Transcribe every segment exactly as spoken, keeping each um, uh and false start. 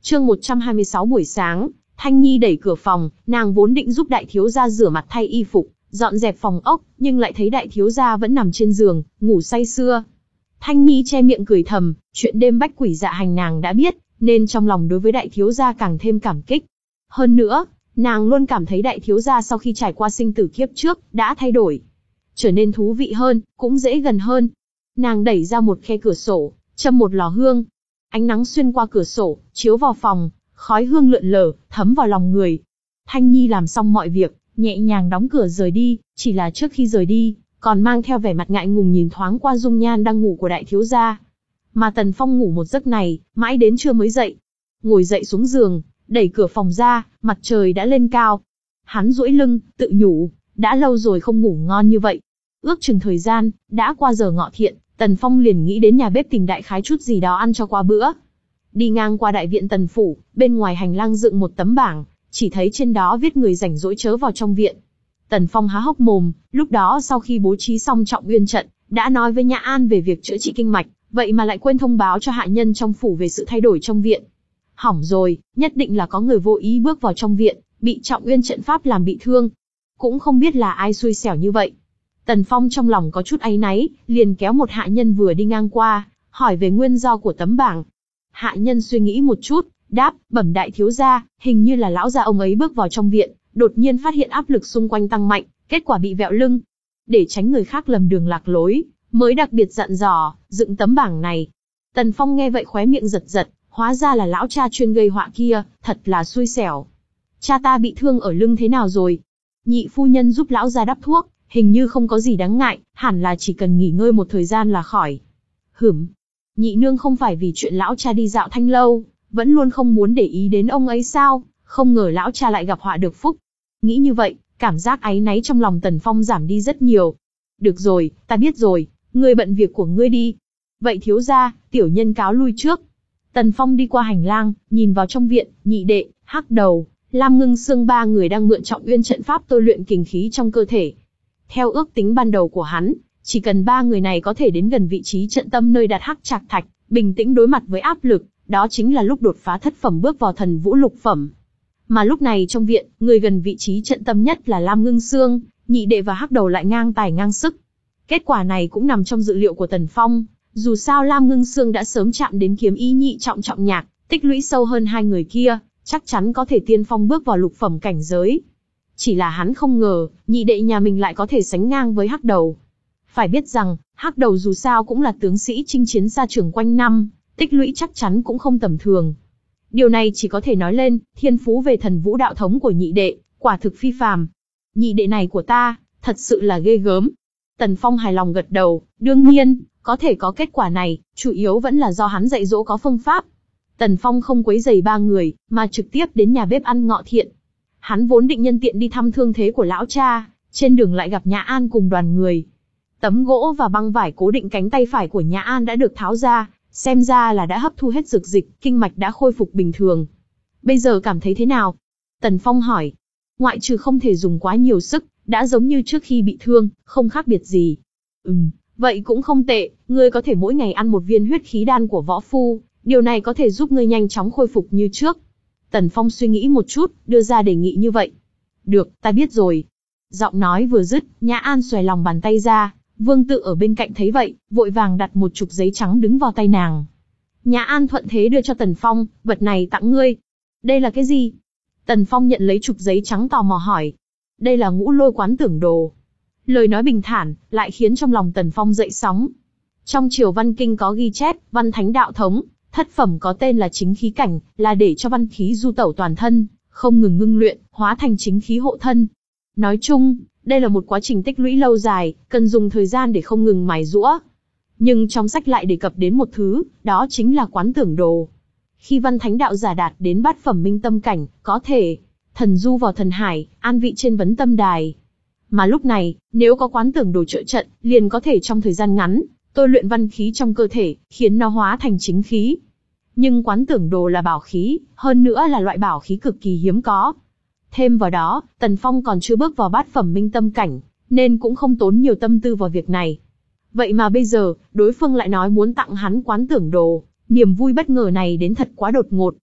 Chương một trăm hai mươi sáu buổi sáng, Thanh Nhi đẩy cửa phòng, nàng vốn định giúp đại thiếu gia rửa mặt thay y phục, dọn dẹp phòng ốc, nhưng lại thấy đại thiếu gia vẫn nằm trên giường, ngủ say sưa. Thanh Nhi che miệng cười thầm, chuyện đêm bách quỷ dạ hành nàng đã biết, nên trong lòng đối với đại thiếu gia càng thêm cảm kích. Hơn nữa, nàng luôn cảm thấy đại thiếu gia sau khi trải qua sinh tử kiếp trước, đã thay đổi, trở nên thú vị hơn, cũng dễ gần hơn. Nàng đẩy ra một khe cửa sổ, châm một lò hương. Ánh nắng xuyên qua cửa sổ, chiếu vào phòng, khói hương lượn lờ, thấm vào lòng người. Thanh Nhi làm xong mọi việc, nhẹ nhàng đóng cửa rời đi, chỉ là trước khi rời đi, còn mang theo vẻ mặt ngại ngùng nhìn thoáng qua dung nhan đang ngủ của đại thiếu gia. Mà Tần Phong ngủ một giấc này, mãi đến trưa mới dậy. Ngồi dậy xuống giường, đẩy cửa phòng ra, mặt trời đã lên cao. Hắn duỗi lưng, tự nhủ, đã lâu rồi không ngủ ngon như vậy. Ước chừng thời gian, đã qua giờ ngọ thiện, Tần Phong liền nghĩ đến nhà bếp tìm đại khái chút gì đó ăn cho qua bữa. Đi ngang qua đại viện Tần phủ, bên ngoài hành lang dựng một tấm bảng, chỉ thấy trên đó viết người rảnh rỗi chớ vào trong viện. Tần Phong há hốc mồm, lúc đó sau khi bố trí xong Trọng Uyên trận, đã nói với Nhã An về việc chữa trị kinh mạch, vậy mà lại quên thông báo cho hạ nhân trong phủ về sự thay đổi trong viện. Hỏng rồi, nhất định là có người vô ý bước vào trong viện, bị Trọng Uyên trận pháp làm bị thương. Cũng không biết là ai xui xẻo như vậy. Tần Phong trong lòng có chút áy náy, liền kéo một hạ nhân vừa đi ngang qua, hỏi về nguyên do của tấm bảng. Hạ nhân suy nghĩ một chút, đáp, bẩm đại thiếu gia, hình như là lão gia ông ấy bước vào trong viện, đột nhiên phát hiện áp lực xung quanh tăng mạnh, kết quả bị vẹo lưng. Để tránh người khác lầm đường lạc lối, mới đặc biệt dặn dò, dựng tấm bảng này. Tần Phong nghe vậy khóe miệng giật giật, hóa ra là lão cha chuyên gây họa kia, thật là xui xẻo. Cha ta bị thương ở lưng thế nào rồi? Nhị phu nhân giúp lão gia đắp thuốc, hình như không có gì đáng ngại, hẳn là chỉ cần nghỉ ngơi một thời gian là khỏi. Hửm, nhị nương không phải vì chuyện lão cha đi dạo Thanh lâu, vẫn luôn không muốn để ý đến ông ấy sao, không ngờ lão cha lại gặp họa được phúc. Nghĩ như vậy, cảm giác áy náy trong lòng Tần Phong giảm đi rất nhiều. Được rồi, ta biết rồi, ngươi bận việc của ngươi đi. Vậy thiếu gia, tiểu nhân cáo lui trước. Tần Phong đi qua hành lang, nhìn vào trong viện, nhị đệ, hắc đầu, Lam Ngưng Sương ba người đang mượn Trọng Uyên trận pháp tôi luyện kình khí trong cơ thể. Theo ước tính ban đầu của hắn, chỉ cần ba người này có thể đến gần vị trí trận tâm nơi đặt hắc trạc thạch, bình tĩnh đối mặt với áp lực, đó chính là lúc đột phá thất phẩm bước vào thần vũ lục phẩm. Mà lúc này trong viện, người gần vị trí trận tâm nhất là Lam Ngưng Sương, nhị đệ và hắc đầu lại ngang tài ngang sức. Kết quả này cũng nằm trong dự liệu của Tần Phong, dù sao Lam Ngưng Sương đã sớm chạm đến kiếm ý nhị trọng trọng nhạc, tích lũy sâu hơn hai người kia, chắc chắn có thể tiên phong bước vào lục phẩm cảnh giới. Chỉ là hắn không ngờ, nhị đệ nhà mình lại có thể sánh ngang với hắc đầu. Phải biết rằng, hắc đầu dù sao cũng là tướng sĩ chinh chiến xa trường quanh năm, tích lũy chắc chắn cũng không tầm thường. Điều này chỉ có thể nói lên, thiên phú về thần vũ đạo thống của nhị đệ, quả thực phi phàm. Nhị đệ này của ta, thật sự là ghê gớm. Tần Phong hài lòng gật đầu, đương nhiên, có thể có kết quả này, chủ yếu vẫn là do hắn dạy dỗ có phương pháp. Tần Phong không quấy rầy ba người, mà trực tiếp đến nhà bếp ăn ngọ thiện. Hắn vốn định nhân tiện đi thăm thương thế của lão cha, trên đường lại gặp Nhã An cùng đoàn người. Tấm gỗ và băng vải cố định cánh tay phải của Nhã An đã được tháo ra, xem ra là đã hấp thu hết dược dịch, kinh mạch đã khôi phục bình thường. Bây giờ cảm thấy thế nào? Tần Phong hỏi. Ngoại trừ không thể dùng quá nhiều sức, đã giống như trước khi bị thương, không khác biệt gì. Ừm, vậy cũng không tệ, ngươi có thể mỗi ngày ăn một viên huyết khí đan của võ phu, điều này có thể giúp ngươi nhanh chóng khôi phục như trước. Tần Phong suy nghĩ một chút, đưa ra đề nghị như vậy. Được, ta biết rồi. Giọng nói vừa dứt, Nhã An xòe lòng bàn tay ra, Vương Tự ở bên cạnh thấy vậy, vội vàng đặt một trục giấy trắng đứng vào tay nàng. Nhã An thuận thế đưa cho Tần Phong, vật này tặng ngươi. Đây là cái gì? Tần Phong nhận lấy trục giấy trắng tò mò hỏi. Đây là Ngũ Lôi Quán Tưởng Đồ. Lời nói bình thản, lại khiến trong lòng Tần Phong dậy sóng. Trong Triều Văn Kinh có ghi chép, Văn Thánh Đạo Thống, thất phẩm có tên là chính khí cảnh, là để cho văn khí du tẩu toàn thân, không ngừng ngưng luyện, hóa thành chính khí hộ thân. Nói chung, đây là một quá trình tích lũy lâu dài, cần dùng thời gian để không ngừng mài giũa. Nhưng trong sách lại đề cập đến một thứ, đó chính là Quán Tưởng Đồ. Khi Văn Thánh đạo giả đạt đến bát phẩm minh tâm cảnh, có thể thần du vào thần hải, an vị trên vấn tâm đài. Mà lúc này, nếu có Quán Tưởng Đồ trợ trận, liền có thể trong thời gian ngắn, tôi luyện văn khí trong cơ thể, khiến nó hóa thành chính khí. Nhưng Quán Tưởng Đồ là bảo khí, hơn nữa là loại bảo khí cực kỳ hiếm có. Thêm vào đó, Tần Phong còn chưa bước vào bát phẩm minh tâm cảnh, nên cũng không tốn nhiều tâm tư vào việc này. Vậy mà bây giờ, đối phương lại nói muốn tặng hắn Quán Tưởng Đồ, niềm vui bất ngờ này đến thật quá đột ngột.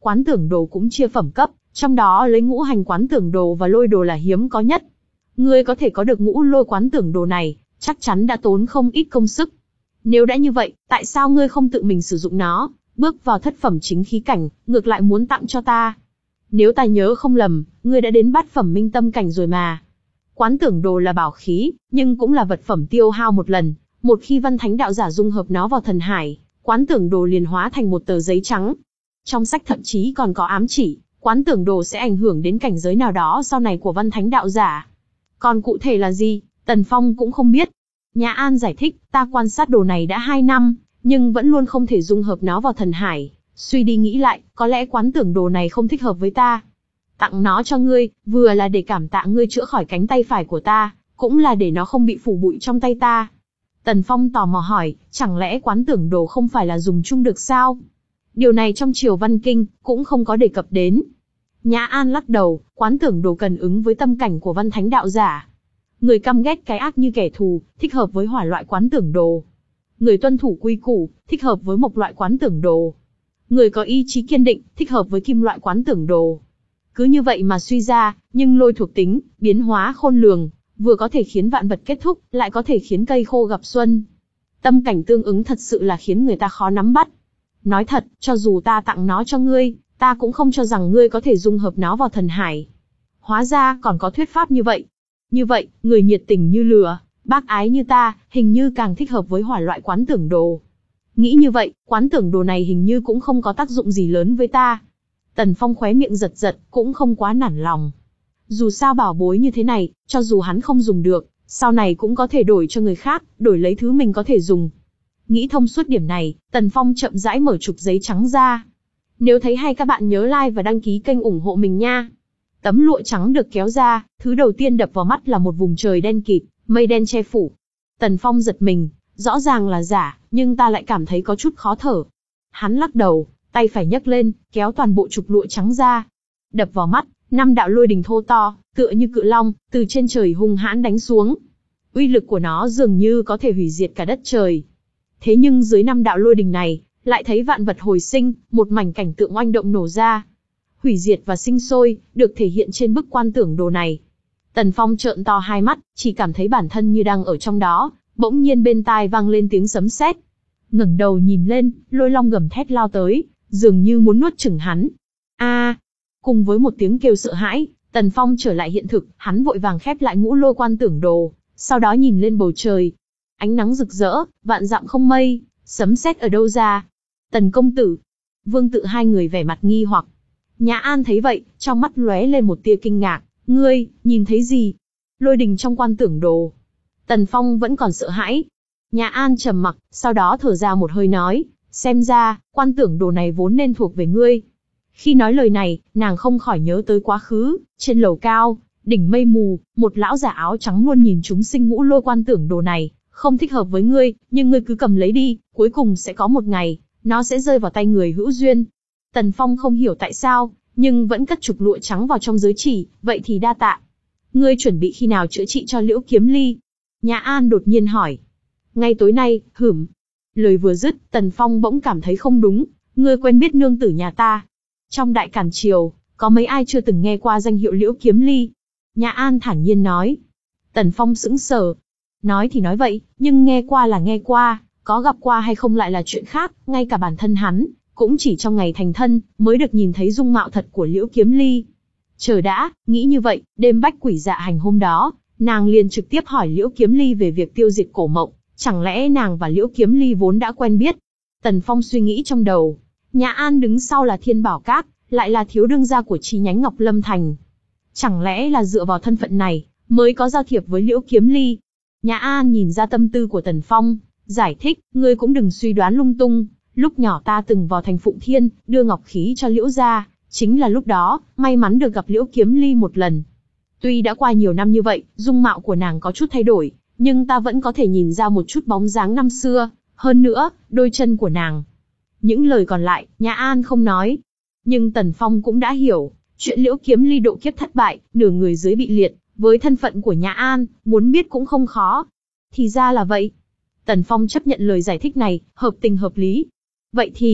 Quán tưởng đồ cũng chia phẩm cấp, trong đó lấy ngũ hành quán tưởng đồ và lôi đồ là hiếm có nhất. Ngươi có thể có được ngũ lôi quán tưởng đồ này, chắc chắn đã tốn không ít công sức. Nếu đã như vậy, tại sao ngươi không tự mình sử dụng nó, bước vào thất phẩm chính khí cảnh, ngược lại muốn tặng cho ta? Nếu ta nhớ không lầm, ngươi đã đến bát phẩm minh tâm cảnh rồi mà. Quán tưởng đồ là bảo khí, nhưng cũng là vật phẩm tiêu hao một lần. Một khi văn thánh đạo giả dung hợp nó vào thần hải, quán tưởng đồ liền hóa thành một tờ giấy trắng. Trong sách thậm chí còn có ám chỉ, quán tưởng đồ sẽ ảnh hưởng đến cảnh giới nào đó sau này của văn thánh đạo giả. Còn cụ thể là gì, Tần Phong cũng không biết. Nhã An giải thích, ta quan sát đồ này đã hai năm, nhưng vẫn luôn không thể dung hợp nó vào thần hải. Suy đi nghĩ lại, có lẽ quán tưởng đồ này không thích hợp với ta. Tặng nó cho ngươi, vừa là để cảm tạ ngươi chữa khỏi cánh tay phải của ta, cũng là để nó không bị phủ bụi trong tay ta. Tần Phong tò mò hỏi, chẳng lẽ quán tưởng đồ không phải là dùng chung được sao? Điều này trong Triều Văn Kinh cũng không có đề cập đến. Nhã An lắc đầu, quán tưởng đồ cần ứng với tâm cảnh của văn thánh đạo giả. Người căm ghét cái ác như kẻ thù, thích hợp với hỏa loại quán tưởng đồ. Người tuân thủ quy củ, thích hợp với mộc loại quán tưởng đồ. Người có ý chí kiên định, thích hợp với kim loại quán tưởng đồ. Cứ như vậy mà suy ra, nhưng lôi thuộc tính, biến hóa khôn lường, vừa có thể khiến vạn vật kết thúc, lại có thể khiến cây khô gặp xuân. Tâm cảnh tương ứng thật sự là khiến người ta khó nắm bắt. Nói thật, cho dù ta tặng nó cho ngươi, ta cũng không cho rằng ngươi có thể dung hợp nó vào thần hải. Hóa ra còn có thuyết pháp như vậy. Như vậy, người nhiệt tình như lửa, bác ái như ta, hình như càng thích hợp với hỏa loại quán tưởng đồ. Nghĩ như vậy, quán tưởng đồ này hình như cũng không có tác dụng gì lớn với ta. Tần Phong khóe miệng giật giật, cũng không quá nản lòng. Dù sao bảo bối như thế này, cho dù hắn không dùng được, sau này cũng có thể đổi cho người khác, đổi lấy thứ mình có thể dùng. Nghĩ thông suốt điểm này, Tần Phong chậm rãi mở trục giấy trắng ra. Nếu thấy hay các bạn nhớ like và đăng ký kênh ủng hộ mình nha. Tấm lụa trắng được kéo ra, thứ đầu tiên đập vào mắt là một vùng trời đen kịt, mây đen che phủ. Tần Phong giật mình, rõ ràng là giả, nhưng ta lại cảm thấy có chút khó thở. Hắn lắc đầu, tay phải nhấc lên, kéo toàn bộ trục lụa trắng ra. Đập vào mắt, năm đạo lôi đình thô to, tựa như cự long, từ trên trời hung hãn đánh xuống. Uy lực của nó dường như có thể hủy diệt cả đất trời. Thế nhưng dưới năm đạo lôi đình này, lại thấy vạn vật hồi sinh, một mảnh cảnh tượng oanh động nổ ra. Hủy diệt và sinh sôi, được thể hiện trên bức quan tưởng đồ này. Tần Phong trợn to hai mắt, chỉ cảm thấy bản thân như đang ở trong đó, bỗng nhiên bên tai vang lên tiếng sấm sét. Ngẩng đầu nhìn lên, lôi long gầm thét lao tới, dường như muốn nuốt chửng hắn. A! Cùng với một tiếng kêu sợ hãi, Tần Phong trở lại hiện thực, hắn vội vàng khép lại ngũ lôi quan tưởng đồ, sau đó nhìn lên bầu trời. Ánh nắng rực rỡ, vạn dặm không mây, sấm sét ở đâu ra? Tần công tử, Vương Tự hai người vẻ mặt nghi hoặc. Nhã An thấy vậy, trong mắt lóe lên một tia kinh ngạc. Ngươi, nhìn thấy gì? Lôi đình trong quan tưởng đồ. Tần Phong vẫn còn sợ hãi. Nhã An trầm mặc, sau đó thở ra một hơi nói, xem ra, quan tưởng đồ này vốn nên thuộc về ngươi. Khi nói lời này, nàng không khỏi nhớ tới quá khứ, trên lầu cao, đỉnh mây mù, một lão giả áo trắng luôn nhìn chúng sinh ngũ lôi quan tưởng đồ này, không thích hợp với ngươi, nhưng ngươi cứ cầm lấy đi, cuối cùng sẽ có một ngày, nó sẽ rơi vào tay người hữu duyên. Tần Phong không hiểu tại sao, nhưng vẫn cất trục lụa trắng vào trong giới chỉ, vậy thì đa tạ. Ngươi chuẩn bị khi nào chữa trị cho Liễu Kiếm Ly? Nhã An đột nhiên hỏi. Ngay tối nay, hửm. Lời vừa dứt, Tần Phong bỗng cảm thấy không đúng, ngươi quen biết nương tử nhà ta. Trong Đại Càn Triều, có mấy ai chưa từng nghe qua danh hiệu Liễu Kiếm Ly? Nhã An thản nhiên nói. Tần Phong sững sờ. Nói thì nói vậy, nhưng nghe qua là nghe qua, có gặp qua hay không lại là chuyện khác, ngay cả bản thân hắn, cũng chỉ trong ngày thành thân, mới được nhìn thấy dung mạo thật của Liễu Kiếm Ly. Chờ đã, nghĩ như vậy, đêm bách quỷ dạ hành hôm đó, nàng liền trực tiếp hỏi Liễu Kiếm Ly về việc tiêu diệt Cổ Mộng, chẳng lẽ nàng và Liễu Kiếm Ly vốn đã quen biết? Tần Phong suy nghĩ trong đầu, Nhã An đứng sau là Thiên Bảo Các, lại là thiếu đương gia của chi nhánh Ngọc Lâm Thành. Chẳng lẽ là dựa vào thân phận này, mới có giao thiệp với Liễu Kiếm Ly? Nhã An nhìn ra tâm tư của Tần Phong, giải thích, ngươi cũng đừng suy đoán lung tung, lúc nhỏ ta từng vào thành Phụng Thiên, đưa ngọc khí cho Liễu gia, chính là lúc đó, may mắn được gặp Liễu Kiếm Ly một lần. Tuy đã qua nhiều năm như vậy, dung mạo của nàng có chút thay đổi, nhưng ta vẫn có thể nhìn ra một chút bóng dáng năm xưa, hơn nữa, đôi chân của nàng. Những lời còn lại, Nhã An không nói. Nhưng Tần Phong cũng đã hiểu, chuyện Liễu Kiếm Ly độ kiếp thất bại, nửa người dưới bị liệt, với thân phận của Nhã An, muốn biết cũng không khó. Thì ra là vậy. Tần Phong chấp nhận lời giải thích này, hợp tình hợp lý. Vậy thì,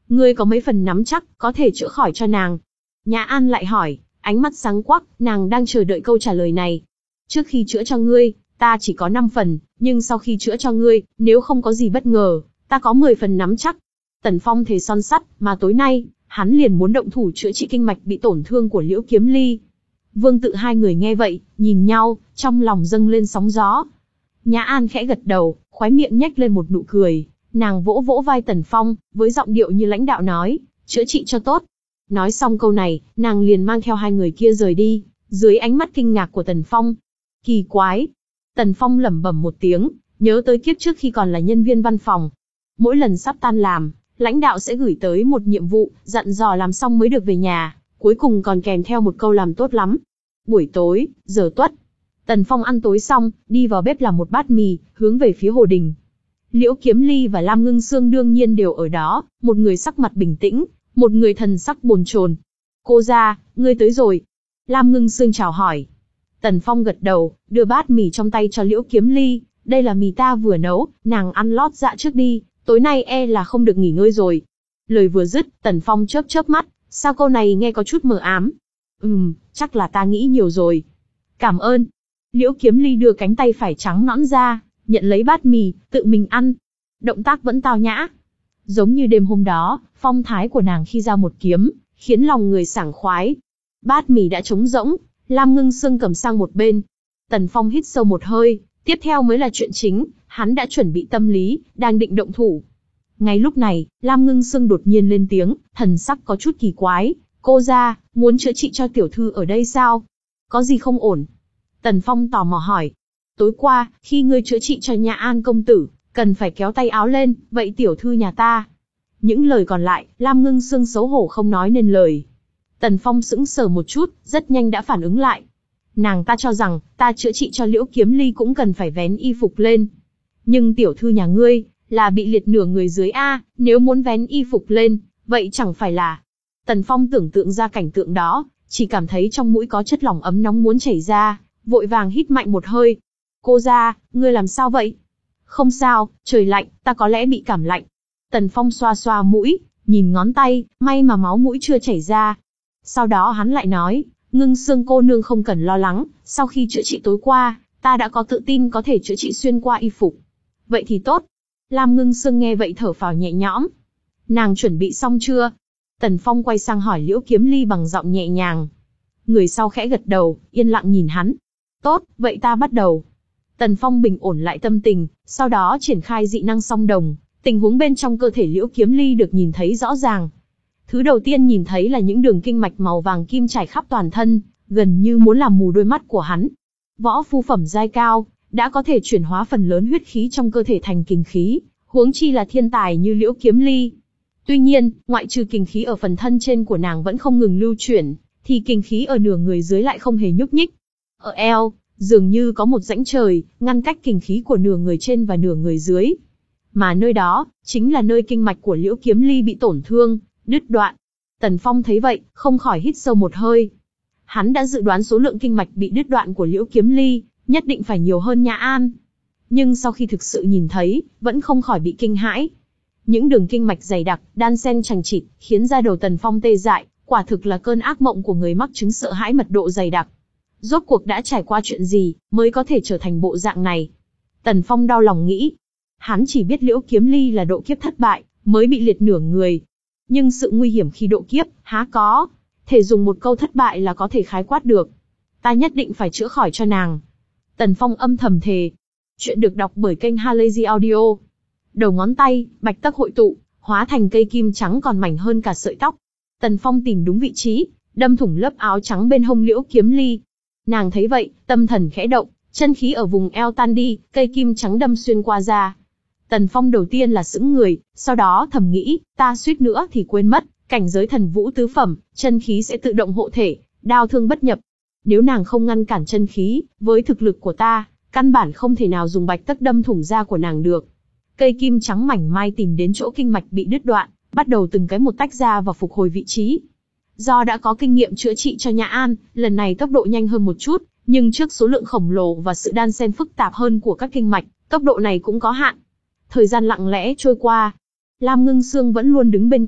Ngươi có mấy phần nắm chắc, có thể chữa khỏi cho nàng? Nhã An lại hỏi, ánh mắt sáng quắc, nàng đang chờ đợi câu trả lời này. Trước khi chữa cho ngươi, ta chỉ có năm phần, nhưng sau khi chữa cho ngươi, nếu không có gì bất ngờ, ta có mười phần nắm chắc. Tần Phong thề son sắt, mà tối nay, hắn liền muốn động thủ chữa trị kinh mạch bị tổn thương của Liễu Kiếm Ly. Vương Tự hai người nghe vậy, nhìn nhau, trong lòng dâng lên sóng gió. Nhã An khẽ gật đầu, khóe miệng nhếch lên một nụ cười, nàng vỗ vỗ vai Tần Phong, với giọng điệu như lãnh đạo nói, chữa trị cho tốt. Nói xong câu này, nàng liền mang theo hai người kia rời đi, dưới ánh mắt kinh ngạc của Tần Phong. Kỳ quái. Tần Phong lẩm bẩm một tiếng, nhớ tới kiếp trước khi còn là nhân viên văn phòng. Mỗi lần sắp tan làm, lãnh đạo sẽ gửi tới một nhiệm vụ, dặn dò làm xong mới được về nhà, cuối cùng còn kèm theo một câu làm tốt lắm. Buổi tối, giờ tuất. Tần Phong ăn tối xong, đi vào bếp làm một bát mì, hướng về phía Hồ Đình. Liễu Kiếm Ly và Lam Ngưng Sương đương nhiên đều ở đó, một người sắc mặt bình tĩnh, một người thần sắc bồn chồn. Cô gia, ngươi tới rồi. Lam Ngưng Sương chào hỏi. Tần Phong gật đầu, đưa bát mì trong tay cho Liễu Kiếm Ly, đây là mì ta vừa nấu, nàng ăn lót dạ trước đi, tối nay e là không được nghỉ ngơi rồi. Lời vừa dứt, Tần Phong chớp chớp mắt, sao câu này nghe có chút mờ ám. Ừm, chắc là ta nghĩ nhiều rồi. Cảm ơn. Liễu Kiếm Ly đưa cánh tay phải trắng nõn ra, nhận lấy bát mì, tự mình ăn. Động tác vẫn tao nhã. Giống như đêm hôm đó, phong thái của nàng khi ra một kiếm, khiến lòng người sảng khoái. Bát mì đã trống rỗng, Lam Ngưng Sương cầm sang một bên. Tần Phong hít sâu một hơi, tiếp theo mới là chuyện chính, hắn đã chuẩn bị tâm lý, đang định động thủ. Ngay lúc này, Lam Ngưng Sương đột nhiên lên tiếng, thần sắc có chút kỳ quái. Cô gia, muốn chữa trị cho tiểu thư ở đây sao? Có gì không ổn? Tần Phong tò mò hỏi. Tối qua, khi ngươi chữa trị cho Nhã An công tử, cần phải kéo tay áo lên, vậy tiểu thư nhà ta. Những lời còn lại, Lam Ngưng Sương xấu hổ không nói nên lời. Tần Phong sững sờ một chút, rất nhanh đã phản ứng lại. Nàng ta cho rằng, ta chữa trị cho Liễu Kiếm Ly cũng cần phải vén y phục lên. Nhưng tiểu thư nhà ngươi, là bị liệt nửa người dưới A, nếu muốn vén y phục lên, vậy chẳng phải là... Tần Phong tưởng tượng ra cảnh tượng đó, chỉ cảm thấy trong mũi có chất lỏng ấm nóng muốn chảy ra, vội vàng hít mạnh một hơi. Cô gia, ngươi làm sao vậy? Không sao, trời lạnh, ta có lẽ bị cảm lạnh. Tần Phong xoa xoa mũi, nhìn ngón tay, may mà máu mũi chưa chảy ra. Sau đó hắn lại nói, Ngưng Sương cô nương không cần lo lắng, sau khi chữa trị tối qua, ta đã có tự tin có thể chữa trị xuyên qua y phục. Vậy thì tốt. Lam Ngưng Sương nghe vậy thở phào nhẹ nhõm. Nàng chuẩn bị xong chưa? Tần Phong quay sang hỏi Liễu Kiếm Ly bằng giọng nhẹ nhàng. Người sau khẽ gật đầu, yên lặng nhìn hắn. Tốt, vậy ta bắt đầu. Tần Phong bình ổn lại tâm tình, sau đó triển khai dị năng song đồng. Tình huống bên trong cơ thể Liễu Kiếm Ly được nhìn thấy rõ ràng. Thứ đầu tiên nhìn thấy là những đường kinh mạch màu vàng kim trải khắp toàn thân, gần như muốn làm mù đôi mắt của hắn. Võ phu phẩm giai cao, đã có thể chuyển hóa phần lớn huyết khí trong cơ thể thành kình khí, huống chi là thiên tài như Liễu Kiếm Ly. Tuy nhiên, ngoại trừ kình khí ở phần thân trên của nàng vẫn không ngừng lưu chuyển, thì kình khí ở nửa người dưới lại không hề nhúc nhích. Ở eo, dường như có một rãnh trời, ngăn cách kình khí của nửa người trên và nửa người dưới. Mà nơi đó, chính là nơi kinh mạch của Liễu Kiếm Ly bị tổn thương, đứt đoạn. Tần Phong thấy vậy, không khỏi hít sâu một hơi. Hắn đã dự đoán số lượng kinh mạch bị đứt đoạn của Liễu Kiếm Ly, nhất định phải nhiều hơn Nhã An. Nhưng sau khi thực sự nhìn thấy, vẫn không khỏi bị kinh hãi. Những đường kinh mạch dày đặc, đan xen chằng chịt, khiến da đầu Tần Phong tê dại, quả thực là cơn ác mộng của người mắc chứng sợ hãi mật độ dày đặc. Rốt cuộc đã trải qua chuyện gì, mới có thể trở thành bộ dạng này? Tần Phong đau lòng nghĩ. Hắn chỉ biết Liễu Kiếm Ly là độ kiếp thất bại, mới bị liệt nửa người. Nhưng sự nguy hiểm khi độ kiếp, há có thể dùng một câu thất bại là có thể khái quát được. Ta nhất định phải chữa khỏi cho nàng. Tần Phong âm thầm thề. Chuyện được đọc bởi kênh Halazy Audio. Đầu ngón tay, bạch tắc hội tụ, hóa thành cây kim trắng còn mảnh hơn cả sợi tóc. Tần Phong tìm đúng vị trí, đâm thủng lớp áo trắng bên hông Liễu Kiếm Ly. Nàng thấy vậy, tâm thần khẽ động, chân khí ở vùng eo tan đi, cây kim trắng đâm xuyên qua da. Tần Phong đầu tiên là sững người, sau đó thầm nghĩ, ta suýt nữa thì quên mất, cảnh giới thần vũ tứ phẩm, chân khí sẽ tự động hộ thể, đao thương bất nhập. Nếu nàng không ngăn cản chân khí, với thực lực của ta, căn bản không thể nào dùng bạch tắc đâm thủng da của nàng được. Cây kim trắng mảnh mai tìm đến chỗ kinh mạch bị đứt đoạn, bắt đầu từng cái một tách ra và phục hồi vị trí. Do đã có kinh nghiệm chữa trị cho Nhã An, lần này tốc độ nhanh hơn một chút, nhưng trước số lượng khổng lồ và sự đan xen phức tạp hơn của các kinh mạch, tốc độ này cũng có hạn. Thời gian lặng lẽ trôi qua. Lam Ngưng Sương vẫn luôn đứng bên cạnh,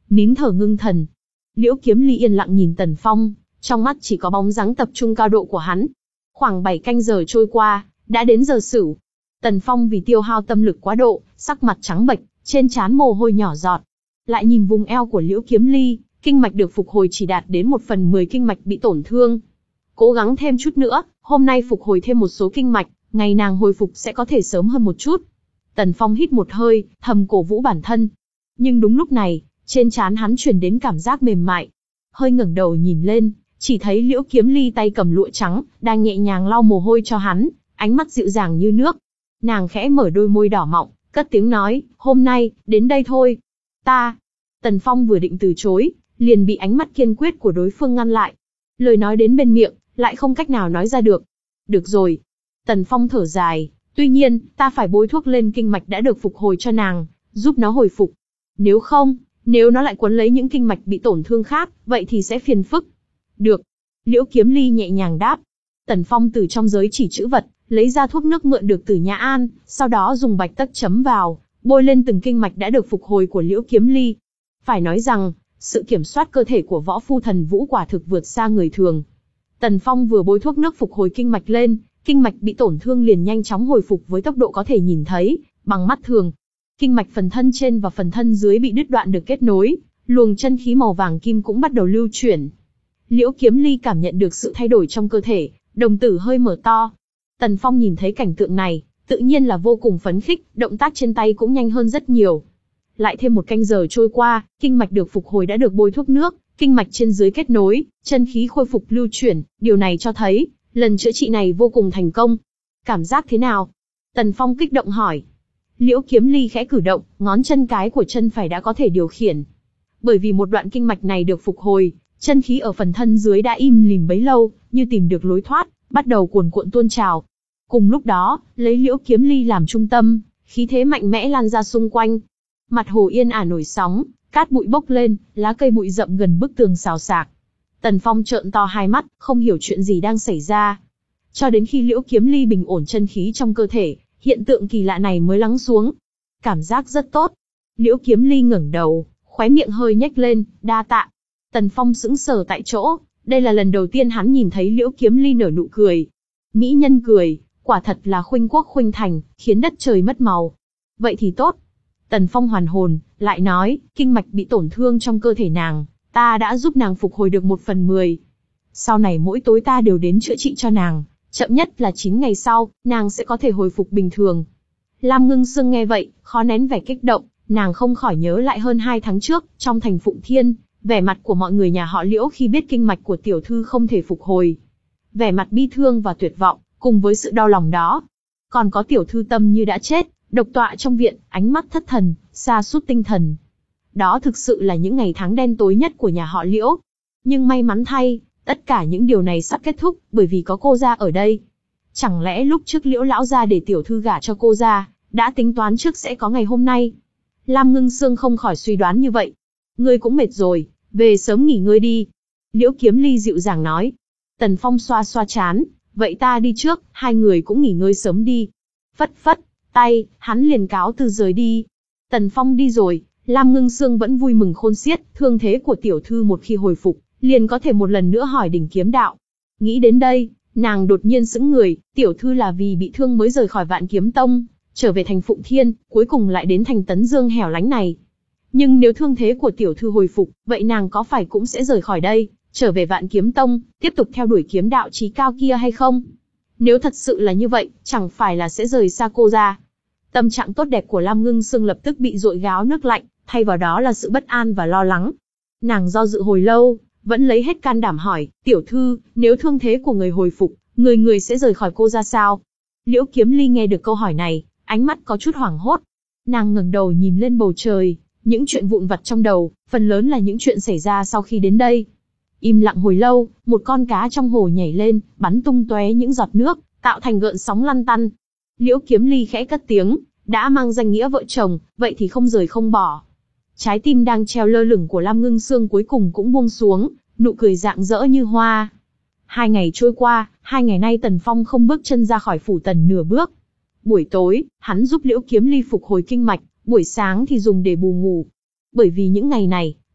nín thở ngưng thần. Liễu Kiếm Ly yên lặng nhìn Tần Phong, trong mắt chỉ có bóng dáng tập trung cao độ của hắn. Khoảng bảy canh giờ trôi qua, đã đến giờ Sửu. Tần Phong vì tiêu hao tâm lực quá độ, sắc mặt trắng bệch, trên trán mồ hôi nhỏ giọt. Lại nhìn vùng eo của Liễu Kiếm Ly, kinh mạch được phục hồi chỉ đạt đến một phần mười kinh mạch bị tổn thương. Cố gắng thêm chút nữa, hôm nay phục hồi thêm một số kinh mạch, ngày nàng hồi phục sẽ có thể sớm hơn một chút. Tần Phong hít một hơi, thầm cổ vũ bản thân. Nhưng đúng lúc này, trên trán hắn truyền đến cảm giác mềm mại. Hơi ngẩng đầu nhìn lên, chỉ thấy Liễu Kiếm Ly tay cầm lụa trắng, đang nhẹ nhàng lau mồ hôi cho hắn, ánh mắt dịu dàng như nước. Nàng khẽ mở đôi môi đỏ mọng, cất tiếng nói, hôm nay, đến đây thôi. Ta. Tần Phong vừa định từ chối, liền bị ánh mắt kiên quyết của đối phương ngăn lại. Lời nói đến bên miệng, lại không cách nào nói ra được. Được rồi. Tần Phong thở dài, tuy nhiên, ta phải bôi thuốc lên kinh mạch đã được phục hồi cho nàng, giúp nó hồi phục. Nếu không, nếu nó lại quấn lấy những kinh mạch bị tổn thương khác, vậy thì sẽ phiền phức. Được. Liễu Kiếm Ly nhẹ nhàng đáp. Tần Phong từ trong giới chỉ chữ vật, lấy ra thuốc nước mượn được từ Nhã An, sau đó dùng bạch tắc chấm vào, bôi lên từng kinh mạch đã được phục hồi của Liễu Kiếm Ly. Phải nói rằng, sự kiểm soát cơ thể của võ phu thần vũ quả thực vượt xa người thường. Tần Phong vừa bôi thuốc nước phục hồi kinh mạch lên, kinh mạch bị tổn thương liền nhanh chóng hồi phục với tốc độ có thể nhìn thấy, bằng mắt thường. Kinh mạch phần thân trên và phần thân dưới bị đứt đoạn được kết nối, luồng chân khí màu vàng kim cũng bắt đầu lưu chuyển. Liễu Kiếm Ly cảm nhận được sự thay đổi trong cơ thể, đồng tử hơi mở to. Tần Phong nhìn thấy cảnh tượng này, tự nhiên là vô cùng phấn khích, động tác trên tay cũng nhanh hơn rất nhiều. Lại thêm một canh giờ trôi qua, kinh mạch được phục hồi đã được bôi thuốc nước, kinh mạch trên dưới kết nối, chân khí khôi phục lưu chuyển, điều này cho thấy, lần chữa trị này vô cùng thành công. Cảm giác thế nào? Tần Phong kích động hỏi. Liễu Kiếm Ly khẽ cử động, ngón chân cái của chân phải đã có thể điều khiển. Bởi vì một đoạn kinh mạch này được phục hồi, chân khí ở phần thân dưới đã im lìm bấy lâu, như tìm được lối thoát, bắt đầu cuồn cuộn tuôn trào. Cùng lúc đó, lấy Liễu Kiếm Ly làm trung tâm, khí thế mạnh mẽ lan ra xung quanh. Mặt hồ yên ả nổi sóng, cát bụi bốc lên, lá cây bụi rậm gần bức tường xào xạc. Tần Phong trợn to hai mắt, không hiểu chuyện gì đang xảy ra. Cho đến khi Liễu Kiếm Ly bình ổn chân khí trong cơ thể, hiện tượng kỳ lạ này mới lắng xuống. Cảm giác rất tốt. Liễu Kiếm Ly ngẩng đầu, khóe miệng hơi nhếch lên, đa tạ. Tần Phong sững sờ tại chỗ, đây là lần đầu tiên hắn nhìn thấy Liễu Kiếm Ly nở nụ cười. Mỹ nhân cười, quả thật là khuynh quốc khuynh thành, khiến đất trời mất màu. Vậy thì tốt. Tần Phong hoàn hồn, lại nói, kinh mạch bị tổn thương trong cơ thể nàng, ta đã giúp nàng phục hồi được một phần mười. Sau này mỗi tối ta đều đến chữa trị cho nàng, chậm nhất là chín ngày sau, nàng sẽ có thể hồi phục bình thường. Lam Ngưng Sương nghe vậy, khó nén vẻ kích động, nàng không khỏi nhớ lại hơn hai tháng trước, trong thành Phụng Thiên, vẻ mặt của mọi người nhà họ Liễu khi biết kinh mạch của tiểu thư không thể phục hồi. Vẻ mặt bi thương và tuyệt vọng, cùng với sự đau lòng đó. Còn có tiểu thư Tâm Như đã chết, độc tọa trong viện, ánh mắt thất thần, sa sút tinh thần. Đó thực sự là những ngày tháng đen tối nhất của nhà họ Liễu. Nhưng may mắn thay, tất cả những điều này sắp kết thúc, bởi vì có cô gia ở đây. Chẳng lẽ lúc trước Liễu lão gia để tiểu thư gả cho cô gia, đã tính toán trước sẽ có ngày hôm nay? Lam Ngưng Sương không khỏi suy đoán như vậy. Ngươi cũng mệt rồi, về sớm nghỉ ngơi đi. Liễu Kiếm Ly dịu dàng nói. Tần Phong xoa xoa trán, vậy ta đi trước, hai người cũng nghỉ ngơi sớm đi. Phất phất tay, hắn liền cáo từ rời đi. Tần Phong đi rồi, Lam Ngưng Sương vẫn vui mừng khôn xiết, thương thế của tiểu thư một khi hồi phục, liền có thể một lần nữa hỏi đỉnh kiếm đạo. Nghĩ đến đây, nàng đột nhiên sững người, tiểu thư là vì bị thương mới rời khỏi Vạn Kiếm Tông, trở về thành Phụng Thiên, cuối cùng lại đến thành Tấn Dương hẻo lánh này. Nhưng nếu thương thế của tiểu thư hồi phục, vậy nàng có phải cũng sẽ rời khỏi đây, trở về Vạn Kiếm Tông, tiếp tục theo đuổi kiếm đạo chí cao kia hay không? Nếu thật sự là như vậy, chẳng phải là sẽ rời xa cô ra. Tâm trạng tốt đẹp của Lam Ngưng Sương lập tức bị dội gáo nước lạnh, thay vào đó là sự bất an và lo lắng. Nàng do dự hồi lâu, vẫn lấy hết can đảm hỏi, tiểu thư, nếu thương thế của người hồi phục, người người sẽ rời khỏi cô ra sao? Liễu Kiếm Ly nghe được câu hỏi này, ánh mắt có chút hoảng hốt. Nàng ngẩng đầu nhìn lên bầu trời, những chuyện vụn vặt trong đầu, phần lớn là những chuyện xảy ra sau khi đến đây. Im lặng hồi lâu, một con cá trong hồ nhảy lên, bắn tung tóe những giọt nước, tạo thành gợn sóng lăn tăn. Liễu Kiếm Ly khẽ cất tiếng, đã mang danh nghĩa vợ chồng, vậy thì không rời không bỏ. Trái tim đang treo lơ lửng của Lam Ngưng Sương cuối cùng cũng buông xuống, nụ cười rạng rỡ như hoa. Hai ngày trôi qua, hai ngày nay Tần Phong không bước chân ra khỏi phủ Tần nửa bước. Buổi tối, hắn giúp Liễu Kiếm Ly phục hồi kinh mạch, buổi sáng thì dùng để bù ngủ. Bởi vì những ngày này,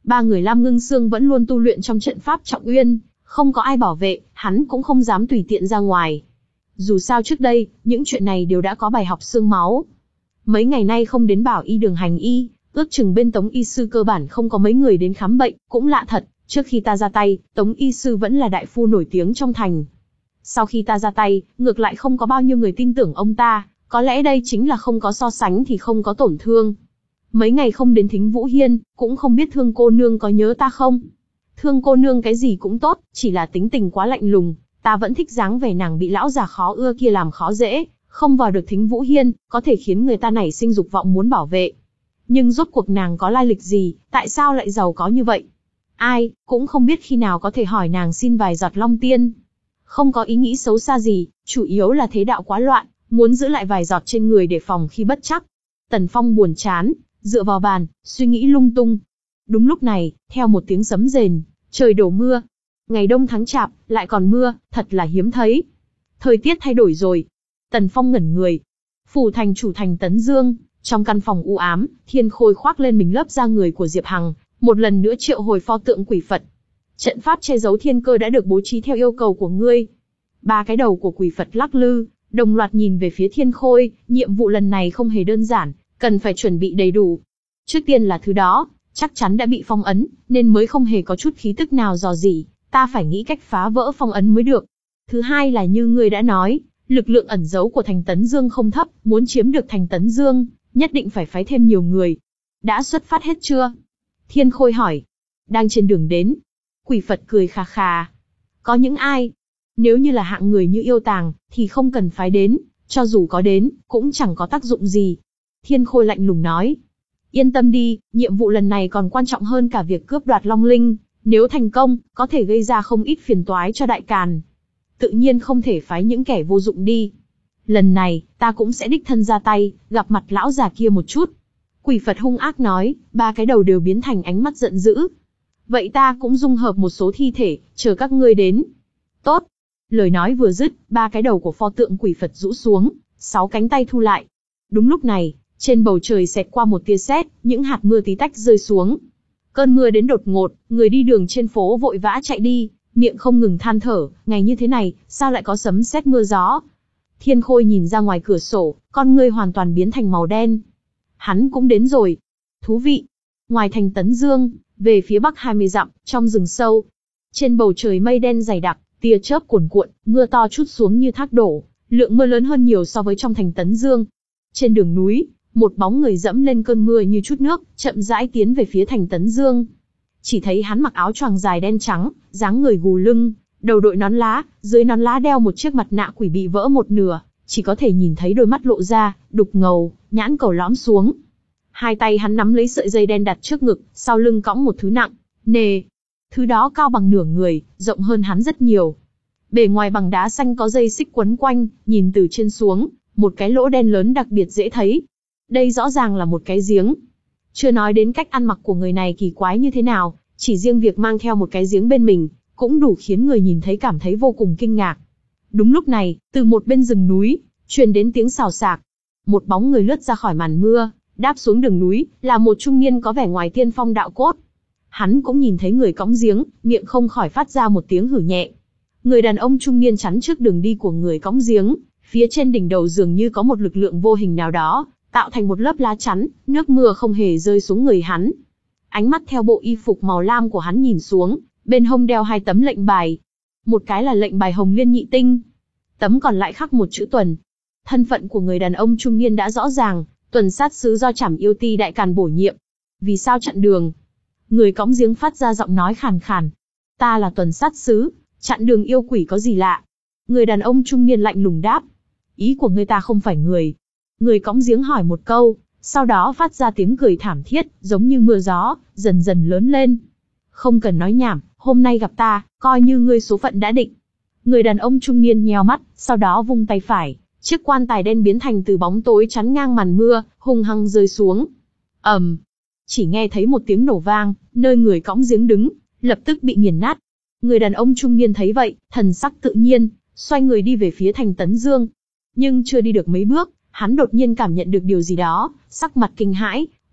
Ba người Lam Ngưng Sương vẫn luôn tu luyện trong trận pháp Trọng Uyên, không có ai bảo vệ, hắn cũng không dám tùy tiện ra ngoài. Dù sao trước đây, những chuyện này đều đã có bài học xương máu. Mấy ngày nay không đến Bảo Y đường hành y, ước chừng bên Tống Y Sư cơ bản không có mấy người đến khám bệnh, cũng lạ thật, trước khi ta ra tay, Tống Y Sư vẫn là đại phu nổi tiếng trong thành. Sau khi ta ra tay, ngược lại không có bao nhiêu người tin tưởng ông ta, có lẽ đây chính là không có so sánh thì không có tổn thương. Mấy ngày không đến Thính Vũ Hiên, cũng không biết Thương cô nương có nhớ ta không? Thương cô nương cái gì cũng tốt, chỉ là tính tình quá lạnh lùng, ta vẫn thích dáng vẻ nàng bị lão già khó ưa kia làm khó dễ, không vào được Thính Vũ Hiên, có thể khiến người ta nảy sinh dục vọng muốn bảo vệ. Nhưng rốt cuộc nàng có lai lịch gì, tại sao lại giàu có như vậy? Ai, cũng không biết khi nào có thể hỏi nàng xin vài giọt long tiên. Không có ý nghĩ xấu xa gì, chủ yếu là thế đạo quá loạn, muốn giữ lại vài giọt trên người để phòng khi bất chắc. Tần Phong buồn chán, dựa vào bàn, suy nghĩ lung tung. Đúng lúc này, theo một tiếng sấm rền, trời đổ mưa. Ngày đông tháng chạp, lại còn mưa, thật là hiếm thấy. Thời tiết thay đổi rồi. Tần Phong ngẩn người. Phủ thành chủ thành Tấn Dương, trong căn phòng u ám, Thiên Khôi khoác lên mình lớp da người của Diệp Hằng, một lần nữa triệu hồi pho tượng quỷ Phật. Trận pháp che giấu thiên cơ đã được bố trí theo yêu cầu của ngươi. Ba cái đầu của quỷ Phật lắc lư, đồng loạt nhìn về phía Thiên Khôi, nhiệm vụ lần này không hề đơn giản, cần phải chuẩn bị đầy đủ. Trước tiên là thứ đó, chắc chắn đã bị phong ấn, nên mới không hề có chút khí tức nào dò dỉ, ta phải nghĩ cách phá vỡ phong ấn mới được. Thứ hai là như ngươi đã nói, lực lượng ẩn giấu của thành Tấn Dương không thấp, muốn chiếm được thành Tấn Dương, nhất định phải phái thêm nhiều người. Đã xuất phát hết chưa? Thiên Khôi hỏi. Đang trên đường đến. Quỷ Phật cười khà khà. Có những ai? Nếu như là hạng người như Yêu Tàng, thì không cần phái đến, cho dù có đến, cũng chẳng có tác dụng gì. Thiên Khôi lạnh lùng nói. Yên tâm đi, nhiệm vụ lần này còn quan trọng hơn cả việc cướp đoạt Long Linh, nếu thành công, có thể gây ra không ít phiền toái cho Đại Càn. Tự nhiên không thể phái những kẻ vô dụng đi. Lần này, ta cũng sẽ đích thân ra tay, gặp mặt lão già kia một chút. Quỷ Phật hung ác nói, ba cái đầu đều biến thành ánh mắt giận dữ. Vậy ta cũng dung hợp một số thi thể, chờ các ngươi đến. Tốt. Lời nói vừa dứt, ba cái đầu của pho tượng quỷ Phật rũ xuống, sáu cánh tay thu lại. Đúng lúc này, trên bầu trời xẹt qua một tia sét, những hạt mưa tí tách rơi xuống. Cơn mưa đến đột ngột, người đi đường trên phố vội vã chạy đi, miệng không ngừng than thở, ngày như thế này, sao lại có sấm sét mưa gió? Thiên Khôi nhìn ra ngoài cửa sổ, con ngươi hoàn toàn biến thành màu đen. Hắn cũng đến rồi. Thú vị. Ngoài thành Tấn Dương, về phía bắc hai mươi dặm, trong rừng sâu. Trên bầu trời mây đen dày đặc, tia chớp cuồn cuộn, mưa to trút xuống như thác đổ, lượng mưa lớn hơn nhiều so với trong thành Tấn Dương. Trên đường núi, một bóng người dẫm lên cơn mưa như chút nước, chậm rãi tiến về phía thành Tấn Dương. Chỉ thấy hắn mặc áo choàng dài đen trắng, dáng người gù lưng, đầu đội nón lá, dưới nón lá đeo một chiếc mặt nạ quỷ bị vỡ một nửa, chỉ có thể nhìn thấy đôi mắt lộ ra, đục ngầu, nhãn cầu lõm xuống. Hai tay hắn nắm lấy sợi dây đen đặt trước ngực, sau lưng cõng một thứ nặng, nề. Thứ đó cao bằng nửa người, rộng hơn hắn rất nhiều. Bề ngoài bằng đá xanh có dây xích quấn quanh, nhìn từ trên xuống, một cái lỗ đen lớn đặc biệt dễ thấy. Đây rõ ràng là một cái giếng. Chưa nói đến cách ăn mặc của người này kỳ quái như thế nào, chỉ riêng việc mang theo một cái giếng bên mình, cũng đủ khiến người nhìn thấy cảm thấy vô cùng kinh ngạc. Đúng lúc này, từ một bên rừng núi, truyền đến tiếng xào xạc. Một bóng người lướt ra khỏi màn mưa, đáp xuống đường núi, là một trung niên có vẻ ngoài tiên phong đạo cốt. Hắn cũng nhìn thấy người cõng giếng, miệng không khỏi phát ra một tiếng hử nhẹ. Người đàn ông trung niên chắn trước đường đi của người cõng giếng, phía trên đỉnh đầu dường như có một lực lượng vô hình nào đó, tạo thành một lớp lá chắn, nước mưa không hề rơi xuống người hắn. Ánh mắt theo bộ y phục màu lam của hắn nhìn xuống, bên hông đeo hai tấm lệnh bài. Một cái là lệnh bài Hồng Liên Nhị Tinh, tấm còn lại khắc một chữ Tuần. Thân phận của người đàn ông trung niên đã rõ ràng, tuần sát sứ do Trảm Yêu Ti Đại Càn bổ nhiệm. Vì sao chặn đường? Người cõng giếng phát ra giọng nói khàn khàn. Ta là tuần sát sứ, chặn đường yêu quỷ có gì lạ? Người đàn ông trung niên lạnh lùng đáp. Ý của ngươi ta không phải người. Người cõng giếng hỏi một câu, sau đó phát ra tiếng cười thảm thiết, giống như mưa gió, dần dần lớn lên. Không cần nói nhảm, hôm nay gặp ta, coi như ngươi số phận đã định. Người đàn ông trung niên nheo mắt, sau đó vung tay phải, chiếc quan tài đen biến thành từ bóng tối chắn ngang màn mưa, hung hăng rơi xuống. ầm, um, chỉ nghe thấy một tiếng nổ vang, nơi người cõng giếng đứng, lập tức bị nghiền nát. Người đàn ông trung niên thấy vậy, thần sắc tự nhiên, xoay người đi về phía thành Tấn Dương. Nhưng chưa đi được mấy bước, hắn đột nhiên cảm nhận được điều gì đó, sắc mặt kinh hãi,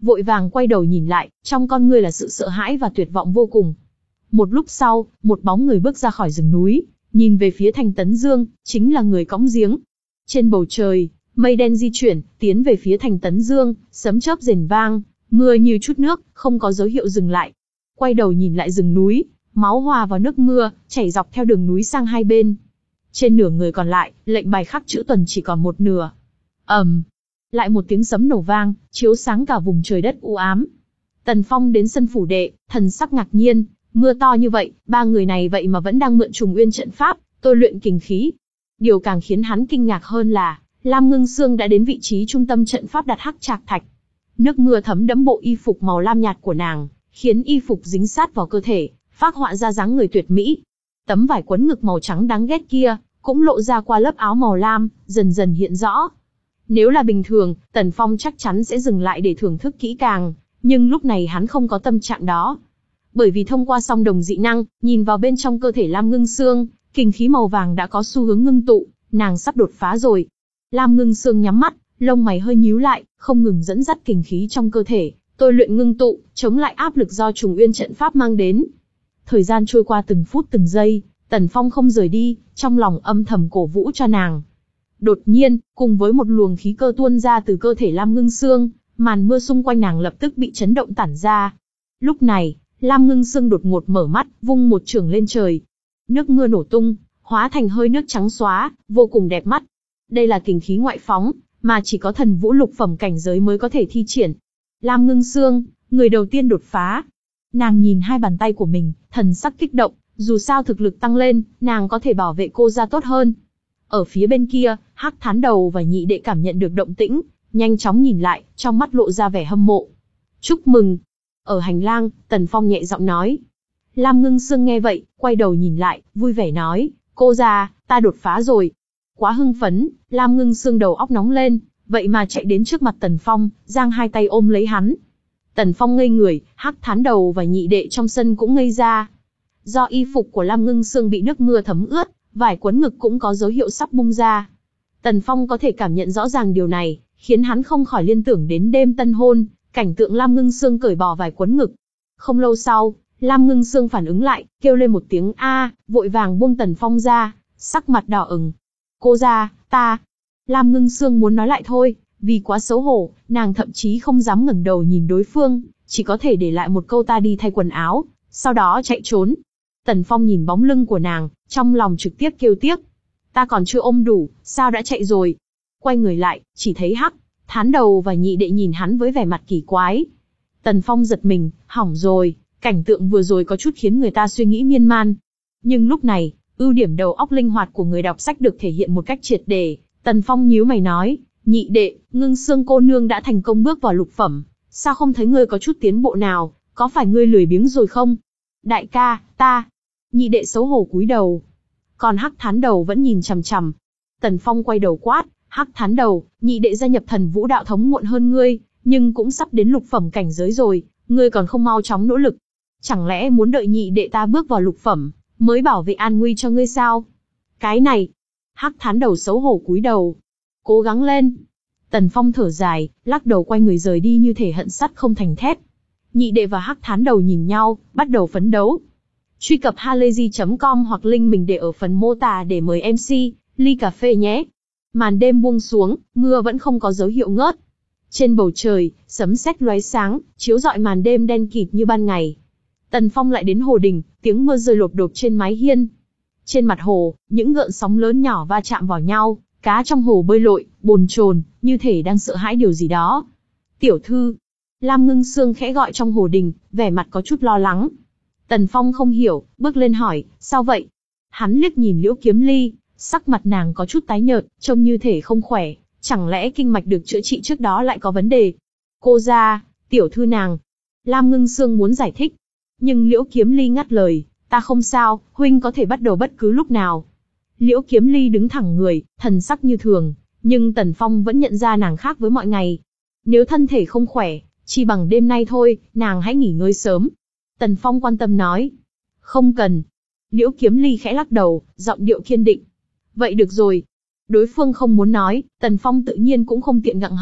vội vàng quay đầu nhìn lại, trong con ngươi là sự sợ hãi và tuyệt vọng vô cùng. Một lúc sau, một bóng người bước ra khỏi rừng núi, nhìn về phía Thành Tấn Dương, chính là người cõng giếng. Trên bầu trời, mây đen di chuyển, tiến về phía Thành Tấn Dương, sấm chớp rền vang, mưa như chút nước, không có dấu hiệu dừng lại. Quay đầu nhìn lại rừng núi, máu hòa vào nước mưa, chảy dọc theo đường núi sang hai bên. Trên nửa người còn lại, lệnh bài khắc chữ tuần chỉ còn một nửa. ầm, um, lại một tiếng sấm nổ vang, chiếu sáng cả vùng trời đất u ám. Tần Phong đến sân phủ đệ, thần sắc ngạc nhiên, mưa to như vậy, ba người này vậy mà vẫn đang mượn Trùng Uyên trận pháp, tôi luyện kình khí. Điều càng khiến hắn kinh ngạc hơn là, Lam Ngưng Sương đã đến vị trí trung tâm trận pháp đặt hắc trạc thạch. Nước mưa thấm đẫm bộ y phục màu lam nhạt của nàng, khiến y phục dính sát vào cơ thể, phác họa ra dáng người tuyệt mỹ. Tấm vải quấn ngực màu trắng đáng ghét kia, cũng lộ ra qua lớp áo màu lam, dần dần hiện rõ. Nếu là bình thường, Tần Phong chắc chắn sẽ dừng lại để thưởng thức kỹ càng, nhưng lúc này hắn không có tâm trạng đó. Bởi vì thông qua song đồng dị năng, nhìn vào bên trong cơ thể Lam Ngưng Sương, kình khí màu vàng đã có xu hướng ngưng tụ, nàng sắp đột phá rồi. Lam Ngưng Sương nhắm mắt, lông mày hơi nhíu lại, không ngừng dẫn dắt kình khí trong cơ thể, tôi luyện ngưng tụ, chống lại áp lực do Trùng Uyên trận pháp mang đến. Thời gian trôi qua từng phút từng giây, Tần Phong không rời đi, trong lòng âm thầm cổ vũ cho nàng. Đột nhiên, cùng với một luồng khí cơ tuôn ra từ cơ thể Lam Ngưng Sương, màn mưa xung quanh nàng lập tức bị chấn động tản ra. Lúc này, Lam Ngưng Sương đột ngột mở mắt, vung một chưởng lên trời. Nước mưa nổ tung, hóa thành hơi nước trắng xóa, vô cùng đẹp mắt. Đây là kình khí ngoại phóng, mà chỉ có thần vũ lục phẩm cảnh giới mới có thể thi triển. Lam Ngưng Sương, người đầu tiên đột phá. Nàng nhìn hai bàn tay của mình, thần sắc kích động, dù sao thực lực tăng lên, nàng có thể bảo vệ cô ra tốt hơn. Ở phía bên kia, Hắc Thán Đầu và Nhị Đệ cảm nhận được động tĩnh, nhanh chóng nhìn lại, trong mắt lộ ra vẻ hâm mộ. Chúc mừng. Ở hành lang, Tần Phong nhẹ giọng nói. Lam Ngưng Sương nghe vậy, quay đầu nhìn lại, vui vẻ nói, cô già, ta đột phá rồi. Quá hưng phấn, Lam Ngưng Sương đầu óc nóng lên, vậy mà chạy đến trước mặt Tần Phong, giang hai tay ôm lấy hắn. Tần Phong ngây người, Hắc Thán Đầu và Nhị Đệ trong sân cũng ngây ra. Do y phục của Lam Ngưng Sương bị nước mưa thấm ướt, vải quấn ngực cũng có dấu hiệu sắp bung ra. Tần Phong có thể cảm nhận rõ ràng điều này, khiến hắn không khỏi liên tưởng đến đêm tân hôn, cảnh tượng Lam Ngưng Sương cởi bỏ vải quấn ngực. Không lâu sau, Lam Ngưng Sương phản ứng lại, kêu lên một tiếng a, vội vàng buông Tần Phong ra, sắc mặt đỏ ửng. Cô ra, ta. Lam Ngưng Sương muốn nói lại thôi, vì quá xấu hổ, nàng thậm chí không dám ngẩng đầu nhìn đối phương, chỉ có thể để lại một câu ta đi thay quần áo, sau đó chạy trốn. Tần Phong nhìn bóng lưng của nàng, trong lòng trực tiếp kêu tiếc. Ta còn chưa ôm đủ, sao đã chạy rồi? Quay người lại, chỉ thấy Hắc Thán Đầu và Nhị Đệ nhìn hắn với vẻ mặt kỳ quái. Tần Phong giật mình, hỏng rồi, cảnh tượng vừa rồi có chút khiến người ta suy nghĩ miên man. Nhưng lúc này, ưu điểm đầu óc linh hoạt của người đọc sách được thể hiện một cách triệt để. Tần Phong nhíu mày nói, Nhị Đệ, Ngưng Sương cô nương đã thành công bước vào lục phẩm, sao không thấy ngươi có chút tiến bộ nào, có phải ngươi lười biếng rồi không? Đại ca, ta. Nhị Đệ xấu hổ cúi đầu. Còn Hắc Thán Đầu vẫn nhìn chằm chằm. Tần Phong quay đầu quát, Hắc Thán Đầu, Nhị Đệ gia nhập thần vũ đạo thống muộn hơn ngươi, nhưng cũng sắp đến lục phẩm cảnh giới rồi, ngươi còn không mau chóng nỗ lực. Chẳng lẽ muốn đợi Nhị Đệ ta bước vào lục phẩm, mới bảo vệ an nguy cho ngươi sao? Cái này. Hắc Thán Đầu xấu hổ cúi đầu. Cố gắng lên. Tần Phong thở dài, lắc đầu quay người rời đi như thể hận sắt không thành thép. Nhị Đệ và Hắc Thán Đầu nhìn nhau, bắt đầu phấn đấu. Truy cập halayzi chấm com hoặc link mình để ở phần mô tả để mời em xê, ly cà phê nhé. Màn đêm buông xuống, mưa vẫn không có dấu hiệu ngớt. Trên bầu trời, sấm sét lóe sáng, chiếu rọi màn đêm đen kịt như ban ngày. Tần Phong lại đến hồ đình, tiếng mưa rơi lộp độp trên mái hiên. Trên mặt hồ, những gợn sóng lớn nhỏ va chạm vào nhau, cá trong hồ bơi lội, bồn chồn, như thể đang sợ hãi điều gì đó. Tiểu thư. Lam Ngưng Sương khẽ gọi trong hồ đình, vẻ mặt có chút lo lắng. Tần Phong không hiểu, bước lên hỏi, sao vậy? Hắn liếc nhìn Liễu Kiếm Ly, sắc mặt nàng có chút tái nhợt, trông như thể không khỏe, chẳng lẽ kinh mạch được chữa trị trước đó lại có vấn đề? Cô ra, tiểu thư nàng. Lam Ngưng Sương muốn giải thích, nhưng Liễu Kiếm Ly ngắt lời, ta không sao, huynh có thể bắt đầu bất cứ lúc nào. Liễu Kiếm Ly đứng thẳng người, thần sắc như thường, nhưng Tần Phong vẫn nhận ra nàng khác với mọi ngày. Nếu thân thể không khỏe, chỉ bằng đêm nay thôi, nàng hãy nghỉ ngơi sớm. Tần Phong quan tâm nói. Không cần. Liễu Kiếm Ly khẽ lắc đầu, giọng điệu kiên định. Vậy được rồi. Đối phương không muốn nói, Tần Phong tự nhiên cũng không tiện gặng hỏi,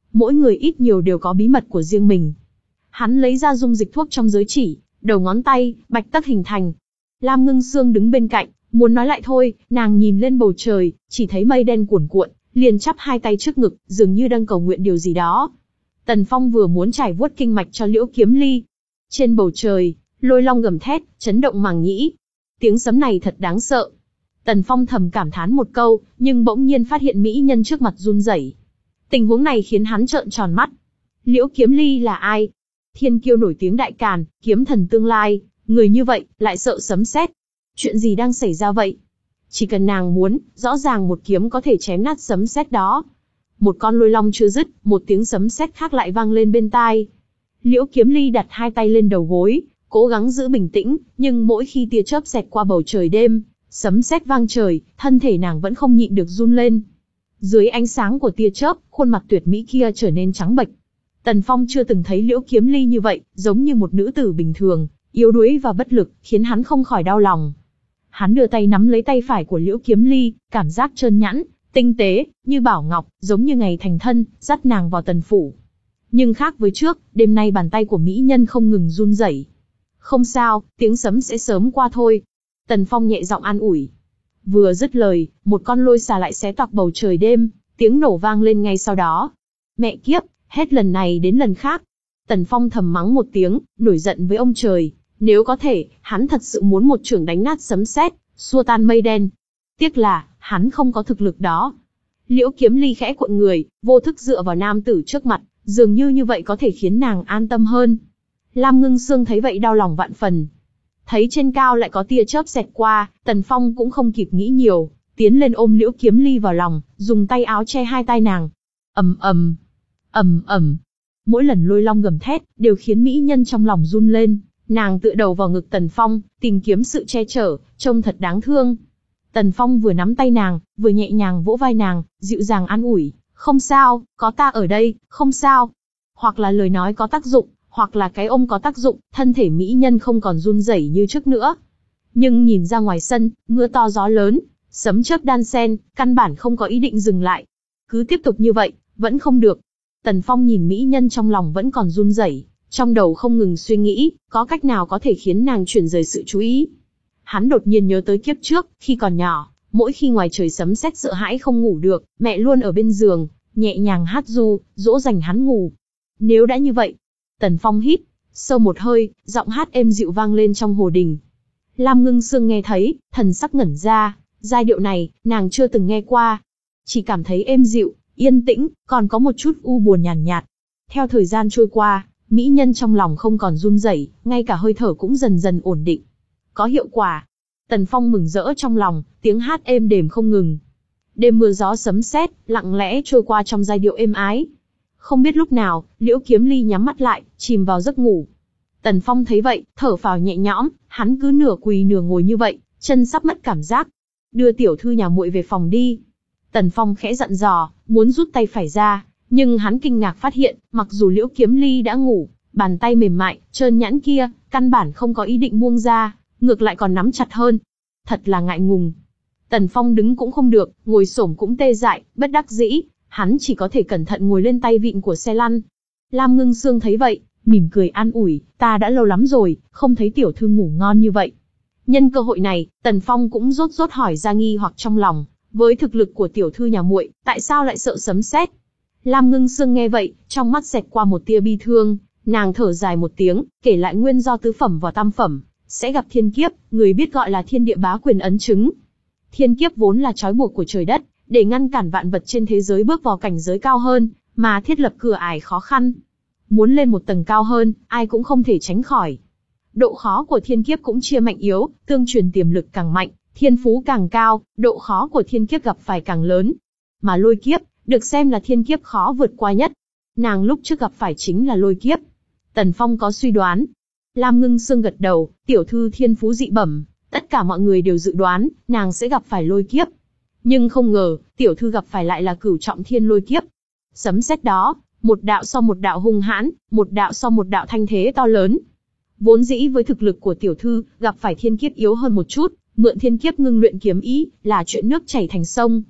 mỗi người ít nhiều đều có bí mật của riêng mình. Hắn lấy ra dung dịch thuốc trong giới chỉ, đầu ngón tay, bạch tắc hình thành. Lam Ngưng Sương đứng bên cạnh, muốn nói lại thôi, nàng nhìn lên bầu trời, chỉ thấy mây đen cuồn cuộn, liền chắp hai tay trước ngực, dường như đang cầu nguyện điều gì đó. Tần Phong vừa muốn trải vuốt kinh mạch cho Liễu Kiếm Ly. Trên bầu trời, lôi long gầm thét, chấn động màng nhĩ. Tiếng sấm này thật đáng sợ. Tần Phong thầm cảm thán một câu, nhưng bỗng nhiên phát hiện mỹ nhân trước mặt run rẩy. Tình huống này khiến hắn trợn tròn mắt. Liễu Kiếm Ly là ai? Thiên kiêu nổi tiếng Đại Càn, kiếm thần tương lai, người như vậy, lại sợ sấm sét. Chuyện gì đang xảy ra vậy? Chỉ cần nàng muốn, rõ ràng một kiếm có thể chém nát sấm sét đó. Một con lôi long chưa dứt, một tiếng sấm sét khác lại vang lên bên tai. Liễu Kiếm Ly đặt hai tay lên đầu gối, cố gắng giữ bình tĩnh, nhưng mỗi khi tia chớp xẹt qua bầu trời đêm, sấm sét vang trời, thân thể nàng vẫn không nhịn được run lên. Dưới ánh sáng của tia chớp, khuôn mặt tuyệt mỹ kia trở nên trắng bệch. Tần Phong chưa từng thấy Liễu Kiếm Ly như vậy, giống như một nữ tử bình thường, yếu đuối và bất lực, khiến hắn không khỏi đau lòng. Hắn đưa tay nắm lấy tay phải của Liễu Kiếm Ly, cảm giác trơn nhẵn, tinh tế, như bảo ngọc, giống như ngày thành thân, dắt nàng vào tần phủ. Nhưng khác với trước, đêm nay bàn tay của mỹ nhân không ngừng run rẩy. Không sao, tiếng sấm sẽ sớm qua thôi. Tần Phong nhẹ giọng an ủi. Vừa dứt lời, một con lôi xà lại xé toạc bầu trời đêm, tiếng nổ vang lên ngay sau đó. Mẹ kiếp, hết lần này đến lần khác. Tần Phong thầm mắng một tiếng, nổi giận với ông trời. Nếu có thể, hắn thật sự muốn một chưởng đánh nát sấm sét, xua tan mây đen. Tiếc là, hắn không có thực lực đó. Liễu Kiếm Ly khẽ cuộn người, vô thức dựa vào nam tử trước mặt, dường như như vậy có thể khiến nàng an tâm hơn. Lam Ngưng Sương thấy vậy đau lòng vạn phần. Thấy trên cao lại có tia chớp xẹt qua, Tần Phong cũng không kịp nghĩ nhiều, tiến lên ôm Liễu Kiếm Ly vào lòng, dùng tay áo che hai tai nàng. Ầm ầm, ầm ầm. Mỗi lần lôi long gầm thét, đều khiến mỹ nhân trong lòng run lên. Nàng tựa đầu vào ngực Tần Phong, tìm kiếm sự che chở, trông thật đáng thương. Tần Phong vừa nắm tay nàng, vừa nhẹ nhàng vỗ vai nàng, dịu dàng an ủi, không sao, có ta ở đây, không sao. Hoặc là lời nói có tác dụng, hoặc là cái ôm có tác dụng, thân thể mỹ nhân không còn run rẩy như trước nữa. Nhưng nhìn ra ngoài sân, mưa to gió lớn, sấm chớp đan xen, căn bản không có ý định dừng lại. Cứ tiếp tục như vậy, vẫn không được. Tần Phong nhìn mỹ nhân trong lòng vẫn còn run rẩy, trong đầu không ngừng suy nghĩ, có cách nào có thể khiến nàng chuyển rời sự chú ý. Hắn đột nhiên nhớ tới kiếp trước, khi còn nhỏ, mỗi khi ngoài trời sấm sét sợ hãi không ngủ được, mẹ luôn ở bên giường, nhẹ nhàng hát ru, dỗ dành hắn ngủ. Nếu đã như vậy, Tần Phong hít sâu một hơi, giọng hát êm dịu vang lên trong hồ đình. Lam Ngưng Sương nghe thấy, thần sắc ngẩn ra, giai điệu này, nàng chưa từng nghe qua. Chỉ cảm thấy êm dịu, yên tĩnh, còn có một chút u buồn nhàn nhạt, nhạt. Theo thời gian trôi qua, mỹ nhân trong lòng không còn run rẩy, ngay cả hơi thở cũng dần dần ổn định. Có hiệu quả. Tần Phong mừng rỡ trong lòng, tiếng hát êm đềm không ngừng. Đêm mưa gió sấm sét, lặng lẽ trôi qua trong giai điệu êm ái. Không biết lúc nào, Liễu Kiếm Ly nhắm mắt lại, chìm vào giấc ngủ. Tần Phong thấy vậy, thở phào nhẹ nhõm, hắn cứ nửa quỳ nửa ngồi như vậy, chân sắp mất cảm giác. Đưa tiểu thư nhà muội về phòng đi. Tần Phong khẽ dặn dò, muốn rút tay phải ra, nhưng hắn kinh ngạc phát hiện, mặc dù Liễu Kiếm Ly đã ngủ, bàn tay mềm mại, trơn nhẵn kia, căn bản không có ý định buông ra, ngược lại còn nắm chặt hơn. Thật là ngại ngùng. Tần Phong đứng cũng không được, ngồi xổm cũng tê dại, bất đắc dĩ, hắn chỉ có thể cẩn thận ngồi lên tay vịn của xe lăn. Lam Ngưng Sương thấy vậy, mỉm cười an ủi, ta đã lâu lắm rồi, không thấy tiểu thư ngủ ngon như vậy. Nhân cơ hội này, Tần Phong cũng rốt rốt hỏi ra nghi hoặc trong lòng, với thực lực của tiểu thư nhà muội, tại sao lại sợ sấm sét? Lam Ngưng Sương nghe vậy, trong mắt xẹt qua một tia bi thương, nàng thở dài một tiếng, kể lại nguyên do tứ phẩm và tam phẩm sẽ gặp thiên kiếp, người biết gọi là thiên địa bá quyền ấn chứng. Thiên kiếp vốn là trói buộc của trời đất, để ngăn cản vạn vật trên thế giới bước vào cảnh giới cao hơn, mà thiết lập cửa ải khó khăn. Muốn lên một tầng cao hơn, ai cũng không thể tránh khỏi. Độ khó của thiên kiếp cũng chia mạnh yếu, tương truyền tiềm lực càng mạnh, thiên phú càng cao, độ khó của thiên kiếp gặp phải càng lớn. Mà lôi kiếp, được xem là thiên kiếp khó vượt qua nhất. Nàng lúc trước gặp phải chính là lôi kiếp. Tần Phong có suy đoán. Lam Ngưng Sương gật đầu, tiểu thư thiên phú dị bẩm, tất cả mọi người đều dự đoán, nàng sẽ gặp phải lôi kiếp. Nhưng không ngờ, tiểu thư gặp phải lại là cửu trọng thiên lôi kiếp. Sấm sét đó, một đạo sau một đạo hung hãn, một đạo sau một đạo thanh thế to lớn. Vốn dĩ với thực lực của tiểu thư, gặp phải thiên kiếp yếu hơn một chút, mượn thiên kiếp ngưng luyện kiếm ý, là chuyện nước chảy thành sông.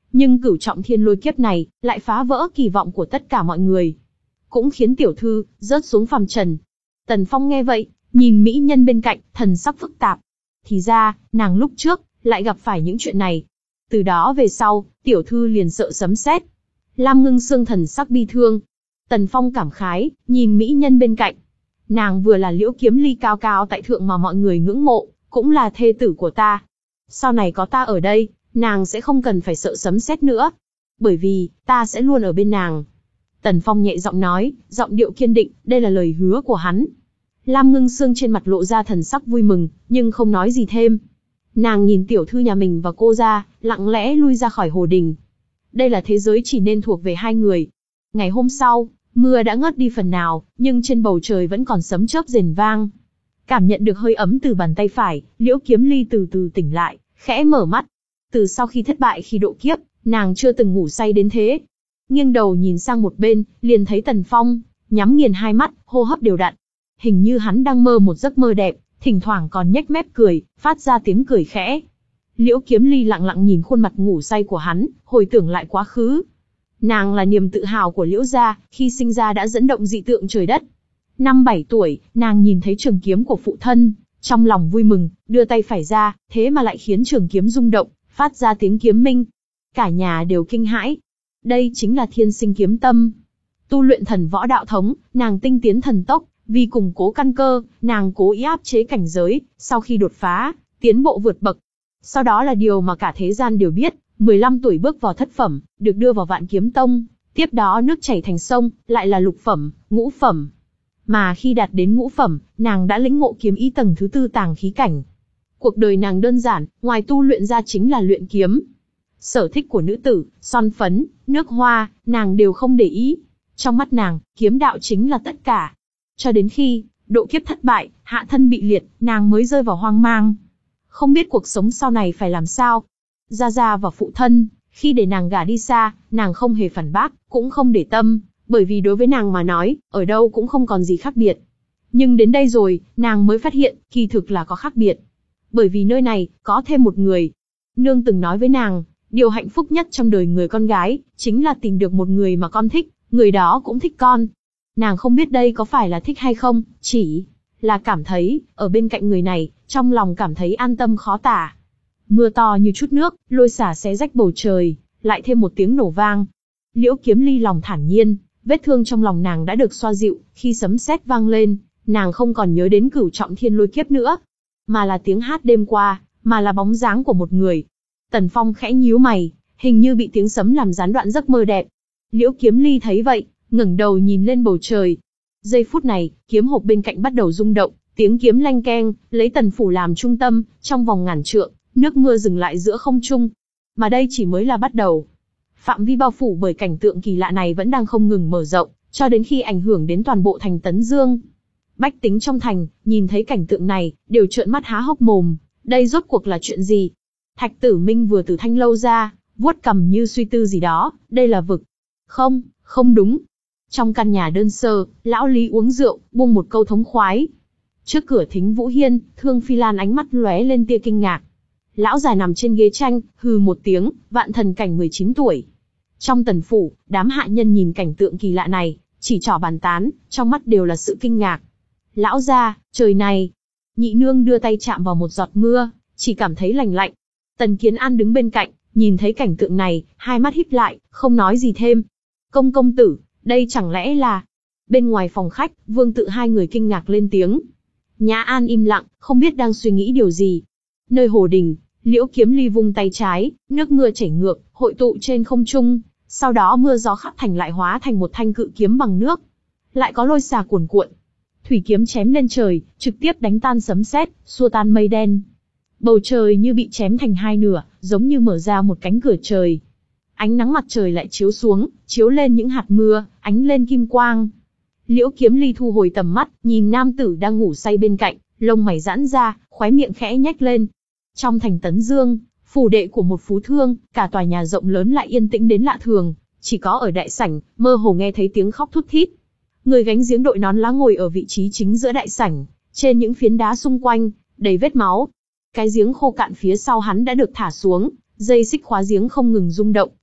Nhưng cửu trọng thiên lôi kiếp này, lại phá vỡ kỳ vọng của tất cả mọi người. Cũng khiến tiểu thư, rớt xuống phàm trần. Tần Phong nghe vậy, nhìn mỹ nhân bên cạnh, thần sắc phức tạp. Thì ra, nàng lúc trước, lại gặp phải những chuyện này. Từ đó về sau, tiểu thư liền sợ sấm sét. Lam Ngưng Sương thần sắc bi thương. Tần Phong cảm khái, nhìn mỹ nhân bên cạnh. Nàng vừa là Liễu Kiếm Ly cao cao tại thượng mà mọi người ngưỡng mộ, cũng là thê tử của ta. Sau này có ta ở đây, nàng sẽ không cần phải sợ sấm sét nữa. Bởi vì, ta sẽ luôn ở bên nàng. Tần Phong nhẹ giọng nói, giọng điệu kiên định, đây là lời hứa của hắn. Lam Ngưng Sương trên mặt lộ ra thần sắc vui mừng, nhưng không nói gì thêm. Nàng nhìn tiểu thư nhà mình và cô ra, lặng lẽ lui ra khỏi hồ đình. Đây là thế giới chỉ nên thuộc về hai người. Ngày hôm sau, mưa đã ngớt đi phần nào, nhưng trên bầu trời vẫn còn sấm chớp rền vang. Cảm nhận được hơi ấm từ bàn tay phải, Liễu Kiếm Ly từ từ tỉnh lại, khẽ mở mắt. Từ sau khi thất bại khi độ kiếp, nàng chưa từng ngủ say đến thế. Nghiêng đầu nhìn sang một bên, liền thấy Tần Phong, nhắm nghiền hai mắt, hô hấp đều đặn. Hình như hắn đang mơ một giấc mơ đẹp, thỉnh thoảng còn nhếch mép cười, phát ra tiếng cười khẽ. Liễu Kiếm Ly lặng lặng nhìn khuôn mặt ngủ say của hắn, hồi tưởng lại quá khứ. Nàng là niềm tự hào của Liễu gia, khi sinh ra đã dẫn động dị tượng trời đất. Năm bảy tuổi, nàng nhìn thấy trường kiếm của phụ thân, trong lòng vui mừng, đưa tay phải ra, thế mà lại khiến trường kiếm rung động, phát ra tiếng kiếm minh. Cả nhà đều kinh hãi. Đây chính là thiên sinh kiếm tâm. Tu luyện thần võ đạo thống, nàng tinh tiến thần tốc, vì củng cố căn cơ, nàng cố ý áp chế cảnh giới, sau khi đột phá, tiến bộ vượt bậc. Sau đó là điều mà cả thế gian đều biết, mười lăm tuổi bước vào thất phẩm, được đưa vào Vạn Kiếm Tông, tiếp đó nước chảy thành sông, lại là lục phẩm, ngũ phẩm. Mà khi đạt đến ngũ phẩm, nàng đã lĩnh ngộ kiếm ý tầng thứ tư tàng khí cảnh. Cuộc đời nàng đơn giản, ngoài tu luyện ra chính là luyện kiếm. Sở thích của nữ tử, son phấn, nước hoa, nàng đều không để ý. Trong mắt nàng, kiếm đạo chính là tất cả. Cho đến khi, độ kiếp thất bại, hạ thân bị liệt, nàng mới rơi vào hoang mang. Không biết cuộc sống sau này phải làm sao. Gia Gia và phụ thân, khi để nàng gả đi xa, nàng không hề phản bác, cũng không để tâm, bởi vì đối với nàng mà nói, ở đâu cũng không còn gì khác biệt. Nhưng đến đây rồi, nàng mới phát hiện, kỳ thực là có khác biệt. Bởi vì nơi này, có thêm một người. Nương từng nói với nàng, điều hạnh phúc nhất trong đời người con gái, chính là tìm được một người mà con thích, người đó cũng thích con. Nàng không biết đây có phải là thích hay không, chỉ là cảm thấy, ở bên cạnh người này, trong lòng cảm thấy an tâm khó tả. Mưa to như chút nước, lôi xả xé rách bầu trời, lại thêm một tiếng nổ vang. Liễu Kiếm Ly lòng thản nhiên, vết thương trong lòng nàng đã được xoa dịu, khi sấm sét vang lên, nàng không còn nhớ đến cửu trọng thiên lôi kiếp nữa, mà là tiếng hát đêm qua, mà là bóng dáng của một người. Tần Phong khẽ nhíu mày, hình như bị tiếng sấm làm gián đoạn giấc mơ đẹp. Liễu Kiếm Ly thấy vậy, ngẩng đầu nhìn lên bầu trời. Giây phút này, kiếm hộp bên cạnh bắt đầu rung động, tiếng kiếm lanh keng, lấy Tần phủ làm trung tâm, trong vòng ngàn trượng, nước mưa dừng lại giữa không trung. Mà đây chỉ mới là bắt đầu. Phạm vi bao phủ bởi cảnh tượng kỳ lạ này vẫn đang không ngừng mở rộng, cho đến khi ảnh hưởng đến toàn bộ thành Tấn Dương. Bách tính trong thành, nhìn thấy cảnh tượng này, đều trợn mắt há hốc mồm, đây rốt cuộc là chuyện gì? Thạch Tử Minh vừa từ thanh lâu ra, vuốt cằm như suy tư gì đó, đây là vực. Không, không đúng. Trong căn nhà đơn sơ, lão Lý uống rượu, buông một câu thống khoái. Trước cửa Thính Vũ Hiên, Thương Phi Lan ánh mắt lóe lên tia kinh ngạc. Lão già nằm trên ghế tranh, hừ một tiếng, vạn thần cảnh mười chín tuổi. Trong Tần phủ, đám hạ nhân nhìn cảnh tượng kỳ lạ này, chỉ trỏ bàn tán, trong mắt đều là sự kinh ngạc. Lão gia, trời này. Nhị nương đưa tay chạm vào một giọt mưa, chỉ cảm thấy lành lạnh. Tần Kiến An đứng bên cạnh, nhìn thấy cảnh tượng này, hai mắt híp lại, không nói gì thêm. Công công tử, đây chẳng lẽ là... Bên ngoài phòng khách, Vương Tự hai người kinh ngạc lên tiếng. Nhã An im lặng, không biết đang suy nghĩ điều gì. Nơi hồ đình, Liễu Kiếm Ly vung tay trái, nước mưa chảy ngược, hội tụ trên không trung, sau đó mưa gió khắp thành lại hóa thành một thanh cự kiếm bằng nước. Lại có lôi xà cuồn cuộn. Thủy kiếm chém lên trời, trực tiếp đánh tan sấm sét, xua tan mây đen. Bầu trời như bị chém thành hai nửa, giống như mở ra một cánh cửa trời. Ánh nắng mặt trời lại chiếu xuống, chiếu lên những hạt mưa, ánh lên kim quang. Liễu Kiếm Ly thu hồi tầm mắt, nhìn nam tử đang ngủ say bên cạnh, lông mày giãn ra, khóe miệng khẽ nhếch lên. Trong thành Tấn Dương, phủ đệ của một phú thương, cả tòa nhà rộng lớn lại yên tĩnh đến lạ thường, chỉ có ở đại sảnh, mơ hồ nghe thấy tiếng khóc thút thít. Người gánh giếng đội nón lá ngồi ở vị trí chính giữa đại sảnh, trên những phiến đá xung quanh, đầy vết máu. Cái giếng khô cạn phía sau hắn đã được thả xuống, dây xích khóa giếng không ngừng rung động,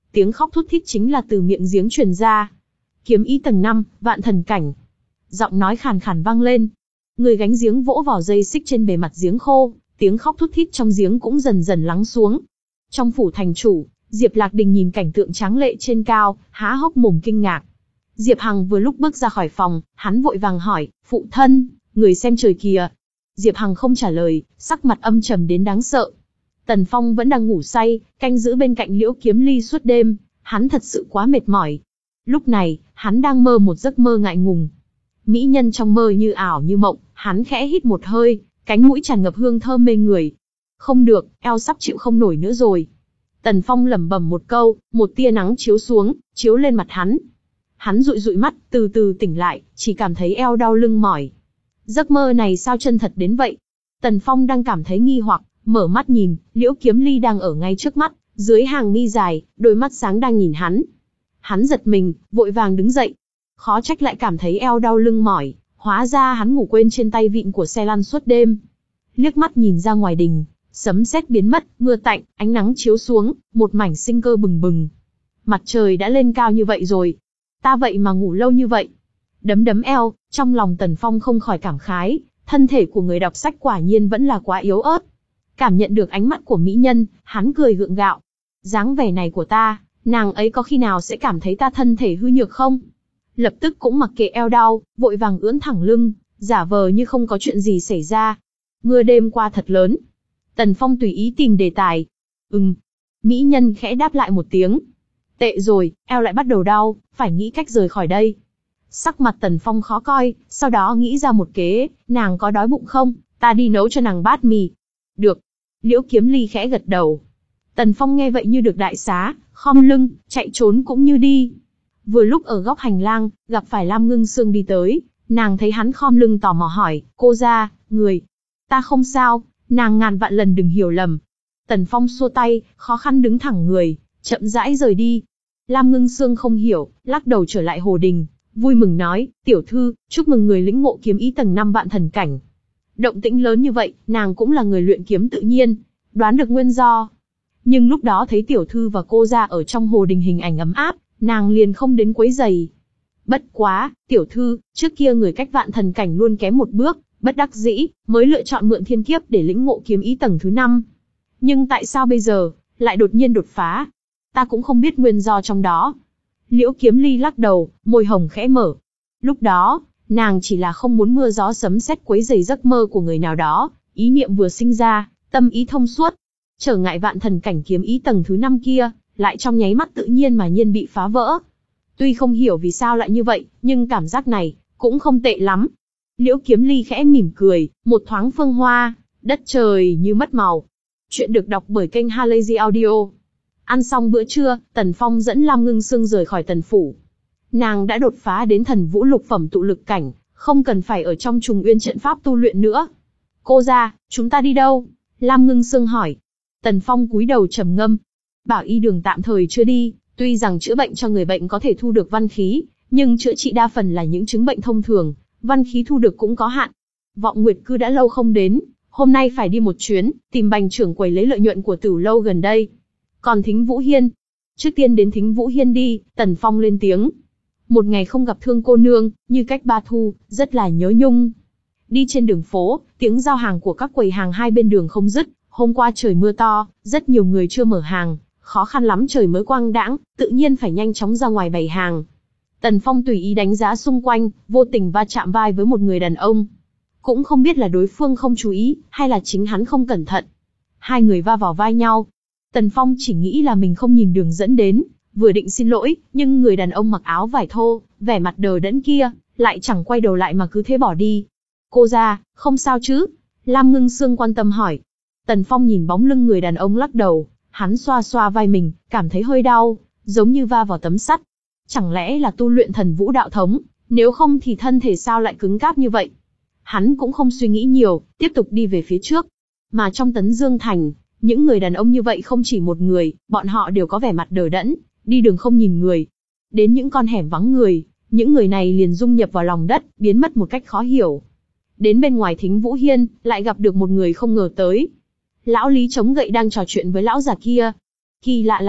tiếng khóc thút thít chính là từ miệng giếng truyền ra. Kiếm ý tầng năm, vạn thần cảnh. Giọng nói khàn khàn vang lên. Người gánh giếng vỗ vào dây xích trên bề mặt giếng khô, tiếng khóc thút thít trong giếng cũng dần dần lắng xuống. Trong phủ thành chủ, Diệp Lạc Đình nhìn cảnh tượng tráng lệ trên cao, há hốc mồm kinh ngạc. Diệp Hằng vừa lúc bước ra khỏi phòng, hắn vội vàng hỏi, phụ thân, người xem trời kìa. Diệp Hằng không trả lời, sắc mặt âm trầm đến đáng sợ. Tần Phong vẫn đang ngủ say, canh giữ bên cạnh Liễu Kiếm Ly suốt đêm, hắn thật sự quá mệt mỏi. Lúc này, hắn đang mơ một giấc mơ ngại ngùng. Mỹ nhân trong mơ như ảo như mộng, hắn khẽ hít một hơi, cánh mũi tràn ngập hương thơm mê người. Không được, eo sắp chịu không nổi nữa rồi. Tần Phong lẩm bẩm một câu, một tia nắng chiếu xuống, chiếu lên mặt hắn. Hắn dụi dụi mắt, từ từ tỉnh lại, chỉ cảm thấy eo đau lưng mỏi. Giấc mơ này sao chân thật đến vậy? Tần Phong đang cảm thấy nghi hoặc, mở mắt nhìn, Liễu Kiếm Ly đang ở ngay trước mắt, dưới hàng mi dài, đôi mắt sáng đang nhìn hắn. Hắn giật mình, vội vàng đứng dậy. Khó trách lại cảm thấy eo đau lưng mỏi, hóa ra hắn ngủ quên trên tay vịn của xe lăn suốt đêm. Liếc mắt nhìn ra ngoài đình, sấm sét biến mất, mưa tạnh, ánh nắng chiếu xuống, một mảnh sinh cơ bừng bừng. Mặt trời đã lên cao như vậy rồi. Ta vậy mà ngủ lâu như vậy. Đấm đấm eo, trong lòng Tần Phong không khỏi cảm khái, thân thể của người đọc sách quả nhiên vẫn là quá yếu ớt. Cảm nhận được ánh mắt của mỹ nhân, hắn cười gượng gạo. Dáng vẻ này của ta, nàng ấy có khi nào sẽ cảm thấy ta thân thể hư nhược không? Lập tức cũng mặc kệ eo đau, vội vàng ưỡn thẳng lưng, giả vờ như không có chuyện gì xảy ra. Mưa đêm qua thật lớn. Tần Phong tùy ý tìm đề tài. Ừm. Mỹ nhân khẽ đáp lại một tiếng. Tệ rồi, eo lại bắt đầu đau, phải nghĩ cách rời khỏi đây. Sắc mặt Tần Phong khó coi, sau đó nghĩ ra một kế, nàng có đói bụng không? Ta đi nấu cho nàng bát mì. Được. Liễu Kiếm Ly khẽ gật đầu. Tần Phong nghe vậy như được đại xá, khom lưng, chạy trốn cũng như đi. Vừa lúc ở góc hành lang, gặp phải Lam Ngưng Sương đi tới, nàng thấy hắn khom lưng tò mò hỏi, cô ra, người. Ta không sao, nàng ngàn vạn lần đừng hiểu lầm. Tần Phong xua tay, khó khăn đứng thẳng người, chậm rãi rời đi. Lam Ngưng Sương không hiểu, lắc đầu trở lại hồ đình, vui mừng nói, tiểu thư, chúc mừng người lĩnh ngộ kiếm ý tầng năm vạn thần cảnh. Động tĩnh lớn như vậy, nàng cũng là người luyện kiếm tự nhiên, đoán được nguyên do. Nhưng lúc đó thấy tiểu thư và cô ra ở trong hồ đình hình ảnh ấm áp, nàng liền không đến quấy giày. Bất quá, tiểu thư, trước kia người cách vạn thần cảnh luôn kém một bước, bất đắc dĩ, mới lựa chọn mượn thiên kiếp để lĩnh ngộ kiếm ý tầng thứ năm. Nhưng tại sao bây giờ, lại đột nhiên đột phá? Ta cũng không biết nguyên do trong đó. Liễu Kiếm Ly lắc đầu, môi hồng khẽ mở. Lúc đó, nàng chỉ là không muốn mưa gió sấm sét quấy rầy giấc mơ của người nào đó, ý niệm vừa sinh ra, tâm ý thông suốt. Trở ngại vạn thần cảnh kiếm ý tầng thứ năm kia, lại trong nháy mắt tự nhiên mà nhiên bị phá vỡ. Tuy không hiểu vì sao lại như vậy, nhưng cảm giác này, cũng không tệ lắm. Liễu Kiếm Ly khẽ mỉm cười, một thoáng phương hoa, đất trời như mất màu. Chuyện được đọc bởi kênh Halazy Audio. Ăn xong bữa trưa, Tần Phong dẫn Lam Ngưng Sương rời khỏi tần phủ. Nàng đã đột phá đến thần vũ lục phẩm tụ lực cảnh, không cần phải ở trong trùng uyên trận pháp tu luyện nữa. Cô ra, chúng ta đi đâu? Lam Ngưng Sương hỏi. Tần Phong cúi đầu trầm ngâm. Bảo y đường tạm thời chưa đi, tuy rằng chữa bệnh cho người bệnh có thể thu được văn khí, nhưng chữa trị đa phần là những chứng bệnh thông thường, văn khí thu được cũng có hạn. Vọng Nguyệt Cư đã lâu không đến, hôm nay phải đi một chuyến, tìm Bành trưởng quầy lấy lợi nhuận của Tửu lâu gần đây. Còn Thính Vũ Hiên, trước tiên đến Thính Vũ Hiên đi, Tần Phong lên tiếng. Một ngày không gặp Thương cô nương, như cách ba thu, rất là nhớ nhung. Đi trên đường phố, tiếng giao hàng của các quầy hàng hai bên đường không dứt. Hôm qua trời mưa to, rất nhiều người chưa mở hàng, khó khăn lắm trời mới quang đãng, tự nhiên phải nhanh chóng ra ngoài bày hàng. Tần Phong tùy ý đánh giá xung quanh, vô tình va chạm vai với một người đàn ông. Cũng không biết là đối phương không chú ý, hay là chính hắn không cẩn thận. Hai người va vào vai nhau. Tần Phong chỉ nghĩ là mình không nhìn đường dẫn đến, vừa định xin lỗi, nhưng người đàn ông mặc áo vải thô, vẻ mặt đờ đẫn kia, lại chẳng quay đầu lại mà cứ thế bỏ đi. Cô ra, không sao chứ? Lam Ngưng Sương quan tâm hỏi. Tần Phong nhìn bóng lưng người đàn ông lắc đầu, hắn xoa xoa vai mình, cảm thấy hơi đau, giống như va vào tấm sắt. Chẳng lẽ là tu luyện thần vũ đạo thống, nếu không thì thân thể sao lại cứng cáp như vậy? Hắn cũng không suy nghĩ nhiều, tiếp tục đi về phía trước. Mà trong Tấn Dương Thành, những người đàn ông như vậy không chỉ một người, bọn họ đều có vẻ mặt đờ đẫn, đi đường không nhìn người. Đến những con hẻm vắng người, những người này liền dung nhập vào lòng đất, biến mất một cách khó hiểu. Đến bên ngoài Thính Vũ Hiên, lại gặp được một người không ngờ tới. Lão Lý chống gậy đang trò chuyện với lão già kia. Kỳ lạ là,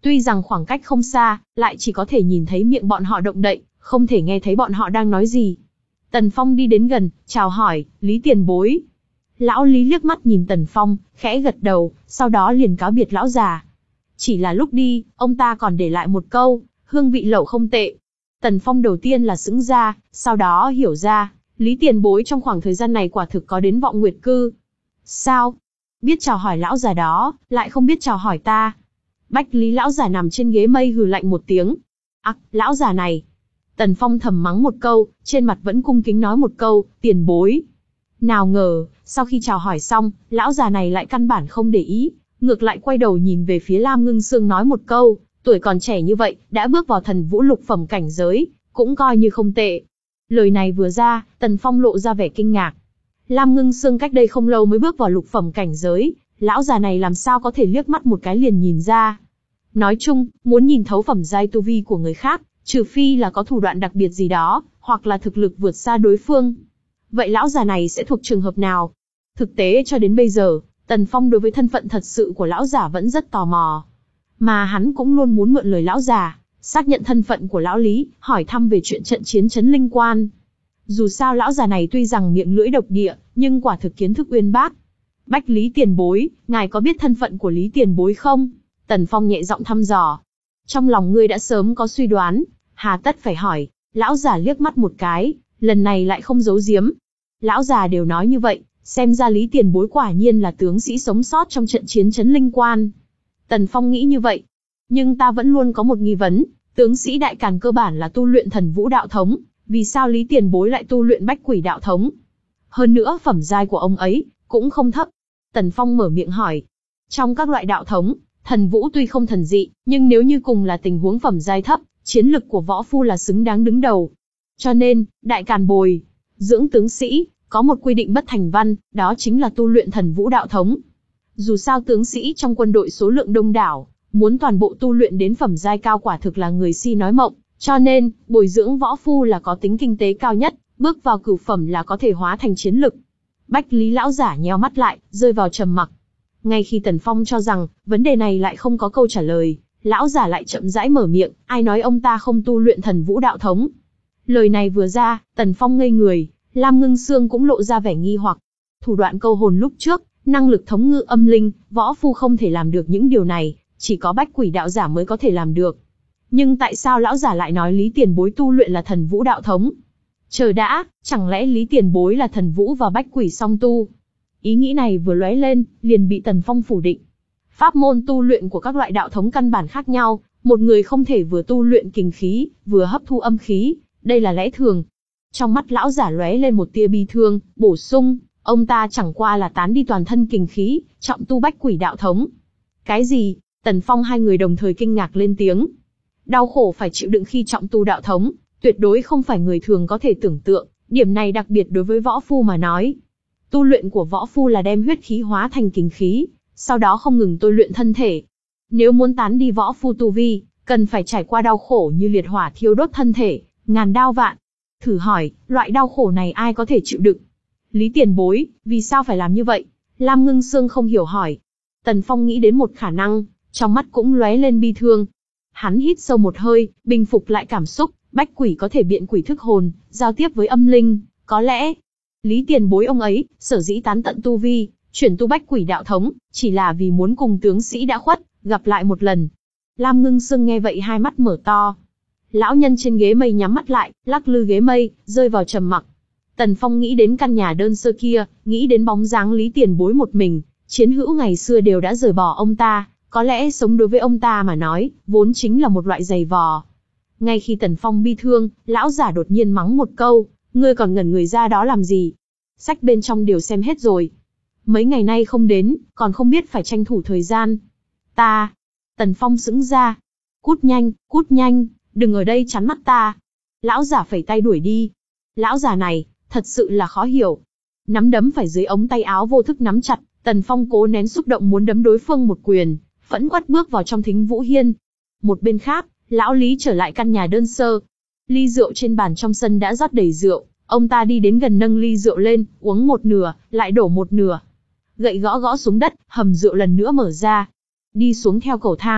Tuy rằng khoảng cách không xa, lại chỉ có thể nhìn thấy miệng bọn họ động đậy, không thể nghe thấy bọn họ đang nói gì. Tần Phong đi đến gần, chào hỏi, Lý tiền bối. Lão Lý liếc mắt nhìn Tần Phong, khẽ gật đầu, sau đó liền cáo biệt lão già. Chỉ là lúc đi, ông ta còn để lại một câu, hương vị lẩu không tệ. Tần Phong đầu tiên là sững ra, sau đó hiểu ra, Lý tiền bối trong khoảng thời gian này quả thực có đến vọng nguyệt cư. Sao? Biết chào hỏi lão già đó, lại không biết chào hỏi ta. Bách Lý lão già nằm trên ghế mây hừ lạnh một tiếng. Ặc, à, lão già này. Tần Phong thầm mắng một câu, trên mặt vẫn cung kính nói một câu, tiền bối. Nào ngờ, sau khi chào hỏi xong, lão già này lại căn bản không để ý, ngược lại quay đầu nhìn về phía Lam Ngưng Sương nói một câu, tuổi còn trẻ như vậy, đã bước vào thần vũ lục phẩm cảnh giới, cũng coi như không tệ. Lời này vừa ra, Tần Phong lộ ra vẻ kinh ngạc. Lam Ngưng Sương cách đây không lâu mới bước vào lục phẩm cảnh giới, lão già này làm sao có thể liếc mắt một cái liền nhìn ra. Nói chung, muốn nhìn thấu phẩm giai tu vi của người khác, trừ phi là có thủ đoạn đặc biệt gì đó, hoặc là thực lực vượt xa đối phương. Vậy lão già này sẽ thuộc trường hợp nào? Thực tế cho đến bây giờ, Tần Phong đối với thân phận thật sự của lão già vẫn rất tò mò. Mà hắn cũng luôn muốn mượn lời lão già, xác nhận thân phận của lão Lý, hỏi thăm về chuyện trận chiến Trấn Linh Quan. Dù sao lão già này tuy rằng miệng lưỡi độc địa, nhưng quả thực kiến thức uyên bác. Bách Lý tiền bối, ngài có biết thân phận của Lý tiền bối không? Tần Phong nhẹ giọng thăm dò. Trong lòng ngươi đã sớm có suy đoán, hà tất phải hỏi. Lão già liếc mắt một cái, lần này lại không giấu giếm. Lão già đều nói như vậy, xem ra Lý tiền bối quả nhiên là tướng sĩ sống sót trong trận chiến Trấn Linh Quan. Tần Phong nghĩ như vậy. Nhưng ta vẫn luôn có một nghi vấn, tướng sĩ đại càn cơ bản là tu luyện thần vũ đạo thống, vì sao Lý tiền bối lại tu luyện bách quỷ đạo thống? Hơn nữa phẩm giai của ông ấy, cũng không thấp. Tần Phong mở miệng hỏi. Trong các loại đạo thống, thần vũ tuy không thần dị, nhưng nếu như cùng là tình huống phẩm giai thấp, chiến lực của võ phu là xứng đáng đứng đầu. Cho nên, đại càn bồi dưỡng tướng sĩ, có một quy định bất thành văn, đó chính là tu luyện thần vũ đạo thống. Dù sao tướng sĩ trong quân đội số lượng đông đảo, muốn toàn bộ tu luyện đến phẩm giai cao quả thực là người si nói mộng, cho nên, bồi dưỡng võ phu là có tính kinh tế cao nhất, bước vào cửu phẩm là có thể hóa thành chiến lực. Bách Lý lão giả nheo mắt lại, rơi vào trầm mặc. Ngay khi Tần Phong cho rằng, vấn đề này lại không có câu trả lời, lão giả lại chậm rãi mở miệng, ai nói ông ta không tu luyện thần vũ đạo thống. Lời này vừa ra, Tần Phong ngây người, Lam Ngưng Sương cũng lộ ra vẻ nghi hoặc. Thủ đoạn câu hồn lúc trước, năng lực thống ngự âm linh, võ phu không thể làm được những điều này, chỉ có bách quỷ đạo giả mới có thể làm được. Nhưng tại sao lão giả lại nói Lý tiền bối tu luyện là thần vũ đạo thống? Chờ đã, chẳng lẽ Lý tiền bối là thần vũ và bách quỷ song tu? Ý nghĩ này vừa lóe lên, liền bị Tần Phong phủ định. Pháp môn tu luyện của các loại đạo thống căn bản khác nhau, một người không thể vừa tu luyện kình khí, vừa hấp thu âm khí, đây là lẽ thường. Trong mắt lão giả lóe lên một tia bi thương, bổ sung, ông ta chẳng qua là tán đi toàn thân kình khí, trọng tu bách quỷ đạo thống. Cái gì? Tần Phong hai người đồng thời kinh ngạc lên tiếng. Đau khổ phải chịu đựng khi trọng tu đạo thống, tuyệt đối không phải người thường có thể tưởng tượng, điểm này đặc biệt đối với võ phu mà nói. Tu luyện của võ phu là đem huyết khí hóa thành kình khí, sau đó không ngừng tôi luyện thân thể. Nếu muốn tán đi võ phu tu vi, cần phải trải qua đau khổ như liệt hỏa thiêu đốt thân thể, ngàn đao vạn. Thử hỏi, loại đau khổ này ai có thể chịu đựng? Lý tiền bối, vì sao phải làm như vậy? Lam Ngưng Sương không hiểu hỏi. Tần Phong nghĩ đến một khả năng, trong mắt cũng lóe lên bi thương. Hắn hít sâu một hơi, bình phục lại cảm xúc, bách quỷ có thể biện quỷ thức hồn, giao tiếp với âm linh, có lẽ Lý tiền bối ông ấy, sở dĩ tán tận tu vi, chuyển tu bách quỷ đạo thống, chỉ là vì muốn cùng tướng sĩ đã khuất, gặp lại một lần. Lam Ngưng Sương nghe vậy hai mắt mở to. Lão nhân trên ghế mây nhắm mắt lại, lắc lư ghế mây, rơi vào trầm mặc. Tần Phong nghĩ đến căn nhà đơn sơ kia, nghĩ đến bóng dáng Lý tiền bối một mình, chiến hữu ngày xưa đều đã rời bỏ ông ta, có lẽ sống đối với ông ta mà nói, vốn chính là một loại giày vò. Ngay khi Tần Phong bi thương, lão giả đột nhiên mắng một câu, ngươi còn ngẩn người ra đó làm gì? Sách bên trong đều xem hết rồi. Mấy ngày nay không đến, còn không biết phải tranh thủ thời gian. Ta. Tần Phong sững ra. Cút nhanh, cút nhanh, đừng ở đây chắn mắt ta. Lão giả phẩy tay đuổi đi. Lão già này, thật sự là khó hiểu. Nắm đấm phải dưới ống tay áo vô thức nắm chặt, Tần Phong cố nén xúc động muốn đấm đối phương một quyền, phẫn uất bước vào trong Thính Vũ Hiên. Một bên khác, lão Lý trở lại căn nhà đơn sơ. Ly rượu trên bàn trong sân đã rót đầy rượu, ông ta đi đến gần nâng ly rượu lên, uống một nửa, lại đổ một nửa. Gậy gõ gõ xuống đất, hầm rượu lần nữa mở ra. Đi xuống theo cầu thang,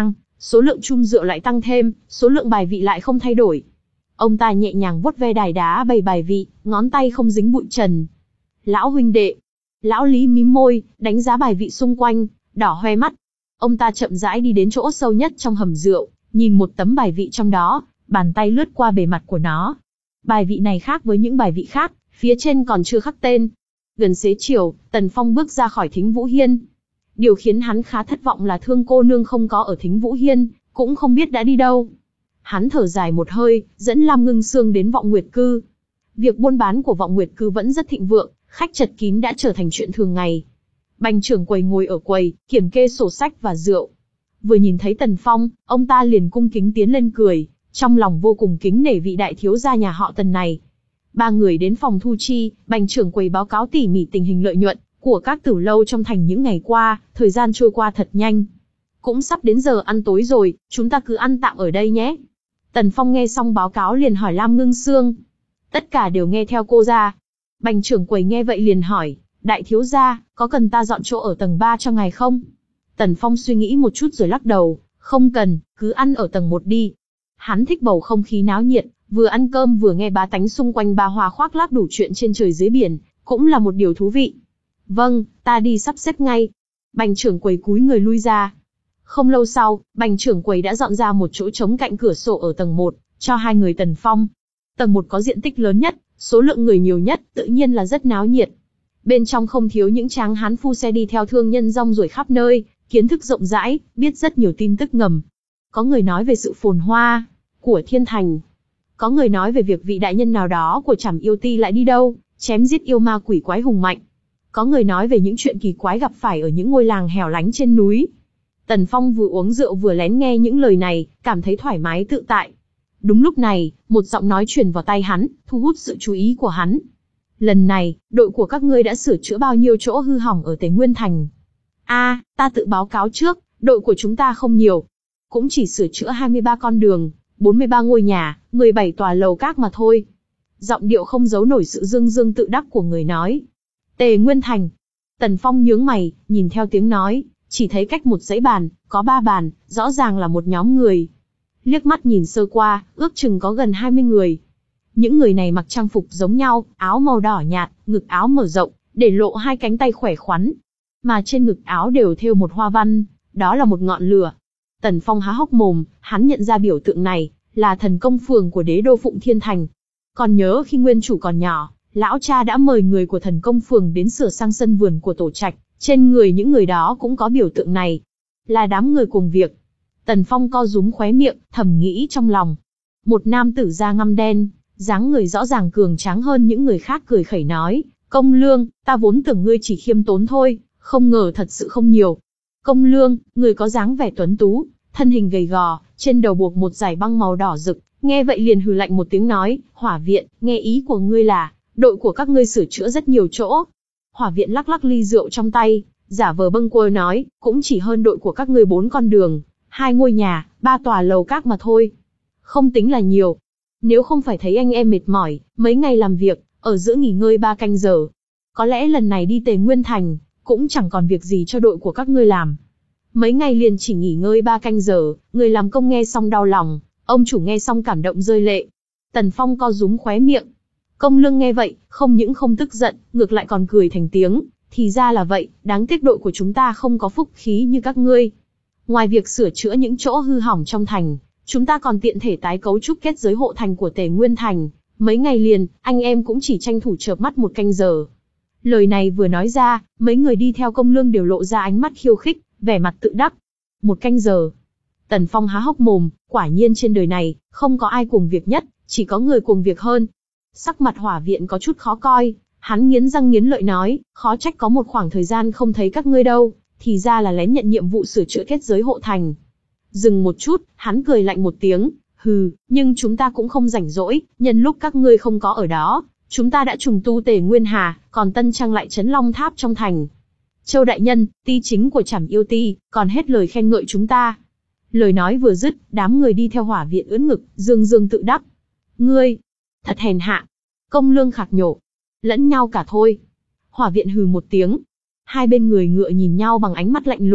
số lượng chum rượu lại tăng thêm, số lượng bài vị lại không thay đổi. Ông ta nhẹ nhàng vuốt ve đài đá bày bài vị, ngón tay không dính bụi trần. Lão huynh đệ. Lão Lý mím môi, đánh giá bài vị xung quanh, đỏ hoe mắt. Ông ta chậm rãi đi đến chỗ sâu nhất trong hầm rượu, nhìn một tấm bài vị trong đó, bàn tay lướt qua bề mặt của nó. Bài vị này khác với những bài vị khác, phía trên còn chưa khắc tên. Gần xế chiều, Tần Phong bước ra khỏi Thính Vũ Hiên. Điều khiến hắn khá thất vọng là Thương cô nương không có ở Thính Vũ Hiên, cũng không biết đã đi đâu. Hắn thở dài một hơi, dẫn Lam Ngưng Sương đến Vọng Nguyệt Cư. Việc buôn bán của Vọng Nguyệt Cư vẫn rất thịnh vượng, khách chật kín đã trở thành chuyện thường ngày. Bành trưởng quầy ngồi ở quầy, kiểm kê sổ sách và rượu. Vừa nhìn thấy Tần Phong, ông ta liền cung kính tiến lên cười, trong lòng vô cùng kính nể vị đại thiếu gia nhà họ Tần này. Ba người đến phòng thu chi, bành trưởng quầy báo cáo tỉ mỉ tình hình lợi nhuận của các tử lâu trong thành những ngày qua, thời gian trôi qua thật nhanh. Cũng sắp đến giờ ăn tối rồi, chúng ta cứ ăn tạm ở đây nhé. Tần Phong nghe xong báo cáo liền hỏi Lam Ngưng Sương. Tất cả đều nghe theo cô ra. Bành trưởng quầy nghe vậy liền hỏi, đại thiếu gia, có cần ta dọn chỗ ở tầng ba cho ngài không? Tần Phong suy nghĩ một chút rồi lắc đầu, không cần, cứ ăn ở tầng một đi. Hắn thích bầu không khí náo nhiệt, vừa ăn cơm vừa nghe bá tánh xung quanh ba hoa khoác lác đủ chuyện trên trời dưới biển, cũng là một điều thú vị. Vâng, ta đi sắp xếp ngay. Bành trưởng quầy cúi người lui ra. Không lâu sau, bành trưởng quầy đã dọn ra một chỗ trống cạnh cửa sổ ở tầng một, cho hai người Tần Phong. Tầng một có diện tích lớn nhất, số lượng người nhiều nhất, tự nhiên là rất náo nhiệt. Bên trong không thiếu những tráng hán phu xe đi theo thương nhân rong ruổi khắp nơi, kiến thức rộng rãi, biết rất nhiều tin tức ngầm. Có người nói về sự phồn hoa của thiên thành. Có người nói về việc vị đại nhân nào đó của Trảm Yêu Ti lại đi đâu, chém giết yêu ma quỷ quái hùng mạnh. Có người nói về những chuyện kỳ quái gặp phải ở những ngôi làng hẻo lánh trên núi. Tần Phong vừa uống rượu vừa lén nghe những lời này, cảm thấy thoải mái tự tại. Đúng lúc này, một giọng nói truyền vào tai hắn, thu hút sự chú ý của hắn. Lần này, đội của các ngươi đã sửa chữa bao nhiêu chỗ hư hỏng ở Tề Nguyên Thành? A, ta tự báo cáo trước, đội của chúng ta không nhiều. Cũng chỉ sửa chữa hai mươi ba con đường, bốn mươi ba ngôi nhà, mười bảy tòa lầu các mà thôi. Giọng điệu không giấu nổi sự dương dương tự đắc của người nói. Tề Nguyên Thành. Tần Phong nhướng mày, nhìn theo tiếng nói, chỉ thấy cách một dãy bàn, có ba bàn, rõ ràng là một nhóm người. Liếc mắt nhìn sơ qua, ước chừng có gần hai mươi người. Những người này mặc trang phục giống nhau, áo màu đỏ nhạt, ngực áo mở rộng, để lộ hai cánh tay khỏe khoắn. Mà trên ngực áo đều thêu một hoa văn, đó là một ngọn lửa. Tần Phong há hốc mồm, hắn nhận ra biểu tượng này, là thần công phường của đế đô Phụng Thiên Thành. Còn nhớ khi nguyên chủ còn nhỏ, lão cha đã mời người của thần công phường đến sửa sang sân vườn của tổ trạch, trên người những người đó cũng có biểu tượng này. Là đám người cùng việc. Tần Phong co rúm khóe miệng, thầm nghĩ trong lòng. Một nam tử da ngăm đen, dáng người rõ ràng cường tráng hơn những người khác cười khẩy nói, Công Lương, ta vốn tưởng ngươi chỉ khiêm tốn thôi, không ngờ thật sự không nhiều. Công Lương, người có dáng vẻ tuấn tú, thân hình gầy gò, trên đầu buộc một dải băng màu đỏ rực, nghe vậy liền hừ lạnh một tiếng nói, Hỏa Viện, nghe ý của ngươi là, đội của các ngươi sửa chữa rất nhiều chỗ. Hỏa Viện lắc lắc ly rượu trong tay, giả vờ bâng quơ nói, cũng chỉ hơn đội của các ngươi bốn con đường, hai ngôi nhà, ba tòa lầu các mà thôi. Không tính là nhiều. Nếu không phải thấy anh em mệt mỏi, mấy ngày làm việc, ở giữa nghỉ ngơi ba canh giờ. Có lẽ lần này đi Tề Nguyên Thành, cũng chẳng còn việc gì cho đội của các ngươi làm. Mấy ngày liền chỉ nghỉ ngơi ba canh giờ, người làm công nghe xong đau lòng, ông chủ nghe xong cảm động rơi lệ. Tần Phong co rúm khóe miệng. Công Lương nghe vậy, không những không tức giận, ngược lại còn cười thành tiếng. Thì ra là vậy, đáng tiếc đội của chúng ta không có phúc khí như các ngươi. Ngoài việc sửa chữa những chỗ hư hỏng trong thành, chúng ta còn tiện thể tái cấu trúc kết giới hộ thành của Tề Nguyên Thành. Mấy ngày liền, anh em cũng chỉ tranh thủ chợp mắt một canh giờ. Lời này vừa nói ra, mấy người đi theo Công Lương đều lộ ra ánh mắt khiêu khích, vẻ mặt tự đắc. Một canh giờ. Tần Phong há hốc mồm, quả nhiên trên đời này, không có ai cuồng việc nhất, chỉ có người cuồng việc hơn. Sắc mặt Hỏa Viện có chút khó coi, hắn nghiến răng nghiến lợi nói, khó trách có một khoảng thời gian không thấy các ngươi đâu, thì ra là lén nhận nhiệm vụ sửa chữa kết giới hộ thành. Dừng một chút, hắn cười lạnh một tiếng, hừ, nhưng chúng ta cũng không rảnh rỗi, nhân lúc các ngươi không có ở đó, chúng ta đã trùng tu Tề Nguyên Hà, còn Tân Trang lại trấn Long Tháp trong thành. Châu đại nhân, ti chính của Trảm Yêu Ti, còn hết lời khen ngợi chúng ta. Lời nói vừa dứt, đám người đi theo Hỏa Viện ưỡn ngực, dương dương tự đắc. Ngươi, thật hèn hạ. Công Lương khạc nhổ. Lẫn nhau cả thôi. Hỏa Viện hừ một tiếng. Hai bên người ngựa nhìn nhau bằng ánh mắt lạnh lùng,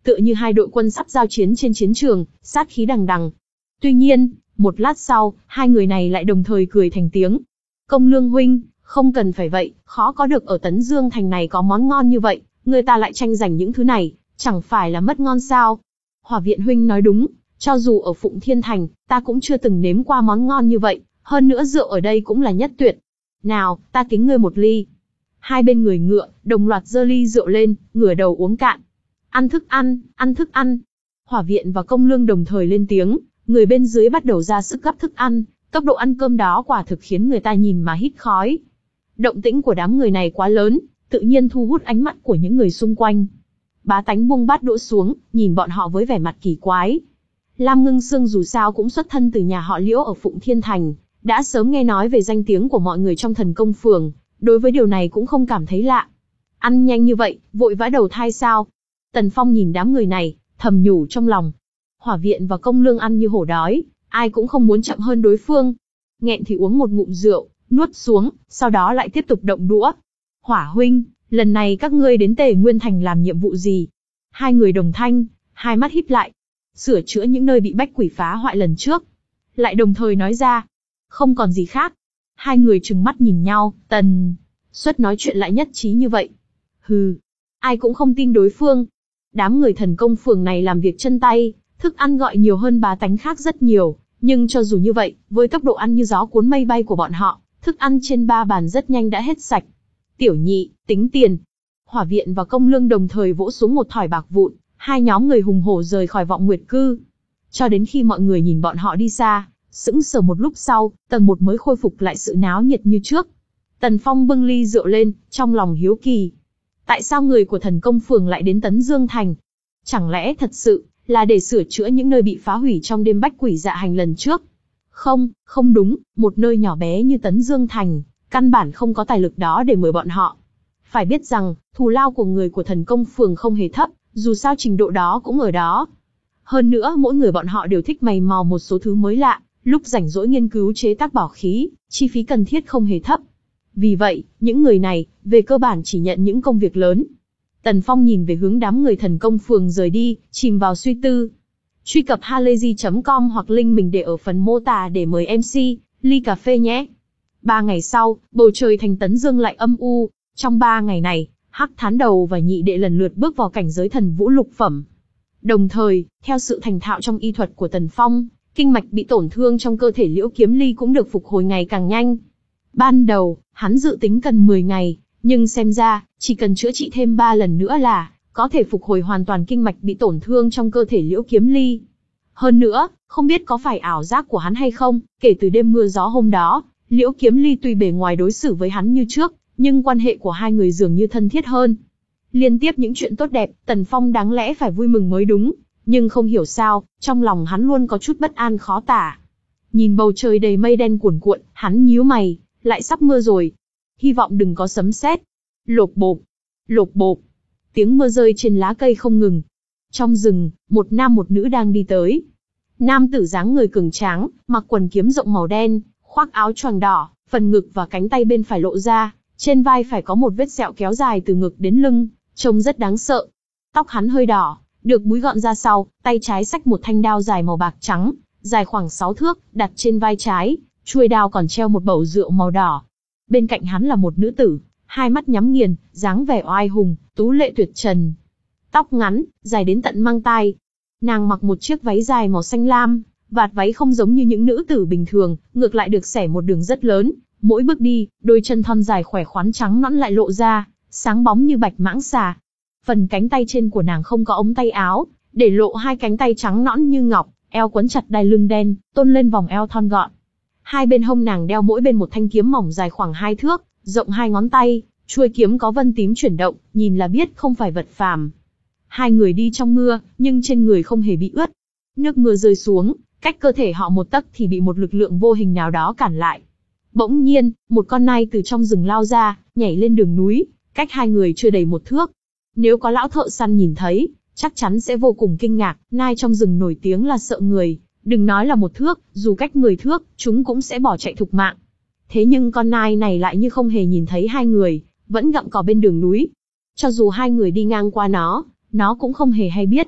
tựa như hai đội quân sắp giao chiến trên chiến trường, sát khí đằng đằng. Tuy nhiên, một lát sau, hai người này lại đồng thời cười thành tiếng. Công Lương huynh, không cần phải vậy, khó có được ở Tấn Dương thành này có món ngon như vậy, người ta lại tranh giành những thứ này, chẳng phải là mất ngon sao? Hỏa Viện huynh nói đúng, cho dù ở Phụng Thiên thành, ta cũng chưa từng nếm qua món ngon như vậy, hơn nữa rượu ở đây cũng là nhất tuyệt. Nào, ta kính ngươi một ly. Hai bên người ngựa, đồng loạt giơ ly rượu lên, ngửa đầu uống cạn. Ăn thức ăn, ăn thức ăn. Hỏa Viện và Công Lương đồng thời lên tiếng, người bên dưới bắt đầu ra sức gắp thức ăn, tốc độ ăn cơm đó quả thực khiến người ta nhìn mà hít khói. Động tĩnh của đám người này quá lớn, tự nhiên thu hút ánh mắt của những người xung quanh. Bá tánh buông bát đũa xuống, nhìn bọn họ với vẻ mặt kỳ quái. Lam Ngưng Sương dù sao cũng xuất thân từ nhà họ Liễu ở Phụng Thiên thành, đã sớm nghe nói về danh tiếng của mọi người trong Thần Công phường, đối với điều này cũng không cảm thấy lạ. Ăn nhanh như vậy, vội vã đầu thai sao? Tần Phong nhìn đám người này, thầm nhủ trong lòng. Hỏa Viện và Công Lương ăn như hổ đói, ai cũng không muốn chậm hơn đối phương. Nghẹn thì uống một ngụm rượu, nuốt xuống, sau đó lại tiếp tục động đũa. Hỏa huynh, lần này các ngươi đến Tề Nguyên Thành làm nhiệm vụ gì? Hai người đồng thanh, hai mắt híp lại. Sửa chữa những nơi bị bách quỷ phá hoại lần trước. Lại đồng thời nói ra. Không còn gì khác. Hai người trừng mắt nhìn nhau, Tần Xuất nói chuyện lại nhất trí như vậy. Hừ, ai cũng không tin đối phương. Đám người Thần Công phường này làm việc chân tay, thức ăn gọi nhiều hơn bá tánh khác rất nhiều. Nhưng cho dù như vậy, với tốc độ ăn như gió cuốn mây bay của bọn họ, thức ăn trên ba bàn rất nhanh đã hết sạch. Tiểu nhị, tính tiền. Hỏa Viện và Công Lương đồng thời vỗ xuống một thỏi bạc vụn, hai nhóm người hùng hổ rời khỏi Vọng Nguyệt cư. Cho đến khi mọi người nhìn bọn họ đi xa, sững sờ một lúc sau, tầng một mới khôi phục lại sự náo nhiệt như trước. Tần Phong bưng ly rượu lên, trong lòng hiếu kỳ. Tại sao người của Thần Công phường lại đến Tấn Dương thành? Chẳng lẽ thật sự là để sửa chữa những nơi bị phá hủy trong đêm bách quỷ dạ hành lần trước? Không, không đúng, một nơi nhỏ bé như Tấn Dương thành, căn bản không có tài lực đó để mời bọn họ. Phải biết rằng, thù lao của người của Thần Công phường không hề thấp, dù sao trình độ đó cũng ở đó. Hơn nữa mỗi người bọn họ đều thích mày mò một số thứ mới lạ, lúc rảnh rỗi nghiên cứu chế tác bảo khí, chi phí cần thiết không hề thấp. Vì vậy, những người này, về cơ bản chỉ nhận những công việc lớn. Tần Phong nhìn về hướng đám người Thần Công phường rời đi, chìm vào suy tư. Truy cập halayzi chấm com hoặc link mình để ở phần mô tả để mời em xê, ly cà phê nhé. Ba ngày sau, bầu trời thành Tấn Dương lại âm u. Trong ba ngày này, Hắc Thán Đầu và Nhị Đệ lần lượt bước vào cảnh giới thần vũ lục phẩm. Đồng thời, theo sự thành thạo trong y thuật của Tần Phong, kinh mạch bị tổn thương trong cơ thể Liễu Kiếm Ly cũng được phục hồi ngày càng nhanh. Ban đầu, hắn dự tính cần mười ngày, nhưng xem ra, chỉ cần chữa trị thêm ba lần nữa là có thể phục hồi hoàn toàn kinh mạch bị tổn thương trong cơ thể Liễu Kiếm Ly. Hơn nữa, không biết có phải ảo giác của hắn hay không, kể từ đêm mưa gió hôm đó, Liễu Kiếm Ly tuy bề ngoài đối xử với hắn như trước, nhưng quan hệ của hai người dường như thân thiết hơn. Liên tiếp những chuyện tốt đẹp, Tần Phong đáng lẽ phải vui mừng mới đúng, nhưng không hiểu sao, trong lòng hắn luôn có chút bất an khó tả. Nhìn bầu trời đầy mây đen cuồn cuộn, hắn nhíu mày, lại sắp mưa rồi. Hy vọng đừng có sấm sét. Lộp bộp, lộp bộp. Tiếng mưa rơi trên lá cây không ngừng. Trong rừng, một nam một nữ đang đi tới. Nam tử dáng người cường tráng, mặc quần kiếm rộng màu đen, khoác áo choàng đỏ, phần ngực và cánh tay bên phải lộ ra, trên vai phải có một vết sẹo kéo dài từ ngực đến lưng, trông rất đáng sợ. Tóc hắn hơi đỏ, được búi gọn ra sau, tay trái xách một thanh đao dài màu bạc trắng, dài khoảng sáu thước, đặt trên vai trái, chuôi đao còn treo một bầu rượu màu đỏ. Bên cạnh hắn là một nữ tử, hai mắt nhắm nghiền, dáng vẻ oai hùng, tú lệ tuyệt trần. Tóc ngắn, dài đến tận mang tai. Nàng mặc một chiếc váy dài màu xanh lam, vạt váy không giống như những nữ tử bình thường, ngược lại được xẻ một đường rất lớn. Mỗi bước đi, đôi chân thon dài khỏe khoắn trắng nõn lại lộ ra, sáng bóng như bạch mãng xà. Phần cánh tay trên của nàng không có ống tay áo, để lộ hai cánh tay trắng nõn như ngọc, eo quấn chặt đai lưng đen, tôn lên vòng eo thon gọn. Hai bên hông nàng đeo mỗi bên một thanh kiếm mỏng dài khoảng hai thước, rộng hai ngón tay, chuôi kiếm có vân tím chuyển động, nhìn là biết không phải vật phàm. Hai người đi trong mưa, nhưng trên người không hề bị ướt. Nước mưa rơi xuống, cách cơ thể họ một tấc thì bị một lực lượng vô hình nào đó cản lại. Bỗng nhiên, một con nai từ trong rừng lao ra, nhảy lên đường núi, cách hai người chưa đầy một thước. Nếu có lão thợ săn nhìn thấy, chắc chắn sẽ vô cùng kinh ngạc, nai trong rừng nổi tiếng là sợ người, đừng nói là một thước, dù cách mười thước, chúng cũng sẽ bỏ chạy thục mạng. Thế nhưng con nai này lại như không hề nhìn thấy hai người, vẫn gặm cỏ bên đường núi. Cho dù hai người đi ngang qua nó, nó cũng không hề hay biết.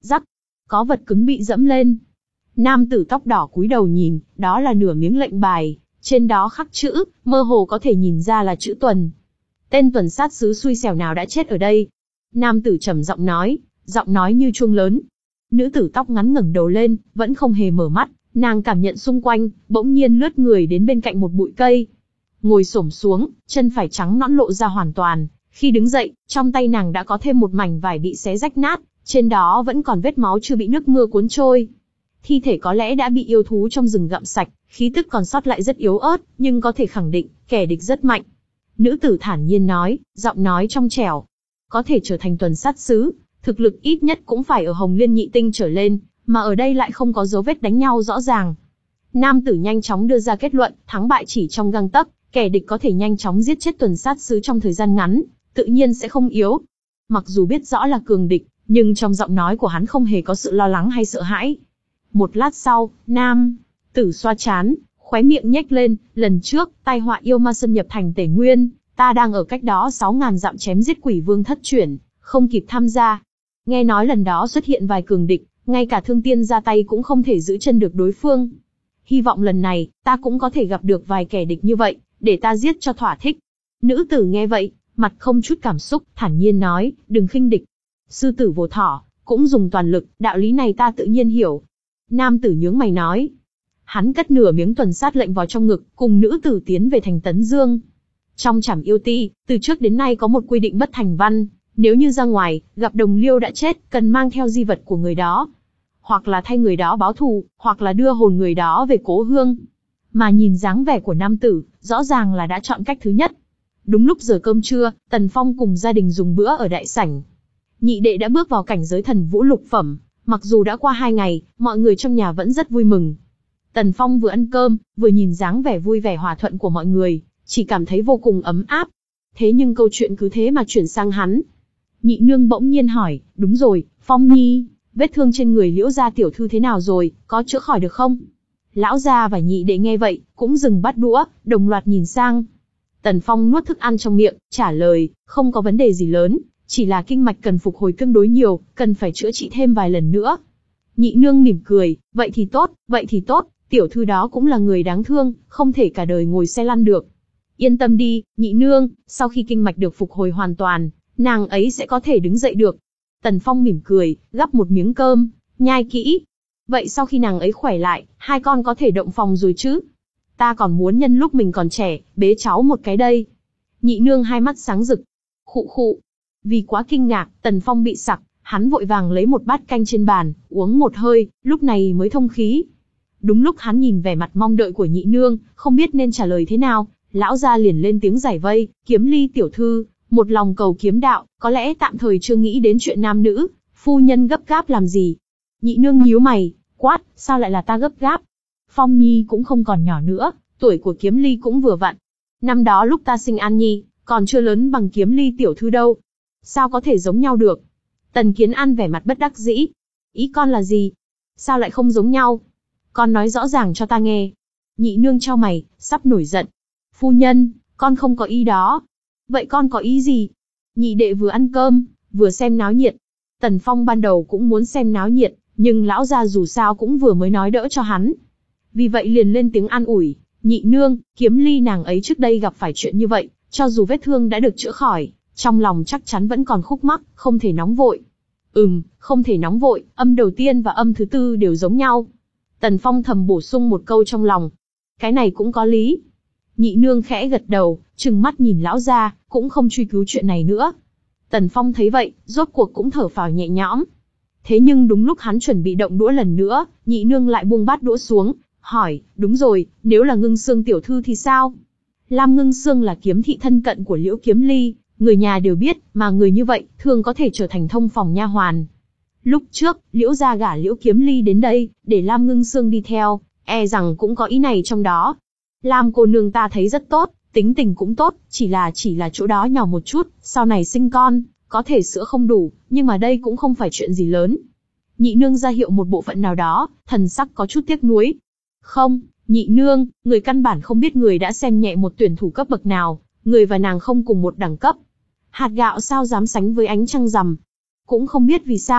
rắc, có vật cứng bị dẫm lên. Nam tử tóc đỏ cúi đầu nhìn, đó là nửa miếng lệnh bài, trên đó khắc chữ, mơ hồ có thể nhìn ra là chữ Tuần. Tên tuần sát sứ xui xẻo nào đã chết ở đây? Nam tử trầm giọng nói, giọng nói như chuông lớn. Nữ tử tóc ngắn ngẩng đầu lên, vẫn không hề mở mắt, nàng cảm nhận xung quanh, bỗng nhiên lướt người đến bên cạnh một bụi cây. Ngồi xổm xuống, chân phải trắng nõn lộ ra hoàn toàn. Khi đứng dậy, trong tay nàng đã có thêm một mảnh vải bị xé rách nát, trên đó vẫn còn vết máu chưa bị nước mưa cuốn trôi. Thi thể có lẽ đã bị yêu thú trong rừng gặm sạch, khí tức còn sót lại rất yếu ớt, nhưng có thể khẳng định, kẻ địch rất mạnh. Nữ tử thản nhiên nói, giọng nói trong trẻo. Có thể trở thành tuần sát sứ, thực lực ít nhất cũng phải ở Hồng Liên nhị tinh trở lên, mà ở đây lại không có dấu vết đánh nhau rõ ràng. Nam tử nhanh chóng đưa ra kết luận, thắng bại chỉ trong gang tấc, kẻ địch có thể nhanh chóng giết chết tuần sát sứ trong thời gian ngắn, tự nhiên sẽ không yếu. Mặc dù biết rõ là cường địch, nhưng trong giọng nói của hắn không hề có sự lo lắng hay sợ hãi. Một lát sau, nam tử xoa chán, khóe miệng nhếch lên, lần trước, tai họa yêu ma xâm nhập thành Tề Nguyên, ta đang ở cách đó sáu ngàn dặm chém giết quỷ vương thất chuyển, không kịp tham gia. Nghe nói lần đó xuất hiện vài cường địch, ngay cả thương tiên ra tay cũng không thể giữ chân được đối phương. Hy vọng lần này, ta cũng có thể gặp được vài kẻ địch như vậy, để ta giết cho thỏa thích. Nữ tử nghe vậy, mặt không chút cảm xúc, thản nhiên nói, đừng khinh địch. Sư tử vô thỏ, cũng dùng toàn lực, đạo lý này ta tự nhiên hiểu. Nam tử nhướng mày nói. Hắn cất nửa miếng tuần sát lệnh vào trong ngực, cùng nữ tử tiến về thành Tấn Dương. Trong Trảm Yêu Ti, từ trước đến nay có một quy định bất thành văn, nếu như ra ngoài, gặp đồng liêu đã chết, cần mang theo di vật của người đó. Hoặc là thay người đó báo thù, hoặc là đưa hồn người đó về cố hương. Mà nhìn dáng vẻ của nam tử, rõ ràng là đã chọn cách thứ nhất. Đúng lúc giờ cơm trưa, Tần Phong cùng gia đình dùng bữa ở đại sảnh. Nhị đệ đã bước vào cảnh giới thần vũ lục phẩm, mặc dù đã qua hai ngày, mọi người trong nhà vẫn rất vui mừng. Tần Phong vừa ăn cơm, vừa nhìn dáng vẻ vui vẻ hòa thuận của mọi người, chỉ cảm thấy vô cùng ấm áp. Thế nhưng câu chuyện cứ thế mà chuyển sang hắn. Nhị nương bỗng nhiên hỏi, đúng rồi, Phong Nhi, vết thương trên người Liễu gia tiểu thư thế nào rồi, có chữa khỏi được không? Lão gia và nhị đệ nghe vậy, cũng dừng bát đũa, đồng loạt nhìn sang. Tần Phong nuốt thức ăn trong miệng, trả lời, không có vấn đề gì lớn, chỉ là kinh mạch cần phục hồi tương đối nhiều, cần phải chữa trị thêm vài lần nữa. Nhị nương mỉm cười, vậy thì tốt, vậy thì tốt, tiểu thư đó cũng là người đáng thương, không thể cả đời ngồi xe lăn được. Yên tâm đi, nhị nương, sau khi kinh mạch được phục hồi hoàn toàn, nàng ấy sẽ có thể đứng dậy được. Tần Phong mỉm cười, gắp một miếng cơm, nhai kỹ. Vậy sau khi nàng ấy khỏe lại, hai con có thể động phòng rồi chứ? Ta còn muốn nhân lúc mình còn trẻ, bế cháu một cái đây. Nhị nương hai mắt sáng rực. Khụ khụ. Vì quá kinh ngạc, Tần Phong bị sặc, hắn vội vàng lấy một bát canh trên bàn, uống một hơi, lúc này mới thông khí. Đúng lúc hắn nhìn vẻ mặt mong đợi của nhị nương, không biết nên trả lời thế nào, lão gia liền lên tiếng giải vây, Kiếm Ly tiểu thư, một lòng cầu kiếm đạo, có lẽ tạm thời chưa nghĩ đến chuyện nam nữ, phu nhân gấp gáp làm gì? Nhị nương nhíu mày, quát, sao lại là ta gấp gáp? Phong Nhi cũng không còn nhỏ nữa, tuổi của Kiếm Ly cũng vừa vặn. Năm đó lúc ta sinh An Nhi, còn chưa lớn bằng Kiếm Ly tiểu thư đâu. Sao có thể giống nhau được? Tần Kiến An vẻ mặt bất đắc dĩ. Ý con là gì? Sao lại không giống nhau? Con nói rõ ràng cho ta nghe. Nhị nương chau mày, sắp nổi giận. Phu nhân, con không có ý đó. Vậy con có ý gì? Nhị đệ vừa ăn cơm, vừa xem náo nhiệt. Tần Phong ban đầu cũng muốn xem náo nhiệt, nhưng lão gia dù sao cũng vừa mới nói đỡ cho hắn. Vì vậy liền lên tiếng an ủi, nhị nương, Kiếm Ly nàng ấy trước đây gặp phải chuyện như vậy, cho dù vết thương đã được chữa khỏi, trong lòng chắc chắn vẫn còn khúc mắc, không thể nóng vội. Ừm, không thể nóng vội, âm đầu tiên và âm thứ tư đều giống nhau. Tần Phong thầm bổ sung một câu trong lòng. Cái này cũng có lý. Nhị nương khẽ gật đầu, trừng mắt nhìn lão gia, cũng không truy cứu chuyện này nữa. Tần Phong thấy vậy, rốt cuộc cũng thở phào nhẹ nhõm. Thế nhưng đúng lúc hắn chuẩn bị động đũa lần nữa, nhị nương lại buông bát đũa xuống, hỏi, đúng rồi, nếu là Ngưng Xương tiểu thư thì sao? Lam Ngưng Xương là kiếm thị thân cận của Liễu Kiếm Ly, người nhà đều biết, mà người như vậy, thường có thể trở thành thông phòng nha hoàn. Lúc trước, Liễu gia gả Liễu Kiếm Ly đến đây, để Lam Ngưng Xương đi theo, e rằng cũng có ý này trong đó. Lam cô nương ta thấy rất tốt, tính tình cũng tốt, chỉ là chỉ là chỗ đó nhỏ một chút, sau này sinh con, có thể sữa không đủ, nhưng mà đây cũng không phải chuyện gì lớn. Nhị nương ra hiệu một bộ phận nào đó, thần sắc có chút tiếc nuối. Không, nhị nương, người căn bản không biết người đã xem nhẹ một tuyển thủ cấp bậc nào, người và nàng không cùng một đẳng cấp. Hạt gạo sao dám sánh với ánh trăng rằm. Cũng không biết vì sao,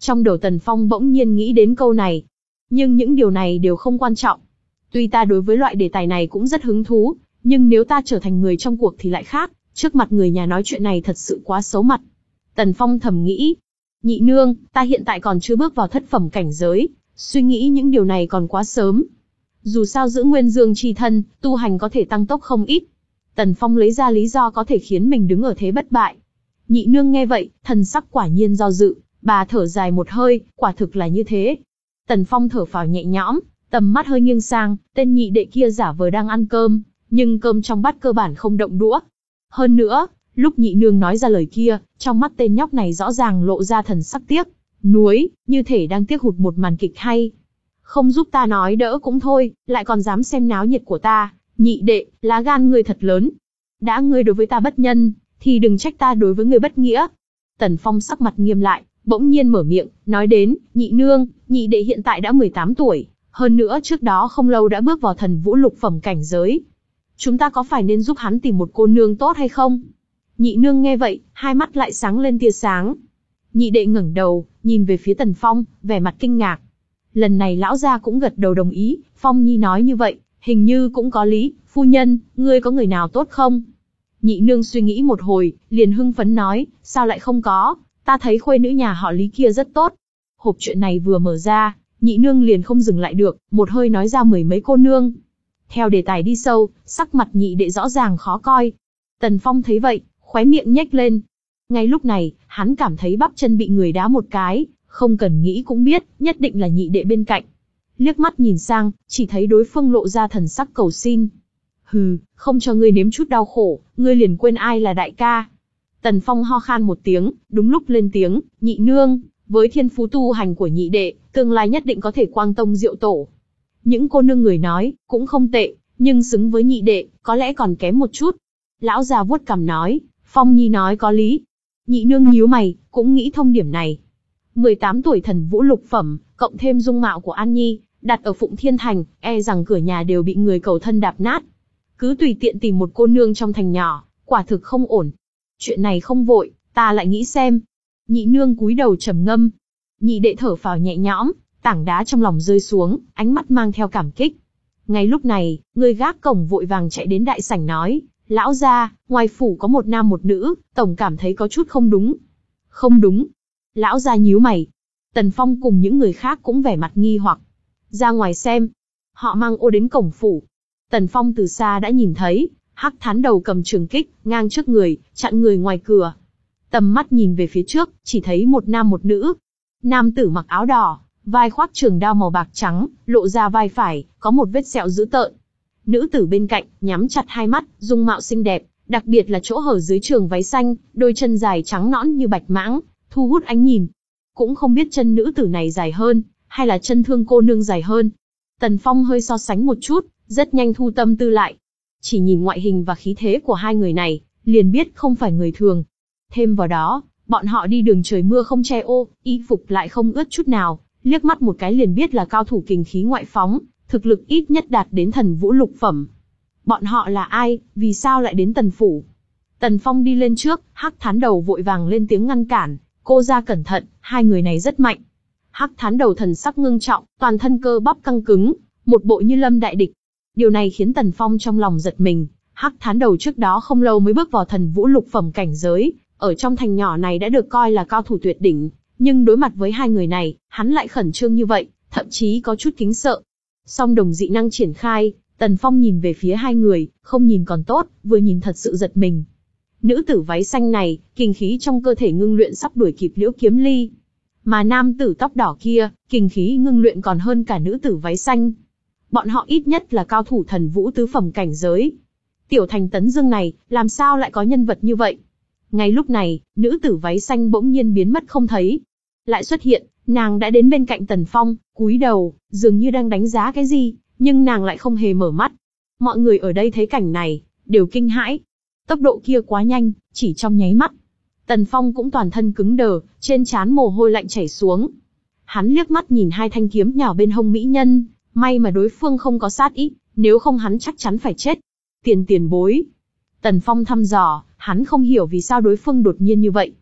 Trong đầu Tần Phong bỗng nhiên nghĩ đến câu này. Nhưng những điều này đều không quan trọng. Tuy ta đối với loại đề tài này cũng rất hứng thú, nhưng nếu ta trở thành người trong cuộc thì lại khác, trước mặt người nhà nói chuyện này thật sự quá xấu mặt. Tần Phong thầm nghĩ, nhị nương, ta hiện tại còn chưa bước vào thất phẩm cảnh giới, suy nghĩ những điều này còn quá sớm. Dù sao giữ nguyên dương chi thân, tu hành có thể tăng tốc không ít. Tần Phong lấy ra lý do có thể khiến mình đứng ở thế bất bại. Nhị nương nghe vậy, thần sắc quả nhiên do dự, bà thở dài một hơi, quả thực là như thế. Tần Phong thở phào nhẹ nhõm, tầm mắt hơi nghiêng sang, tên nhị đệ kia giả vờ đang ăn cơm, nhưng cơm trong bát cơ bản không động đũa. Hơn nữa, lúc nhị nương nói ra lời kia, trong mắt tên nhóc này rõ ràng lộ ra thần sắc tiếc nuối, như thể đang tiếc hụt một màn kịch hay. Không giúp ta nói đỡ cũng thôi, lại còn dám xem náo nhiệt của ta, nhị đệ, lá gan ngươi thật lớn. Đã ngươi đối với ta bất nhân, thì đừng trách ta đối với ngươi bất nghĩa. Tần Phong sắc mặt nghiêm lại, bỗng nhiên mở miệng, nói đến, nhị nương, nhị đệ hiện tại đã mười tám tuổi, hơn nữa trước đó không lâu đã bước vào thần vũ lục phẩm cảnh giới. Chúng ta có phải nên giúp hắn tìm một cô nương tốt hay không? Nhị nương nghe vậy, hai mắt lại sáng lên tia sáng. Nhị đệ ngẩng đầu, nhìn về phía Tần Phong, vẻ mặt kinh ngạc. Lần này lão gia cũng gật đầu đồng ý, Phong Nhi nói như vậy, hình như cũng có lý, phu nhân, ngươi có người nào tốt không? Nhị nương suy nghĩ một hồi, liền hưng phấn nói, sao lại không có, ta thấy khuê nữ nhà họ Lý kia rất tốt. Hộp chuyện này vừa mở ra, nhị nương liền không dừng lại được, một hơi nói ra mười mấy cô nương. Theo đề tài đi sâu, sắc mặt nhị đệ rõ ràng khó coi. Tần Phong thấy vậy, khóe miệng nhếch lên. Ngay lúc này, hắn cảm thấy bắp chân bị người đá một cái, không cần nghĩ cũng biết, nhất định là nhị đệ bên cạnh. Liếc mắt nhìn sang, chỉ thấy đối phương lộ ra thần sắc cầu xin. Hừ, không cho ngươi nếm chút đau khổ, ngươi liền quên ai là đại ca. Tần Phong ho khan một tiếng, đúng lúc lên tiếng, nhị nương, với thiên phú tu hành của nhị đệ, tương lai nhất định có thể quang tông diệu tổ. Những cô nương người nói, cũng không tệ, nhưng xứng với nhị đệ, có lẽ còn kém một chút. Lão già vuốt cằm nói, Phong Nhi nói có lý. Nhị nương nhíu mày, cũng nghĩ thông điểm này. mười tám tuổi thần vũ lục phẩm, cộng thêm dung mạo của An Nhi, đặt ở Phụng Thiên Thành, e rằng cửa nhà đều bị người cầu thân đạp nát. Cứ tùy tiện tìm một cô nương trong thành nhỏ, quả thực không ổn. Chuyện này không vội, ta lại nghĩ xem. Nhị nương cúi đầu trầm ngâm. Nhị đệ thở phào nhẹ nhõm, tảng đá trong lòng rơi xuống, ánh mắt mang theo cảm kích. Ngay lúc này, người gác cổng vội vàng chạy đến đại sảnh nói, lão gia, ngoài phủ có một nam một nữ, tổng cảm thấy có chút không đúng. Không đúng. Lão gia nhíu mày. Tần Phong cùng những người khác cũng vẻ mặt nghi hoặc. Ra ngoài xem. Họ mang ô đến cổng phủ. Tần Phong từ xa đã nhìn thấy, Hắc Thán đầu cầm trường kích, ngang trước người, chặn người ngoài cửa. Tầm mắt nhìn về phía trước, chỉ thấy một nam một nữ. Nam tử mặc áo đỏ, vai khoác trường đao màu bạc trắng, lộ ra vai phải, có một vết sẹo dữ tợn. Nữ tử bên cạnh, nhắm chặt hai mắt, dung mạo xinh đẹp, đặc biệt là chỗ hở dưới trường váy xanh, đôi chân dài trắng nõn như bạch mãng, thu hút ánh nhìn. Cũng không biết chân nữ tử này dài hơn, hay là chân thương cô nương dài hơn. Tần Phong hơi so sánh một chút, rất nhanh thu tâm tư lại. Chỉ nhìn ngoại hình và khí thế của hai người này, liền biết không phải người thường. Thêm vào đó, bọn họ đi đường trời mưa không che ô, y phục lại không ướt chút nào, liếc mắt một cái liền biết là cao thủ kình khí ngoại phóng, thực lực ít nhất đạt đến thần vũ lục phẩm. Bọn họ là ai, vì sao lại đến Tần phủ? Tần Phong đi lên trước, Hắc Thán đầu vội vàng lên tiếng ngăn cản, cô ra cẩn thận, hai người này rất mạnh. Hắc Thán đầu thần sắc ngưng trọng, toàn thân cơ bắp căng cứng, một bộ như lâm đại địch. Điều này khiến Tần Phong trong lòng giật mình. Hắc Thán đầu trước đó không lâu mới bước vào thần vũ lục phẩm cảnh giới, ở trong thành nhỏ này đã được coi là cao thủ tuyệt đỉnh, nhưng đối mặt với hai người này, hắn lại khẩn trương như vậy, thậm chí có chút kính sợ. Song đồng dị năng triển khai, Tần Phong nhìn về phía hai người, không nhìn còn tốt, vừa nhìn thật sự giật mình. Nữ tử váy xanh này, kinh khí trong cơ thể ngưng luyện sắp đuổi kịp Liễu Kiếm Ly. Mà nam tử tóc đỏ kia, kinh khí ngưng luyện còn hơn cả nữ tử váy xanh. Bọn họ ít nhất là cao thủ thần vũ tứ phẩm cảnh giới. Tiểu thành Tấn Dương này, làm sao lại có nhân vật như vậy? Ngay lúc này, nữ tử váy xanh bỗng nhiên biến mất không thấy. Lại xuất hiện, nàng đã đến bên cạnh Tần Phong, cúi đầu, dường như đang đánh giá cái gì, nhưng nàng lại không hề mở mắt. Mọi người ở đây thấy cảnh này, đều kinh hãi. Tốc độ kia quá nhanh, chỉ trong nháy mắt. Tần Phong cũng toàn thân cứng đờ, trên trán mồ hôi lạnh chảy xuống. Hắn liếc mắt nhìn hai thanh kiếm nhỏ bên hông mỹ nhân, may mà đối phương không có sát ý, nếu không hắn chắc chắn phải chết. Tiền tiền bối. Tần Phong thăm dò, hắn không hiểu vì sao đối phương đột nhiên như vậy.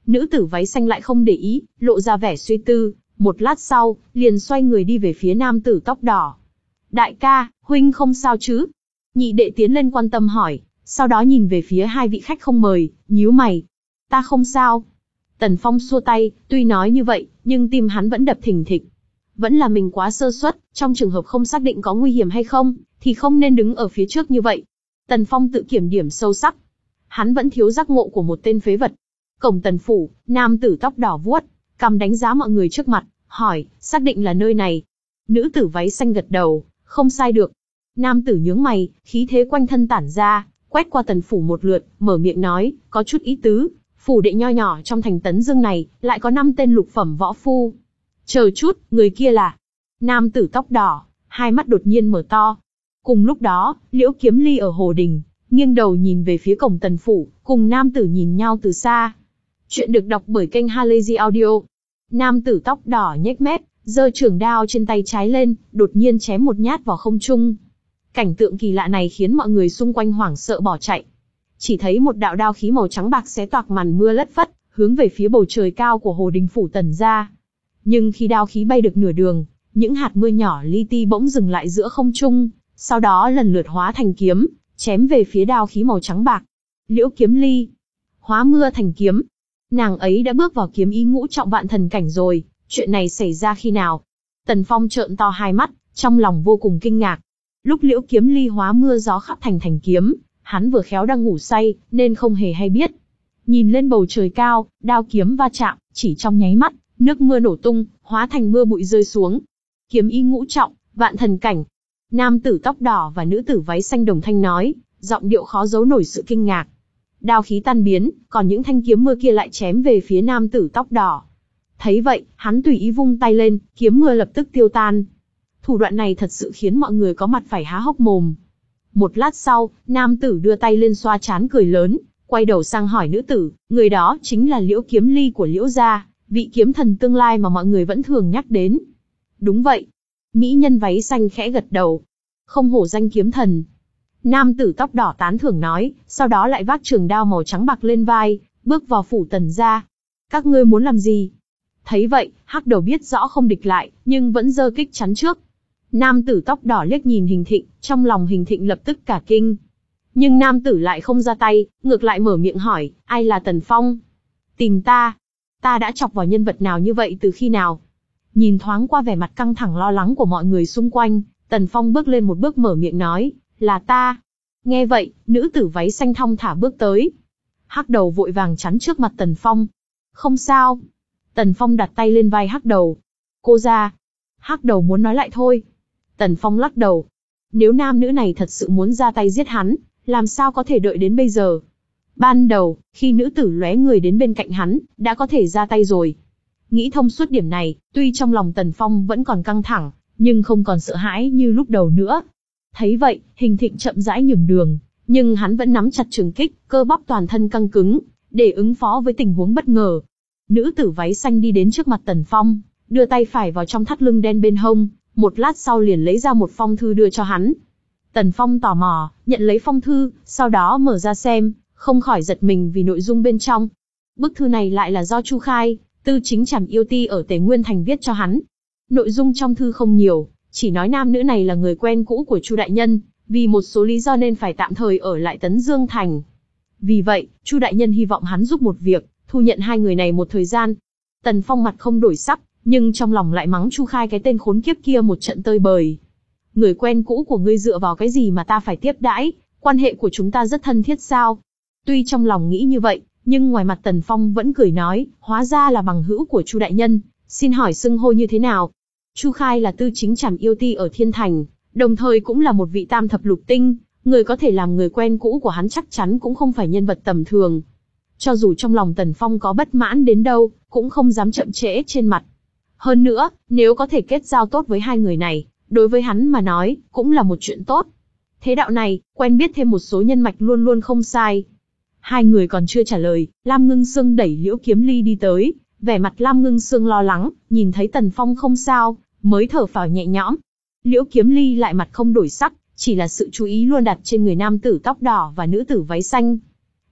Nữ tử váy xanh lại không để ý, lộ ra vẻ suy tư, một lát sau, liền xoay người đi về phía nam tử tóc đỏ. Đại ca, huynh không sao chứ? Nhị đệ tiến lên quan tâm hỏi, sau đó nhìn về phía hai vị khách không mời, nhíu mày. Ta không sao. Tần Phong xua tay, tuy nói như vậy, nhưng tim hắn vẫn đập thình thịch. Vẫn là mình quá sơ suất, trong trường hợp không xác định có nguy hiểm hay không, thì không nên đứng ở phía trước như vậy. Tần Phong tự kiểm điểm sâu sắc. Hắn vẫn thiếu giác ngộ của một tên phế vật. Cổng Tần phủ, nam tử tóc đỏ vuốt cằm đánh giá mọi người trước mặt, hỏi, xác định là nơi này. Nữ tử váy xanh gật đầu, không sai được. Nam tử nhướng mày, khí thế quanh thân tản ra, quét qua Tần phủ một lượt, mở miệng nói, có chút ý tứ. Phủ đệ nho nhỏ trong thành Tấn Dương này, lại có năm tên lục phẩm võ phu. Chờ chút, người kia là... Nam tử tóc đỏ, hai mắt đột nhiên mở to. Cùng lúc đó, Liễu Kiếm Ly ở Hồ Đình, nghiêng đầu nhìn về phía cổng Tần phủ, cùng nam tử nhìn nhau từ xa. Chuyện được đọc bởi kênh Halazy Audio. Nam tử tóc đỏ nhếch mép, giơ trường đao trên tay trái lên, đột nhiên chém một nhát vào không trung. Cảnh tượng kỳ lạ này khiến mọi người xung quanh hoảng sợ bỏ chạy. Chỉ thấy một đạo đao khí màu trắng bạc xé toạc màn mưa lất phất, hướng về phía bầu trời cao của Hồ Đình phủ Tần gia. Nhưng khi đao khí bay được nửa đường, những hạt mưa nhỏ li ti bỗng dừng lại giữa không trung, sau đó lần lượt hóa thành kiếm, chém về phía đao khí màu trắng bạc. Liễu Kiếm Ly, hóa mưa thành kiếm. Nàng ấy đã bước vào kiếm ý ngũ trọng vạn thần cảnh rồi, chuyện này xảy ra khi nào? Tần Phong trợn to hai mắt, trong lòng vô cùng kinh ngạc. Lúc Liễu Kiếm Ly hóa mưa gió khắp thành thành kiếm, hắn vừa khéo đang ngủ say, nên không hề hay biết. Nhìn lên bầu trời cao, đao kiếm va chạm, chỉ trong nháy mắt, nước mưa nổ tung, hóa thành mưa bụi rơi xuống. Kiếm ý ngũ trọng, vạn thần cảnh. Nam tử tóc đỏ và nữ tử váy xanh đồng thanh nói, giọng điệu khó giấu nổi sự kinh ngạc. Đao khí tan biến, còn những thanh kiếm mưa kia lại chém về phía nam tử tóc đỏ. Thấy vậy, hắn tùy ý vung tay lên, kiếm mưa lập tức tiêu tan. Thủ đoạn này thật sự khiến mọi người có mặt phải há hốc mồm. Một lát sau, nam tử đưa tay lên xoa trán cười lớn, quay đầu sang hỏi nữ tử, người đó chính là Liễu Kiếm Ly của Liễu gia, vị kiếm thần tương lai mà mọi người vẫn thường nhắc đến. Đúng vậy. Mỹ nhân váy xanh khẽ gật đầu. Không hổ danh kiếm thần. Nam tử tóc đỏ tán thưởng nói, sau đó lại vác trường đao màu trắng bạc lên vai, bước vào phủ Tần gia. Các ngươi muốn làm gì? Thấy vậy, hắc đầu biết rõ không địch lại, nhưng vẫn giơ kích chắn trước. Nam tử tóc đỏ liếc nhìn Hình Thịnh, trong lòng Hình Thịnh lập tức cả kinh. Nhưng nam tử lại không ra tay, ngược lại mở miệng hỏi, ai là Tần Phong? Tìm ta? Ta đã chọc vào nhân vật nào như vậy từ khi nào? Nhìn thoáng qua vẻ mặt căng thẳng lo lắng của mọi người xung quanh, Tần Phong bước lên một bước mở miệng nói, là ta. Nghe vậy, nữ tử váy xanh thong thả bước tới. Hắc đầu vội vàng chắn trước mặt Tần Phong. Không sao. Tần Phong đặt tay lên vai hắc đầu. Cô ra. Hắc đầu muốn nói lại thôi. Tần Phong lắc đầu. Nếu nam nữ này thật sự muốn ra tay giết hắn, làm sao có thể đợi đến bây giờ? Ban đầu, khi nữ tử lóe người đến bên cạnh hắn, đã có thể ra tay rồi. Nghĩ thông suốt điểm này, tuy trong lòng Tần Phong vẫn còn căng thẳng, nhưng không còn sợ hãi như lúc đầu nữa. Thấy vậy, Hình Thịnh chậm rãi nhường đường, nhưng hắn vẫn nắm chặt trường kích, cơ bắp toàn thân căng cứng, để ứng phó với tình huống bất ngờ. Nữ tử váy xanh đi đến trước mặt Tần Phong, đưa tay phải vào trong thắt lưng đen bên hông, một lát sau liền lấy ra một phong thư đưa cho hắn. Tần Phong tò mò, nhận lấy phong thư, sau đó mở ra xem, không khỏi giật mình vì nội dung bên trong. Bức thư này lại là do Chu Khai, tư chính trảm yêu ti ở Tề Nguyên Thành viết cho hắn. Nội dung trong thư không nhiều, chỉ nói nam nữ này là người quen cũ của Chu đại nhân, vì một số lý do nên phải tạm thời ở lại Tấn Dương Thành. Vì vậy, Chu đại nhân hy vọng hắn giúp một việc, thu nhận hai người này một thời gian. Tần Phong mặt không đổi sắc, nhưng trong lòng lại mắng Chu Khai cái tên khốn kiếp kia một trận tơi bời. Người quen cũ của ngươi dựa vào cái gì mà ta phải tiếp đãi, quan hệ của chúng ta rất thân thiết sao? Tuy trong lòng nghĩ như vậy, nhưng ngoài mặt Tần Phong vẫn cười nói, hóa ra là bằng hữu của Chu đại nhân, xin hỏi xưng hô như thế nào? Chu Khai là tư chính trảm yêu ti ở Thiên Thành, đồng thời cũng là một vị tam thập lục tinh, người có thể làm người quen cũ của hắn chắc chắn cũng không phải nhân vật tầm thường. Cho dù trong lòng Tần Phong có bất mãn đến đâu, cũng không dám chậm trễ trên mặt. Hơn nữa, nếu có thể kết giao tốt với hai người này, đối với hắn mà nói, cũng là một chuyện tốt. Thế đạo này, quen biết thêm một số nhân mạch luôn luôn không sai. Hai người còn chưa trả lời, Lam Ngưng Sương đẩy Liễu Kiếm Ly đi tới, vẻ mặt Lam Ngưng Sương lo lắng, nhìn thấy Tần Phong không sao, mới thở phào nhẹ nhõm. Liễu Kiếm Ly lại mặt không đổi sắc, chỉ là sự chú ý luôn đặt trên người nam tử tóc đỏ và nữ tử váy xanh.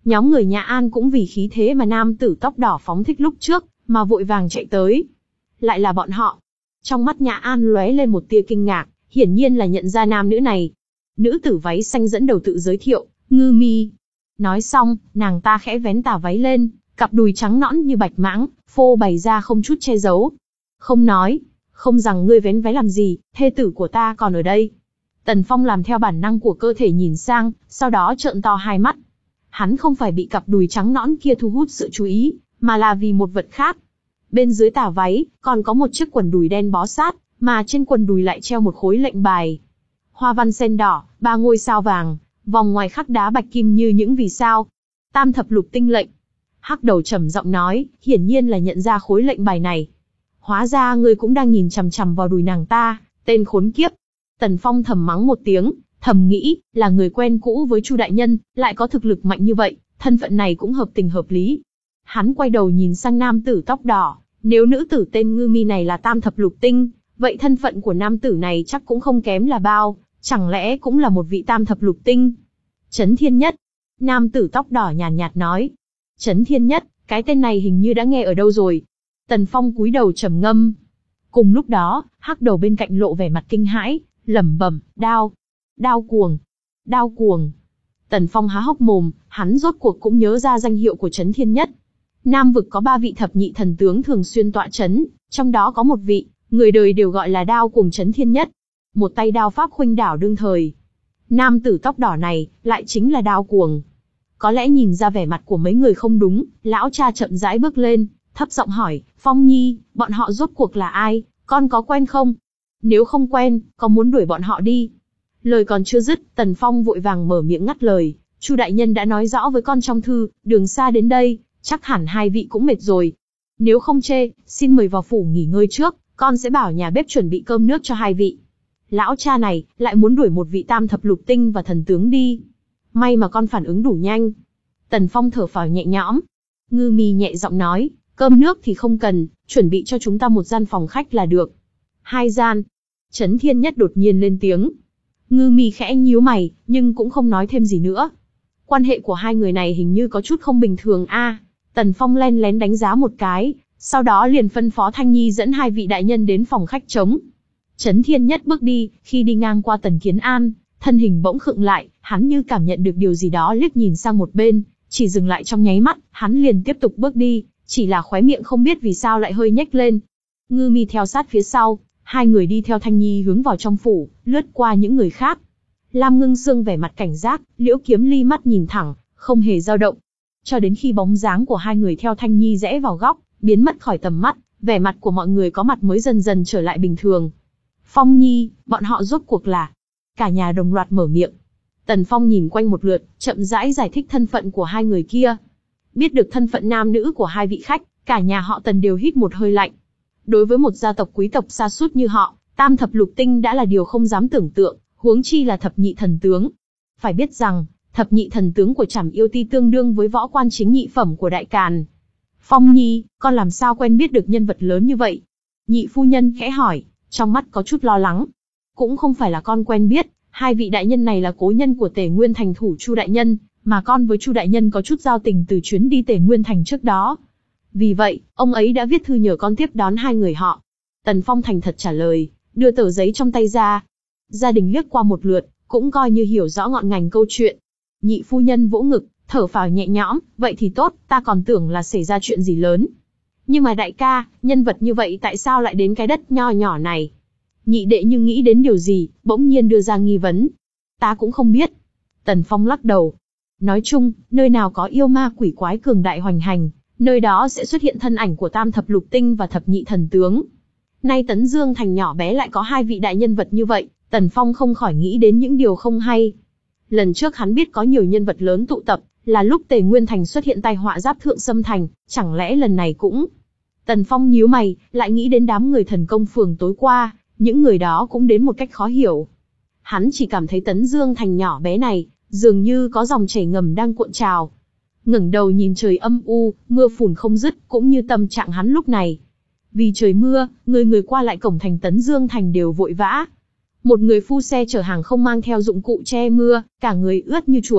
Nhóm người Nhã An cũng vì khí thế mà nam tử tóc đỏ phóng thích lúc trước, mà vội vàng chạy tới. Lại là bọn họ. Trong mắt Nhã An lóe lên một tia kinh ngạc, hiển nhiên là nhận ra nam nữ này. Nữ tử váy xanh dẫn đầu tự giới thiệu, Ngư Mi. Nói xong, nàng ta khẽ vén tà váy lên, cặp đùi trắng nõn như bạch mãng, phô bày ra không chút che giấu. Không nói, không rằng ngươi vén váy làm gì, thê tử của ta còn ở đây. Tần Phong làm theo bản năng của cơ thể nhìn sang, sau đó trợn to hai mắt. Hắn không phải bị cặp đùi trắng nõn kia thu hút sự chú ý, mà là vì một vật khác. Bên dưới tà váy, còn có một chiếc quần đùi đen bó sát, mà trên quần đùi lại treo một khối lệnh bài. Hoa văn sen đỏ, ba ngôi sao vàng, vòng ngoài khắc đá bạch kim như những vì sao. Tam thập lục tinh lệnh. Hắc đầu trầm giọng nói, hiển nhiên là nhận ra khối lệnh bài này. Hóa ra ngươi cũng đang nhìn chằm chằm vào đùi nàng ta, tên khốn kiếp. Tần Phong thầm mắng một tiếng, thầm nghĩ, là người quen cũ với Chu đại nhân, lại có thực lực mạnh như vậy, thân phận này cũng hợp tình hợp lý. Hắn quay đầu nhìn sang nam tử tóc đỏ, nếu nữ tử tên Ngư Mi này là tam thập lục tinh, vậy thân phận của nam tử này chắc cũng không kém là bao, chẳng lẽ cũng là một vị tam thập lục tinh. Chấn Thiên Nhất. Nam tử tóc đỏ nhàn nhạt nói. Chấn Thiên Nhất, cái tên này hình như đã nghe ở đâu rồi. Tần Phong cúi đầu trầm ngâm. Cùng lúc đó, hắc đầu bên cạnh lộ vẻ mặt kinh hãi, lẩm bẩm, đao, đao cuồng, đao cuồng. Tần Phong há hốc mồm, hắn rốt cuộc cũng nhớ ra danh hiệu của Chấn Thiên Nhất. Nam vực có ba vị thập nhị thần tướng thường xuyên tọa chấn, trong đó có một vị, người đời đều gọi là đao cuồng Chấn Thiên Nhất. Một tay đao pháp khuynh đảo đương thời. Nam tử tóc đỏ này, lại chính là đao cuồng. Có lẽ nhìn ra vẻ mặt của mấy người không đúng, lão cha chậm rãi bước lên, thấp giọng hỏi, Phong Nhi, bọn họ rốt cuộc là ai, con có quen không? Nếu không quen, có muốn đuổi bọn họ đi? Lời còn chưa dứt, Tần Phong vội vàng mở miệng ngắt lời, Chu đại nhân đã nói rõ với con trong thư, đường xa đến đây, chắc hẳn hai vị cũng mệt rồi. Nếu không chê, xin mời vào phủ nghỉ ngơi trước, con sẽ bảo nhà bếp chuẩn bị cơm nước cho hai vị. Lão cha này, lại muốn đuổi một vị tam thập lục tinh và thần tướng đi. May mà con phản ứng đủ nhanh. Tần Phong thở phào nhẹ nhõm. Ngư Mi nhẹ giọng nói, cơm nước thì không cần, chuẩn bị cho chúng ta một gian phòng khách là được. Hai gian. Chấn Thiên Nhất đột nhiên lên tiếng. Ngư Mi khẽ nhíu mày, nhưng cũng không nói thêm gì nữa. Quan hệ của hai người này hình như có chút không bình thường a. À, Tần Phong len lén đánh giá một cái, sau đó liền phân phó Thanh Nhi dẫn hai vị đại nhân đến phòng khách trống. Chấn Thiên Nhất bước đi, khi đi ngang qua Tần Kiến An, thân hình bỗng khựng lại, hắn như cảm nhận được điều gì đó liếc nhìn sang một bên, chỉ dừng lại trong nháy mắt, hắn liền tiếp tục bước đi, chỉ là khóe miệng không biết vì sao lại hơi nhếch lên. Ngư Mi theo sát phía sau, hai người đi theo Thanh Nhi hướng vào trong phủ, lướt qua những người khác. Lam Ngưng Sương vẻ mặt cảnh giác, Liễu Kiếm Ly mắt nhìn thẳng, không hề dao động. Cho đến khi bóng dáng của hai người theo Thanh Nhi rẽ vào góc, biến mất khỏi tầm mắt, vẻ mặt của mọi người có mặt mới dần dần trở lại bình thường. Phong Nhi, bọn họ rốt cuộc là... Cả nhà đồng loạt mở miệng. Tần Phong nhìn quanh một lượt, chậm rãi giải thích thân phận của hai người kia. Biết được thân phận nam nữ của hai vị khách, cả nhà họ Tần đều hít một hơi lạnh. Đối với một gia tộc quý tộc sa sút như họ, tam thập lục tinh đã là điều không dám tưởng tượng, huống chi là thập nhị thần tướng. Phải biết rằng, thập nhị thần tướng của Trảm Yêu Ti tương đương với võ quan chính nhị phẩm của Đại Càn. Phong Nhi, con làm sao quen biết được nhân vật lớn như vậy? Nhị phu nhân khẽ hỏi, trong mắt có chút lo lắng. Cũng không phải là con quen biết, hai vị đại nhân này là cố nhân của Tề Nguyên Thành thủ Chu đại nhân, mà con với Chu đại nhân có chút giao tình từ chuyến đi Tề Nguyên Thành trước đó. Vì vậy, ông ấy đã viết thư nhờ con tiếp đón hai người họ. Tần Phong thành thật trả lời, đưa tờ giấy trong tay ra. Gia đình liếc qua một lượt, cũng coi như hiểu rõ ngọn ngành câu chuyện. Nhị phu nhân vỗ ngực, thở phào nhẹ nhõm, vậy thì tốt, ta còn tưởng là xảy ra chuyện gì lớn. Nhưng mà đại ca, nhân vật như vậy tại sao lại đến cái đất nho nhỏ này? Nhị đệ như nghĩ đến điều gì, bỗng nhiên đưa ra nghi vấn. Ta cũng không biết. Tần Phong lắc đầu. Nói chung, nơi nào có yêu ma quỷ quái cường đại hoành hành, nơi đó sẽ xuất hiện thân ảnh của tam thập lục tinh và thập nhị thần tướng. Nay Tấn Dương Thành nhỏ bé lại có hai vị đại nhân vật như vậy, Tần Phong không khỏi nghĩ đến những điều không hay. Lần trước hắn biết có nhiều nhân vật lớn tụ tập, là lúc Tề Nguyên Thành xuất hiện tai họa giáp thượng xâm thành, chẳng lẽ lần này cũng... Tần Phong nhíu mày, lại nghĩ đến đám người thần công phường tối qua, những người đó cũng đến một cách khó hiểu. Hắn chỉ cảm thấy Tấn Dương Thành nhỏ bé này, dường như có dòng chảy ngầm đang cuộn trào. Ngẩng đầu nhìn trời âm u, mưa phùn không dứt, cũng như tâm trạng hắn lúc này. Vì trời mưa, người người qua lại cổng thành Tấn Dương Thành đều vội vã. Một người phu xe chở hàng không mang theo dụng cụ che mưa, cả người ướt như chuột.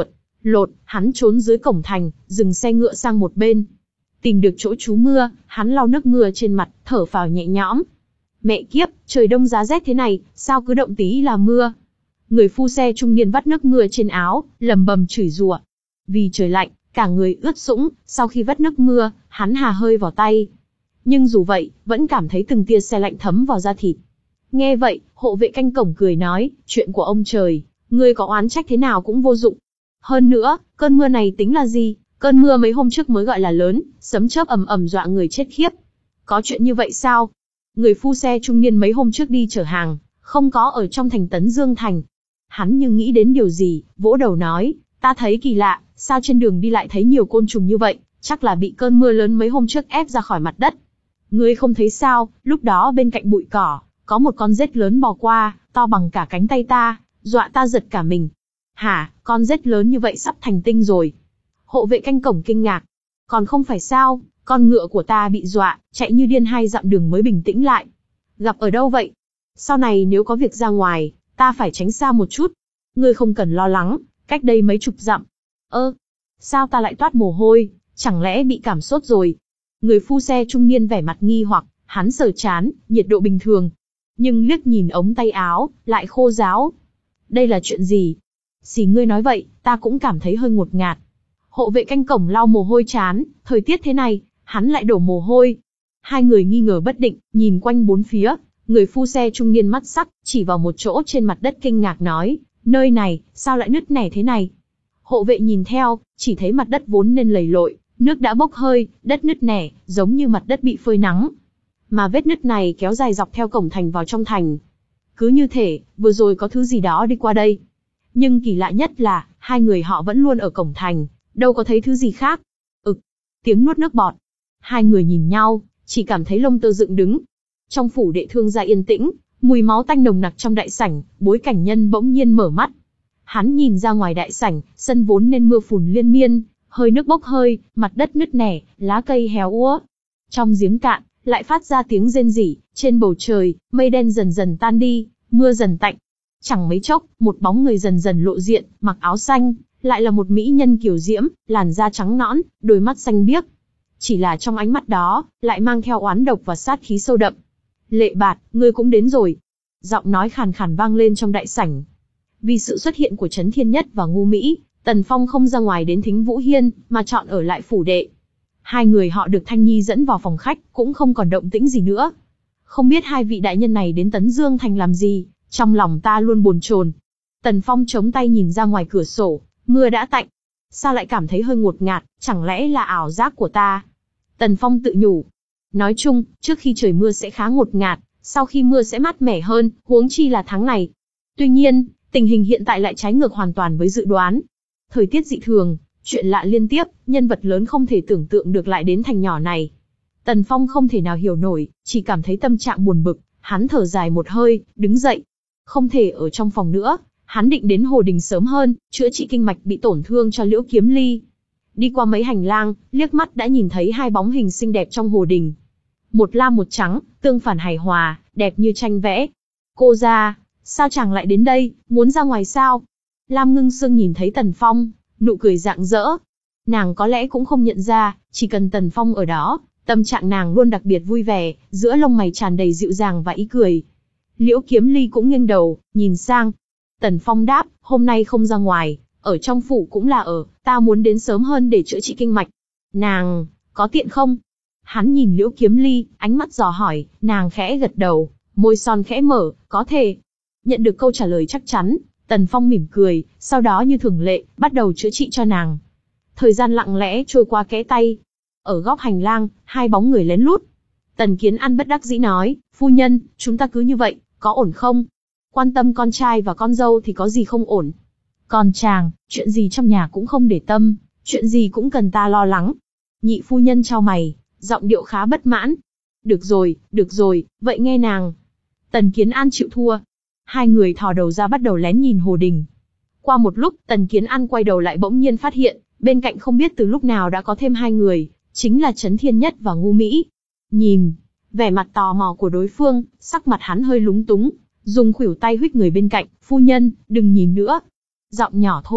Lột, hắn trốn dưới cổng thành, dừng xe ngựa sang một bên. Tìm được chỗ trú mưa, hắn lau nước mưa trên mặt, thở phào nhẹ nhõm. Mẹ kiếp, trời đông giá rét thế này, sao cứ động tí là mưa. Người phu xe trung niên vắt nước mưa trên áo, lầm bầm chửi rủa. Vì trời lạnh, cả người ướt sũng, sau khi vắt nước mưa, hắn hà hơi vào tay. Nhưng dù vậy, vẫn cảm thấy từng tia se lạnh thấm vào da thịt. Nghe vậy, hộ vệ canh cổng cười nói, chuyện của ông trời, ngươi có oán trách thế nào cũng vô dụng. Hơn nữa, cơn mưa này tính là gì? Cơn mưa mấy hôm trước mới gọi là lớn, sấm chớp ầm ầm dọa người chết khiếp. Có chuyện như vậy sao? Người phu xe trung niên mấy hôm trước đi chở hàng, không có ở trong thành Tấn Dương Thành. Hắn như nghĩ đến điều gì, vỗ đầu nói, ta thấy kỳ lạ, sao trên đường đi lại thấy nhiều côn trùng như vậy, chắc là bị cơn mưa lớn mấy hôm trước ép ra khỏi mặt đất. Ngươi không thấy sao, lúc đó bên cạnh bụi cỏ, có một con rết lớn bò qua, to bằng cả cánh tay ta, dọa ta giật cả mình. Hả, con rết lớn như vậy sắp thành tinh rồi. Hộ vệ canh cổng kinh ngạc. Còn không phải sao, con ngựa của ta bị dọa, chạy như điên hai dặm đường mới bình tĩnh lại. Gặp ở đâu vậy? Sau này nếu có việc ra ngoài, ta phải tránh xa một chút. Ngươi không cần lo lắng, cách đây mấy chục dặm. Ơ, sao ta lại toát mồ hôi, chẳng lẽ bị cảm sốt rồi? Người phu xe trung niên vẻ mặt nghi hoặc, hắn sờ chán, nhiệt độ bình thường. Nhưng liếc nhìn ống tay áo, lại khô ráo. Đây là chuyện gì? Xì ngươi nói vậy, ta cũng cảm thấy hơi ngột ngạt. Hộ vệ canh cổng lau mồ hôi chán, thời tiết thế này, hắn lại đổ mồ hôi. Hai người nghi ngờ bất định, nhìn quanh bốn phía, người phu xe trung niên mắt sắc, chỉ vào một chỗ trên mặt đất kinh ngạc nói, nơi này, sao lại nứt nẻ thế này? Hộ vệ nhìn theo, chỉ thấy mặt đất vốn nên lầy lội, nước đã bốc hơi, đất nứt nẻ, giống như mặt đất bị phơi nắng. Mà vết nứt này kéo dài dọc theo cổng thành vào trong thành. Cứ như thể, vừa rồi có thứ gì đó đi qua đây. Nhưng kỳ lạ nhất là, hai người họ vẫn luôn ở cổng thành, đâu có thấy thứ gì khác. Ực, tiếng nuốt nước bọt. Hai người nhìn nhau, chỉ cảm thấy lông tơ dựng đứng. Trong phủ đệ thương gia yên tĩnh, mùi máu tanh nồng nặc trong đại sảnh, bối cảnh nhân bỗng nhiên mở mắt. Hắn nhìn ra ngoài đại sảnh, sân vốn nên mưa phùn liên miên, hơi nước bốc hơi, mặt đất nứt nẻ, lá cây héo úa. Trong giếng cạn, lại phát ra tiếng rên rỉ, trên bầu trời, mây đen dần dần tan đi, mưa dần tạnh. Chẳng mấy chốc, một bóng người dần dần lộ diện, mặc áo xanh, lại là một mỹ nhân kiều diễm, làn da trắng nõn, đôi mắt xanh biếc. Chỉ là trong ánh mắt đó, lại mang theo oán độc và sát khí sâu đậm. Lệ Bạt, ngươi cũng đến rồi. Giọng nói khàn khàn vang lên trong đại sảnh. Vì sự xuất hiện của Trấn Thiên Nhất và Ngu Mỹ, Tần Phong không ra ngoài đến Thính Vũ Hiên, mà chọn ở lại phủ đệ. Hai người họ được Thanh Nhi dẫn vào phòng khách, cũng không còn động tĩnh gì nữa. Không biết hai vị đại nhân này đến Tấn Dương Thành làm gì, trong lòng ta luôn bồn chồn. Tần Phong chống tay nhìn ra ngoài cửa sổ, mưa đã tạnh. Sao lại cảm thấy hơi ngột ngạt, chẳng lẽ là ảo giác của ta? Tần Phong tự nhủ. Nói chung, trước khi trời mưa sẽ khá ngột ngạt, sau khi mưa sẽ mát mẻ hơn, huống chi là tháng này. Tuy nhiên, tình hình hiện tại lại trái ngược hoàn toàn với dự đoán. Thời tiết dị thường, chuyện lạ liên tiếp, nhân vật lớn không thể tưởng tượng được lại đến thành nhỏ này. Tần Phong không thể nào hiểu nổi, chỉ cảm thấy tâm trạng buồn bực, hắn thở dài một hơi, đứng dậy. Không thể ở trong phòng nữa, hắn định đến Hồ Đình sớm hơn, chữa trị kinh mạch bị tổn thương cho Liễu Kiếm Ly. Đi qua mấy hành lang, liếc mắt đã nhìn thấy hai bóng hình xinh đẹp trong Hồ Đình. Một lam một trắng, tương phản hài hòa, đẹp như tranh vẽ. Cô ra, sao chàng lại đến đây, muốn ra ngoài sao? Lam Ngưng Sương nhìn thấy Tần Phong, nụ cười rạng rỡ. Nàng có lẽ cũng không nhận ra, chỉ cần Tần Phong ở đó, tâm trạng nàng luôn đặc biệt vui vẻ, giữa lông mày tràn đầy dịu dàng và ý cười. Liễu Kiếm Ly cũng nghiêng đầu, nhìn sang. Tần Phong đáp, hôm nay không ra ngoài, ở trong phủ cũng là ở, ta muốn đến sớm hơn để chữa trị kinh mạch. Nàng, có tiện không? Hắn nhìn Liễu Kiếm Ly, ánh mắt dò hỏi, nàng khẽ gật đầu, môi son khẽ mở, có thể. Nhận được câu trả lời chắc chắn, Tần Phong mỉm cười, sau đó như thường lệ, bắt đầu chữa trị cho nàng. Thời gian lặng lẽ trôi qua kẽ tay. Ở góc hành lang, hai bóng người lén lút. Tần Kiến An bất đắc dĩ nói, phu nhân, chúng ta cứ như vậy, có ổn không? Quan tâm con trai và con dâu thì có gì không ổn. Còn chàng, chuyện gì trong nhà cũng không để tâm, chuyện gì cũng cần ta lo lắng. Nhị phu nhân chau mày, giọng điệu khá bất mãn. Được rồi, được rồi, vậy nghe nàng. Tần Kiến An chịu thua. Hai người thò đầu ra bắt đầu lén nhìn Hồ Đình. Qua một lúc, Tần Kiến An quay đầu lại bỗng nhiên phát hiện, bên cạnh không biết từ lúc nào đã có thêm hai người, chính là Trấn Thiên Nhất và Ngu Mỹ. Nhìn, vẻ mặt tò mò của đối phương, sắc mặt hắn hơi lúng túng, dùng khuỷu tay huých người bên cạnh, phu nhân, đừng nhìn nữa. Giọng nhỏ thôi,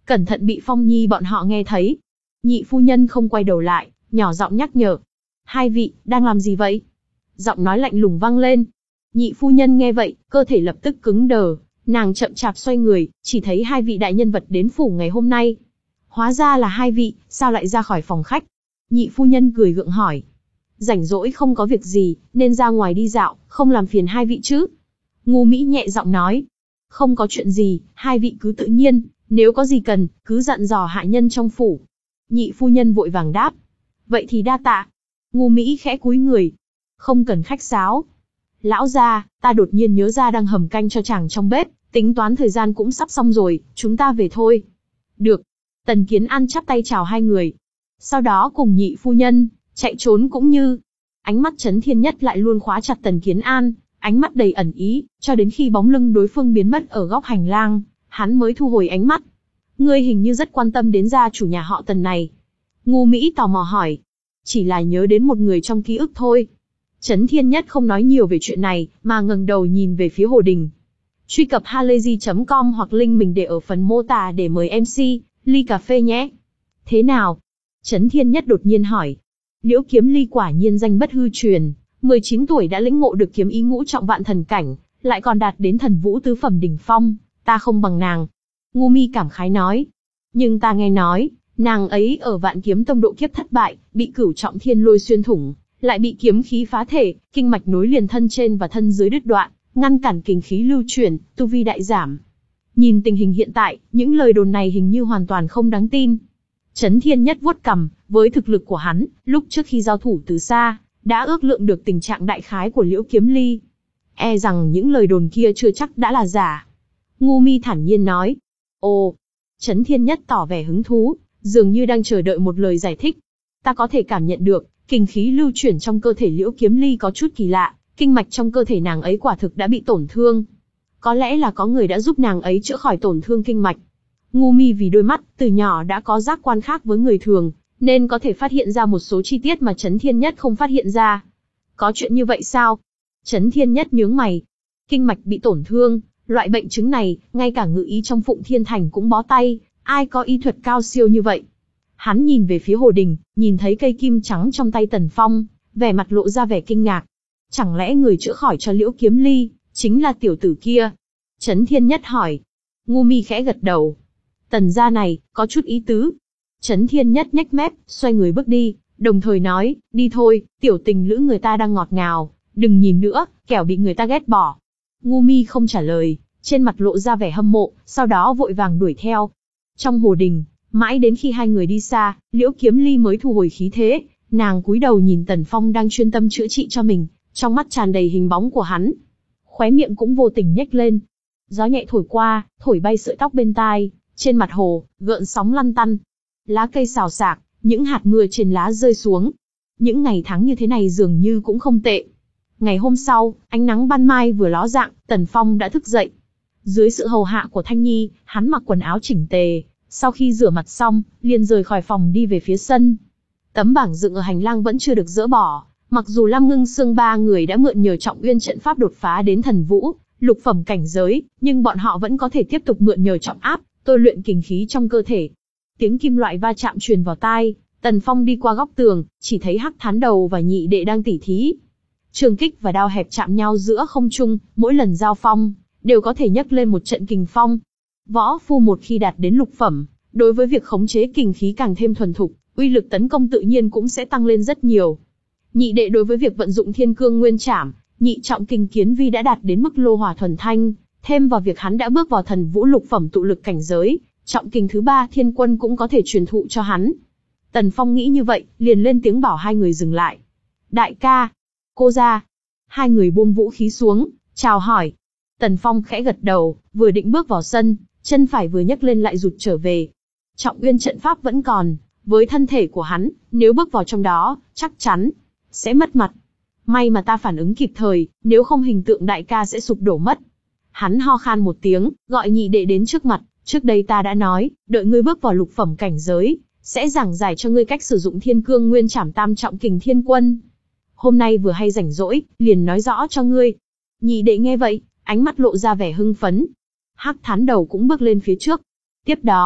cẩn thận bị Phong Nhi bọn họ nghe thấy. Nhị phu nhân không quay đầu lại, nhỏ giọng nhắc nhở. Hai vị, đang làm gì vậy? Giọng nói lạnh lùng vang lên. Nhị phu nhân nghe vậy, cơ thể lập tức cứng đờ, nàng chậm chạp xoay người, chỉ thấy hai vị đại nhân vật đến phủ ngày hôm nay. Hóa ra là hai vị, sao lại ra khỏi phòng khách? Nhị phu nhân cười gượng hỏi. Rảnh rỗi không có việc gì, nên ra ngoài đi dạo, không làm phiền hai vị chứ? Ngu Mỹ nhẹ giọng nói. Không có chuyện gì, hai vị cứ tự nhiên, nếu có gì cần, cứ dặn dò hạ nhân trong phủ. Nhị phu nhân vội vàng đáp. Vậy thì đa tạ. Ngu Mỹ khẽ cúi người. Không cần khách sáo. Lão gia, ta đột nhiên nhớ ra đang hầm canh cho chàng trong bếp, tính toán thời gian cũng sắp xong rồi, chúng ta về thôi. Được. Tần Kiến An chắp tay chào hai người. Sau đó cùng nhị phu nhân, chạy trốn cũng như. Ánh mắt Chấn Thiên Nhất lại luôn khóa chặt Tần Kiến An, ánh mắt đầy ẩn ý, cho đến khi bóng lưng đối phương biến mất ở góc hành lang, hắn mới thu hồi ánh mắt. Ngươi hình như rất quan tâm đến gia chủ nhà họ Tần này. Ngu Mỹ tò mò hỏi. Chỉ là nhớ đến một người trong ký ức thôi. Chấn Thiên Nhất không nói nhiều về chuyện này, mà ngẩng đầu nhìn về phía Hồ Đình. Truy cập halayzi chấm com hoặc link mình để ở phần mô tả để mời em xê, ly cà phê nhé. Thế nào? Chấn Thiên Nhất đột nhiên hỏi. Liễu Kiếm Ly quả nhiên danh bất hư truyền, mười chín tuổi đã lĩnh ngộ được kiếm ý ngũ trọng vạn thần cảnh, lại còn đạt đến thần vũ tứ phẩm đỉnh phong, ta không bằng nàng. Ngu Mi cảm khái nói. Nhưng ta nghe nói, nàng ấy ở Vạn Kiếm Tông độ kiếp thất bại, bị cửu trọng thiên lôi xuyên thủng, lại bị kiếm khí phá thể, kinh mạch nối liền thân trên và thân dưới đứt đoạn, ngăn cản kinh khí lưu chuyển, tu vi đại giảm. Nhìn tình hình hiện tại, những lời đồn này hình như hoàn toàn không đáng tin. Chấn Thiên Nhất vuốt cằm, với thực lực của hắn, lúc trước khi giao thủ từ xa, đã ước lượng được tình trạng đại khái của Liễu Kiếm Ly. E rằng những lời đồn kia chưa chắc đã là giả. Ngu Mi thản nhiên nói. Ồ, Chấn Thiên Nhất tỏ vẻ hứng thú, dường như đang chờ đợi một lời giải thích. Ta có thể cảm nhận được, kinh khí lưu chuyển trong cơ thể Liễu Kiếm Ly có chút kỳ lạ, kinh mạch trong cơ thể nàng ấy quả thực đã bị tổn thương. Có lẽ là có người đã giúp nàng ấy chữa khỏi tổn thương kinh mạch. Ngu Mi vì đôi mắt, từ nhỏ đã có giác quan khác với người thường, nên có thể phát hiện ra một số chi tiết mà Chấn Thiên Nhất không phát hiện ra. Có chuyện như vậy sao? Chấn Thiên Nhất nhướng mày. Kinh mạch bị tổn thương, loại bệnh chứng này, ngay cả ngự ý trong Phụng Thiên Thành cũng bó tay, ai có y thuật cao siêu như vậy? Hắn nhìn về phía Hồ Đình, nhìn thấy cây kim trắng trong tay Tần Phong, vẻ mặt lộ ra vẻ kinh ngạc. Chẳng lẽ người chữa khỏi cho Liễu Kiếm Ly, chính là tiểu tử kia? Chấn Thiên Nhất hỏi. Ngu Mi khẽ gật đầu. Tần gia này, có chút ý tứ. Chấn Thiên Nhất nhếch mép, xoay người bước đi, đồng thời nói, đi thôi, tiểu tình lữ người ta đang ngọt ngào, đừng nhìn nữa, kẻo bị người ta ghét bỏ. Ngu Mi không trả lời, trên mặt lộ ra vẻ hâm mộ, sau đó vội vàng đuổi theo. Trong Hồ Đình, mãi đến khi hai người đi xa, Liễu Kiếm Ly mới thu hồi khí thế, nàng cúi đầu nhìn Tần Phong đang chuyên tâm chữa trị cho mình, trong mắt tràn đầy hình bóng của hắn. Khóe miệng cũng vô tình nhếch lên. Gió nhẹ thổi qua, thổi bay sợi tóc bên tai, trên mặt hồ, gợn sóng lăn tăn. Lá cây xào xạc, những hạt mưa trên lá rơi xuống. Những ngày tháng như thế này dường như cũng không tệ. Ngày hôm sau, ánh nắng ban mai vừa ló dạng, Tần Phong đã thức dậy. Dưới sự hầu hạ của Thanh Nhi, hắn mặc quần áo chỉnh tề, sau khi rửa mặt xong, liền rời khỏi phòng đi về phía sân. Tấm bảng dựng ở hành lang vẫn chưa được dỡ bỏ, mặc dù Lam Ngưng Sương ba người đã mượn nhờ Trọng Uyên trận pháp đột phá đến thần vũ, lục phẩm cảnh giới, nhưng bọn họ vẫn có thể tiếp tục mượn nhờ trọng áp, tôi luyện kình khí trong cơ thể. Tiếng kim loại va chạm truyền vào tai, Tần Phong đi qua góc tường, chỉ thấy Hắc Thán Đầu và nhị đệ đang tỉ thí. Trường kích và đao hẹp chạm nhau giữa không trung, mỗi lần giao phong, đều có thể nhấc lên một trận kình phong. Võ phu một khi đạt đến lục phẩm, đối với việc khống chế kình khí càng thêm thuần thục, uy lực tấn công tự nhiên cũng sẽ tăng lên rất nhiều. Nhị đệ đối với việc vận dụng Thiên Cương Nguyên Trảm, nhị trọng kình kiến vi đã đạt đến mức lô hỏa thuần thanh, thêm vào việc hắn đã bước vào thần vũ lục phẩm tụ lực cảnh giới, trọng kình thứ ba Thiên Quân cũng có thể truyền thụ cho hắn. Tần Phong nghĩ như vậy, liền lên tiếng bảo hai người dừng lại. Đại ca, cô ra. Hai người buông vũ khí xuống, chào hỏi. Tần Phong khẽ gật đầu, vừa định bước vào sân, chân phải vừa nhấc lên lại rụt trở về. Trọng Uyên trận pháp vẫn còn, với thân thể của hắn, nếu bước vào trong đó, chắc chắn sẽ mất mặt. May mà ta phản ứng kịp thời, nếu không hình tượng đại ca sẽ sụp đổ mất. Hắn ho khan một tiếng, gọi nhị đệ đến trước mặt. Trước đây ta đã nói, đợi ngươi bước vào lục phẩm cảnh giới, sẽ giảng giải cho ngươi cách sử dụng Thiên Cương Nguyên Trảm tam trọng kình Thiên Quân. Hôm nay vừa hay rảnh rỗi, liền nói rõ cho ngươi. Nhị đệ nghe vậy, ánh mắt lộ ra vẻ hưng phấn. Hắc Thán Đầu cũng bước lên phía trước. Tiếp đó,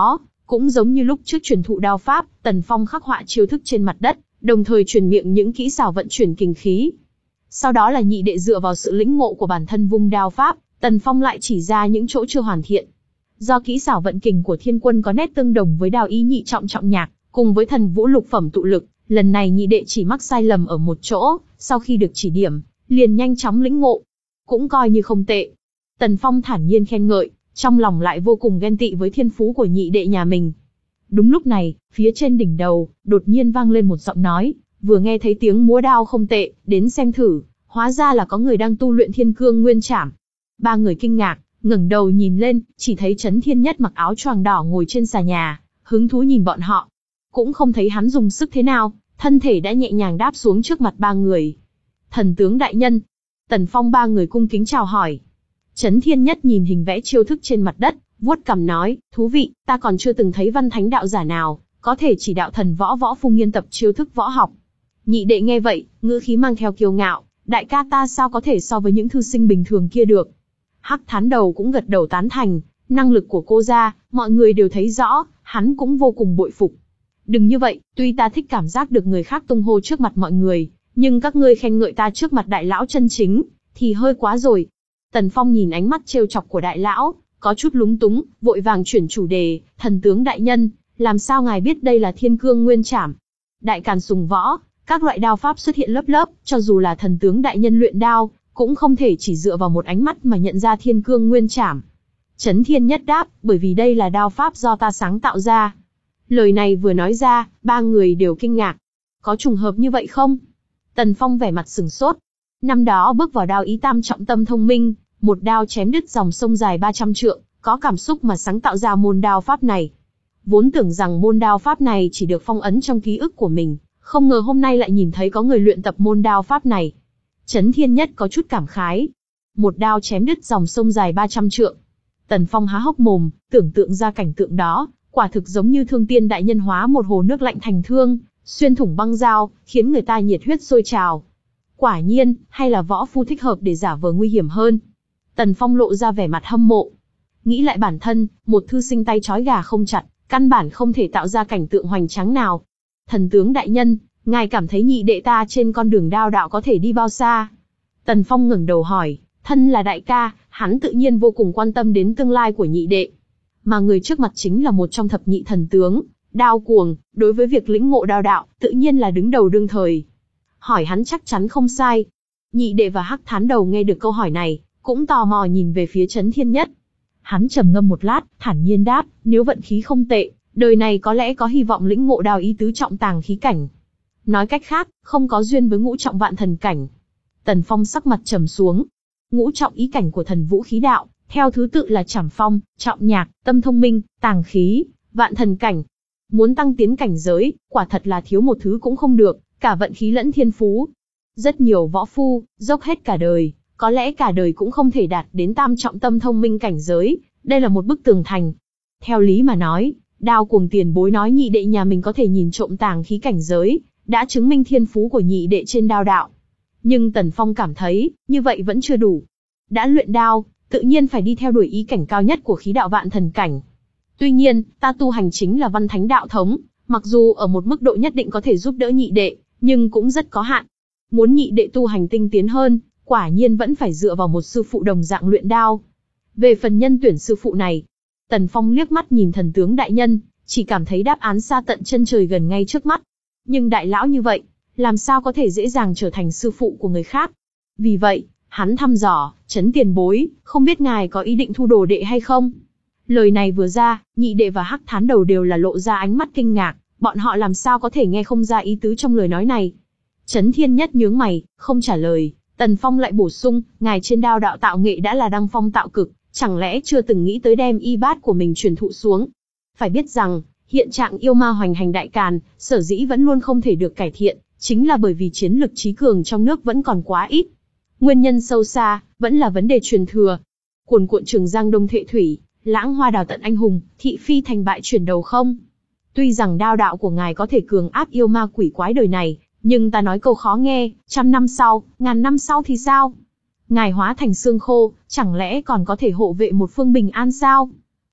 Cũng giống như lúc trước truyền thụ đao pháp, Tần Phong khắc họa chiêu thức trên mặt đất, đồng thời truyền miệng những kỹ xảo vận chuyển kình khí. Sau đó là nhị đệ dựa vào sự lĩnh ngộ của bản thân vung đao pháp, Tần Phong lại chỉ ra những chỗ chưa hoàn thiện. Do kỹ xảo vận kình của Thiên Quân có nét tương đồng với đao ý nhị trọng trọng nhạc, cùng với thần vũ lục phẩm tụ lực, lần này nhị đệ chỉ mắc sai lầm ở một chỗ, sau khi được chỉ điểm, liền nhanh chóng lĩnh ngộ. Cũng coi như không tệ. Tần Phong thản nhiên khen ngợi, trong lòng lại vô cùng ghen tị với thiên phú của nhị đệ nhà mình. Đúng lúc này, phía trên đỉnh đầu, đột nhiên vang lên một giọng nói, vừa nghe thấy tiếng múa đao không tệ, đến xem thử, hóa ra là có người đang tu luyện Thiên Cương Nguyên Trảm. Ba người kinh ngạc, ngẩng đầu nhìn lên, chỉ thấy Chấn Thiên Nhất mặc áo choàng đỏ ngồi trên xà nhà, hứng thú nhìn bọn họ. Cũng không thấy hắn dùng sức thế nào, thân thể đã nhẹ nhàng đáp xuống trước mặt ba người. Thần tướng đại nhân. Tần Phong ba người cung kính chào hỏi. Chấn Thiên Nhất nhìn hình vẽ chiêu thức trên mặt đất, vuốt cằm nói, thú vị, ta còn chưa từng thấy văn thánh đạo giả nào, có thể chỉ đạo thần võ võ phu nghiên tập chiêu thức võ học. Nhị đệ nghe vậy, ngữ khí mang theo kiêu ngạo, đại ca ta sao có thể so với những thư sinh bình thường kia được. Hắc Thán Đầu cũng gật đầu tán thành, năng lực của cô ra, mọi người đều thấy rõ, hắn cũng vô cùng bội phục. Đừng như vậy, tuy ta thích cảm giác được người khác tung hô trước mặt mọi người, nhưng các ngươi khen ngợi ta trước mặt đại lão chân chính, thì hơi quá rồi. Tần Phong nhìn ánh mắt trêu chọc của đại lão, có chút lúng túng, vội vàng chuyển chủ đề, thần tướng đại nhân, làm sao ngài biết đây là Thiên Cương Nguyên Trảm? Đại Càn sùng võ, các loại đao pháp xuất hiện lớp lớp, cho dù là thần tướng đại nhân luyện đao, cũng không thể chỉ dựa vào một ánh mắt mà nhận ra Thiên Cương Nguyên Trảm. Chấn Thiên Nhất đáp, bởi vì đây là đao pháp do ta sáng tạo ra. Lời này vừa nói ra, ba người đều kinh ngạc. Có trùng hợp như vậy không? Tần Phong vẻ mặt sửng sốt. Năm đó bước vào đao ý tam trọng tâm thông minh, một đao chém đứt dòng sông dài ba trăm trượng, có cảm xúc mà sáng tạo ra môn đao pháp này. Vốn tưởng rằng môn đao pháp này chỉ được phong ấn trong ký ức của mình, không ngờ hôm nay lại nhìn thấy có người luyện tập môn đao pháp này. Chấn Thiên Nhất có chút cảm khái. Một đao chém đứt dòng sông dài ba trăm trượng. Tần Phong há hốc mồm, tưởng tượng ra cảnh tượng đó, quả thực giống như Thương Tiên đại nhân hóa một hồ nước lạnh thành thương, xuyên thủng băng dao, khiến người ta nhiệt huyết sôi trào. Quả nhiên, hay là võ phu thích hợp để giả vờ nguy hiểm hơn. Tần Phong lộ ra vẻ mặt hâm mộ. Nghĩ lại bản thân, một thư sinh tay trói gà không chặt, căn bản không thể tạo ra cảnh tượng hoành tráng nào. Thần tướng đại nhân, ngài cảm thấy nhị đệ ta trên con đường đao đạo có thể đi bao xa? Tần Phong ngẩng đầu hỏi, thân là đại ca, hắn tự nhiên vô cùng quan tâm đến tương lai của nhị đệ. Mà người trước mặt chính là một trong thập nhị thần tướng, Đao Cuồng, đối với việc lĩnh ngộ đao đạo, tự nhiên là đứng đầu đương thời. Hỏi hắn chắc chắn không sai. Nhị đệ và Hắc Thán Đầu nghe được câu hỏi này, cũng tò mò nhìn về phía Chấn Thiên Nhất. Hắn trầm ngâm một lát, thản nhiên đáp, nếu vận khí không tệ, đời này có lẽ có hy vọng lĩnh ngộ đao ý tứ trọng tàng khí cảnh. Nói cách khác, không có duyên với ngũ trọng vạn thần cảnh. Tần Phong sắc mặt trầm xuống. Ngũ trọng ý cảnh của thần vũ khí đạo, theo thứ tự là Trảm Phong, Trọng Nhạc, Tâm Thông Minh, Tàng Khí, Vạn Thần Cảnh. Muốn tăng tiến cảnh giới, quả thật là thiếu một thứ cũng không được, cả vận khí lẫn thiên phú. Rất nhiều võ phu, dốc hết cả đời, có lẽ cả đời cũng không thể đạt đến tam trọng tâm thông minh cảnh giới, đây là một bức tường thành. Theo lý mà nói, Đao Cuồng tiền bối nói nhị đệ nhà mình có thể nhìn trộm tàng khí cảnh giới, đã chứng minh thiên phú của nhị đệ trên đao đạo. Nhưng Tần Phong cảm thấy, như vậy vẫn chưa đủ. Đã luyện đao, tự nhiên phải đi theo đuổi ý cảnh cao nhất của khí đạo vạn thần cảnh. Tuy nhiên, ta tu hành chính là văn thánh đạo thống, mặc dù ở một mức độ nhất định có thể giúp đỡ nhị đệ, nhưng cũng rất có hạn. Muốn nhị đệ tu hành tinh tiến hơn, quả nhiên vẫn phải dựa vào một sư phụ đồng dạng luyện đao. Về phần nhân tuyển sư phụ này, Tần Phong liếc mắt nhìn thần tướng đại nhân, chỉ cảm thấy đáp án xa tận chân trời gần ngay trước mắt. Nhưng đại lão như vậy, làm sao có thể dễ dàng trở thành sư phụ của người khác? Vì vậy, hắn thăm dò, Chấn tiền bối, không biết ngài có ý định thu đồ đệ hay không? Lời này vừa ra, nhị đệ và Hắc Thán Đầu đều là lộ ra ánh mắt kinh ngạc, bọn họ làm sao có thể nghe không ra ý tứ trong lời nói này. Chấn Thiên Nhất nhướng mày, không trả lời. Tần Phong lại bổ sung, ngài trên đao đạo tạo nghệ đã là đăng phong tạo cực, chẳng lẽ chưa từng nghĩ tới đem y bát của mình truyền thụ xuống? Phải biết rằng, hiện trạng yêu ma hoành hành Đại Càn, sở dĩ vẫn luôn không thể được cải thiện, chính là bởi vì chiến lực trí cường trong nước vẫn còn quá ít. Nguyên nhân sâu xa, vẫn là vấn đề truyền thừa. Cuồn cuộn Trường Giang Đông Thệ Thủy, lãng hoa đào tận anh hùng, thị phi thành bại chuyển đầu không? Tuy rằng đao đạo của ngài có thể cường áp yêu ma quỷ quái đời này, nhưng ta nói câu khó nghe, trăm năm sau, ngàn năm sau thì sao? Ngài hóa thành xương khô, chẳng lẽ còn có thể hộ vệ một phương bình an sao?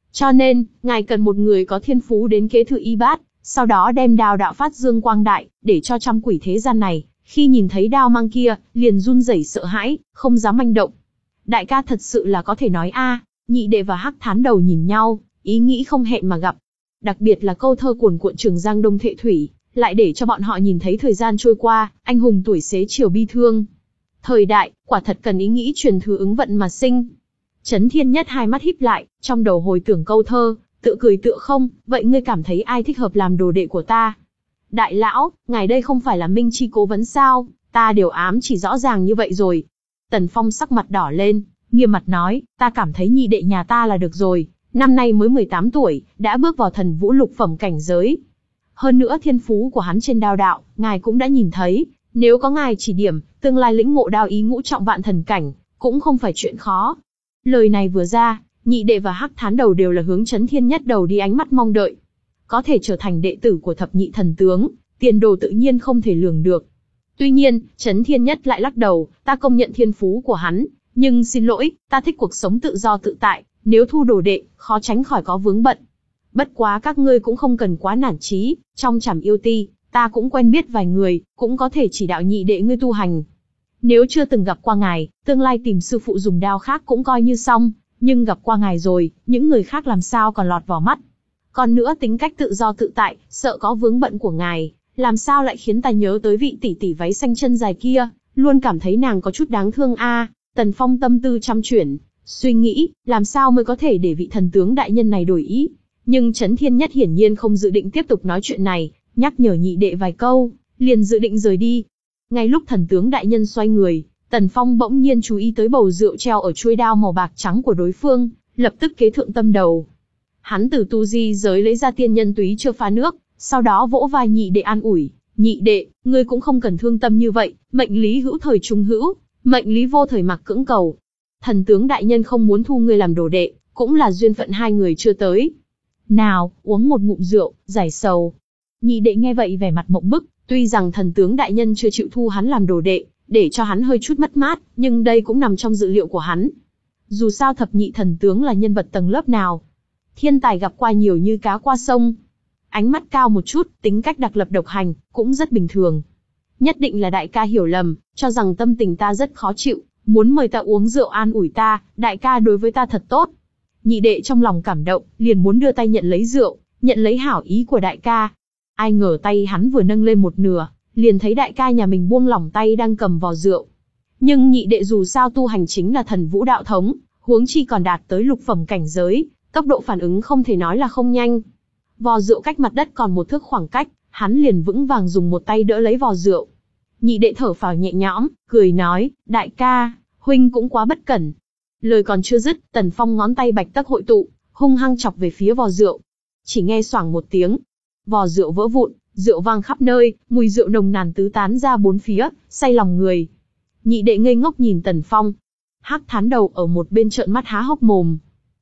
Cho nên, ngài cần một người có thiên phú đến kế thừa y bát, sau đó đem đao đạo phát dương quang đại, để cho trăm quỷ thế gian này, khi nhìn thấy đao mang kia, liền run rẩy sợ hãi, không dám manh động. Đại ca thật sự là có thể nói a. Nhị đệ và Hắc Thán Đầu nhìn nhau, ý nghĩ không hẹn mà gặp. Đặc biệt là câu thơ cuồn cuộn Trường Giang Đông Thệ Thủy, lại để cho bọn họ nhìn thấy thời gian trôi qua, anh hùng tuổi xế chiều bi thương. Thời đại, quả thật cần ý nghĩ truyền thừa ứng vận mà sinh. Chấn Thiên Nhất hai mắt híp lại, trong đầu hồi tưởng câu thơ, tự cười tựa không, vậy ngươi cảm thấy ai thích hợp làm đồ đệ của ta? Đại lão, ngài đây không phải là Minh Chi cố vấn sao, ta đều ám chỉ rõ ràng như vậy rồi. Tần Phong sắc mặt đỏ lên, nghiêm mặt nói, ta cảm thấy nhị đệ nhà ta là được rồi, năm nay mới mười tám tuổi, đã bước vào thần vũ lục phẩm cảnh giới. Hơn nữa thiên phú của hắn trên đao đạo, ngài cũng đã nhìn thấy, nếu có ngài chỉ điểm, tương lai lĩnh ngộ đao ý ngũ trọng vạn thần cảnh, cũng không phải chuyện khó. Lời này vừa ra, nhị đệ và Hắc Thán Đầu đều là hướng Chấn Thiên Nhất đầu đi ánh mắt mong đợi. Có thể trở thành đệ tử của thập nhị thần tướng, tiền đồ tự nhiên không thể lường được. Tuy nhiên, Chấn Thiên Nhất lại lắc đầu, ta công nhận thiên phú của hắn, nhưng xin lỗi, ta thích cuộc sống tự do tự tại, nếu thu đồ đệ, khó tránh khỏi có vướng bận. Bất quá các ngươi cũng không cần quá nản chí, trong Trảm Yêu Ti, ta cũng quen biết vài người, cũng có thể chỉ đạo nhị đệ ngươi tu hành. Nếu chưa từng gặp qua ngài, tương lai tìm sư phụ dùng đao khác cũng coi như xong, nhưng gặp qua ngài rồi, những người khác làm sao còn lọt vào mắt. Còn nữa tính cách tự do tự tại, sợ có vướng bận của ngài, làm sao lại khiến ta nhớ tới vị tỷ tỷ váy xanh chân dài kia, luôn cảm thấy nàng có chút đáng thương a. Tần Phong tâm tư trăm chuyển, suy nghĩ, làm sao mới có thể để vị thần tướng đại nhân này đổi ý. Nhưng Chấn Thiên Nhất hiển nhiên không dự định tiếp tục nói chuyện này, nhắc nhở nhị đệ vài câu, liền dự định rời đi. Ngay lúc thần tướng đại nhân xoay người, Tần Phong bỗng nhiên chú ý tới bầu rượu treo ở chuôi đao màu bạc trắng của đối phương, lập tức kế thượng tâm đầu. Hắn từ tu di giới lấy ra tiên nhân túy chưa pha nước, sau đó vỗ vai nhị đệ an ủi, nhị đệ, ngươi cũng không cần thương tâm như vậy, mệnh lý hữu thời trung hữu, mệnh lý vô thời mặc cưỡng cầu. Thần tướng đại nhân không muốn thu ngươi làm đồ đệ, cũng là duyên phận hai người chưa tới. Nào, uống một ngụm rượu, giải sầu. Nhị đệ nghe vậy vẻ mặt mộng bức, tuy rằng thần tướng đại nhân chưa chịu thu hắn làm đồ đệ, để cho hắn hơi chút mất mát, nhưng đây cũng nằm trong dự liệu của hắn. Dù sao thập nhị thần tướng là nhân vật tầng lớp nào, thiên tài gặp qua nhiều như cá qua sông. Ánh mắt cao một chút, tính cách đặc lập độc hành, cũng rất bình thường. Nhất định là đại ca hiểu lầm, cho rằng tâm tình ta rất khó chịu, muốn mời ta uống rượu an ủi ta, đại ca đối với ta thật tốt. Nhị đệ trong lòng cảm động, liền muốn đưa tay nhận lấy rượu, nhận lấy hảo ý của đại ca. Ai ngờ tay hắn vừa nâng lên một nửa, liền thấy đại ca nhà mình buông lỏng tay đang cầm vò rượu. Nhưng nhị đệ dù sao tu hành chính là thần vũ đạo thống, huống chi còn đạt tới lục phẩm cảnh giới, tốc độ phản ứng không thể nói là không nhanh. Vò rượu cách mặt đất còn một thước khoảng cách, hắn liền vững vàng dùng một tay đỡ lấy vò rượu. Nhị đệ thở phào nhẹ nhõm, cười nói, đại ca, huynh cũng quá bất cẩn. Lời còn chưa dứt, Tần Phong ngón tay bạch tắc hội tụ, hung hăng chọc về phía vò rượu. Chỉ nghe xoảng một tiếng, vò rượu vỡ vụn, rượu vang khắp nơi, mùi rượu nồng nàn tứ tán ra bốn phía, say lòng người. Nhị đệ ngây ngốc nhìn Tần Phong. Hắc Thán Đầu ở một bên trợn mắt há hốc mồm.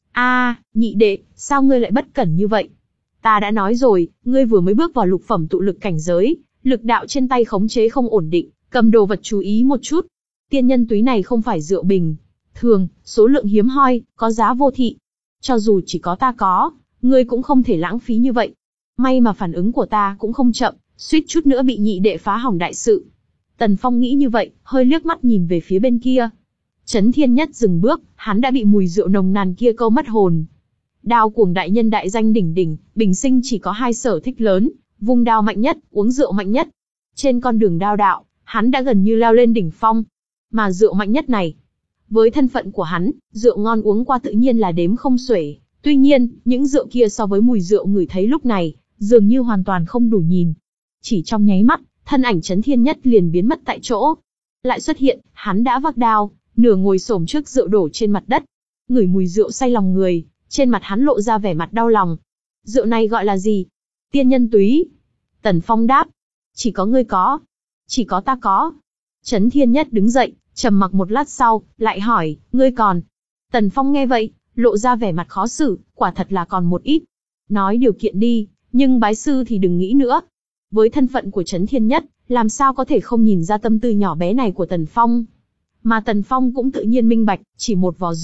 A, nhị đệ, sao ngươi lại bất cẩn như vậy? Ta đã nói rồi, ngươi vừa mới bước vào lục phẩm tụ lực cảnh giới, lực đạo trên tay khống chế không ổn định, cầm đồ vật chú ý một chút. Tiên nhân túy này không phải rượu bình thường, số lượng hiếm hoi, có giá vô thị. Cho dù chỉ có ta có, ngươi cũng không thể lãng phí như vậy. May mà phản ứng của ta cũng không chậm, suýt chút nữa bị nhị đệ phá hỏng đại sự. Tần Phong nghĩ như vậy, hơi liếc mắt nhìn về phía bên kia. Chấn Thiên Nhất dừng bước, hắn đã bị mùi rượu nồng nàn kia câu mất hồn. Đao cuồng đại nhân đại danh đỉnh đỉnh, bình sinh chỉ có hai sở thích lớn, vung đao mạnh nhất, uống rượu mạnh nhất. Trên con đường đao đạo, hắn đã gần như leo lên đỉnh phong. Mà rượu mạnh nhất này, với thân phận của hắn, rượu ngon uống qua tự nhiên là đếm không xuể. Tuy nhiên, những rượu kia so với mùi rượu ngửi thấy lúc này, dường như hoàn toàn không đủ nhìn. Chỉ trong nháy mắt, thân ảnh Chấn Thiên Nhất liền biến mất tại chỗ. Lại xuất hiện, hắn đã vác đao, nửa ngồi xổm trước rượu đổ trên mặt đất. Ngửi mùi rượu say lòng người, trên mặt hắn lộ ra vẻ mặt đau lòng. Rượu này gọi là gì? Tiên nhân túy. Tần Phong đáp. Chỉ có ngươi có. Chỉ có ta có. Chấn Thiên Nhất đứng dậy, trầm mặc một lát sau, lại hỏi, ngươi còn? Tần Phong nghe vậy, lộ ra vẻ mặt khó xử, quả thật là còn một ít. Nói điều kiện đi, nhưng bái sư thì đừng nghĩ nữa. Với thân phận của Chấn Thiên Nhất, làm sao có thể không nhìn ra tâm tư nhỏ bé này của Tần Phong. Mà Tần Phong cũng tự nhiên minh bạch, chỉ một vò rượu,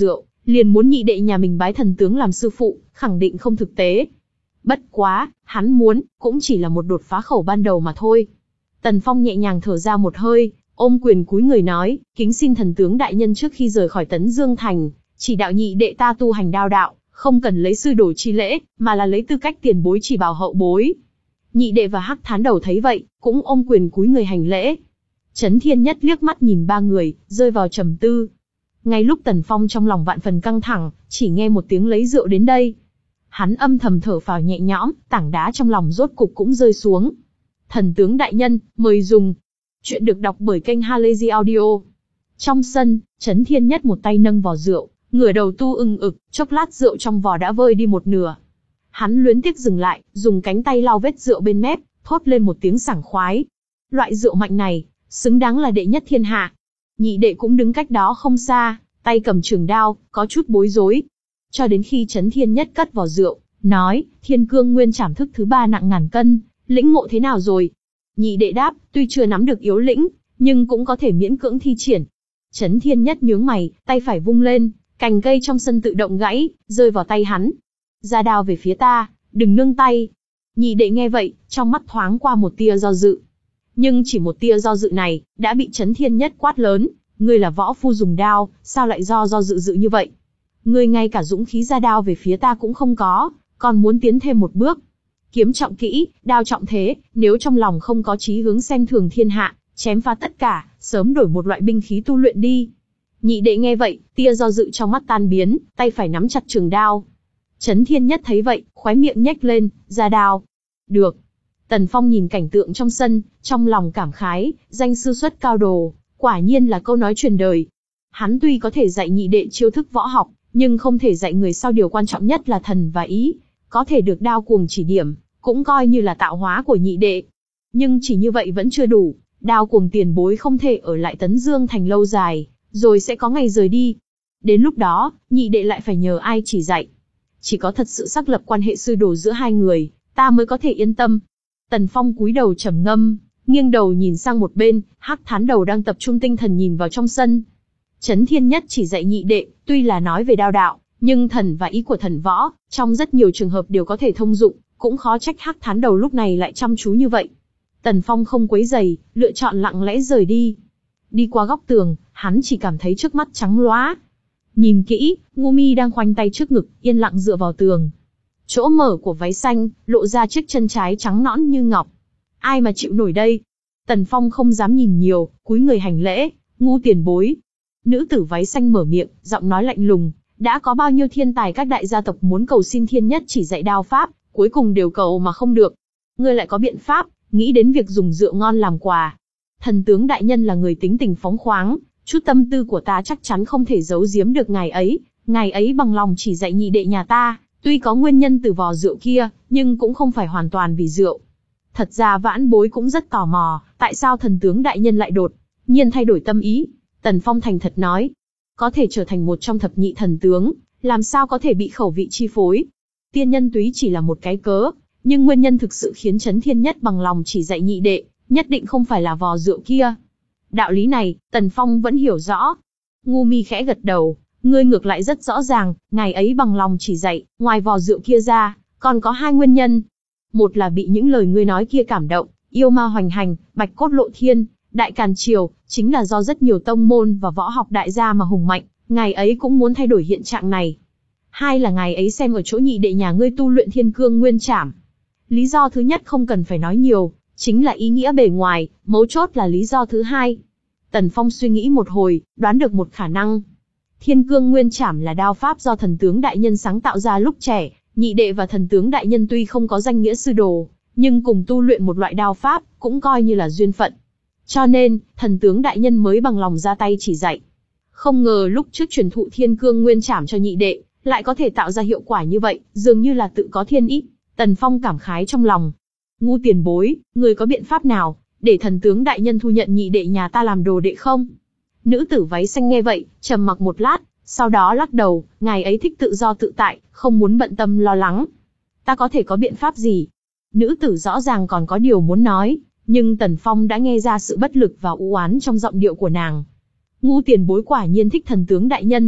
liền muốn nhị đệ nhà mình bái thần tướng làm sư phụ, khẳng định không thực tế. Bất quá, hắn muốn, cũng chỉ là một đột phá khẩu ban đầu mà thôi. Tần Phong nhẹ nhàng thở ra một hơi, ôm quyền cúi người nói, kính xin thần tướng đại nhân trước khi rời khỏi Tấn Dương Thành, chỉ đạo nhị đệ ta tu hành đao đạo, không cần lấy sư đồ chi lễ, mà là lấy tư cách tiền bối chỉ bảo hậu bối. Nhị đệ và Hắc Thán Đầu thấy vậy, cũng ôm quyền cúi người hành lễ. Chấn Thiên Nhất liếc mắt nhìn ba người, rơi vào trầm tư. Ngay lúc Tần Phong trong lòng vạn phần căng thẳng, chỉ nghe một tiếng lấy rượu đến đây. Hắn âm thầm thở phào nhẹ nhõm, tảng đá trong lòng rốt cục cũng rơi xuống. Thần tướng đại nhân, mời dùng. Chuyện được đọc bởi kênh Halazy Audio. Trong sân, Chấn Thiên Nhất một tay nâng vò rượu, ngửa đầu tu ưng ực, chốc lát rượu trong vò đã vơi đi một nửa. Hắn luyến tiếc dừng lại, dùng cánh tay lau vết rượu bên mép, thốt lên một tiếng sảng khoái. Loại rượu mạnh này, xứng đáng là đệ nhất thiên hạ. Nhị đệ cũng đứng cách đó không xa, tay cầm trường đao, có chút bối rối. Cho đến khi Chấn Thiên Nhất cất vò rượu, nói, Thiên Cương Nguyên Trảm thức thứ ba nặng ngàn cân, lĩnh ngộ thế nào rồi? Nhị đệ đáp, tuy chưa nắm được yếu lĩnh, nhưng cũng có thể miễn cưỡng thi triển. Chấn Thiên Nhất nhướng mày, tay phải vung lên, cành cây trong sân tự động gãy, rơi vào tay hắn. Ra đao về phía ta, đừng nương tay. Nhị đệ nghe vậy, trong mắt thoáng qua một tia do dự. Nhưng chỉ một tia do dự này, đã bị Chấn Thiên Nhất quát lớn, ngươi là võ phu dùng đao, sao lại do do dự dự như vậy? Ngươi ngay cả dũng khí ra đao về phía ta cũng không có, còn muốn tiến thêm một bước. Kiếm trọng kỹ, đao trọng thế, nếu trong lòng không có chí hướng xem thường thiên hạ, chém phá tất cả, sớm đổi một loại binh khí tu luyện đi. Nhị đệ nghe vậy, tia do dự trong mắt tan biến, tay phải nắm chặt trường đao. Chấn Thiên Nhất thấy vậy, khóe miệng nhếch lên, ra đao. Được. Tần Phong nhìn cảnh tượng trong sân, trong lòng cảm khái, danh sư xuất cao đồ, quả nhiên là câu nói truyền đời. Hắn tuy có thể dạy nhị đệ chiêu thức võ học, nhưng không thể dạy người sau điều quan trọng nhất là thần và ý. Có thể được đao cuồng chỉ điểm, cũng coi như là tạo hóa của nhị đệ. Nhưng chỉ như vậy vẫn chưa đủ, đao cuồng tiền bối không thể ở lại Tấn Dương Thành lâu dài, rồi sẽ có ngày rời đi. Đến lúc đó, nhị đệ lại phải nhờ ai chỉ dạy. Chỉ có thật sự xác lập quan hệ sư đồ giữa hai người, ta mới có thể yên tâm. Tần Phong cúi đầu trầm ngâm, nghiêng đầu nhìn sang một bên, Hắc Thán Đầu đang tập trung tinh thần nhìn vào trong sân. Chấn Thiên Nhất chỉ dạy nhị đệ, tuy là nói về đao đạo, nhưng thần và ý của thần võ, trong rất nhiều trường hợp đều có thể thông dụng, cũng khó trách Hắc Thán Đầu lúc này lại chăm chú như vậy. Tần Phong không quấy rầy, lựa chọn lặng lẽ rời đi. Đi qua góc tường, hắn chỉ cảm thấy trước mắt trắng lóa. Nhìn kỹ, Ngô Mi đang khoanh tay trước ngực, yên lặng dựa vào tường. Chỗ mở của váy xanh, lộ ra chiếc chân trái trắng nõn như ngọc. Ai mà chịu nổi đây? Tần Phong không dám nhìn nhiều, cúi người hành lễ, Ngô tiền bối. Nữ tử váy xanh mở miệng, giọng nói lạnh lùng, đã có bao nhiêu thiên tài các đại gia tộc muốn cầu xin Thiên Nhất chỉ dạy đao pháp, cuối cùng đều cầu mà không được. Ngươi lại có biện pháp, nghĩ đến việc dùng rượu ngon làm quà. Thần tướng đại nhân là người tính tình phóng khoáng, chút tâm tư của ta chắc chắn không thể giấu giếm được ngài ấy, ngài ấy bằng lòng chỉ dạy nhị đệ nhà ta, tuy có nguyên nhân từ vò rượu kia, nhưng cũng không phải hoàn toàn vì rượu. Thật ra vãn bối cũng rất tò mò, tại sao thần tướng đại nhân lại đột nhiên thay đổi tâm ý. Tần Phong thành thật nói, có thể trở thành một trong thập nhị thần tướng, làm sao có thể bị khẩu vị chi phối. Tiên nhân túy chỉ là một cái cớ, nhưng nguyên nhân thực sự khiến Chấn Thiên Nhất bằng lòng chỉ dạy nhị đệ, nhất định không phải là vò rượu kia. Đạo lý này, Tần Phong vẫn hiểu rõ. Ngu Mi khẽ gật đầu, ngươi ngược lại rất rõ ràng, ngài ấy bằng lòng chỉ dạy, ngoài vò rượu kia ra, còn có hai nguyên nhân. Một là bị những lời ngươi nói kia cảm động, yêu ma hoành hành, bạch cốt lộ thiên, đại càn triều, chính là do rất nhiều tông môn và võ học đại gia mà hùng mạnh, ngài ấy cũng muốn thay đổi hiện trạng này. Hai là ngài ấy xem ở chỗ nhị đệ nhà ngươi tu luyện Thiên Cương Nguyên Trảm. Lý do thứ nhất không cần phải nói nhiều, chính là ý nghĩa bề ngoài, mấu chốt là lý do thứ hai. Tần Phong suy nghĩ một hồi, đoán được một khả năng. Thiên Cương Nguyên Trảm là đao pháp do thần tướng đại nhân sáng tạo ra lúc trẻ, nhị đệ và thần tướng đại nhân tuy không có danh nghĩa sư đồ, nhưng cùng tu luyện một loại đao pháp, cũng coi như là duyên phận. Cho nên, thần tướng đại nhân mới bằng lòng ra tay chỉ dạy. Không ngờ lúc trước truyền thụ Thiên Cương Nguyên Trảm cho nhị đệ, lại có thể tạo ra hiệu quả như vậy, dường như là tự có thiên ý. Tần Phong cảm khái trong lòng. Ngu tiền bối, người có biện pháp nào, để thần tướng đại nhân thu nhận nhị đệ nhà ta làm đồ đệ không? Nữ tử váy xanh nghe vậy, trầm mặc một lát, sau đó lắc đầu, ngài ấy thích tự do tự tại, không muốn bận tâm lo lắng. Ta có thể có biện pháp gì? Nữ tử rõ ràng còn có điều muốn nói, nhưng Tần Phong đã nghe ra sự bất lực và u oán trong giọng điệu của nàng. Ngu tiền bối quả nhiên thích thần tướng đại nhân.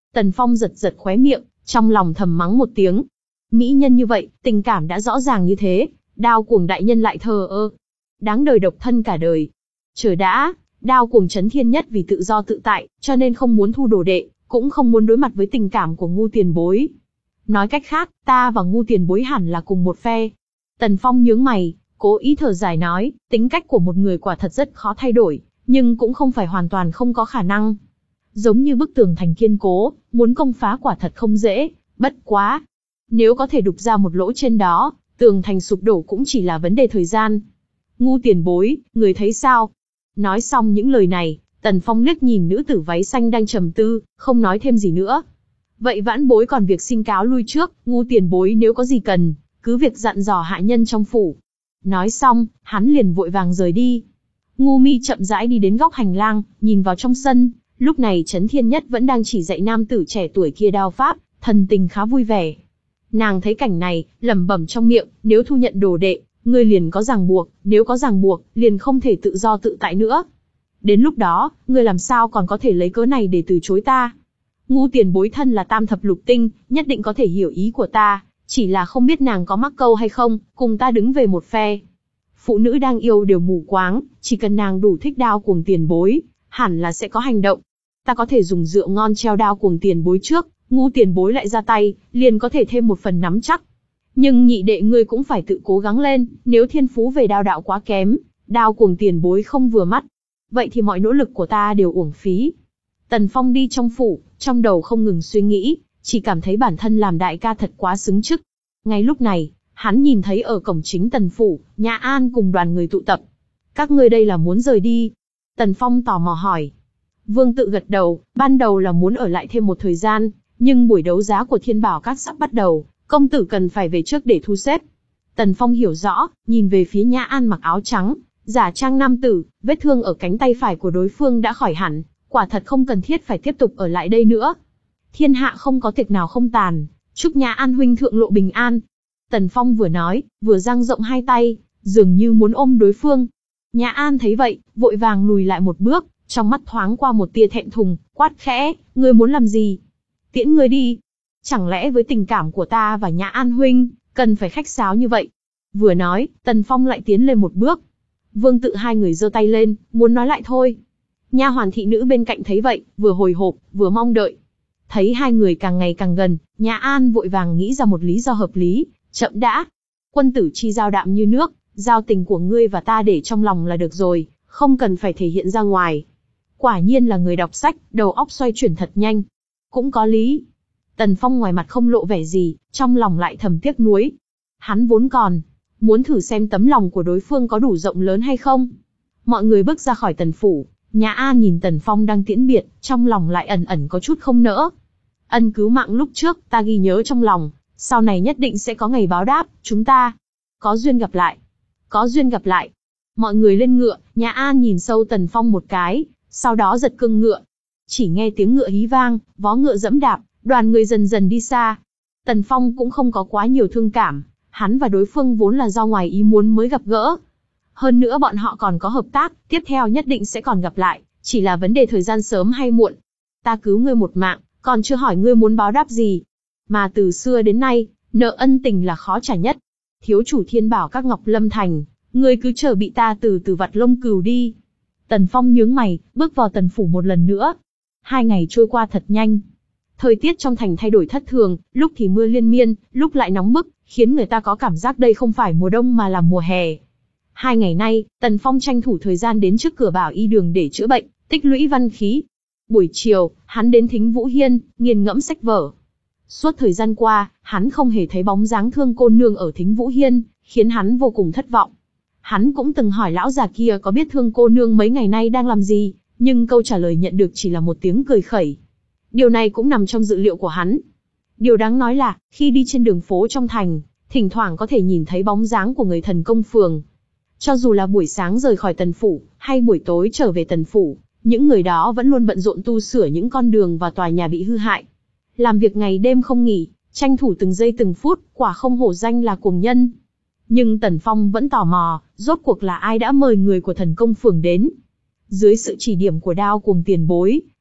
Tần Phong giật giật khóe miệng, trong lòng thầm mắng một tiếng. Mỹ nhân như vậy, tình cảm đã rõ ràng như thế, Đao Cuồng đại nhân lại thờ ơ. Đáng đời độc thân cả đời. Chờ đã, Đao Cuồng Chấn Thiên Nhất vì tự do tự tại, cho nên không muốn thu đồ đệ, cũng không muốn đối mặt với tình cảm của Ngu tiền bối. Nói cách khác, ta và Ngu tiền bối hẳn là cùng một phe. Tần Phong nhướng mày, cố ý thở dài nói, tính cách của một người quả thật rất khó thay đổi, nhưng cũng không phải hoàn toàn không có khả năng. Giống như bức tường thành kiên cố, muốn công phá quả thật không dễ, bất quá. Nếu có thể đục ra một lỗ trên đó, tường thành sụp đổ cũng chỉ là vấn đề thời gian. Ngu tiền bối, người thấy sao? Nói xong những lời này, Tần Phong liếc nhìn nữ tử váy xanh đang trầm tư, không nói thêm gì nữa. Vậy vãn bối còn việc xin cáo lui trước, Ngu tiền bối nếu có gì cần, cứ việc dặn dò hạ nhân trong phủ. Nói xong, hắn liền vội vàng rời đi. Ngu Mi chậm rãi đi đến góc hành lang, nhìn vào trong sân, lúc này Chấn Thiên Nhất vẫn đang chỉ dạy nam tử trẻ tuổi kia đao pháp, thần tình khá vui vẻ. Nàng thấy cảnh này, lẩm bẩm trong miệng, nếu thu nhận đồ đệ, ngươi liền có ràng buộc, nếu có ràng buộc, liền không thể tự do tự tại nữa. Đến lúc đó, ngươi làm sao còn có thể lấy cớ này để từ chối ta? Ngu tiền bối thân là tam thập lục tinh, nhất định có thể hiểu ý của ta, chỉ là không biết nàng có mắc câu hay không, cùng ta đứng về một phe. Phụ nữ đang yêu đều mù quáng, chỉ cần nàng đủ thích Đao Cuồng tiền bối, hẳn là sẽ có hành động. Ta có thể dùng rượu ngon treo Đao Cuồng tiền bối trước, Ngu tiền bối lại ra tay, liền có thể thêm một phần nắm chắc. Nhưng nhị đệ ngươi cũng phải tự cố gắng lên, nếu thiên phú về đao đạo quá kém, Đao Cuồng tiền bối không vừa mắt, vậy thì mọi nỗ lực của ta đều uổng phí. Tần Phong đi trong phủ, trong đầu không ngừng suy nghĩ, chỉ cảm thấy bản thân làm đại ca thật quá xứng chức. Ngay lúc này, hắn nhìn thấy ở cổng chính Tần phủ, Nhã An cùng đoàn người tụ tập. Các ngươi đây là muốn rời đi? Tần Phong tò mò hỏi. Vương Tự gật đầu, ban đầu là muốn ở lại thêm một thời gian, nhưng buổi đấu giá của Thiên Bảo Các sắp bắt đầu, công tử cần phải về trước để thu xếp. Tần Phong hiểu rõ, nhìn về phía Nhã An mặc áo trắng, giả trang nam tử, vết thương ở cánh tay phải của đối phương đã khỏi hẳn, quả thật không cần thiết phải tiếp tục ở lại đây nữa. Thiên hạ không có tiệc nào không tàn, chúc Nhã An huynh thượng lộ bình an. Tần Phong vừa nói, vừa dang rộng hai tay, dường như muốn ôm đối phương. Nhã An thấy vậy, vội vàng lùi lại một bước, trong mắt thoáng qua một tia thẹn thùng, quát khẽ, ngươi muốn làm gì? Tiễn ngươi đi. Chẳng lẽ với tình cảm của ta và Nhã An huynh, cần phải khách sáo như vậy? Vừa nói, Tần Phong lại tiến lên một bước. Vương Tự hai người giơ tay lên, muốn nói lại thôi. Nha hoàn thị nữ bên cạnh thấy vậy, vừa hồi hộp, vừa mong đợi. Thấy hai người càng ngày càng gần, Nhã An vội vàng nghĩ ra một lý do hợp lý, chậm đã. Quân tử chi giao đạm như nước, giao tình của ngươi và ta để trong lòng là được rồi, không cần phải thể hiện ra ngoài. Quả nhiên là người đọc sách, đầu óc xoay chuyển thật nhanh. Cũng có lý. Tần Phong ngoài mặt không lộ vẻ gì, trong lòng lại thầm tiếc nuối. Hắn vốn còn muốn thử xem tấm lòng của đối phương có đủ rộng lớn hay không. Mọi người bước ra khỏi Tần phủ, Nhã An nhìn Tần Phong đang tiễn biệt, trong lòng lại ẩn ẩn có chút không nỡ. Ân cứu mạng lúc trước, ta ghi nhớ trong lòng, sau này nhất định sẽ có ngày báo đáp, chúng ta có duyên gặp lại. Có duyên gặp lại. Mọi người lên ngựa, Nhã An nhìn sâu Tần Phong một cái, sau đó giật cương ngựa. Chỉ nghe tiếng ngựa hí vang, vó ngựa dẫm đạp, đoàn người dần dần đi xa. Tần Phong cũng không có quá nhiều thương cảm, hắn và đối phương vốn là do ngoài ý muốn mới gặp gỡ. Hơn nữa bọn họ còn có hợp tác, tiếp theo nhất định sẽ còn gặp lại, chỉ là vấn đề thời gian sớm hay muộn. Ta cứu ngươi một mạng, còn chưa hỏi ngươi muốn báo đáp gì. Mà từ xưa đến nay, nợ ân tình là khó trả nhất. Thiếu chủ Thiên Bảo Các Ngọc Lâm Thành, ngươi cứ chờ bị ta từ từ vặt lông cừu đi. Tần Phong nhướng mày, bước vào Tần phủ một lần nữa. Hai ngày trôi qua thật nhanh. Thời tiết trong thành thay đổi thất thường, lúc thì mưa liên miên, lúc lại nóng bức, khiến người ta có cảm giác đây không phải mùa đông mà là mùa hè. Hai ngày nay, Tần Phong tranh thủ thời gian đến trước cửa Bảo Y đường để chữa bệnh, tích lũy văn khí. Buổi chiều, hắn đến Thính Vũ Hiên, nghiền ngẫm sách vở. Suốt thời gian qua, hắn không hề thấy bóng dáng Thương cô nương ở Thính Vũ Hiên, khiến hắn vô cùng thất vọng. Hắn cũng từng hỏi lão già kia có biết Thương cô nương mấy ngày nay đang làm gì, nhưng câu trả lời nhận được chỉ là một tiếng cười khẩy. Điều này cũng nằm trong dự liệu của hắn. Điều đáng nói là, khi đi trên đường phố trong thành, thỉnh thoảng có thể nhìn thấy bóng dáng của người thần công phường. Cho dù là buổi sáng rời khỏi Tần phủ, hay buổi tối trở về Tần phủ, những người đó vẫn luôn bận rộn tu sửa những con đường và tòa nhà bị hư hại. Làm việc ngày đêm không nghỉ, tranh thủ từng giây từng phút, quả không hổ danh là cuồng nhân. Nhưng Tần Phong vẫn tò mò, rốt cuộc là ai đã mời người của thần công phường đến. Dưới sự chỉ điểm của Đao Cuồng tiền bối,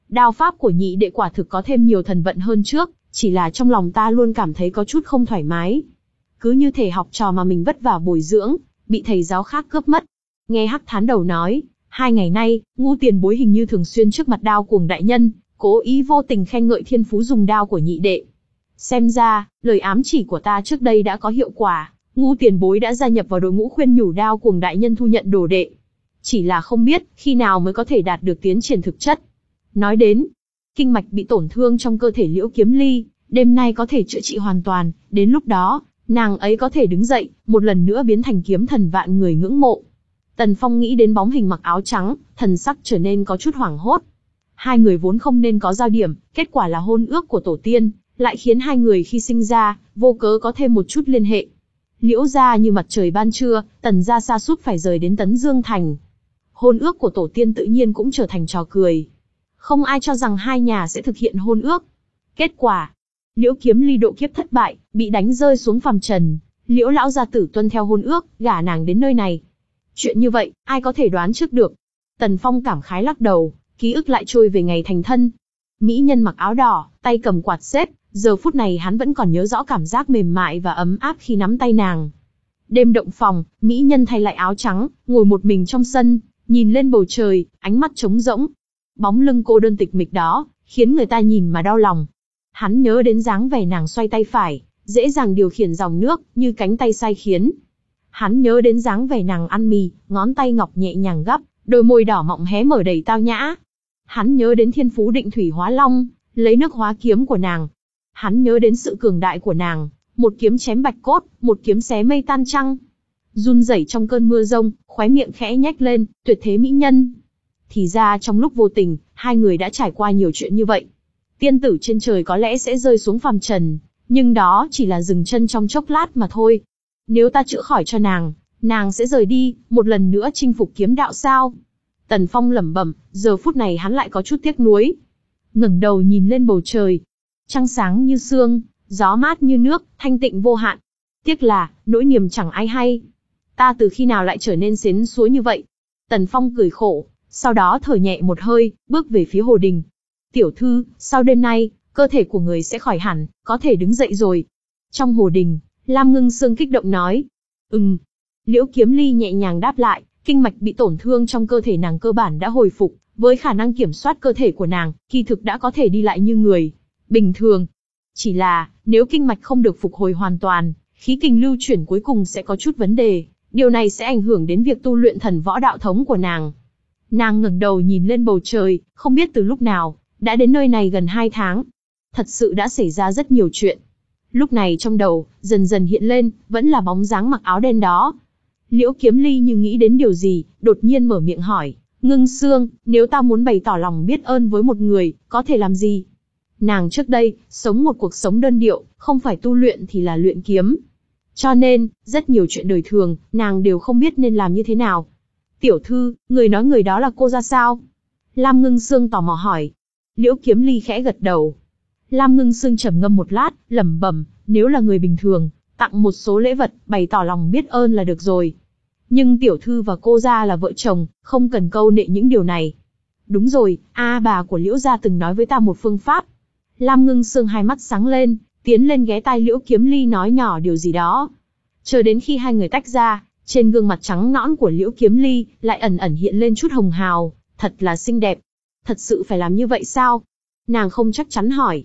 Đao pháp của nhị đệ quả thực có thêm nhiều thần vận hơn trước, chỉ là trong lòng ta luôn cảm thấy có chút không thoải mái. Cứ như thể học trò mà mình vất vả bồi dưỡng, bị thầy giáo khác cướp mất. Nghe Hắc Thán Đầu nói, hai ngày nay, Ngu tiền bối hình như thường xuyên trước mặt Đao Cuồng đại nhân, cố ý vô tình khen ngợi thiên phú dùng đao của nhị đệ. Xem ra, lời ám chỉ của ta trước đây đã có hiệu quả, Ngu tiền bối đã gia nhập vào đội ngũ khuyên nhủ Đao Cuồng đại nhân thu nhận đồ đệ. Chỉ là không biết, khi nào mới có thể đạt được tiến triển thực chất. Nói đến, kinh mạch bị tổn thương trong cơ thể Liễu Kiếm Ly, đêm nay có thể chữa trị hoàn toàn, đến lúc đó, nàng ấy có thể đứng dậy, một lần nữa biến thành kiếm thần vạn người ngưỡng mộ. Tần Phong nghĩ đến bóng hình mặc áo trắng, thần sắc trở nên có chút hoảng hốt. Hai người vốn không nên có giao điểm, kết quả là hôn ước của tổ tiên, lại khiến hai người khi sinh ra, vô cớ có thêm một chút liên hệ. Liễu gia như mặt trời ban trưa, Tần gia sa sút phải rời đến Tấn Dương Thành. Hôn ước của tổ tiên tự nhiên cũng trở thành trò cười. Không ai cho rằng hai nhà sẽ thực hiện hôn ước. Kết quả, Liễu Kiếm Ly độ kiếp thất bại, bị đánh rơi xuống phàm trần. Liễu lão gia tử tuân theo hôn ước, gả nàng đến nơi này. Chuyện như vậy, ai có thể đoán trước được? Tần Phong cảm khái lắc đầu, ký ức lại trôi về ngày thành thân. Mỹ nhân mặc áo đỏ, tay cầm quạt xếp, giờ phút này hắn vẫn còn nhớ rõ cảm giác mềm mại và ấm áp khi nắm tay nàng. Đêm động phòng, Mỹ nhân thay lại áo trắng, ngồi một mình trong sân, nhìn lên bầu trời, ánh mắt trống rỗng. Bóng lưng cô đơn tịch mịch đó, khiến người ta nhìn mà đau lòng. Hắn nhớ đến dáng vẻ nàng xoay tay phải, dễ dàng điều khiển dòng nước, như cánh tay sai khiến. Hắn nhớ đến dáng vẻ nàng ăn mì, ngón tay ngọc nhẹ nhàng gắp, đôi môi đỏ mọng hé mở đầy tao nhã. Hắn nhớ đến thiên phú định thủy hóa long, lấy nước hóa kiếm của nàng. Hắn nhớ đến sự cường đại của nàng, một kiếm chém bạch cốt, một kiếm xé mây tan trăng. Run rẩy trong cơn mưa rông, khóe miệng khẽ nhếch lên, tuyệt thế mỹ nhân. Thì ra trong lúc vô tình, hai người đã trải qua nhiều chuyện như vậy. Tiên tử trên trời có lẽ sẽ rơi xuống phàm trần, nhưng đó chỉ là dừng chân trong chốc lát mà thôi. Nếu ta chữa khỏi cho nàng, nàng sẽ rời đi, một lần nữa chinh phục kiếm đạo sao? Tần Phong lẩm bẩm, giờ phút này hắn lại có chút tiếc nuối. Ngẩng đầu nhìn lên bầu trời, trăng sáng như sương, gió mát như nước, thanh tịnh vô hạn. Tiếc là, nỗi niềm chẳng ai hay. Ta từ khi nào lại trở nên xến xúa như vậy? Tần Phong cười khổ, sau đó thở nhẹ một hơi, bước về phía hồ đình. Tiểu thư, sau đêm nay, cơ thể của người sẽ khỏi hẳn, có thể đứng dậy rồi. Trong hồ đình, Lam Ngưng Sương kích động nói. Ừm. Liễu Kiếm Ly nhẹ nhàng đáp lại, kinh mạch bị tổn thương trong cơ thể nàng cơ bản đã hồi phục, với khả năng kiểm soát cơ thể của nàng, kỳ thực đã có thể đi lại như người bình thường. Chỉ là, nếu kinh mạch không được phục hồi hoàn toàn, khí kình lưu chuyển cuối cùng sẽ có chút vấn đề, điều này sẽ ảnh hưởng đến việc tu luyện thần võ đạo thống của nàng. Nàng ngẩng đầu nhìn lên bầu trời, không biết từ lúc nào, đã đến nơi này gần hai tháng. Thật sự đã xảy ra rất nhiều chuyện. Lúc này trong đầu, dần dần hiện lên, vẫn là bóng dáng mặc áo đen đó. Liễu Kiếm Ly như nghĩ đến điều gì, đột nhiên mở miệng hỏi, Ngưng Sương, nếu ta muốn bày tỏ lòng biết ơn với một người, có thể làm gì? Nàng trước đây, sống một cuộc sống đơn điệu, không phải tu luyện thì là luyện kiếm. Cho nên, rất nhiều chuyện đời thường, nàng đều không biết nên làm như thế nào. Tiểu thư, người nói người đó là cô ra sao? Lam Ngưng Sương tò mò hỏi. Liễu Kiếm Ly khẽ gật đầu. Lam Ngưng Sương trầm ngâm một lát, lẩm bẩm, nếu là người bình thường, tặng một số lễ vật, bày tỏ lòng biết ơn là được rồi. Nhưng tiểu thư và cô gia là vợ chồng, không cần câu nệ những điều này. Đúng rồi, a bà của Liễu gia từng nói với ta một phương pháp. Lam Ngưng Sương hai mắt sáng lên, tiến lên ghé tai Liễu Kiếm Ly nói nhỏ điều gì đó. Chờ đến khi hai người tách ra, trên gương mặt trắng nõn của Liễu Kiếm Ly lại ẩn ẩn hiện lên chút hồng hào, thật là xinh đẹp. Thật sự phải làm như vậy sao? Nàng không chắc chắn hỏi.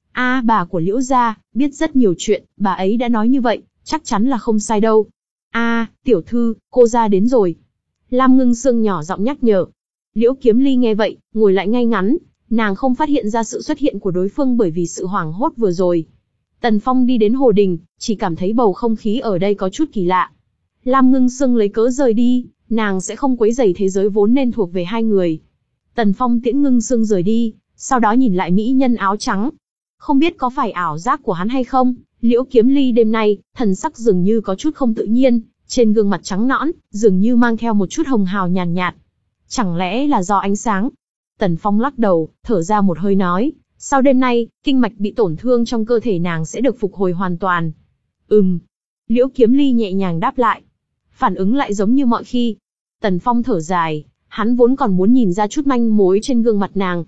A bà của Liễu gia, biết rất nhiều chuyện, bà ấy đã nói như vậy, chắc chắn là không sai đâu. A, tiểu thư, cô gia đến rồi. Lam Ngưng Sương nhỏ giọng nhắc nhở. Liễu Kiếm Ly nghe vậy, ngồi lại ngay ngắn, nàng không phát hiện ra sự xuất hiện của đối phương bởi vì sự hoảng hốt vừa rồi. Tần Phong đi đến hồ đình, chỉ cảm thấy bầu không khí ở đây có chút kỳ lạ. Lam Ngưng Sương lấy cớ rời đi, nàng sẽ không quấy rầy thế giới vốn nên thuộc về hai người. Tần Phong tiễn Ngưng Sương rời đi, sau đó nhìn lại mỹ nhân áo trắng. Không biết có phải ảo giác của hắn hay không, Liễu Kiếm Ly đêm nay, thần sắc dường như có chút không tự nhiên, trên gương mặt trắng nõn, dường như mang theo một chút hồng hào nhàn nhạt, nhạt. Chẳng lẽ là do ánh sáng? Tần Phong lắc đầu, thở ra một hơi nói, sau đêm nay, kinh mạch bị tổn thương trong cơ thể nàng sẽ được phục hồi hoàn toàn. Ừm. Liễu Kiếm Ly nhẹ nhàng đáp lại. Phản ứng lại giống như mọi khi. Tần Phong thở dài, hắn vốn còn muốn nhìn ra chút manh mối trên gương mặt nàng.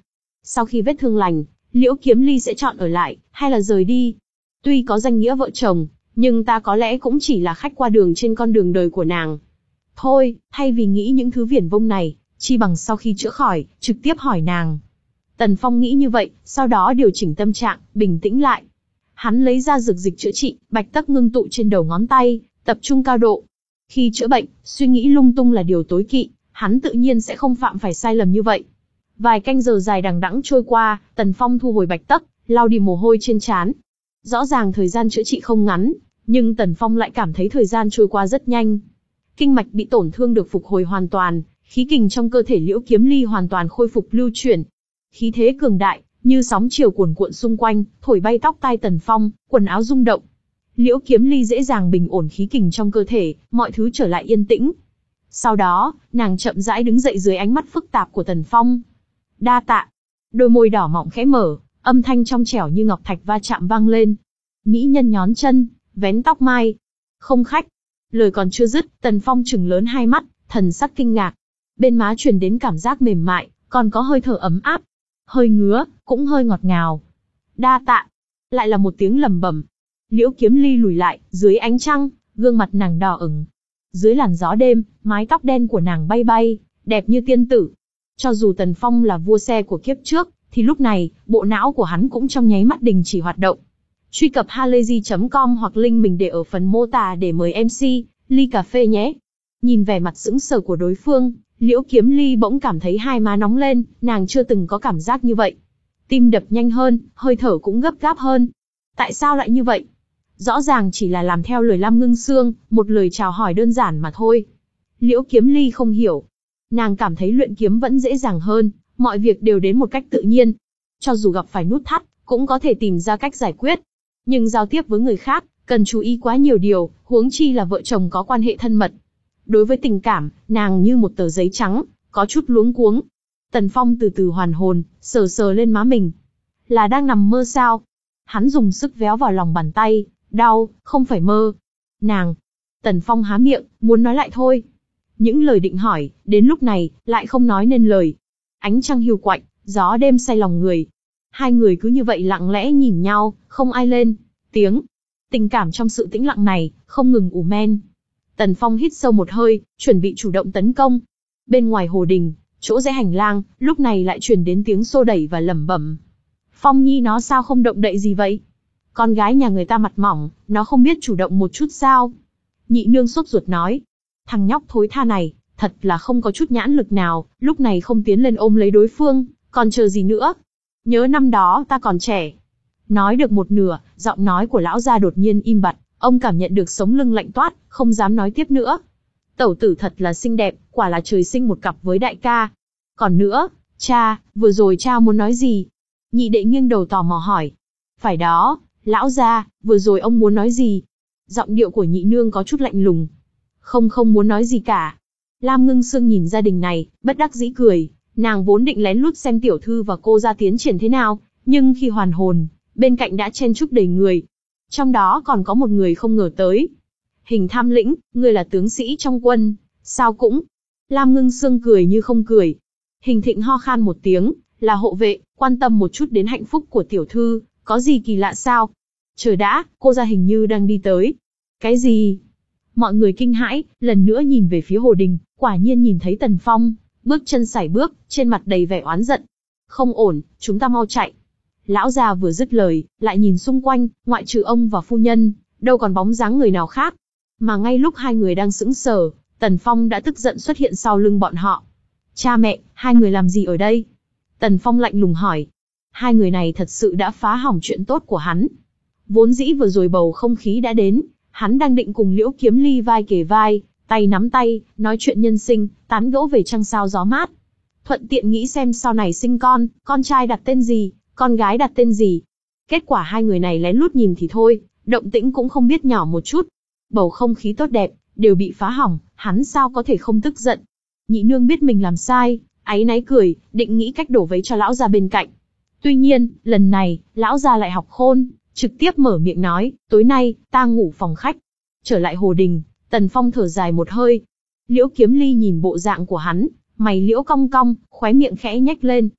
Sau khi vết thương lành, Liễu Kiếm Ly sẽ chọn ở lại, hay là rời đi. Tuy có danh nghĩa vợ chồng, nhưng ta có lẽ cũng chỉ là khách qua đường trên con đường đời của nàng. Thôi, thay vì nghĩ những thứ viển vông này, chi bằng sau khi chữa khỏi, trực tiếp hỏi nàng. Tần Phong nghĩ như vậy, sau đó điều chỉnh tâm trạng, bình tĩnh lại. Hắn lấy ra dược dịch chữa trị, bạch tắc ngưng tụ trên đầu ngón tay, tập trung cao độ. Khi chữa bệnh, suy nghĩ lung tung là điều tối kỵ, hắn tự nhiên sẽ không phạm phải sai lầm như vậy. Vài canh giờ dài đằng đẵng trôi qua, Tần Phong thu hồi bạch tắc, lau đi mồ hôi trên trán. Rõ ràng thời gian chữa trị không ngắn, nhưng Tần Phong lại cảm thấy thời gian trôi qua rất nhanh. Kinh mạch bị tổn thương được phục hồi hoàn toàn, khí kình trong cơ thể Liễu Kiếm Ly hoàn toàn khôi phục lưu chuyển. Khí thế cường đại, như sóng chiều cuồn cuộn xung quanh, thổi bay tóc tai Tần Phong, quần áo rung động. Liễu Kiếm Ly dễ dàng bình ổn khí kình trong cơ thể, mọi thứ trở lại yên tĩnh. Sau đó, nàng chậm rãi đứng dậy dưới ánh mắt phức tạp của Tần Phong. Đa tạ. Đôi môi đỏ mọng khẽ mở, âm thanh trong trẻo như ngọc thạch va chạm vang lên. Mỹ nhân nhón chân, vén tóc mai. Không khách. Lời còn chưa dứt, Tần Phong trừng lớn hai mắt, thần sắc kinh ngạc. Bên má truyền đến cảm giác mềm mại, còn có hơi thở ấm áp. Hơi ngứa, cũng hơi ngọt ngào. Đa tạ. Lại là một tiếng lẩm bẩm. Liễu Kiếm Ly lùi lại, dưới ánh trăng, gương mặt nàng đỏ ửng. Dưới làn gió đêm, mái tóc đen của nàng bay bay, đẹp như tiên tử. Cho dù Tần Phong là vua xe của kiếp trước, thì lúc này, bộ não của hắn cũng trong nháy mắt đình chỉ hoạt động. Truy cập halayzi chấm com hoặc link mình để ở phần mô tả để mời em xê, ly cà phê nhé. Nhìn vẻ mặt sững sờ của đối phương, Liễu Kiếm Ly bỗng cảm thấy hai má nóng lên, nàng chưa từng có cảm giác như vậy. Tim đập nhanh hơn, hơi thở cũng gấp gáp hơn. Tại sao lại như vậy? Rõ ràng chỉ là làm theo lời Lam Ngưng Sương, một lời chào hỏi đơn giản mà thôi. Liễu Kiếm Ly không hiểu. Nàng cảm thấy luyện kiếm vẫn dễ dàng hơn, mọi việc đều đến một cách tự nhiên. Cho dù gặp phải nút thắt, cũng có thể tìm ra cách giải quyết. Nhưng giao tiếp với người khác, cần chú ý quá nhiều điều, huống chi là vợ chồng có quan hệ thân mật. Đối với tình cảm, nàng như một tờ giấy trắng, có chút luống cuống. Tần Phong từ từ hoàn hồn, sờ sờ lên má mình. Là đang nằm mơ sao? Hắn dùng sức véo vào lòng bàn tay, đau, không phải mơ. Nàng. Tần Phong há miệng, muốn nói lại thôi. Những lời định hỏi, đến lúc này, lại không nói nên lời. Ánh trăng hiu quạnh, gió đêm say lòng người. Hai người cứ như vậy lặng lẽ nhìn nhau, không ai lên tiếng. Tình cảm trong sự tĩnh lặng này, không ngừng ủ men. Tần Phong hít sâu một hơi, chuẩn bị chủ động tấn công. Bên ngoài hồ đình, chỗ rẽ hành lang, lúc này lại truyền đến tiếng xô đẩy và lẩm bẩm. Phong Nhi nó sao không động đậy gì vậy? Con gái nhà người ta mặt mỏng, nó không biết chủ động một chút sao? Nhị nương sốt ruột nói. Thằng nhóc thối tha này, thật là không có chút nhãn lực nào, lúc này không tiến lên ôm lấy đối phương, còn chờ gì nữa? Nhớ năm đó ta còn trẻ. Nói được một nửa, giọng nói của lão gia đột nhiên im bặt, ông cảm nhận được sống lưng lạnh toát, không dám nói tiếp nữa. Tẩu tử thật là xinh đẹp, quả là trời sinh một cặp với đại ca. Còn nữa, cha, vừa rồi cha muốn nói gì? Nhị đệ nghiêng đầu tò mò hỏi. Phải đó, lão gia, vừa rồi ông muốn nói gì? Giọng điệu của nhị nương có chút lạnh lùng. Không không muốn nói gì cả. Lam Ngưng Sương nhìn gia đình này, bất đắc dĩ cười. Nàng vốn định lén lút xem tiểu thư và cô ra tiến triển thế nào, nhưng khi hoàn hồn, bên cạnh đã chen chúc đầy người. Trong đó còn có một người không ngờ tới. Hình Tham Lĩnh, người là tướng sĩ trong quân, sao cũng... Lam Ngưng Sương cười như không cười. Hình Thịnh ho khan một tiếng, là hộ vệ, quan tâm một chút đến hạnh phúc của tiểu thư, có gì kỳ lạ sao? Chờ đã, cô ra hình như đang đi tới. Cái gì? Mọi người kinh hãi, lần nữa nhìn về phía hồ đình, quả nhiên nhìn thấy Tần Phong, bước chân sải bước, trên mặt đầy vẻ oán giận. Không ổn, chúng ta mau chạy. Lão già vừa dứt lời, lại nhìn xung quanh, ngoại trừ ông và phu nhân, đâu còn bóng dáng người nào khác. Mà ngay lúc hai người đang sững sờ, Tần Phong đã tức giận xuất hiện sau lưng bọn họ. Cha mẹ, hai người làm gì ở đây? Tần Phong lạnh lùng hỏi. Hai người này thật sự đã phá hỏng chuyện tốt của hắn. Vốn dĩ vừa rồi bầu không khí đã đến, hắn đang định cùng Liễu Kiếm Ly vai kề vai, tay nắm tay, nói chuyện nhân sinh, tán gẫu về trăng sao gió mát. Thuận tiện nghĩ xem sau này sinh con, con trai đặt tên gì, con gái đặt tên gì. Kết quả hai người này lén lút nhìn thì thôi, động tĩnh cũng không biết nhỏ một chút. Bầu không khí tốt đẹp, đều bị phá hỏng, hắn sao có thể không tức giận. Nhị nương biết mình làm sai, áy náy cười, định nghĩ cách đổ vấy cho lão gia bên cạnh. Tuy nhiên, lần này, lão gia lại học khôn, trực tiếp mở miệng nói, tối nay, ta ngủ phòng khách. Trở lại hồ đình, Tần Phong thở dài một hơi. Liễu Kiếm Ly nhìn bộ dạng của hắn, mày liễu cong cong, khóe miệng khẽ nhếch lên.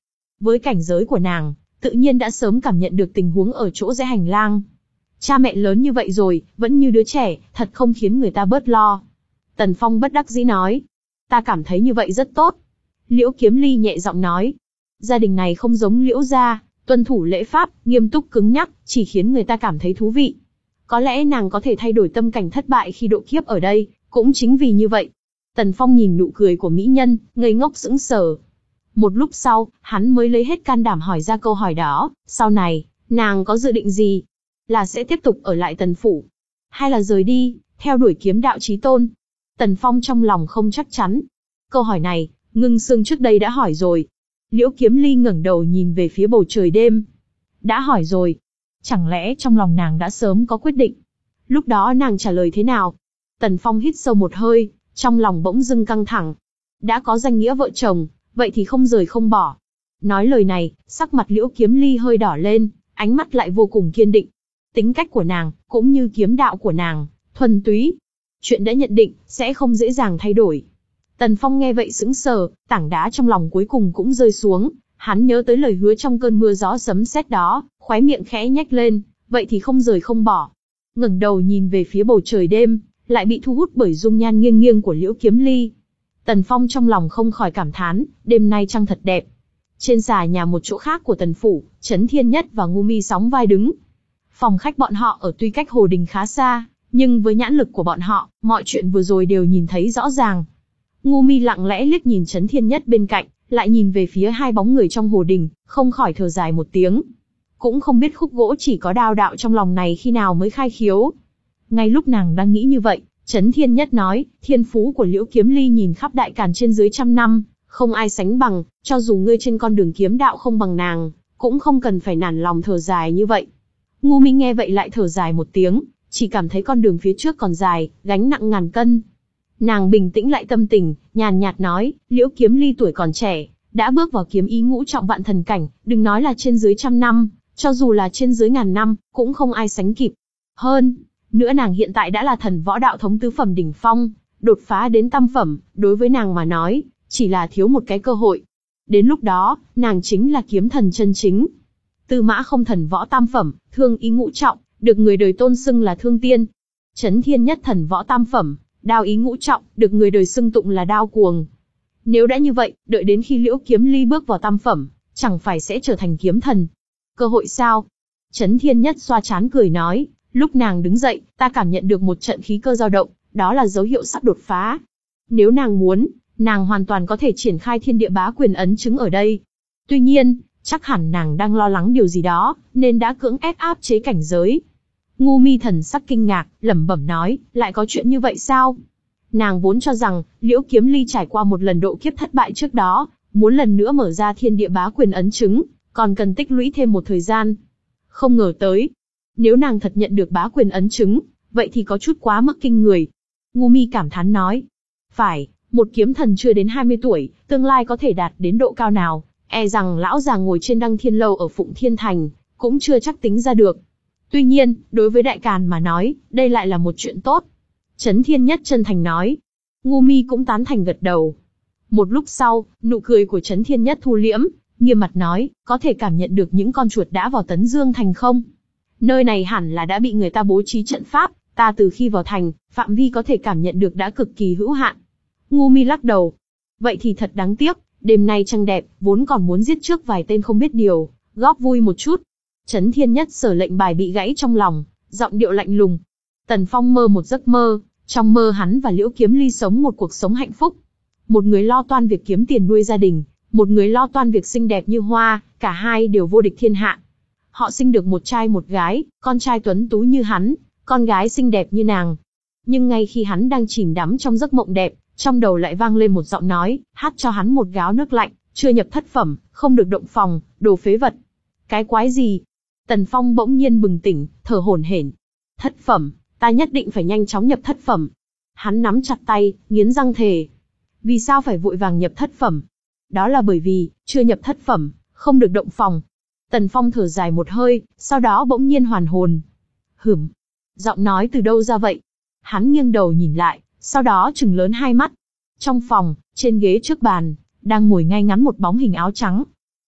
với cảnh giới của nàng, tự nhiên đã sớm cảm nhận được tình huống ở chỗ rẽ hành lang. Cha mẹ lớn như vậy rồi, vẫn như đứa trẻ, thật không khiến người ta bớt lo. Tần Phong bất đắc dĩ nói. Ta cảm thấy như vậy rất tốt. Liễu Kiếm Ly nhẹ giọng nói. Gia đình này không giống Liễu gia, tuân thủ lễ pháp, nghiêm túc cứng nhắc, chỉ khiến người ta cảm thấy thú vị. Có lẽ nàng có thể thay đổi tâm cảnh thất bại khi độ kiếp ở đây, cũng chính vì như vậy. Tần Phong nhìn nụ cười của mỹ nhân, ngây ngốc sững sờ. Một lúc sau, hắn mới lấy hết can đảm hỏi ra câu hỏi đó, sau này, nàng có dự định gì? Là sẽ tiếp tục ở lại Tần Phủ? Hay là rời đi, theo đuổi kiếm đạo chí tôn? Tần Phong trong lòng không chắc chắn. Câu hỏi này, Ngưng Sương trước đây đã hỏi rồi. Liễu Kiếm Ly ngẩng đầu nhìn về phía bầu trời đêm. Đã hỏi rồi. Chẳng lẽ trong lòng nàng đã sớm có quyết định? Lúc đó nàng trả lời thế nào? Tần Phong hít sâu một hơi, trong lòng bỗng dưng căng thẳng. Đã có danh nghĩa vợ chồng, vậy thì không rời không bỏ. Nói lời này, sắc mặt Liễu Kiếm Ly hơi đỏ lên, ánh mắt lại vô cùng kiên định. Tính cách của nàng, cũng như kiếm đạo của nàng, thuần túy. Chuyện đã nhận định, sẽ không dễ dàng thay đổi. Tần Phong nghe vậy sững sờ, tảng đá trong lòng cuối cùng cũng rơi xuống. Hắn nhớ tới lời hứa trong cơn mưa gió sấm sét đó, khóe miệng khẽ nhếch lên, vậy thì không rời không bỏ. Ngẩng đầu nhìn về phía bầu trời đêm, lại bị thu hút bởi dung nhan nghiêng nghiêng của Liễu Kiếm Ly. Tần Phong trong lòng không khỏi cảm thán, đêm nay trăng thật đẹp. Trên xà nhà một chỗ khác của Tần Phủ, Chấn Thiên Nhất và Ngu Mi sóng vai đứng. Phòng khách bọn họ ở tuy cách Hồ Đình khá xa, nhưng với nhãn lực của bọn họ, mọi chuyện vừa rồi đều nhìn thấy rõ ràng. Ngu Mi lặng lẽ liếc nhìn Chấn Thiên Nhất bên cạnh, lại nhìn về phía hai bóng người trong Hồ Đình, không khỏi thở dài một tiếng. Cũng không biết khúc gỗ chỉ có đao đạo trong lòng này khi nào mới khai khiếu. Ngay lúc nàng đang nghĩ như vậy, Chấn Thiên Nhất nói, thiên phú của Liễu Kiếm Ly nhìn khắp đại càn trên dưới trăm năm, không ai sánh bằng, cho dù ngươi trên con đường kiếm đạo không bằng nàng, cũng không cần phải nản lòng thở dài như vậy. Ngu Mi nghe vậy lại thở dài một tiếng, chỉ cảm thấy con đường phía trước còn dài, gánh nặng ngàn cân. Nàng bình tĩnh lại tâm tình, nhàn nhạt nói, Liễu Kiếm Ly tuổi còn trẻ, đã bước vào kiếm ý ngũ trọng vạn thần cảnh, đừng nói là trên dưới trăm năm, cho dù là trên dưới ngàn năm, cũng không ai sánh kịp. Hơn nữa nàng hiện tại đã là thần võ đạo thống tứ phẩm đỉnh phong, đột phá đến tam phẩm, đối với nàng mà nói, chỉ là thiếu một cái cơ hội. Đến lúc đó, nàng chính là kiếm thần chân chính. Tư Mã Không thần võ tam phẩm, thương ý ngũ trọng, được người đời tôn xưng là thương tiên. Chấn Thiên Nhất thần võ tam phẩm, đao ý ngũ trọng, được người đời xưng tụng là đao cuồng. Nếu đã như vậy, đợi đến khi Liễu Kiếm Ly bước vào tam phẩm, chẳng phải sẽ trở thành kiếm thần. Cơ hội sao? Chấn Thiên Nhất xoa trán cười nói, lúc nàng đứng dậy, ta cảm nhận được một trận khí cơ dao động, đó là dấu hiệu sắp đột phá. Nếu nàng muốn, nàng hoàn toàn có thể triển khai thiên địa bá quyền ấn chứng ở đây. Tuy nhiên, chắc hẳn nàng đang lo lắng điều gì đó, nên đã cưỡng ép áp chế cảnh giới. Ngu Mi thần sắc kinh ngạc, lẩm bẩm nói, lại có chuyện như vậy sao? Nàng vốn cho rằng, Liễu Kiếm Ly trải qua một lần độ kiếp thất bại trước đó, muốn lần nữa mở ra thiên địa bá quyền ấn chứng, còn cần tích lũy thêm một thời gian. Không ngờ tới, nếu nàng thật nhận được bá quyền ấn chứng, vậy thì có chút quá mức kinh người. Ngu Mi cảm thán nói, phải, một kiếm thần chưa đến hai mươi tuổi, tương lai có thể đạt đến độ cao nào, e rằng lão già ngồi trên Đăng Thiên Lâu ở Phụng Thiên Thành, cũng chưa chắc tính ra được. Tuy nhiên, đối với Đại Càn mà nói, đây lại là một chuyện tốt. Chấn Thiên Nhất chân thành nói. Ngu Mi cũng tán thành gật đầu. Một lúc sau, nụ cười của Chấn Thiên Nhất thu liễm, nghiêm mặt nói, có thể cảm nhận được những con chuột đã vào Tấn Dương Thành không? Nơi này hẳn là đã bị người ta bố trí trận pháp, ta từ khi vào thành, phạm vi có thể cảm nhận được đã cực kỳ hữu hạn. Ngu Mi lắc đầu. Vậy thì thật đáng tiếc, đêm nay trăng đẹp, vốn còn muốn giết trước vài tên không biết điều, góp vui một chút. Chấn Thiên Nhất sở lệnh bài bị gãy trong lòng, giọng điệu lạnh lùng. Tần Phong mơ một giấc mơ, trong mơ hắn và Liễu Kiếm Ly sống một cuộc sống hạnh phúc. Một người lo toan việc kiếm tiền nuôi gia đình, một người lo toan việc xinh đẹp như hoa, cả hai đều vô địch thiên hạ. Họ sinh được một trai một gái, con trai tuấn tú như hắn, con gái xinh đẹp như nàng. Nhưng ngay khi hắn đang chìm đắm trong giấc mộng đẹp, trong đầu lại vang lên một giọng nói, hát cho hắn một gáo nước lạnh, chưa nhập thất phẩm, không được động phòng, đồ phế vật. Cái quái gì? Tần Phong bỗng nhiên bừng tỉnh, thở hổn hển. Thất phẩm, ta nhất định phải nhanh chóng nhập thất phẩm. Hắn nắm chặt tay, nghiến răng thề. Vì sao phải vội vàng nhập thất phẩm? Đó là bởi vì, chưa nhập thất phẩm, không được động phòng. Tần Phong thở dài một hơi, sau đó bỗng nhiên hoàn hồn. Hửm, giọng nói từ đâu ra vậy? Hắn nghiêng đầu nhìn lại, sau đó trừng lớn hai mắt. Trong phòng, trên ghế trước bàn, đang ngồi ngay ngắn một bóng hình áo trắng.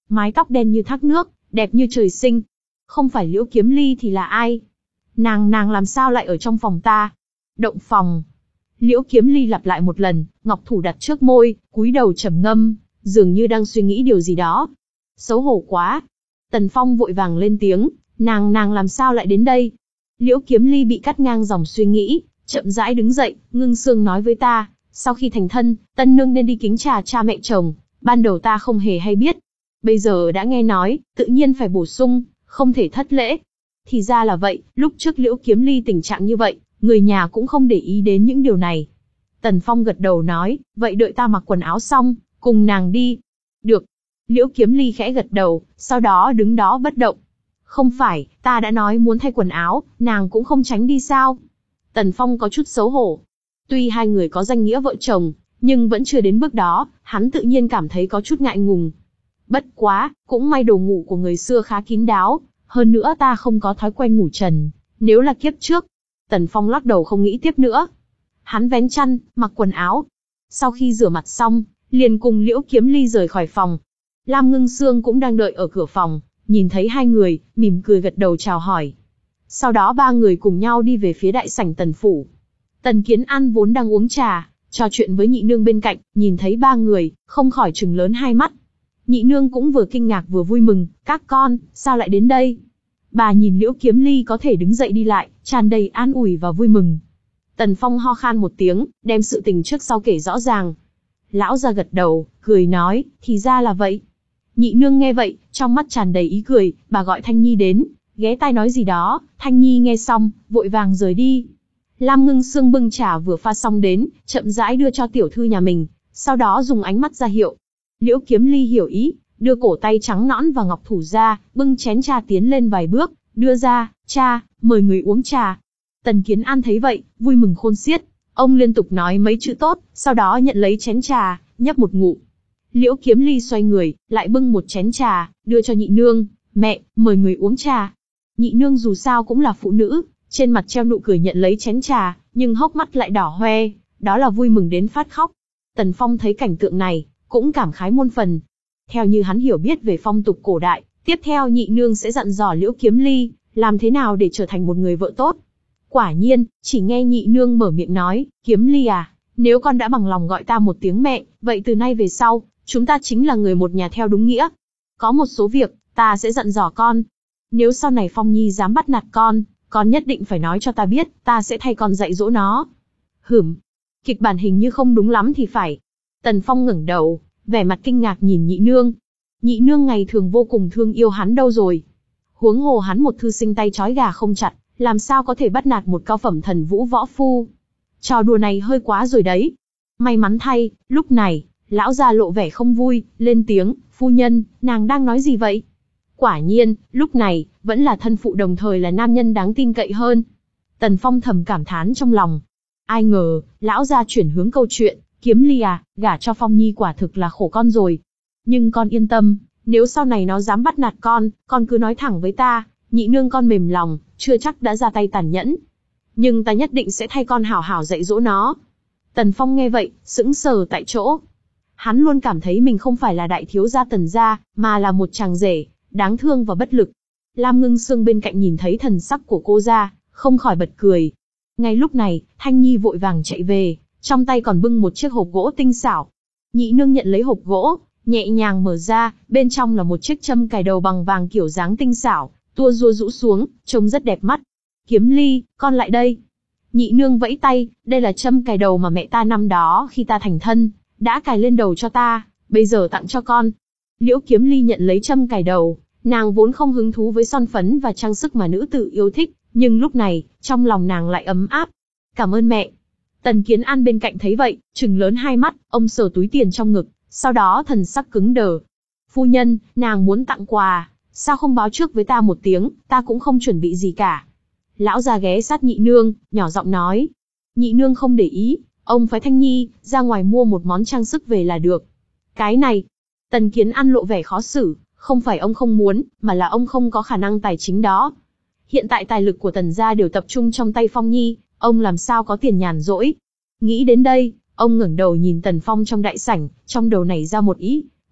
mái tóc đen như thác nước, đẹp như trời sinh. Không phải Liễu Kiếm Ly thì là ai? Nàng nàng làm sao lại ở trong phòng ta? Động phòng. Liễu Kiếm Ly lặp lại một lần, ngọc thủ đặt trước môi, cúi đầu trầm ngâm, dường như đang suy nghĩ điều gì đó. Xấu hổ quá. Tần Phong vội vàng lên tiếng, nàng nàng làm sao lại đến đây? Liễu Kiếm Ly bị cắt ngang dòng suy nghĩ, chậm rãi đứng dậy, ngưng xương nói với ta, sau khi thành thân, tân nương nên đi kính trà cha mẹ chồng, ban đầu ta không hề hay biết. Bây giờ đã nghe nói, tự nhiên phải bổ sung, không thể thất lễ. Thì ra là vậy, lúc trước Liễu Kiếm Ly tình trạng như vậy, người nhà cũng không để ý đến những điều này. Tần Phong gật đầu nói, vậy đợi ta mặc quần áo xong, cùng nàng đi. Được. Liễu Kiếm Ly khẽ gật đầu, sau đó đứng đó bất động. Không phải, ta đã nói muốn thay quần áo, nàng cũng không tránh đi sao? Tần Phong có chút xấu hổ. Tuy hai người có danh nghĩa vợ chồng, nhưng vẫn chưa đến bước đó, hắn tự nhiên cảm thấy có chút ngại ngùng. Bất quá, cũng may đồ ngủ của người xưa khá kín đáo, hơn nữa ta không có thói quen ngủ trần, nếu là kiếp trước. Tần Phong lắc đầu không nghĩ tiếp nữa. Hắn vén chăn, mặc quần áo. Sau khi rửa mặt xong, liền cùng Liễu Kiếm Ly rời khỏi phòng. Lam Ngưng Sương cũng đang đợi ở cửa phòng, nhìn thấy hai người, mỉm cười gật đầu chào hỏi. Sau đó ba người cùng nhau đi về phía đại sảnh Tần phủ. Tần Kiến An vốn đang uống trà, trò chuyện với nhị nương bên cạnh, nhìn thấy ba người, không khỏi trừng lớn hai mắt. Nhị nương cũng vừa kinh ngạc vừa vui mừng, các con, sao lại đến đây? Bà nhìn Liễu Kiếm Ly có thể đứng dậy đi lại, tràn đầy an ủi và vui mừng. Tần Phong ho khan một tiếng, đem sự tình trước sau kể rõ ràng. Lão già gật đầu, cười nói, thì ra là vậy. Nhị nương nghe vậy, trong mắt tràn đầy ý cười, bà gọi Thanh Nhi đến, ghé tai nói gì đó, Thanh Nhi nghe xong, vội vàng rời đi. Lam Ngưng Sương bưng trà vừa pha xong đến, chậm rãi đưa cho tiểu thư nhà mình, sau đó dùng ánh mắt ra hiệu. Liễu Kiếm Ly hiểu ý, đưa cổ tay trắng nõn và ngọc thủ ra, bưng chén trà tiến lên vài bước, đưa ra, cha, mời người uống trà. Tần Kiến An thấy vậy, vui mừng khôn xiết, ông liên tục nói mấy chữ tốt, sau đó nhận lấy chén trà, nhấp một ngụm. Liễu Kiếm Ly xoay người, lại bưng một chén trà, đưa cho nhị nương, mẹ, mời người uống trà. Nhị nương dù sao cũng là phụ nữ, trên mặt treo nụ cười nhận lấy chén trà, nhưng hốc mắt lại đỏ hoe, đó là vui mừng đến phát khóc. Tần Phong thấy cảnh tượng này, cũng cảm khái muôn phần. Theo như hắn hiểu biết về phong tục cổ đại, tiếp theo nhị nương sẽ dặn dò Liễu Kiếm Ly, làm thế nào để trở thành một người vợ tốt. Quả nhiên, chỉ nghe nhị nương mở miệng nói, Kiếm Ly à, nếu con đã bằng lòng gọi ta một tiếng mẹ, vậy từ nay về sau, chúng ta chính là người một nhà theo đúng nghĩa. Có một số việc, ta sẽ dặn dò con. Nếu sau này Phong Nhi dám bắt nạt con, con nhất định phải nói cho ta biết, ta sẽ thay con dạy dỗ nó. Hửm, kịch bản hình như không đúng lắm thì phải. Tần Phong ngẩng đầu, vẻ mặt kinh ngạc nhìn nhị nương. Nhị nương ngày thường vô cùng thương yêu hắn đâu rồi. Huống hồ hắn một thư sinh tay trói gà không chặt, làm sao có thể bắt nạt một cao phẩm thần vũ võ phu. Trò đùa này hơi quá rồi đấy. May mắn thay, lúc này, lão già lộ vẻ không vui, lên tiếng, phu nhân, nàng đang nói gì vậy? Quả nhiên, lúc này, vẫn là thân phụ đồng thời là nam nhân đáng tin cậy hơn. Tần Phong thầm cảm thán trong lòng. Ai ngờ, lão già chuyển hướng câu chuyện, Kiếm Ly à, gả cho Phong Nhi quả thực là khổ con rồi. Nhưng con yên tâm, nếu sau này nó dám bắt nạt con, con cứ nói thẳng với ta, nhị nương con mềm lòng, chưa chắc đã ra tay tàn nhẫn. Nhưng ta nhất định sẽ thay con hảo hảo dạy dỗ nó. Tần Phong nghe vậy, sững sờ tại chỗ. Hắn luôn cảm thấy mình không phải là đại thiếu gia Tần gia, mà là một chàng rể, đáng thương và bất lực. Lam Ngưng Sương bên cạnh nhìn thấy thần sắc của cô ra, không khỏi bật cười. Ngay lúc này, Thanh Nhi vội vàng chạy về, trong tay còn bưng một chiếc hộp gỗ tinh xảo. Nhị nương nhận lấy hộp gỗ, nhẹ nhàng mở ra, bên trong là một chiếc châm cài đầu bằng vàng kiểu dáng tinh xảo, tua rua rũ xuống, trông rất đẹp mắt. Kiếm Ly, con lại đây. Nhị nương vẫy tay, đây là châm cài đầu mà mẹ ta năm đó khi ta thành thân, đã cài lên đầu cho ta, bây giờ tặng cho con. Liễu Kiếm Ly nhận lấy châm cài đầu, nàng vốn không hứng thú với son phấn và trang sức mà nữ tử yêu thích, nhưng lúc này, trong lòng nàng lại ấm áp. Cảm ơn mẹ. Tần Kiến An bên cạnh thấy vậy, trừng lớn hai mắt, ông sờ túi tiền trong ngực, sau đó thần sắc cứng đờ. Phu nhân, nàng muốn tặng quà, sao không báo trước với ta một tiếng, ta cũng không chuẩn bị gì cả. Lão già ghé sát nhị nương, nhỏ giọng nói. Nhị nương không để ý, ông phái Thanh Nhi, ra ngoài mua một món trang sức về là được. Cái này, Tần Kiến An lộ vẻ khó xử, không phải ông không muốn, mà là ông không có khả năng tài chính đó. Hiện tại tài lực của Tần gia đều tập trung trong tay Phong Nhi, ông làm sao có tiền nhàn rỗi. Nghĩ đến đây, ông ngẩng đầu nhìn Tần Phong trong đại sảnh, trong đầu nảy ra một ý.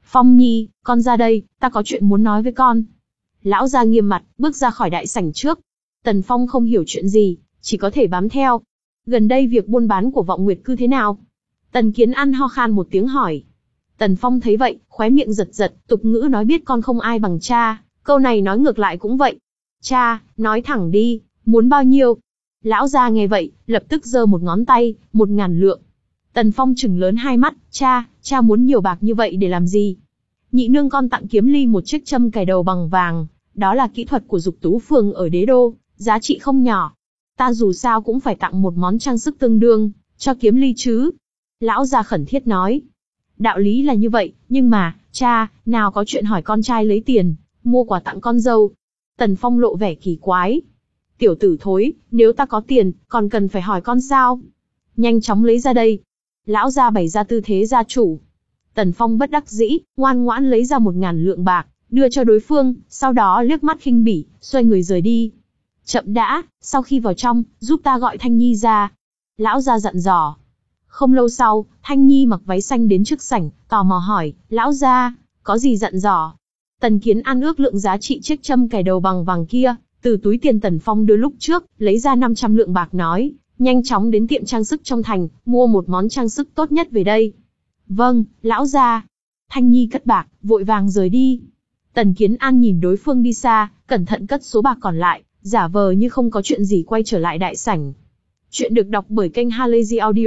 Phong Nhi, con ra đây, ta có chuyện muốn nói với con. Lão gia nghiêm mặt, bước ra khỏi đại sảnh trước. Tần Phong không hiểu chuyện gì, chỉ có thể bám theo. Gần đây việc buôn bán của Vọng Nguyệt Cư thế nào? Tần Kiến An ho khan một tiếng hỏi. Tần Phong thấy vậy, khóe miệng giật giật, tục ngữ nói biết con không ai bằng cha, câu này nói ngược lại cũng vậy. Cha, nói thẳng đi, muốn bao nhiêu? Lão gia nghe vậy, lập tức giơ một ngón tay, một ngàn lượng. Tần Phong trừng lớn hai mắt, cha, cha muốn nhiều bạc như vậy để làm gì? Nhị nương con tặng Kiếm Ly một chiếc châm cài đầu bằng vàng, đó là kỹ thuật của Dục Tú Phường ở Đế Đô, giá trị không nhỏ. Ta dù sao cũng phải tặng một món trang sức tương đương, cho Kiếm Ly chứ. Lão gia khẩn thiết nói. Đạo lý là như vậy, nhưng mà, cha, nào có chuyện hỏi con trai lấy tiền, mua quà tặng con dâu. Tần Phong lộ vẻ kỳ quái. Tiểu tử thối, nếu ta có tiền, còn cần phải hỏi con sao? Nhanh chóng lấy ra đây. Lão gia bày ra tư thế gia chủ. Tần Phong bất đắc dĩ, ngoan ngoãn lấy ra một ngàn lượng bạc, đưa cho đối phương, sau đó liếc mắt khinh bỉ, xoay người rời đi. Chậm đã, sau khi vào trong, giúp ta gọi Thanh Nhi ra. Lão gia dặn dò. Không lâu sau, Thanh Nhi mặc váy xanh đến trước sảnh, tò mò hỏi, lão gia, có gì dặn dò? Tần Kiến An ước lượng giá trị chiếc châm cài đầu bằng vàng kia, từ túi tiền Tần Phong đưa lúc trước, lấy ra năm trăm lượng bạc nói, nhanh chóng đến tiệm trang sức trong thành, mua một món trang sức tốt nhất về đây. Vâng, lão gia. Thanh Nhi cất bạc, vội vàng rời đi. Tần Kiến An nhìn đối phương đi xa, cẩn thận cất số bạc còn lại, giả vờ như không có chuyện gì quay trở lại đại sảnh. Chuyện được đọc bởi kênh Halazy Audio.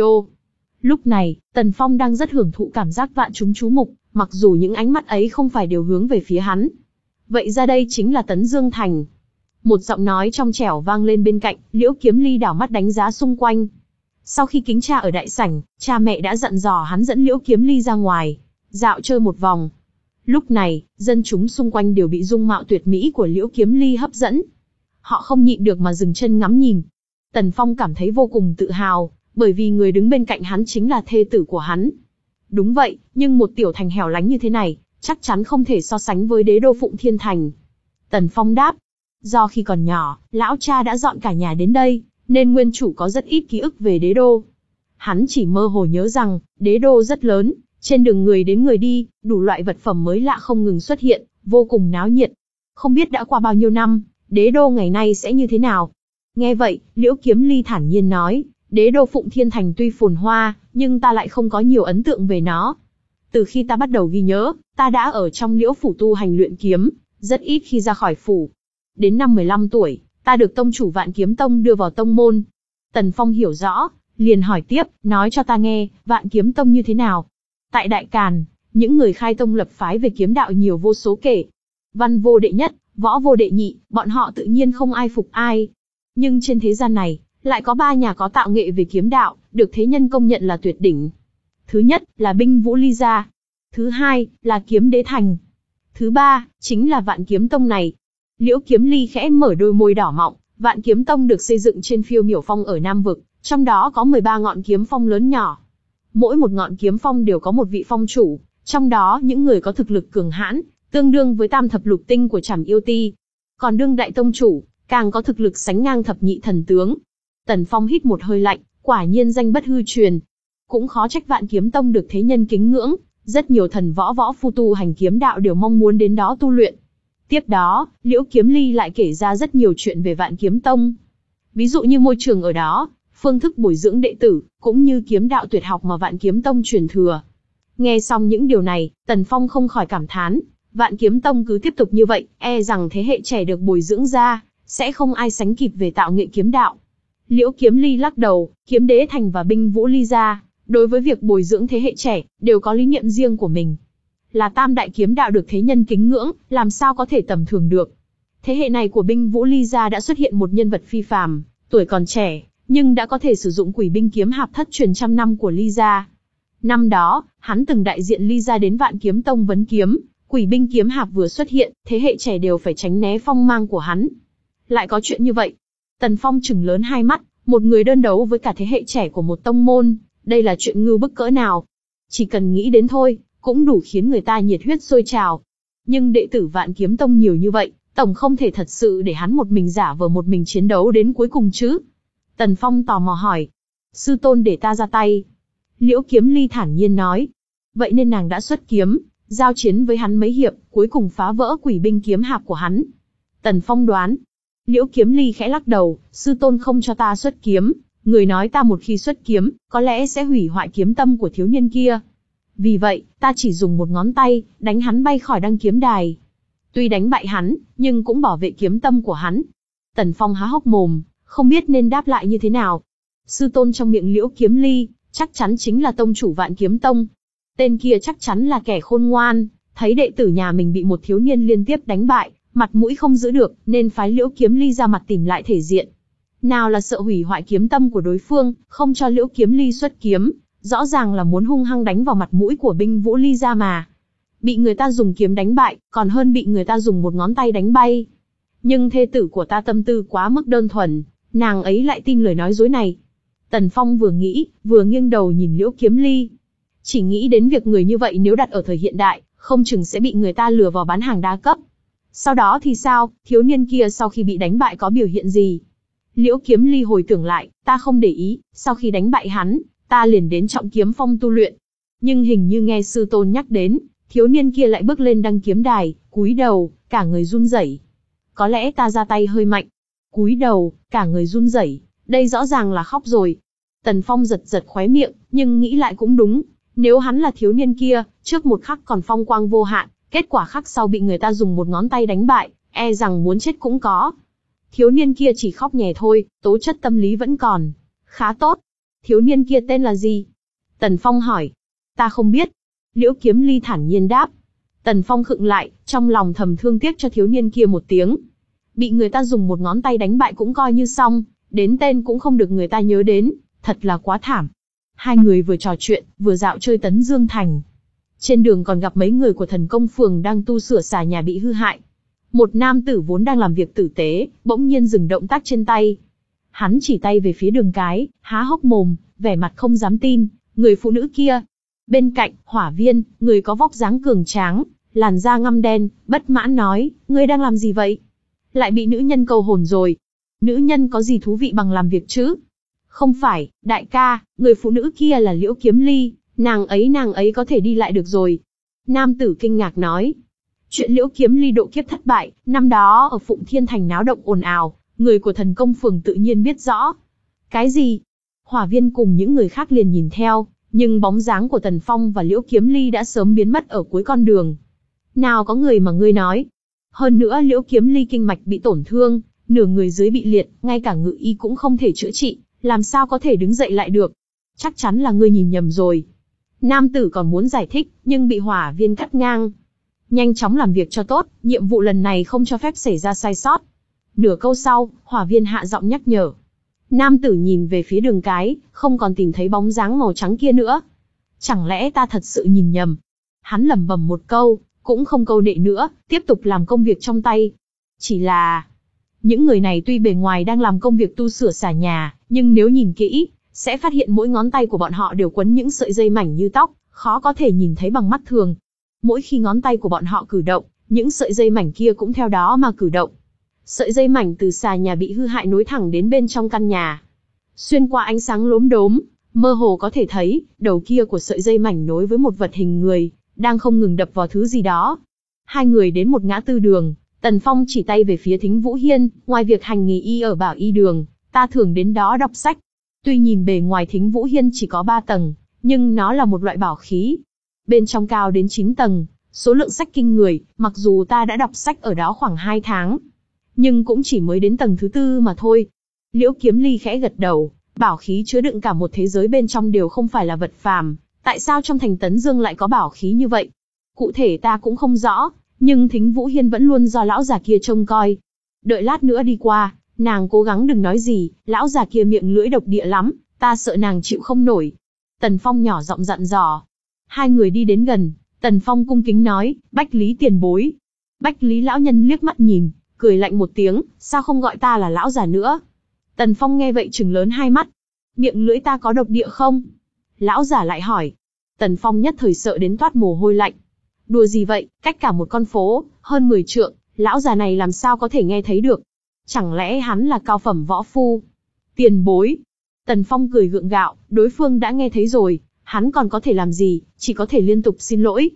Lúc này, Tần Phong đang rất hưởng thụ cảm giác vạn chúng chú mục, mặc dù những ánh mắt ấy không phải đều hướng về phía hắn. Vậy ra đây chính là Tấn Dương Thành. Một giọng nói trong trẻo vang lên bên cạnh, Liễu Kiếm Ly đảo mắt đánh giá xung quanh. Sau khi kính trà ở đại sảnh, cha mẹ đã dặn dò hắn dẫn Liễu Kiếm Ly ra ngoài, dạo chơi một vòng. Lúc này, dân chúng xung quanh đều bị dung mạo tuyệt mỹ của Liễu Kiếm Ly hấp dẫn. Họ không nhịn được mà dừng chân ngắm nhìn. Tần Phong cảm thấy vô cùng tự hào, bởi vì người đứng bên cạnh hắn chính là thê tử của hắn. Đúng vậy, nhưng một tiểu thành hẻo lánh như thế này, chắc chắn không thể so sánh với Đế Đô Phụng Thiên Thành. Tần Phong đáp. Do khi còn nhỏ, lão cha đã dọn cả nhà đến đây, nên nguyên chủ có rất ít ký ức về Đế Đô. Hắn chỉ mơ hồ nhớ rằng, Đế Đô rất lớn, trên đường người đến người đi, đủ loại vật phẩm mới lạ không ngừng xuất hiện, vô cùng náo nhiệt. Không biết đã qua bao nhiêu năm, Đế Đô ngày nay sẽ như thế nào? Nghe vậy, Liễu Kiếm Ly thản nhiên nói, Đế Đô Phụng Thiên Thành tuy phồn hoa, nhưng ta lại không có nhiều ấn tượng về nó. Từ khi ta bắt đầu ghi nhớ, ta đã ở trong Liễu Phủ tu hành luyện kiếm, rất ít khi ra khỏi phủ. Đến năm mười lăm tuổi, ta được tông chủ Vạn Kiếm Tông đưa vào tông môn. Tần Phong hiểu rõ, liền hỏi tiếp, nói cho ta nghe, Vạn Kiếm Tông như thế nào? Tại Đại Càn, những người khai tông lập phái về kiếm đạo nhiều vô số kể. Văn vô đệ nhất, võ vô đệ nhị, bọn họ tự nhiên không ai phục ai. Nhưng trên thế gian này, lại có ba nhà có tạo nghệ về kiếm đạo, được thế nhân công nhận là tuyệt đỉnh. Thứ nhất là Binh Vũ Ly gia. Thứ hai là Kiếm Đế Thành. Thứ ba chính là Vạn Kiếm Tông này. Liễu Kiếm Ly khẽ mở đôi môi đỏ mọng. Vạn Kiếm Tông được xây dựng trên Phiêu Miểu Phong ở Nam Vực, trong đó có mười ba ngọn kiếm phong lớn nhỏ. Mỗi một ngọn kiếm phong đều có một vị phong chủ, trong đó những người có thực lực cường hãn, tương đương với tam thập lục tinh của Trảm Yêu Ti. Còn đương đại tông chủ, càng có thực lực sánh ngang thập nhị thần tướng. Tần Phong hít một hơi lạnh, quả nhiên danh bất hư truyền. Cũng khó trách Vạn Kiếm Tông được thế nhân kính ngưỡng, rất nhiều thần võ võ phu tu hành kiếm đạo đều mong muốn đến đó tu luyện. Tiếp đó, Liễu Kiếm Ly lại kể ra rất nhiều chuyện về Vạn Kiếm Tông. Ví dụ như môi trường ở đó, phương thức bồi dưỡng đệ tử, cũng như kiếm đạo tuyệt học mà Vạn Kiếm Tông truyền thừa. Nghe xong những điều này, Tần Phong không khỏi cảm thán, Vạn Kiếm Tông cứ tiếp tục như vậy, e rằng thế hệ trẻ được bồi dưỡng ra, sẽ không ai sánh kịp về tạo nghệ kiếm đạo. Liễu Kiếm Ly lắc đầu, Kiếm Đế Thành và Binh Vũ Ly gia, đối với việc bồi dưỡng thế hệ trẻ, đều có lý niệm riêng của mình. Là tam đại kiếm đạo được thế nhân kính ngưỡng, làm sao có thể tầm thường được. Thế hệ này của Binh Vũ Ly gia đã xuất hiện một nhân vật phi phàm, tuổi còn trẻ, nhưng đã có thể sử dụng Quỷ binh kiếm hạp thất truyền trăm năm của Ly gia. Năm đó, hắn từng đại diện Ly gia đến Vạn Kiếm Tông vấn kiếm, Quỷ binh kiếm hạp vừa xuất hiện, thế hệ trẻ đều phải tránh né phong mang của hắn. Lại có chuyện như vậy. Tần Phong trừng lớn hai mắt, một người đơn đấu với cả thế hệ trẻ của một tông môn, đây là chuyện ngưu bức cỡ nào. Chỉ cần nghĩ đến thôi, cũng đủ khiến người ta nhiệt huyết sôi trào. Nhưng đệ tử Vạn Kiếm Tông nhiều như vậy, tổng không thể thật sự để hắn một mình giả vờ một mình chiến đấu đến cuối cùng chứ. Tần Phong tò mò hỏi. Sư tôn để ta ra tay. Liễu Kiếm Ly thản nhiên nói. Vậy nên nàng đã xuất kiếm, giao chiến với hắn mấy hiệp, cuối cùng phá vỡ quỷ binh kiếm hạp của hắn. Tần Phong đoán. Liễu Kiếm Ly khẽ lắc đầu, sư tôn không cho ta xuất kiếm, người nói ta một khi xuất kiếm, có lẽ sẽ hủy hoại kiếm tâm của thiếu niên kia. Vì vậy, ta chỉ dùng một ngón tay, đánh hắn bay khỏi đăng kiếm đài. Tuy đánh bại hắn, nhưng cũng bảo vệ kiếm tâm của hắn. Tần Phong há hốc mồm, không biết nên đáp lại như thế nào. Sư tôn trong miệng Liễu Kiếm Ly, chắc chắn chính là tông chủ Vạn Kiếm Tông. Tên kia chắc chắn là kẻ khôn ngoan, thấy đệ tử nhà mình bị một thiếu niên liên tiếp đánh bại, mặt mũi không giữ được, nên phái Liễu Kiếm Ly ra mặt tìm lại thể diện. Nào là sợ hủy hoại kiếm tâm của đối phương, không cho Liễu Kiếm Ly xuất kiếm, rõ ràng là muốn hung hăng đánh vào mặt mũi của binh Vũ Ly ra mà. Bị người ta dùng kiếm đánh bại, còn hơn bị người ta dùng một ngón tay đánh bay. Nhưng thê tử của ta tâm tư quá mức đơn thuần, nàng ấy lại tin lời nói dối này. Tần Phong vừa nghĩ, vừa nghiêng đầu nhìn Liễu Kiếm Ly. Chỉ nghĩ đến việc người như vậy nếu đặt ở thời hiện đại, không chừng sẽ bị người ta lừa vào bán hàng đa cấp. Sau đó thì sao, thiếu niên kia sau khi bị đánh bại có biểu hiện gì? Liễu Kiếm Ly hồi tưởng lại, ta không để ý, sau khi đánh bại hắn, ta liền đến Trọng Kiếm Phong tu luyện. Nhưng hình như nghe sư tôn nhắc đến, thiếu niên kia lại bước lên đăng kiếm đài, cúi đầu, cả người run rẩy. Có lẽ ta ra tay hơi mạnh. Cúi đầu, cả người run rẩy, đây rõ ràng là khóc rồi. Tần Phong giật giật khóe miệng, nhưng nghĩ lại cũng đúng. Nếu hắn là thiếu niên kia, trước một khắc còn phong quang vô hạn, kết quả khắc sau bị người ta dùng một ngón tay đánh bại, e rằng muốn chết cũng có. Thiếu niên kia chỉ khóc nhè thôi, tố chất tâm lý vẫn còn khá tốt. Thiếu niên kia tên là gì? Tần Phong hỏi. Ta không biết. Liễu Kiếm Ly thản nhiên đáp. Tần Phong khựng lại, trong lòng thầm thương tiếc cho thiếu niên kia một tiếng. Bị người ta dùng một ngón tay đánh bại cũng coi như xong, đến tên cũng không được người ta nhớ đến, thật là quá thảm. Hai người vừa trò chuyện, vừa dạo chơi Tấn Dương Thành. Trên đường còn gặp mấy người của thần công phường đang tu sửa xà nhà bị hư hại. Một nam tử vốn đang làm việc tử tế, bỗng nhiên dừng động tác trên tay. Hắn chỉ tay về phía Đường Cái, há hốc mồm, vẻ mặt không dám tin, người phụ nữ kia. Bên cạnh, Hỏa Viên, người có vóc dáng cường tráng, làn da ngăm đen, bất mãn nói, ngươi đang làm gì vậy? Lại bị nữ nhân câu hồn rồi. Nữ nhân có gì thú vị bằng làm việc chứ? Không phải, đại ca, người phụ nữ kia là Liễu Kiếm Ly, nàng ấy nàng ấy có thể đi lại được rồi. Nam tử kinh ngạc nói. Chuyện Liễu Kiếm Ly độ kiếp thất bại, năm đó ở Phụng Thiên Thành náo động ồn ào, người của thần công phường tự nhiên biết rõ. Cái gì? Hỏa Viên cùng những người khác liền nhìn theo, nhưng bóng dáng của Tần Phong và Liễu Kiếm Ly đã sớm biến mất ở cuối con đường. Nào có người mà ngươi nói. Hơn nữa Liễu Kiếm Ly kinh mạch bị tổn thương, nửa người dưới bị liệt, ngay cả ngự y cũng không thể chữa trị, làm sao có thể đứng dậy lại được. Chắc chắn là ngươi nhìn nhầm rồi. Nam tử còn muốn giải thích, nhưng bị Hỏa Viên cắt ngang. Nhanh chóng làm việc cho tốt, nhiệm vụ lần này không cho phép xảy ra sai sót. Nửa câu sau, Hỏa Viên hạ giọng nhắc nhở. Nam tử nhìn về phía Đường Cái, không còn tìm thấy bóng dáng màu trắng kia nữa. Chẳng lẽ ta thật sự nhìn nhầm? Hắn lẩm bẩm một câu, cũng không câu nệ nữa, tiếp tục làm công việc trong tay. Chỉ là, những người này tuy bề ngoài đang làm công việc tu sửa xà nhà, nhưng nếu nhìn kỹ, sẽ phát hiện mỗi ngón tay của bọn họ đều quấn những sợi dây mảnh như tóc, khó có thể nhìn thấy bằng mắt thường. Mỗi khi ngón tay của bọn họ cử động, những sợi dây mảnh kia cũng theo đó mà cử động. Sợi dây mảnh từ xà nhà bị hư hại nối thẳng đến bên trong căn nhà. Xuyên qua ánh sáng lốm đốm, mơ hồ có thể thấy, đầu kia của sợi dây mảnh nối với một vật hình người, đang không ngừng đập vào thứ gì đó. Hai người đến một ngã tư đường, Tần Phong chỉ tay về phía Thính Vũ Hiên, ngoài việc hành nghề y ở Bảo Y Đường, ta thường đến đó đọc sách. Tuy nhìn bề ngoài Thính Vũ Hiên chỉ có ba tầng, nhưng nó là một loại bảo khí. Bên trong cao đến chín tầng, số lượng sách kinh người, mặc dù ta đã đọc sách ở đó khoảng hai tháng, nhưng cũng chỉ mới đến tầng thứ tư mà thôi. Liễu Kiếm Ly khẽ gật đầu, bảo khí chứa đựng cả một thế giới bên trong đều không phải là vật phàm, tại sao trong thành Tấn Dương lại có bảo khí như vậy? Cụ thể ta cũng không rõ, nhưng Thính Vũ Hiên vẫn luôn do lão già kia trông coi. Đợi lát nữa đi qua, nàng cố gắng đừng nói gì, lão già kia miệng lưỡi độc địa lắm, ta sợ nàng chịu không nổi. Tần Phong nhỏ giọng dặn dò. Hai người đi đến gần, Tần Phong cung kính nói, Bách Lý tiền bối. Bách Lý lão nhân liếc mắt nhìn, cười lạnh một tiếng, sao không gọi ta là lão già nữa? Tần Phong nghe vậy trừng lớn hai mắt. Miệng lưỡi ta có độc địa không? Lão già lại hỏi. Tần Phong nhất thời sợ đến toát mồ hôi lạnh. Đùa gì vậy, cách cả một con phố, hơn mười trượng, lão già này làm sao có thể nghe thấy được? Chẳng lẽ hắn là cao phẩm võ phu? Tiền bối. Tần Phong cười gượng gạo, đối phương đã nghe thấy rồi, hắn còn có thể làm gì, chỉ có thể liên tục xin lỗi.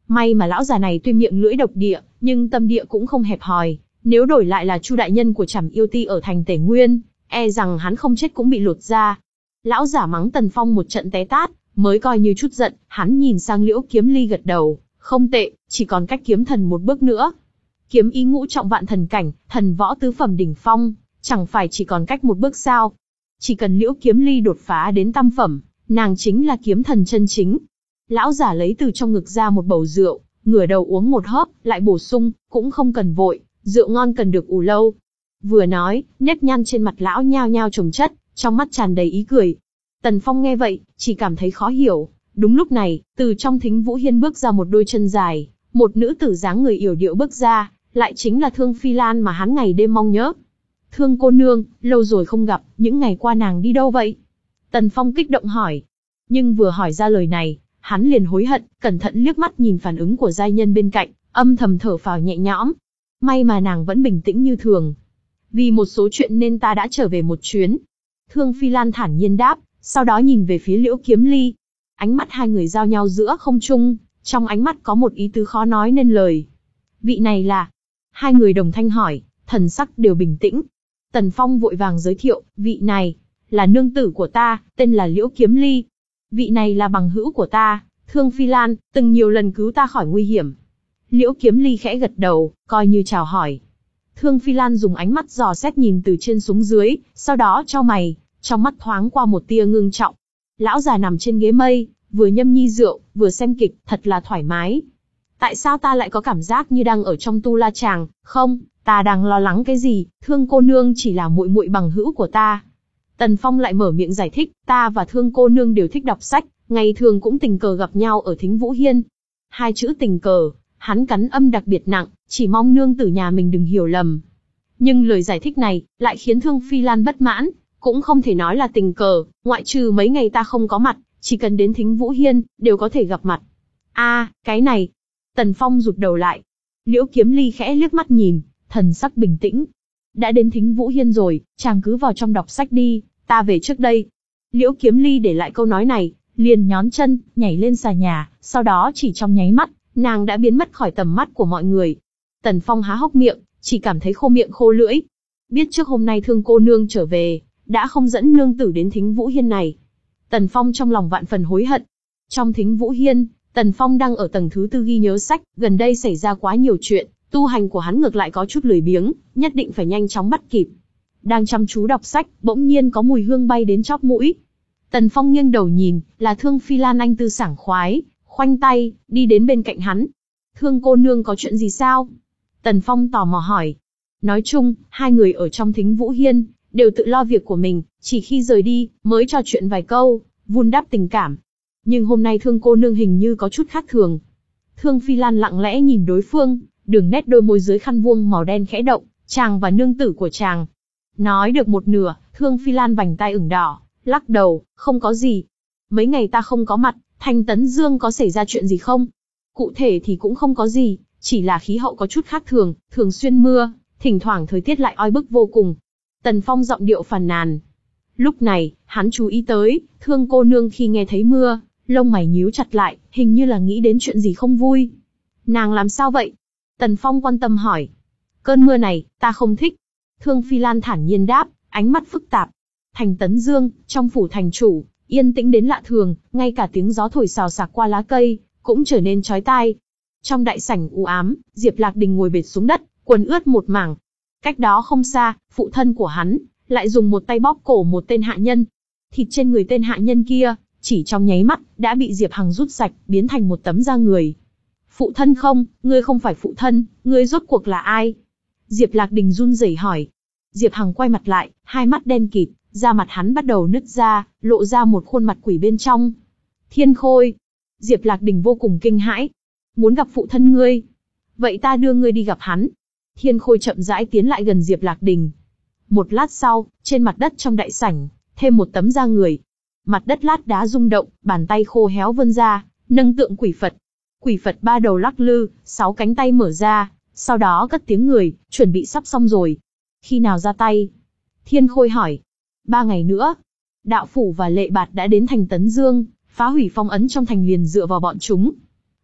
May mà lão già này tuy miệng lưỡi độc địa, nhưng tâm địa cũng không hẹp hòi. Nếu đổi lại là Chu đại nhân của Trảm Yêu Ti ở thành Tể Nguyên, e rằng hắn không chết cũng bị lột da. Lão giả mắng Tần Phong một trận té tát, mới coi như chút giận. Hắn nhìn sang Liễu Kiếm Ly gật đầu, không tệ, chỉ còn cách kiếm thần một bước nữa. Kiếm ý ngũ trọng vạn thần cảnh, thần võ tứ phẩm đỉnh phong, chẳng phải chỉ còn cách một bước sao? Chỉ cần Liễu Kiếm Ly đột phá đến tam phẩm, nàng chính là kiếm thần chân chính. Lão giả lấy từ trong ngực ra một bầu rượu, ngửa đầu uống một hớp, lại bổ sung, cũng không cần vội, rượu ngon cần được ủ lâu. Vừa nói, nếp nhăn trên mặt lão nhao nhao chồng chất, trong mắt tràn đầy ý cười. Tần Phong nghe vậy, chỉ cảm thấy khó hiểu. Đúng lúc này, từ trong Thính Vũ Hiên bước ra một đôi chân dài, một nữ tử dáng người yểu điệu bước ra, lại chính là Thương Phi Lan mà hắn ngày đêm mong nhớ. Thương cô nương, lâu rồi không gặp, những ngày qua nàng đi đâu vậy? Tần Phong kích động hỏi. Nhưng vừa hỏi ra lời này, hắn liền hối hận, cẩn thận liếc mắt nhìn phản ứng của giai nhân bên cạnh, âm thầm thở phào nhẹ nhõm. May mà nàng vẫn bình tĩnh như thường. Vì một số chuyện nên ta đã trở về một chuyến. Thương Phi Lan thản nhiên đáp, sau đó nhìn về phía Liễu Kiếm Ly. Ánh mắt hai người giao nhau giữa không trung, trong ánh mắt có một ý tứ khó nói nên lời. Vị này là... Hai người đồng thanh hỏi, thần sắc đều bình tĩnh. Tần Phong vội vàng giới thiệu, vị này là nương tử của ta, tên là Liễu Kiếm Ly. Vị này là bằng hữu của ta, Thương Phi Lan, từng nhiều lần cứu ta khỏi nguy hiểm. Liễu Kiếm Ly khẽ gật đầu, coi như chào hỏi. Thương Phi Lan dùng ánh mắt dò xét nhìn từ trên xuống dưới, sau đó chau mày, trong mắt thoáng qua một tia ngưng trọng. Lão già nằm trên ghế mây, vừa nhâm nhi rượu, vừa xem kịch, thật là thoải mái. Tại sao ta lại có cảm giác như đang ở trong tu la tràng? Không, ta đang lo lắng cái gì? Thương cô nương chỉ là muội muội bằng hữu của ta. Tần Phong lại mở miệng giải thích, ta và Thương cô nương đều thích đọc sách, ngày thường cũng tình cờ gặp nhau ở Thính Vũ Hiên. Hai chữ tình cờ, hắn cắn âm đặc biệt nặng, chỉ mong nương tử nhà mình đừng hiểu lầm. Nhưng lời giải thích này lại khiến Thương Phi Lan bất mãn, cũng không thể nói là tình cờ, ngoại trừ mấy ngày ta không có mặt, chỉ cần đến Thính Vũ Hiên đều có thể gặp mặt. A, à, cái này. Tần Phong rụt đầu lại. Liễu Kiếm Ly khẽ liếc mắt nhìn, thần sắc bình tĩnh. Đã đến Thính Vũ Hiên rồi, chàng cứ vào trong đọc sách đi, ta về trước đây. Liễu Kiếm Ly để lại câu nói này, liền nhón chân, nhảy lên xà nhà, sau đó chỉ trong nháy mắt, nàng đã biến mất khỏi tầm mắt của mọi người. Tần Phong há hốc miệng, chỉ cảm thấy khô miệng khô lưỡi. Biết trước hôm nay Thương cô nương trở về, đã không dẫn nương tử đến Thính Vũ Hiên này. Tần Phong trong lòng vạn phần hối hận. Trong Thính Vũ Hiên, Tần Phong đang ở tầng thứ tư ghi nhớ sách, gần đây xảy ra quá nhiều chuyện, tu hành của hắn ngược lại có chút lười biếng, nhất định phải nhanh chóng bắt kịp. Đang chăm chú đọc sách, bỗng nhiên có mùi hương bay đến chóp mũi. Tần Phong nghiêng đầu nhìn, là Thương Phi Lan anh tư sảng khoái, khoanh tay, đi đến bên cạnh hắn. Thương cô nương có chuyện gì sao? Tần Phong tò mò hỏi. Nói chung, hai người ở trong Thính Vũ Hiên, đều tự lo việc của mình, chỉ khi rời đi, mới trò chuyện vài câu, vun đắp tình cảm. Nhưng hôm nay Thương cô nương hình như có chút khác thường. Thương Phi Lan lặng lẽ nhìn đối phương, đường nét đôi môi dưới khăn vuông màu đen khẽ động, chàng và nương tử của chàng. Nói được một nửa, Thương Phi Lan vành tai ửng đỏ, lắc đầu, không có gì. Mấy ngày ta không có mặt, Thanh Tấn Dương có xảy ra chuyện gì không? Cụ thể thì cũng không có gì, chỉ là khí hậu có chút khác thường, thường xuyên mưa, thỉnh thoảng thời tiết lại oi bức vô cùng. Tần Phong giọng điệu phàn nàn. Lúc này, hắn chú ý tới, Thương cô nương khi nghe thấy mưa, lông mày nhíu chặt lại, hình như là nghĩ đến chuyện gì không vui. Nàng làm sao vậy? Tần Phong quan tâm hỏi. Cơn mưa này, ta không thích. Thương Phi Lan thản nhiên đáp, ánh mắt phức tạp. Thành Tấn Dương, trong phủ thành chủ, yên tĩnh đến lạ thường, ngay cả tiếng gió thổi xào xạc qua lá cây, cũng trở nên chói tai. Trong đại sảnh u ám, Diệp Lạc Đình ngồi bệt xuống đất, quần ướt một mảng. Cách đó không xa, phụ thân của hắn, lại dùng một tay bóp cổ một tên hạ nhân. Thịt trên người tên hạ nhân kia, chỉ trong nháy mắt, đã bị Diệp Hằng rút sạch, biến thành một tấm da người. Phụ thân không, ngươi không phải phụ thân, ngươi rốt cuộc là ai? Diệp Lạc Đình run rẩy hỏi. Diệp Hằng quay mặt lại, hai mắt đen kịt, da mặt hắn bắt đầu nứt ra, lộ ra một khuôn mặt quỷ bên trong. Thiên Khôi. Diệp Lạc Đình vô cùng kinh hãi. Muốn gặp phụ thân ngươi? Vậy ta đưa ngươi đi gặp hắn. Thiên Khôi chậm rãi tiến lại gần Diệp Lạc Đình. Một lát sau, trên mặt đất trong đại sảnh, thêm một tấm da người. Mặt đất lát đá rung động, bàn tay khô héo vươn ra, nâng tượng quỷ Phật. Quỷ Phật ba đầu lắc lư, sáu cánh tay mở ra, sau đó cất tiếng người, chuẩn bị sắp xong rồi. Khi nào ra tay? Thiên Khôi hỏi. Ba ngày nữa. Đạo Phủ và Lệ Bạt đã đến thành Tấn Dương, phá hủy phong ấn trong thành liền dựa vào bọn chúng.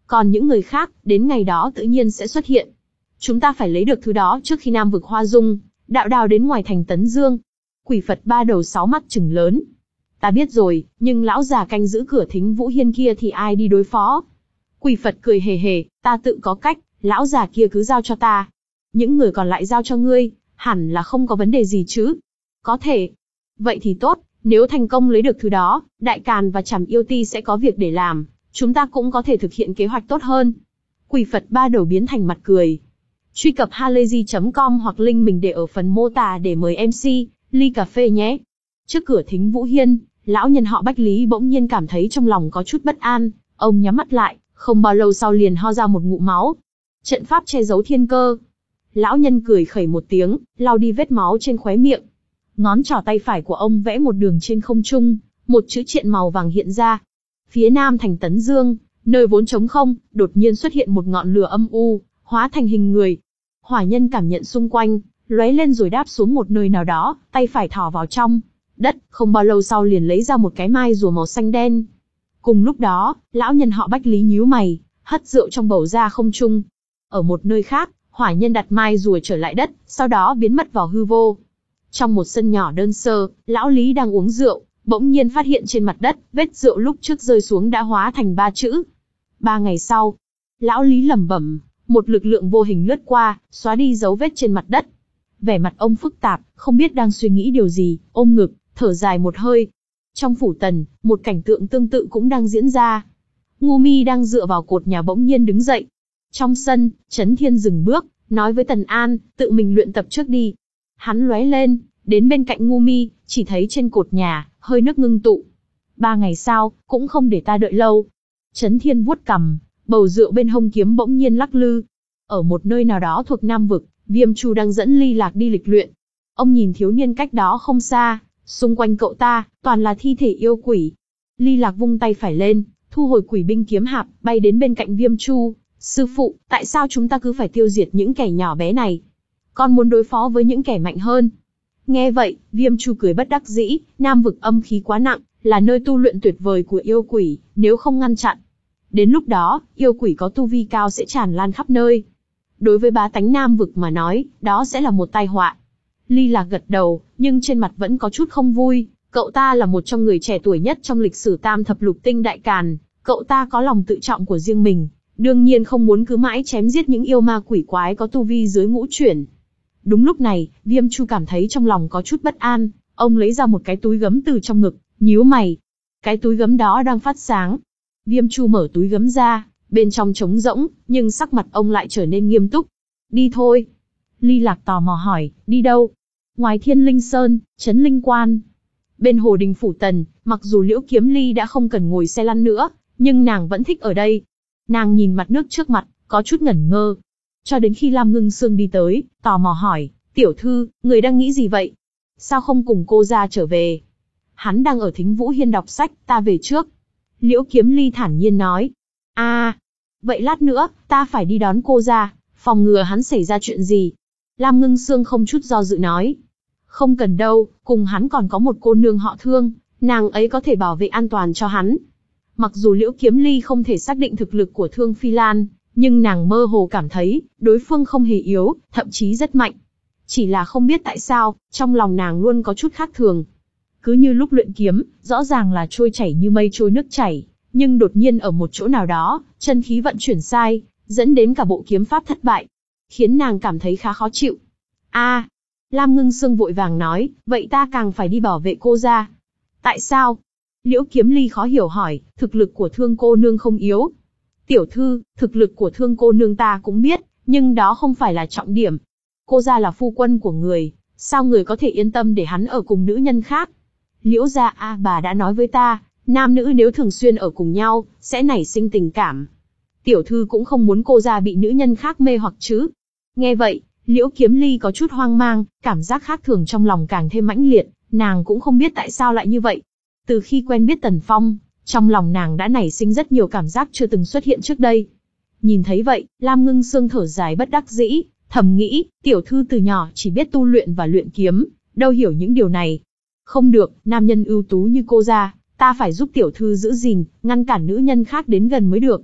Còn những người khác, đến ngày đó tự nhiên sẽ xuất hiện. Chúng ta phải lấy được thứ đó trước khi Nam vực Hoa Dung, đạo đào đến ngoài thành Tấn Dương. Quỷ Phật ba đầu sáu mắt trừng lớn. Ta biết rồi, nhưng lão già canh giữ cửa Thính Vũ Hiên kia thì ai đi đối phó? Quỷ Phật cười hề hề, ta tự có cách, lão già kia cứ giao cho ta. Những người còn lại giao cho ngươi, hẳn là không có vấn đề gì chứ? Có thể. Vậy thì tốt, nếu thành công lấy được thứ đó, Đại Càn và Trảm Yêu Ti sẽ có việc để làm, chúng ta cũng có thể thực hiện kế hoạch tốt hơn. Quỷ Phật ba đầu biến thành mặt cười. Truy cập halayzi chấm com hoặc link mình để ở phần mô tả để mời em xê, ly cà phê nhé. Trước cửa Thính Vũ Hiên, lão nhân họ Bách Lý bỗng nhiên cảm thấy trong lòng có chút bất an, ông nhắm mắt lại, không bao lâu sau liền ho ra một ngụm máu. Trận pháp che giấu thiên cơ. Lão nhân cười khẩy một tiếng, lau đi vết máu trên khóe miệng. Ngón trỏ tay phải của ông vẽ một đường trên không trung, một chữ triện màu vàng hiện ra. Phía nam thành Tấn Dương, nơi vốn trống không, đột nhiên xuất hiện một ngọn lửa âm u, hóa thành hình người. Hỏa nhân cảm nhận xung quanh, lóe lên rồi đáp xuống một nơi nào đó, tay phải thò vào trong đất, không bao lâu sau liền lấy ra một cái mai rùa màu xanh đen. Cùng lúc đó, lão nhân họ Bách Lý nhíu mày, hất rượu trong bầu ra không trung. Ở một nơi khác, hỏa nhân đặt mai rùa trở lại đất, sau đó biến mất vào hư vô. Trong một sân nhỏ đơn sơ, lão Lý đang uống rượu, bỗng nhiên phát hiện trên mặt đất, vết rượu lúc trước rơi xuống đã hóa thành ba chữ. Ba ngày sau, lão Lý lẩm bẩm, một lực lượng vô hình lướt qua, xóa đi dấu vết trên mặt đất. Vẻ mặt ông phức tạp, không biết đang suy nghĩ điều gì, ôm ngực, thở dài một hơi. Trong phủ Tần, một cảnh tượng tương tự cũng đang diễn ra. Ngu Mi đang dựa vào cột nhà bỗng nhiên đứng dậy. Trong sân, Chấn Thiên dừng bước, nói với Tần An, tự mình luyện tập trước đi. Hắn lóe lên, đến bên cạnh Ngu Mi, chỉ thấy trên cột nhà, hơi nước ngưng tụ. Ba ngày sau, cũng không để ta đợi lâu. Chấn Thiên vuốt cằm, bầu rượu bên hông kiếm bỗng nhiên lắc lư. Ở một nơi nào đó thuộc Nam vực, Viêm Chu đang dẫn Ly Lạc đi lịch luyện. Ông nhìn thiếu niên cách đó không xa, xung quanh cậu ta, toàn là thi thể yêu quỷ. Ly Lạc vung tay phải lên, thu hồi quỷ binh kiếm hạp, bay đến bên cạnh Viêm Chu. Sư phụ, tại sao chúng ta cứ phải tiêu diệt những kẻ nhỏ bé này? Con muốn đối phó với những kẻ mạnh hơn. Nghe vậy, Viêm Chu cười bất đắc dĩ, Nam vực âm khí quá nặng, là nơi tu luyện tuyệt vời của yêu quỷ, nếu không ngăn chặn. Đến lúc đó, yêu quỷ có tu vi cao sẽ tràn lan khắp nơi. Đối với bá tánh Nam vực mà nói, đó sẽ là một tai họa. Ly Lạc gật đầu, nhưng trên mặt vẫn có chút không vui. Cậu ta là một trong người trẻ tuổi nhất trong lịch sử Tam Thập Lục Tinh Đại Càn. Cậu ta có lòng tự trọng của riêng mình, đương nhiên không muốn cứ mãi chém giết những yêu ma quỷ quái có tu vi dưới ngũ chuyển. Đúng lúc này, Viêm Chu cảm thấy trong lòng có chút bất an. Ông lấy ra một cái túi gấm từ trong ngực, nhíu mày. Cái túi gấm đó đang phát sáng. Viêm Chu mở túi gấm ra, bên trong trống rỗng, nhưng sắc mặt ông lại trở nên nghiêm túc. Đi thôi. Ly Lạc tò mò hỏi, đi đâu? Ngoài Thiên Linh Sơn, Trấn Linh Quan. Bên Hồ Đình Phủ Tần, mặc dù Liễu Kiếm Ly đã không cần ngồi xe lăn nữa, nhưng nàng vẫn thích ở đây. Nàng nhìn mặt nước trước mặt, có chút ngẩn ngơ. Cho đến khi Lam Ngưng Sương đi tới, tò mò hỏi, tiểu thư, người đang nghĩ gì vậy? Sao không cùng cô ra trở về? Hắn đang ở Thính Vũ Hiên đọc sách, ta về trước. Liễu Kiếm Ly thản nhiên nói. À, vậy lát nữa, ta phải đi đón cô ra, phòng ngừa hắn xảy ra chuyện gì. Lam Ngưng Sương không chút do dự nói. Không cần đâu, cùng hắn còn có một cô nương họ Thương, nàng ấy có thể bảo vệ an toàn cho hắn. Mặc dù Liễu Kiếm Ly không thể xác định thực lực của Thương Phi Lan, nhưng nàng mơ hồ cảm thấy, đối phương không hề yếu, thậm chí rất mạnh. Chỉ là không biết tại sao, trong lòng nàng luôn có chút khác thường. Cứ như lúc luyện kiếm, rõ ràng là trôi chảy như mây trôi nước chảy, nhưng đột nhiên ở một chỗ nào đó, chân khí vận chuyển sai, dẫn đến cả bộ kiếm pháp thất bại, khiến nàng cảm thấy khá khó chịu. A, à, Lam Ngưng Sương vội vàng nói, vậy ta càng phải đi bảo vệ cô ra. Tại sao? Liễu Kiếm Ly khó hiểu hỏi, thực lực của Thương cô nương không yếu. Tiểu thư, thực lực của Thương cô nương ta cũng biết, nhưng đó không phải là trọng điểm. Cô ra là phu quân của người, sao người có thể yên tâm để hắn ở cùng nữ nhân khác? Liễu gia a bà đã nói với ta, nam nữ nếu thường xuyên ở cùng nhau, sẽ nảy sinh tình cảm. Tiểu thư cũng không muốn cô ra bị nữ nhân khác mê hoặc chứ. Nghe vậy, Liễu Kiếm Ly có chút hoang mang, cảm giác khác thường trong lòng càng thêm mãnh liệt, nàng cũng không biết tại sao lại như vậy. Từ khi quen biết Tần Phong, trong lòng nàng đã nảy sinh rất nhiều cảm giác chưa từng xuất hiện trước đây. Nhìn thấy vậy, Lam Ngưng Sương thở dài bất đắc dĩ, thầm nghĩ, tiểu thư từ nhỏ chỉ biết tu luyện và luyện kiếm, đâu hiểu những điều này. Không được, nam nhân ưu tú như cô ra, ta phải giúp tiểu thư giữ gìn, ngăn cản nữ nhân khác đến gần mới được.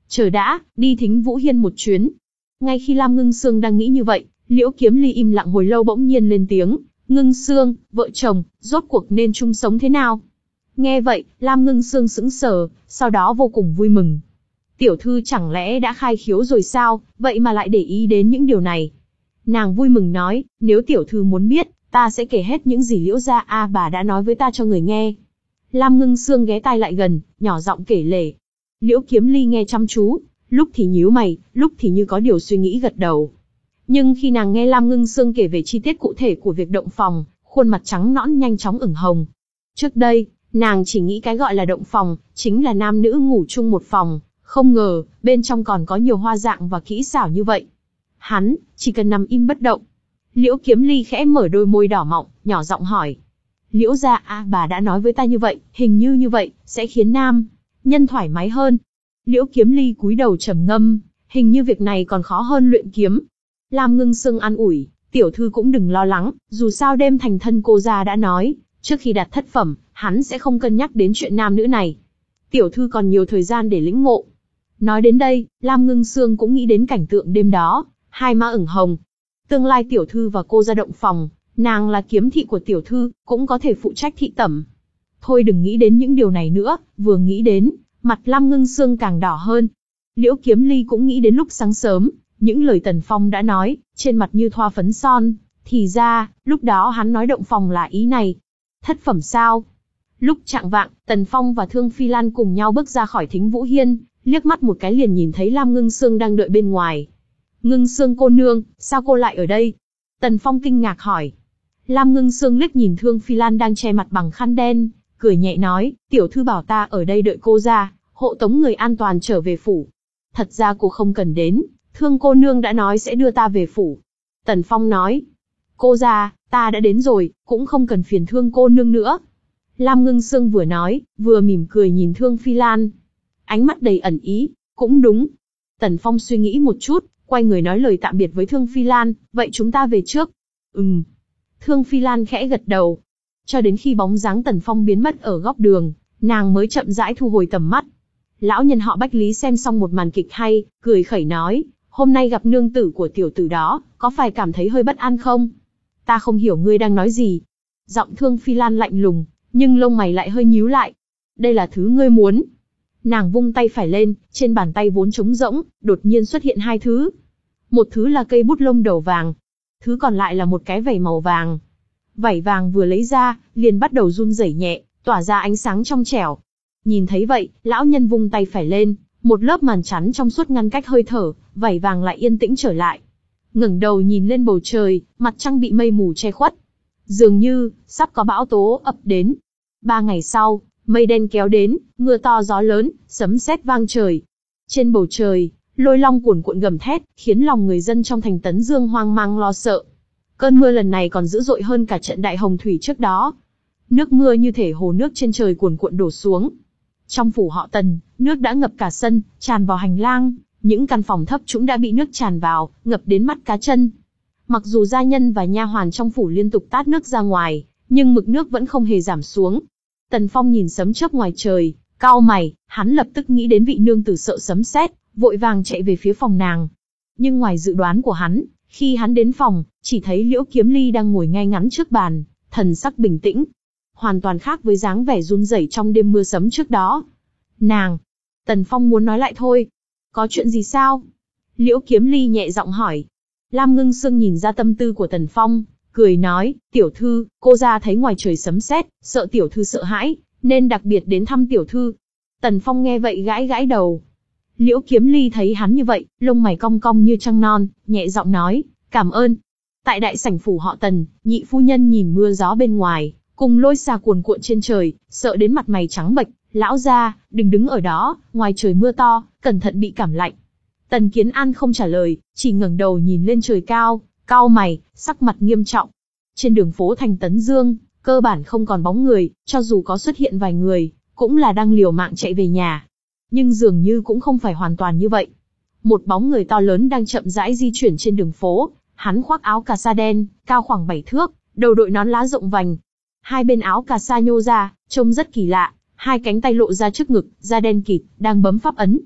Chờ đã, đi Thính Vũ Hiên một chuyến. Ngay khi Lam Ngưng Sương đang nghĩ như vậy, Liễu Kiếm Ly im lặng hồi lâu bỗng nhiên lên tiếng, Ngưng Sương, vợ chồng, rốt cuộc nên chung sống thế nào? Nghe vậy, Lam Ngưng Sương sững sờ, sau đó vô cùng vui mừng. Tiểu thư chẳng lẽ đã khai khiếu rồi sao, vậy mà lại để ý đến những điều này. Nàng vui mừng nói, nếu tiểu thư muốn biết, ta sẽ kể hết những gì Liễu gia A bà đã nói với ta cho người nghe. Lam Ngưng Sương ghé tai lại gần, nhỏ giọng kể lể. Liễu Kiếm Ly nghe chăm chú, lúc thì nhíu mày, lúc thì như có điều suy nghĩ gật đầu. Nhưng khi nàng nghe Lam Ngưng Sương kể về chi tiết cụ thể của việc động phòng, khuôn mặt trắng nõn nhanh chóng ửng hồng. Trước đây, nàng chỉ nghĩ cái gọi là động phòng, chính là nam nữ ngủ chung một phòng, không ngờ, bên trong còn có nhiều hoa dạng và kỹ xảo như vậy. Hắn, chỉ cần nằm im bất động. Liễu Kiếm Ly khẽ mở đôi môi đỏ mọng, nhỏ giọng hỏi. Liễu gia A bà đã nói với ta như vậy, hình như như vậy, sẽ khiến nam nhân thoải mái hơn. Liễu Kiếm Ly cúi đầu trầm ngâm, hình như việc này còn khó hơn luyện kiếm. Lam Ngưng Sương an ủi, tiểu thư cũng đừng lo lắng, dù sao đêm thành thân cô gia đã nói, trước khi đặt thất phẩm, hắn sẽ không cân nhắc đến chuyện nam nữ này. Tiểu thư còn nhiều thời gian để lĩnh ngộ. Nói đến đây, Lam Ngưng Sương cũng nghĩ đến cảnh tượng đêm đó, hai má ửng hồng. Tương lai tiểu thư và cô gia động phòng, nàng là kiếm thị của tiểu thư, cũng có thể phụ trách thị tẩm. Thôi đừng nghĩ đến những điều này nữa, vừa nghĩ đến, mặt Lam Ngưng Sương càng đỏ hơn. Liễu Kiếm Ly cũng nghĩ đến lúc sáng sớm, những lời Tần Phong đã nói, trên mặt như thoa phấn son, thì ra, lúc đó hắn nói động phòng là ý này. Thất phẩm sao? Lúc chạng vạng, Tần Phong và Thương Phi Lan cùng nhau bước ra khỏi Thính Vũ Hiên, liếc mắt một cái liền nhìn thấy Lam Ngưng Sương đang đợi bên ngoài. Ngưng Sương cô nương, sao cô lại ở đây? Tần Phong kinh ngạc hỏi. Lam Ngưng Sương liếc nhìn Thương Phi Lan đang che mặt bằng khăn đen, cười nhẹ nói, tiểu thư bảo ta ở đây đợi cô ra, hộ tống người an toàn trở về phủ. Thật ra cô không cần đến, Thương cô nương đã nói sẽ đưa ta về phủ. Tần Phong nói, cô ra, ta đã đến rồi, cũng không cần phiền Thương cô nương nữa. Lam Ngưng Sương vừa nói, vừa mỉm cười nhìn Thương Phi Lan. Ánh mắt đầy ẩn ý, cũng đúng. Tần Phong suy nghĩ một chút, quay người nói lời tạm biệt với Thương Phi Lan, vậy chúng ta về trước. Ừm. Thương Phi Lan khẽ gật đầu. Cho đến khi bóng dáng Tần Phong biến mất ở góc đường, nàng mới chậm rãi thu hồi tầm mắt. Lão nhân họ Bách Lý xem xong một màn kịch hay, cười khẩy nói, hôm nay gặp nương tử của tiểu tử đó, có phải cảm thấy hơi bất an không? Ta không hiểu ngươi đang nói gì. Giọng Thương Phi Lan lạnh lùng, nhưng lông mày lại hơi nhíu lại. Đây là thứ ngươi muốn. Nàng vung tay phải lên, trên bàn tay vốn trống rỗng, đột nhiên xuất hiện hai thứ. Một thứ là cây bút lông đầu vàng. Thứ còn lại là một cái vảy màu vàng. Vảy vàng vừa lấy ra, liền bắt đầu run rẩy nhẹ, tỏa ra ánh sáng trong trẻo. Nhìn thấy vậy, lão nhân vung tay phải lên, một lớp màn chắn trong suốt ngăn cách hơi thở, vảy vàng lại yên tĩnh trở lại. Ngẩng đầu nhìn lên bầu trời, mặt trăng bị mây mù che khuất. Dường như, sắp có bão tố ập đến. Ba ngày sau, mây đen kéo đến, mưa to gió lớn, sấm sét vang trời. Trên bầu trời, lôi long cuồn cuộn gầm thét, khiến lòng người dân trong thành Tấn Dương hoang mang lo sợ. Cơn mưa lần này còn dữ dội hơn cả trận đại hồng thủy trước đó. Nước mưa như thể hồ nước trên trời cuồn cuộn đổ xuống. Trong phủ họ Tần, nước đã ngập cả sân, tràn vào hành lang, những căn phòng thấp trũng đã bị nước tràn vào, ngập đến mắt cá chân. Mặc dù gia nhân và nha hoàn trong phủ liên tục tát nước ra ngoài, nhưng mực nước vẫn không hề giảm xuống. Tần Phong nhìn sấm chớp ngoài trời, cau mày, hắn lập tức nghĩ đến vị nương tử sợ sấm sét, vội vàng chạy về phía phòng nàng. Nhưng ngoài dự đoán của hắn, khi hắn đến phòng, chỉ thấy Liễu Kiếm Ly đang ngồi ngay ngắn trước bàn, thần sắc bình tĩnh, hoàn toàn khác với dáng vẻ run rẩy trong đêm mưa sấm trước đó. Nàng, Tần Phong muốn nói lại thôi. Có chuyện gì sao? Liễu Kiếm Ly nhẹ giọng hỏi. Lam Ngưng Sương nhìn ra tâm tư của Tần Phong, cười nói, tiểu thư, cô ra thấy ngoài trời sấm sét, sợ tiểu thư sợ hãi, nên đặc biệt đến thăm tiểu thư. Tần Phong nghe vậy gãi gãi đầu. Liễu Kiếm Ly thấy hắn như vậy, lông mày cong cong như trăng non, nhẹ giọng nói, cảm ơn. Tại đại sảnh phủ họ Tần, nhị phu nhân nhìn mưa gió bên ngoài, cùng lôi xà cuồn cuộn trên trời, sợ đến mặt mày trắng bệch, lão gia, đừng đứng ở đó, ngoài trời mưa to, cẩn thận bị cảm lạnh. Tần Kiến An không trả lời, chỉ ngẩng đầu nhìn lên trời cao, cau mày, sắc mặt nghiêm trọng. Trên đường phố thành Tấn Dương, cơ bản không còn bóng người, cho dù có xuất hiện vài người, cũng là đang liều mạng chạy về nhà. Nhưng dường như cũng không phải hoàn toàn như vậy. Một bóng người to lớn đang chậm rãi di chuyển trên đường phố, hắn khoác áo cà sa đen, cao khoảng bảy thước, đầu đội nón lá rộng vành. Hai bên áo cà sa nhô ra, trông rất kỳ lạ, hai cánh tay lộ ra trước ngực, da đen kịt, đang bấm pháp ấn.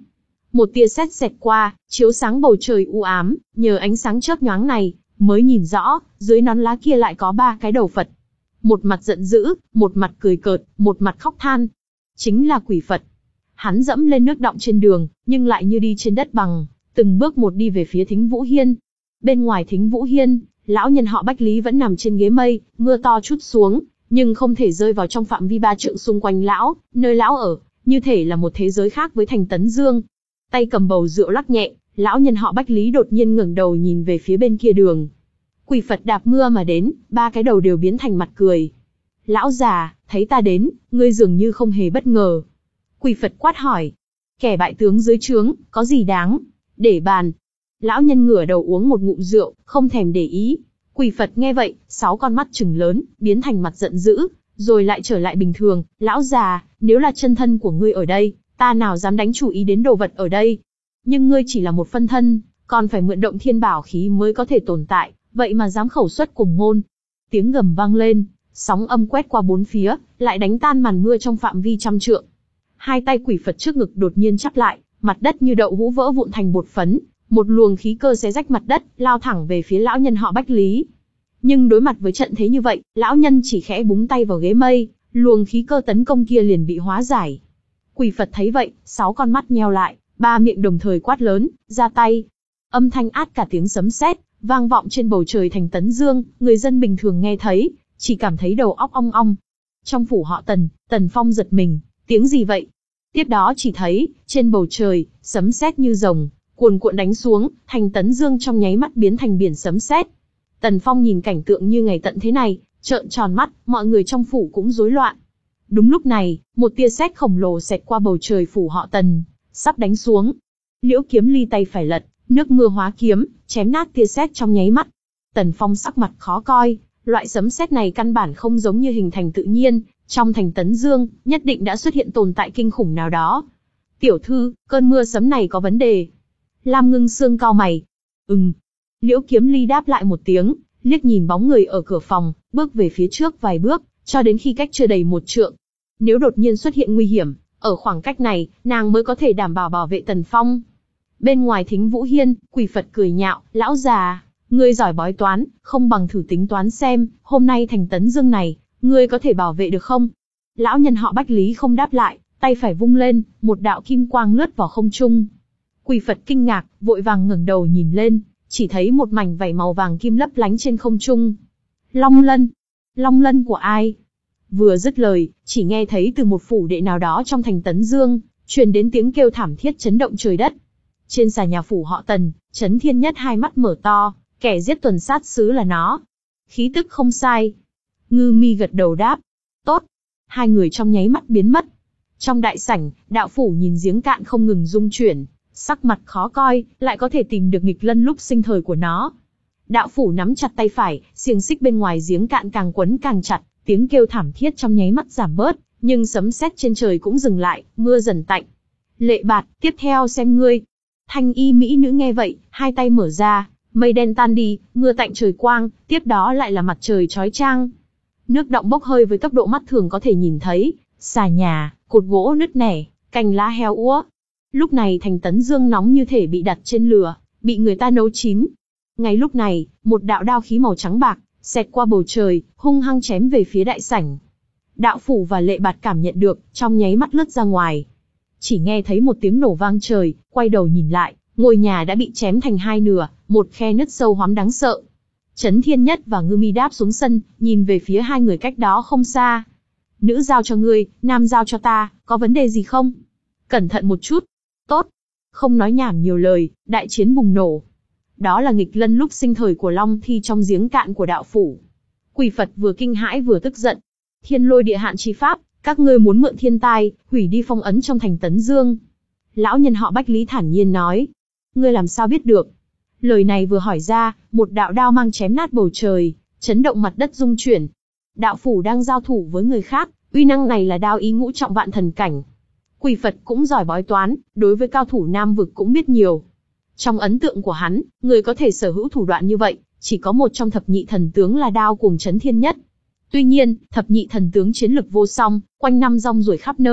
Một tia sét xẹt qua, chiếu sáng bầu trời u ám, nhờ ánh sáng chớp nhoáng này, mới nhìn rõ, dưới nón lá kia lại có ba cái đầu Phật. Một mặt giận dữ, một mặt cười cợt, một mặt khóc than. Chính là quỷ Phật. Hắn dẫm lên nước đọng trên đường, nhưng lại như đi trên đất bằng, từng bước một đi về phía Thính Vũ Hiên. Bên ngoài Thính Vũ Hiên, lão nhân họ Bách Lý vẫn nằm trên ghế mây, mưa to trút xuống, nhưng không thể rơi vào trong phạm vi ba trượng xung quanh lão, nơi lão ở, như thể là một thế giới khác với thành Tấn Dương. Tay cầm bầu rượu lắc nhẹ, lão nhân họ Bách Lý đột nhiên ngẩng đầu nhìn về phía bên kia đường. Quỷ Phật đạp mưa mà đến, ba cái đầu đều biến thành mặt cười. Lão già, thấy ta đến, ngươi dường như không hề bất ngờ. Quỷ Phật quát hỏi. Kẻ bại tướng dưới trướng, có gì đáng để bàn? Lão nhân ngửa đầu uống một ngụm rượu, không thèm để ý. Quỷ Phật nghe vậy, sáu con mắt trừng lớn, biến thành mặt giận dữ, rồi lại trở lại bình thường. Lão già, nếu là chân thân của ngươi ở đây, ta nào dám đánh chủ ý đến đồ vật ở đây. Nhưng ngươi chỉ là một phân thân, còn phải mượn động thiên bảo khí mới có thể tồn tại, vậy mà dám khẩu xuất cùng ngôn. Tiếng gầm vang lên, sóng âm quét qua bốn phía, lại đánh tan màn mưa trong phạm vi trăm trượng. Hai tay quỷ Phật trước ngực đột nhiên chắp lại, mặt đất như đậu hũ vỡ vụn thành bột phấn, một luồng khí cơ xé rách mặt đất, lao thẳng về phía lão nhân họ Bách Lý. Nhưng đối mặt với trận thế như vậy, lão nhân chỉ khẽ búng tay vào ghế mây, luồng khí cơ tấn công kia liền bị hóa giải. Quỷ Phật thấy vậy, sáu con mắt nheo lại, ba miệng đồng thời quát lớn, ra tay. Âm thanh át cả tiếng sấm sét, vang vọng trên bầu trời thành Tấn Dương, người dân bình thường nghe thấy, chỉ cảm thấy đầu óc ong ong. Trong phủ họ Tần, Tần Phong giật mình, tiếng gì vậy? Tiếp đó chỉ thấy, trên bầu trời, sấm sét như rồng, cuồn cuộn đánh xuống, thành Tấn Dương trong nháy mắt biến thành biển sấm sét. Tần Phong nhìn cảnh tượng như ngày tận thế này, trợn tròn mắt, mọi người trong phủ cũng rối loạn. Đúng lúc này, một tia sét khổng lồ xẹt qua bầu trời phủ họ Tần, sắp đánh xuống. Liễu Kiếm Ly tay phải lật, nước mưa hóa kiếm, chém nát tia sét trong nháy mắt. Tần Phong sắc mặt khó coi, loại sấm sét này căn bản không giống như hình thành tự nhiên, trong thành Tấn Dương, nhất định đã xuất hiện tồn tại kinh khủng nào đó. Tiểu thư, cơn mưa sấm này có vấn đề. Lam Ngưng Sương cau mày. Ừm. Liễu Kiếm Ly đáp lại một tiếng, liếc nhìn bóng người ở cửa phòng, bước về phía trước vài bước, cho đến khi cách chưa đầy một trượng. Nếu đột nhiên xuất hiện nguy hiểm, ở khoảng cách này, nàng mới có thể đảm bảo bảo vệ Tần Phong. Bên ngoài Thính Vũ Hiên, quỷ Phật cười nhạo, lão già, ngươi giỏi bói toán, không bằng thử tính toán xem, hôm nay thành Tấn Dương này, ngươi có thể bảo vệ được không? Lão nhân họ Bách Lý không đáp lại, tay phải vung lên, một đạo kim quang lướt vào không trung. Quỷ Phật kinh ngạc, vội vàng ngẩng đầu nhìn lên, chỉ thấy một mảnh vảy màu vàng kim lấp lánh trên không trung. Long lân, long lân của ai? Vừa dứt lời, chỉ nghe thấy từ một phủ đệ nào đó trong thành Tấn Dương, truyền đến tiếng kêu thảm thiết chấn động trời đất. Trên xà nhà phủ họ Tần, Chấn Thiên Nhất hai mắt mở to, kẻ giết tuần sát sứ là nó. Khí tức không sai. Ngư Mi gật đầu đáp. Tốt. Hai người trong nháy mắt biến mất. Trong đại sảnh, đạo phủ nhìn giếng cạn không ngừng rung chuyển, sắc mặt khó coi, lại có thể tìm được nghịch lân lúc sinh thời của nó. Đạo phủ nắm chặt tay phải, xiềng xích bên ngoài giếng cạn càng quấn càng chặt, tiếng kêu thảm thiết trong nháy mắt giảm bớt, nhưng sấm sét trên trời cũng dừng lại, mưa dần tạnh. Lệ Bạt, tiếp theo xem ngươi. Thanh y mỹ nữ nghe vậy, hai tay mở ra, mây đen tan đi, mưa tạnh trời quang, tiếp đó lại là mặt trời chói chang. Nước đọng bốc hơi với tốc độ mắt thường có thể nhìn thấy, xà nhà, cột gỗ nứt nẻ, cành lá héo úa. Lúc này thành Tấn Dương nóng như thể bị đặt trên lửa, bị người ta nấu chín. Ngay lúc này, một đạo đao khí màu trắng bạc, xẹt qua bầu trời, hung hăng chém về phía đại sảnh. Đạo phủ và Lệ Bạt cảm nhận được, trong nháy mắt lướt ra ngoài. Chỉ nghe thấy một tiếng nổ vang trời, quay đầu nhìn lại, ngôi nhà đã bị chém thành hai nửa, một khe nứt sâu hoắm đáng sợ. Chấn Thiên Nhất và Ngư Mi đáp xuống sân, nhìn về phía hai người cách đó không xa. Nữ giao cho ngươi, nam giao cho ta, có vấn đề gì không? Cẩn thận một chút. Tốt. Không nói nhảm nhiều lời, đại chiến bùng nổ. Đó là nghịch lân lúc sinh thời của Long Thi trong giếng cạn của đạo phủ. Quỷ Phật vừa kinh hãi vừa tức giận. Thiên lôi địa hạn chi pháp, các ngươi muốn mượn thiên tai, hủy đi phong ấn trong thành Tấn Dương. Lão nhân họ Bách Lý thản nhiên nói. Ngươi làm sao biết được? Lời này vừa hỏi ra, một đạo đao mang chém nát bầu trời, chấn động mặt đất rung chuyển. Đạo phủ đang giao thủ với người khác, uy năng này là đao ý ngũ trọng vạn thần cảnh. Quỷ Phật cũng giỏi bói toán, đối với cao thủ Nam vực cũng biết nhiều. Trong ấn tượng của hắn, người có thể sở hữu thủ đoạn như vậy, chỉ có một trong thập nhị thần tướng là Đao Cuồng Chấn Thiên Nhất. Tuy nhiên, thập nhị thần tướng chiến lực vô song, quanh năm rong ruổi khắp nơi,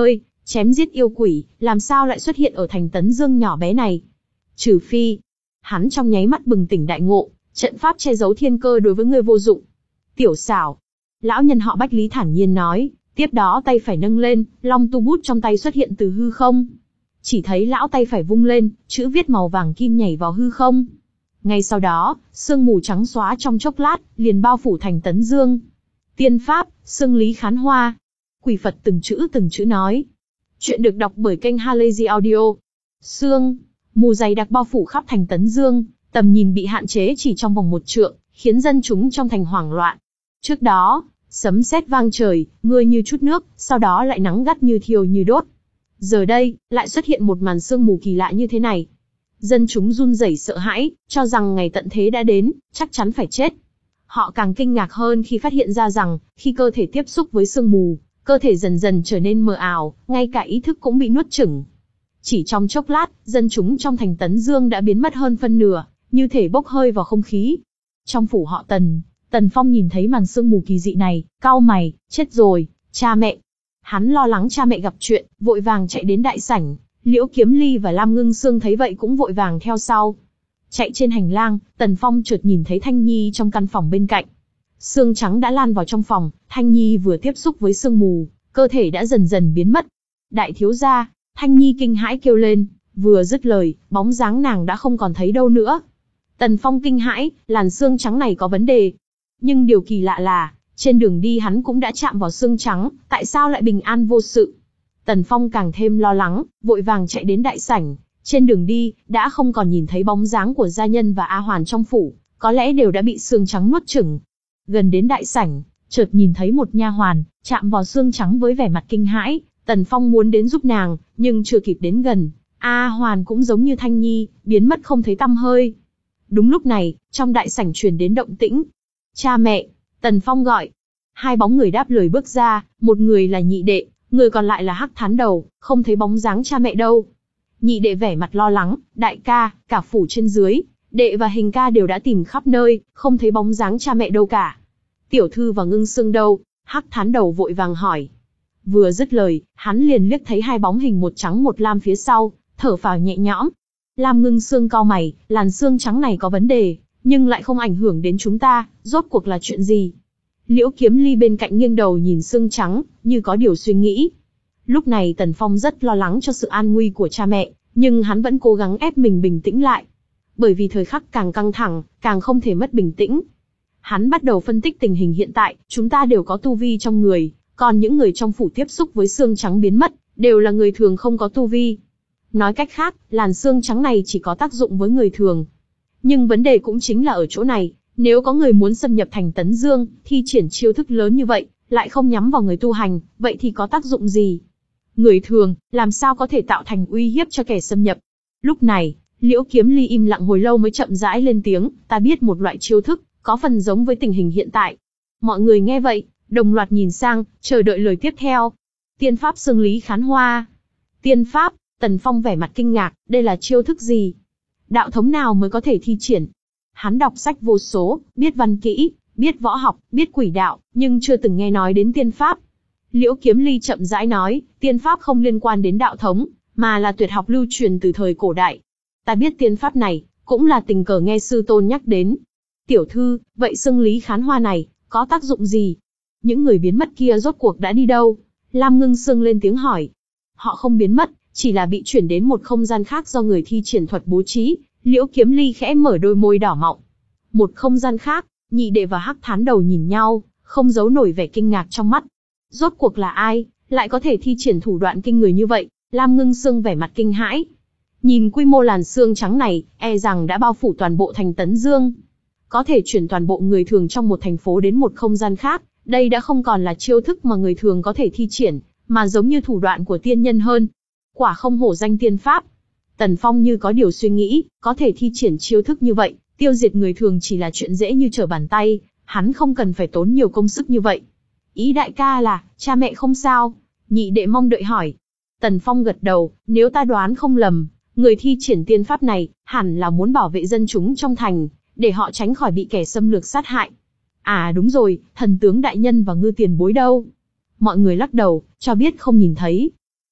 Chém giết yêu quỷ, làm sao lại xuất hiện ở thành Tấn Dương nhỏ bé này? Trừ phi, hắn trong nháy mắt bừng tỉnh đại ngộ, trận pháp che giấu thiên cơ đối với ngươi vô dụng. Tiểu xảo. Lão nhân họ Bách Lý thản nhiên nói, tiếp đó tay phải nâng lên, long tu bút trong tay xuất hiện từ hư không. Chỉ thấy lão tay phải vung lên, chữ viết màu vàng kim nhảy vào hư không. Ngay sau đó, sương mù trắng xóa trong chốc lát, liền bao phủ thành Tấn Dương. Tiên pháp, Xương Lý Khán Hoa. Quỷ Phật từng chữ từng chữ nói. Chuyện được đọc bởi kênh Halazy Audio. Sương, mù dày đặc bao phủ khắp thành Tấn Dương, tầm nhìn bị hạn chế chỉ trong vòng một trượng, khiến dân chúng trong thành hoảng loạn. Trước đó, sấm sét vang trời, mưa như chút nước, sau đó lại nắng gắt như thiêu như đốt. Giờ đây, lại xuất hiện một màn sương mù kỳ lạ như thế này. Dân chúng run rẩy sợ hãi, cho rằng ngày tận thế đã đến, chắc chắn phải chết. Họ càng kinh ngạc hơn khi phát hiện ra rằng, khi cơ thể tiếp xúc với sương mù, cơ thể dần dần trở nên mờ ảo, ngay cả ý thức cũng bị nuốt chửng. Chỉ trong chốc lát, dân chúng trong thành Tấn Dương đã biến mất hơn phân nửa, như thể bốc hơi vào không khí. Trong phủ họ Tần, Tần Phong nhìn thấy màn sương mù kỳ dị này, cau mày, chết rồi, cha mẹ. Hắn lo lắng cha mẹ gặp chuyện, vội vàng chạy đến đại sảnh. Liễu Kiếm Ly và Lam Ngưng Sương thấy vậy cũng vội vàng theo sau. Chạy trên hành lang, Tần Phong chợt nhìn thấy Thanh Nhi trong căn phòng bên cạnh. Sương trắng đã lan vào trong phòng, Thanh Nhi vừa tiếp xúc với sương mù, cơ thể đã dần dần biến mất. Đại thiếu gia, Thanh Nhi kinh hãi kêu lên, vừa dứt lời, bóng dáng nàng đã không còn thấy đâu nữa. Tần Phong kinh hãi, làn sương trắng này có vấn đề. Nhưng điều kỳ lạ là, trên đường đi hắn cũng đã chạm vào sương trắng, tại sao lại bình an vô sự? Tần Phong càng thêm lo lắng, vội vàng chạy đến đại sảnh. Trên đường đi, đã không còn nhìn thấy bóng dáng của gia nhân và A Hoàn trong phủ, có lẽ đều đã bị sương trắng nuốt chửng. Gần đến đại sảnh, chợt nhìn thấy một nha hoàn, chạm vào sương trắng với vẻ mặt kinh hãi. Tần Phong muốn đến giúp nàng, nhưng chưa kịp đến gần, A Hoàn cũng giống như Thanh Nhi, biến mất không thấy tăm hơi. Đúng lúc này, trong đại sảnh truyền đến động tĩnh. Cha mẹ, Tần Phong gọi. Hai bóng người đáp lời bước ra, một người là nhị đệ, người còn lại là Hắc Thán Đầu, không thấy bóng dáng cha mẹ đâu. Nhị đệ vẻ mặt lo lắng, đại ca, cả phủ trên dưới, đệ và Hình ca đều đã tìm khắp nơi, không thấy bóng dáng cha mẹ đâu cả. Tiểu thư và Ngưng Sương đâu? Hắc Thán Đầu vội vàng hỏi. Vừa dứt lời, hắn liền liếc thấy hai bóng hình một trắng một lam phía sau, thở phào nhẹ nhõm. Lam Ngưng Sương cau mày, làn sương trắng này có vấn đề, nhưng lại không ảnh hưởng đến chúng ta, rốt cuộc là chuyện gì? Liễu Kiếm Ly bên cạnh nghiêng đầu nhìn sương trắng, như có điều suy nghĩ. Lúc này Tần Phong rất lo lắng cho sự an nguy của cha mẹ, nhưng hắn vẫn cố gắng ép mình bình tĩnh lại. Bởi vì thời khắc càng căng thẳng, càng không thể mất bình tĩnh. Hắn bắt đầu phân tích tình hình hiện tại, chúng ta đều có tu vi trong người, còn những người trong phủ tiếp xúc với sương trắng biến mất, đều là người thường không có tu vi. Nói cách khác, làn sương trắng này chỉ có tác dụng với người thường. Nhưng vấn đề cũng chính là ở chỗ này, nếu có người muốn xâm nhập thành Tấn Dương, thi triển chiêu thức lớn như vậy, lại không nhắm vào người tu hành, vậy thì có tác dụng gì? Người thường, làm sao có thể tạo thành uy hiếp cho kẻ xâm nhập? Lúc này, Liễu Kiếm Ly im lặng hồi lâu mới chậm rãi lên tiếng, ta biết một loại chiêu thức, có phần giống với tình hình hiện tại. Mọi người nghe vậy, đồng loạt nhìn sang, chờ đợi lời tiếp theo. Tiên pháp Xương Lý Khán Hoa. Tiên pháp, Tần Phong vẻ mặt kinh ngạc, đây là chiêu thức gì? Đạo thống nào mới có thể thi triển? Hắn đọc sách vô số, biết văn kỹ, biết võ học, biết quỷ đạo, nhưng chưa từng nghe nói đến tiên pháp. Liễu Kiếm Ly chậm rãi nói, tiên pháp không liên quan đến đạo thống, mà là tuyệt học lưu truyền từ thời cổ đại. Ta biết tiên pháp này, cũng là tình cờ nghe sư tôn nhắc đến. Tiểu thư, vậy Xương Lý Khán Hoa này, có tác dụng gì? Những người biến mất kia rốt cuộc đã đi đâu? Lam Ngưng Sương lên tiếng hỏi. Họ không biến mất, chỉ là bị chuyển đến một không gian khác do người thi triển thuật bố trí. Liễu Kiếm Ly khẽ mở đôi môi đỏ mọng. Một không gian khác, nhị đệ và Hắc Thán Đầu nhìn nhau, không giấu nổi vẻ kinh ngạc trong mắt. Rốt cuộc là ai, lại có thể thi triển thủ đoạn kinh người như vậy? Lam Ngưng Sương vẻ mặt kinh hãi. Nhìn quy mô làn sương trắng này, e rằng đã bao phủ toàn bộ thành Tấn Dương. Có thể chuyển toàn bộ người thường trong một thành phố đến một không gian khác, đây đã không còn là chiêu thức mà người thường có thể thi triển, mà giống như thủ đoạn của tiên nhân hơn. Quả không hổ danh tiên pháp. Tần Phong như có điều suy nghĩ, có thể thi triển chiêu thức như vậy, tiêu diệt người thường chỉ là chuyện dễ như trở bàn tay, hắn không cần phải tốn nhiều công sức như vậy. Ý đại ca là, cha mẹ không sao? Nhị đệ mong đợi hỏi. Tần Phong gật đầu, nếu ta đoán không lầm, người thi triển tiên pháp này, hẳn là muốn bảo vệ dân chúng trong thành, để họ tránh khỏi bị kẻ xâm lược sát hại. À đúng rồi, thần tướng đại nhân và ngư tiền bối đâu? Mọi người lắc đầu, cho biết không nhìn thấy.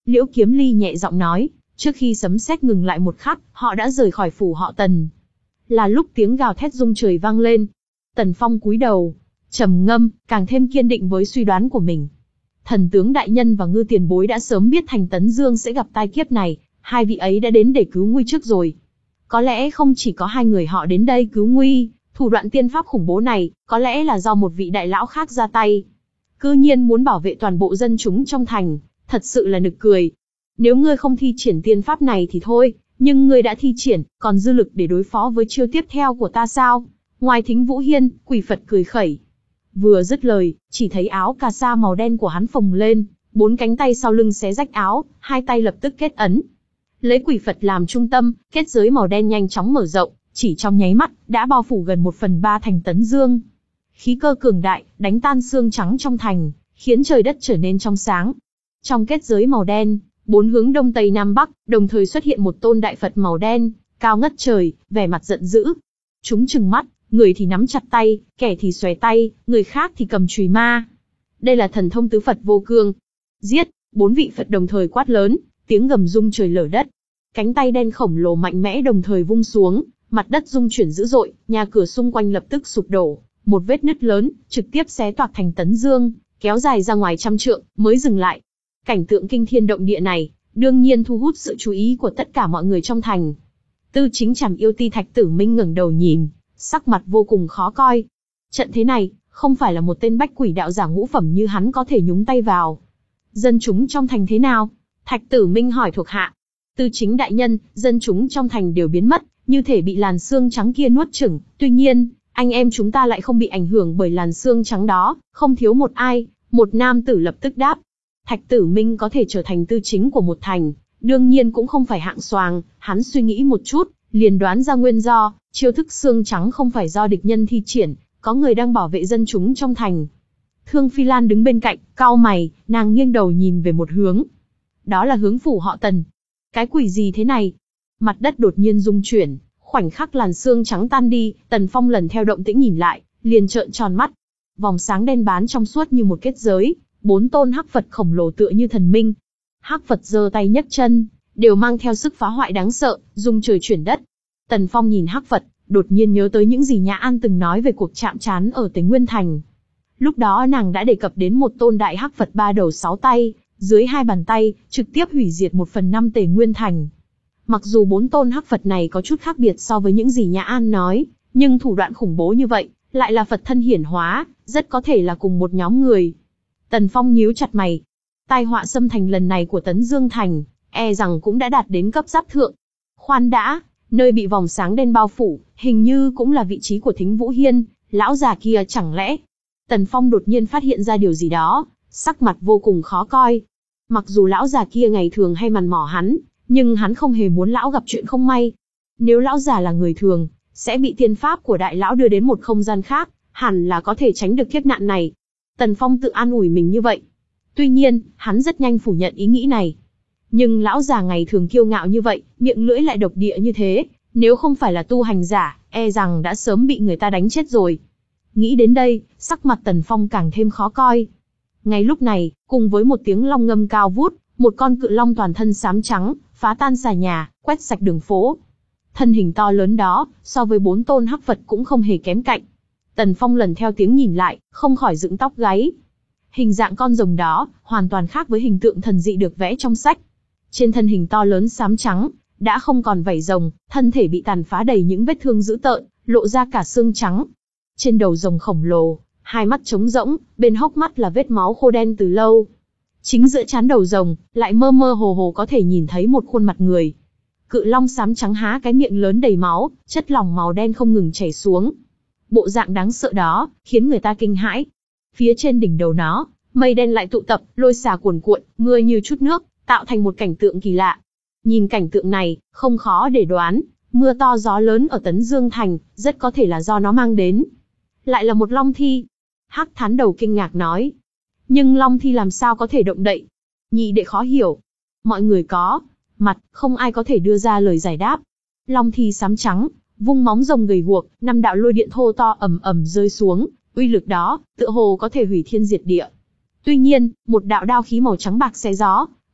Liễu Kiếm Ly nhẹ giọng nói, trước khi sấm sét ngừng lại một khắc, họ đã rời khỏi phủ họ Tần. Là lúc tiếng gào thét rung trời vang lên. Tần Phong cúi đầu, trầm ngâm, càng thêm kiên định với suy đoán của mình. Thần tướng đại nhân và Ngư tiền bối đã sớm biết thành Tấn Dương sẽ gặp tai kiếp này, hai vị ấy đã đến để cứu nguy trước rồi. Có lẽ không chỉ có hai người họ đến đây cứu nguy, thủ đoạn tiên pháp khủng bố này, có lẽ là do một vị đại lão khác ra tay. Cư nhiên muốn bảo vệ toàn bộ dân chúng trong thành, thật sự là nực cười. Nếu ngươi không thi triển tiên pháp này thì thôi, nhưng ngươi đã thi triển, còn dư lực để đối phó với chiêu tiếp theo của ta sao? Ngoài Thính Vũ Hiên, Quỷ Phật cười khẩy. Vừa dứt lời, chỉ thấy áo cà sa màu đen của hắn phồng lên, bốn cánh tay sau lưng xé rách áo, hai tay lập tức kết ấn. Lấy Quỷ Phật làm trung tâm, kết giới màu đen nhanh chóng mở rộng, chỉ trong nháy mắt, đã bao phủ gần một phần ba thành Tấn Dương. Khí cơ cường đại, đánh tan xương trắng trong thành, khiến trời đất trở nên trong sáng. Trong kết giới màu đen, bốn hướng đông tây nam bắc, đồng thời xuất hiện một tôn đại Phật màu đen, cao ngất trời, vẻ mặt giận dữ. Chúng trừng mắt, người thì nắm chặt tay, kẻ thì xòe tay, người khác thì cầm chùy ma. Đây là thần thông tứ Phật vô cương. Giết, bốn vị Phật đồng thời quát lớn, tiếng gầm rung trời lở đất. Cánh tay đen khổng lồ mạnh mẽ đồng thời vung xuống, mặt đất rung chuyển dữ dội, nhà cửa xung quanh lập tức sụp đổ, một vết nứt lớn, trực tiếp xé toạc thành Tấn Dương, kéo dài ra ngoài trăm trượng, mới dừng lại. Cảnh tượng kinh thiên động địa này, đương nhiên thu hút sự chú ý của tất cả mọi người trong thành. Tư Chính Trảm Yêu Ti Thạch Tử Minh ngẩng đầu nhìn, sắc mặt vô cùng khó coi. Trận thế này, không phải là một tên bách quỷ đạo giả ngũ phẩm như hắn có thể nhúng tay vào. Dân chúng trong thành thế nào? Thạch Tử Minh hỏi thuộc hạ. Tư Chính đại nhân, dân chúng trong thành đều biến mất, như thể bị làn xương trắng kia nuốt chửng. Tuy nhiên, anh em chúng ta lại không bị ảnh hưởng bởi làn xương trắng đó, không thiếu một ai. Một nam tử lập tức đáp. Thạch Tử Minh có thể trở thành tư chính của một thành, đương nhiên cũng không phải hạng xoàng. Hắn suy nghĩ một chút, liền đoán ra nguyên do. Chiêu thức xương trắng không phải do địch nhân thi triển, có người đang bảo vệ dân chúng trong thành. Thương Phi Lan đứng bên cạnh, cau mày, nàng nghiêng đầu nhìn về một hướng. Đó là hướng phủ họ Tần. Cái quỷ gì thế này? Mặt đất đột nhiên rung chuyển, khoảnh khắc làn xương trắng tan đi, Tần Phong lần theo động tĩnh nhìn lại, liền trợn tròn mắt. Vòng sáng đen bán trong suốt như một kết giới, bốn tôn hắc Phật khổng lồ tựa như thần minh. Hắc Phật giơ tay nhấc chân, đều mang theo sức phá hoại đáng sợ, rung trời chuyển đất. Tần Phong nhìn hắc Phật, đột nhiên nhớ tới những gì Nhã An từng nói về cuộc chạm trán ở Tế Nguyên Thành. Lúc đó nàng đã đề cập đến một tôn đại hắc Phật ba đầu sáu tay, dưới hai bàn tay, trực tiếp hủy diệt một phần năm Tế Nguyên Thành. Mặc dù bốn tôn hắc Phật này có chút khác biệt so với những gì Nhã An nói, nhưng thủ đoạn khủng bố như vậy, lại là Phật thân hiển hóa, rất có thể là cùng một nhóm người. Tần Phong nhíu chặt mày. Tai họa xâm thành lần này của Tấn Dương Thành, e rằng cũng đã đạt đến cấp giáp thượng. Khoan đã, nơi bị vòng sáng đen bao phủ, hình như cũng là vị trí của Thính Vũ Hiên, lão già kia chẳng lẽ. Tần Phong đột nhiên phát hiện ra điều gì đó, sắc mặt vô cùng khó coi. Mặc dù lão già kia ngày thường hay mằn mỏ hắn, nhưng hắn không hề muốn lão gặp chuyện không may. Nếu lão già là người thường, sẽ bị tiên pháp của đại lão đưa đến một không gian khác, hẳn là có thể tránh được kiếp nạn này. Tần Phong tự an ủi mình như vậy. Tuy nhiên, hắn rất nhanh phủ nhận ý nghĩ này. Nhưng lão già ngày thường kiêu ngạo như vậy, miệng lưỡi lại độc địa như thế, nếu không phải là tu hành giả, e rằng đã sớm bị người ta đánh chết rồi. Nghĩ đến đây, sắc mặt Tần Phong càng thêm khó coi. Ngay lúc này, cùng với một tiếng long ngâm cao vút, một con cự long toàn thân xám trắng, phá tan xà nhà, quét sạch đường phố. Thân hình to lớn đó, so với bốn tôn hắc Phật cũng không hề kém cạnh. Tần Phong lần theo tiếng nhìn lại, không khỏi dựng tóc gáy. Hình dạng con rồng đó, hoàn toàn khác với hình tượng thần dị được vẽ trong sách. Trên thân hình to lớn xám trắng, đã không còn vảy rồng, thân thể bị tàn phá đầy những vết thương dữ tợn, lộ ra cả xương trắng. Trên đầu rồng khổng lồ, hai mắt trống rỗng, bên hốc mắt là vết máu khô đen từ lâu. Chính giữa trán đầu rồng, lại mơ mơ hồ hồ có thể nhìn thấy một khuôn mặt người. Cự long xám trắng há cái miệng lớn đầy máu, chất lỏng màu đen không ngừng chảy xuống. Bộ dạng đáng sợ đó, khiến người ta kinh hãi. Phía trên đỉnh đầu nó, mây đen lại tụ tập, lôi xả cuồn cuộn, mưa như chút nước, tạo thành một cảnh tượng kỳ lạ. Nhìn cảnh tượng này, không khó để đoán, mưa to gió lớn ở Tấn Dương Thành, rất có thể là do nó mang đến. Lại là một long thi. Hắc Thán Đầu kinh ngạc nói. Nhưng long thi làm sao có thể động đậy? Nhị đệ khó hiểu. Mọi người có mặt, không ai có thể đưa ra lời giải đáp. Long thi xám trắng, vung móng rồng gầy guộc, năm đạo lôi điện thô to ầm ầm rơi xuống, uy lực đó, tựa hồ có thể hủy thiên diệt địa. Tuy nhiên, một đạo đao khí màu trắng bạc xé gió,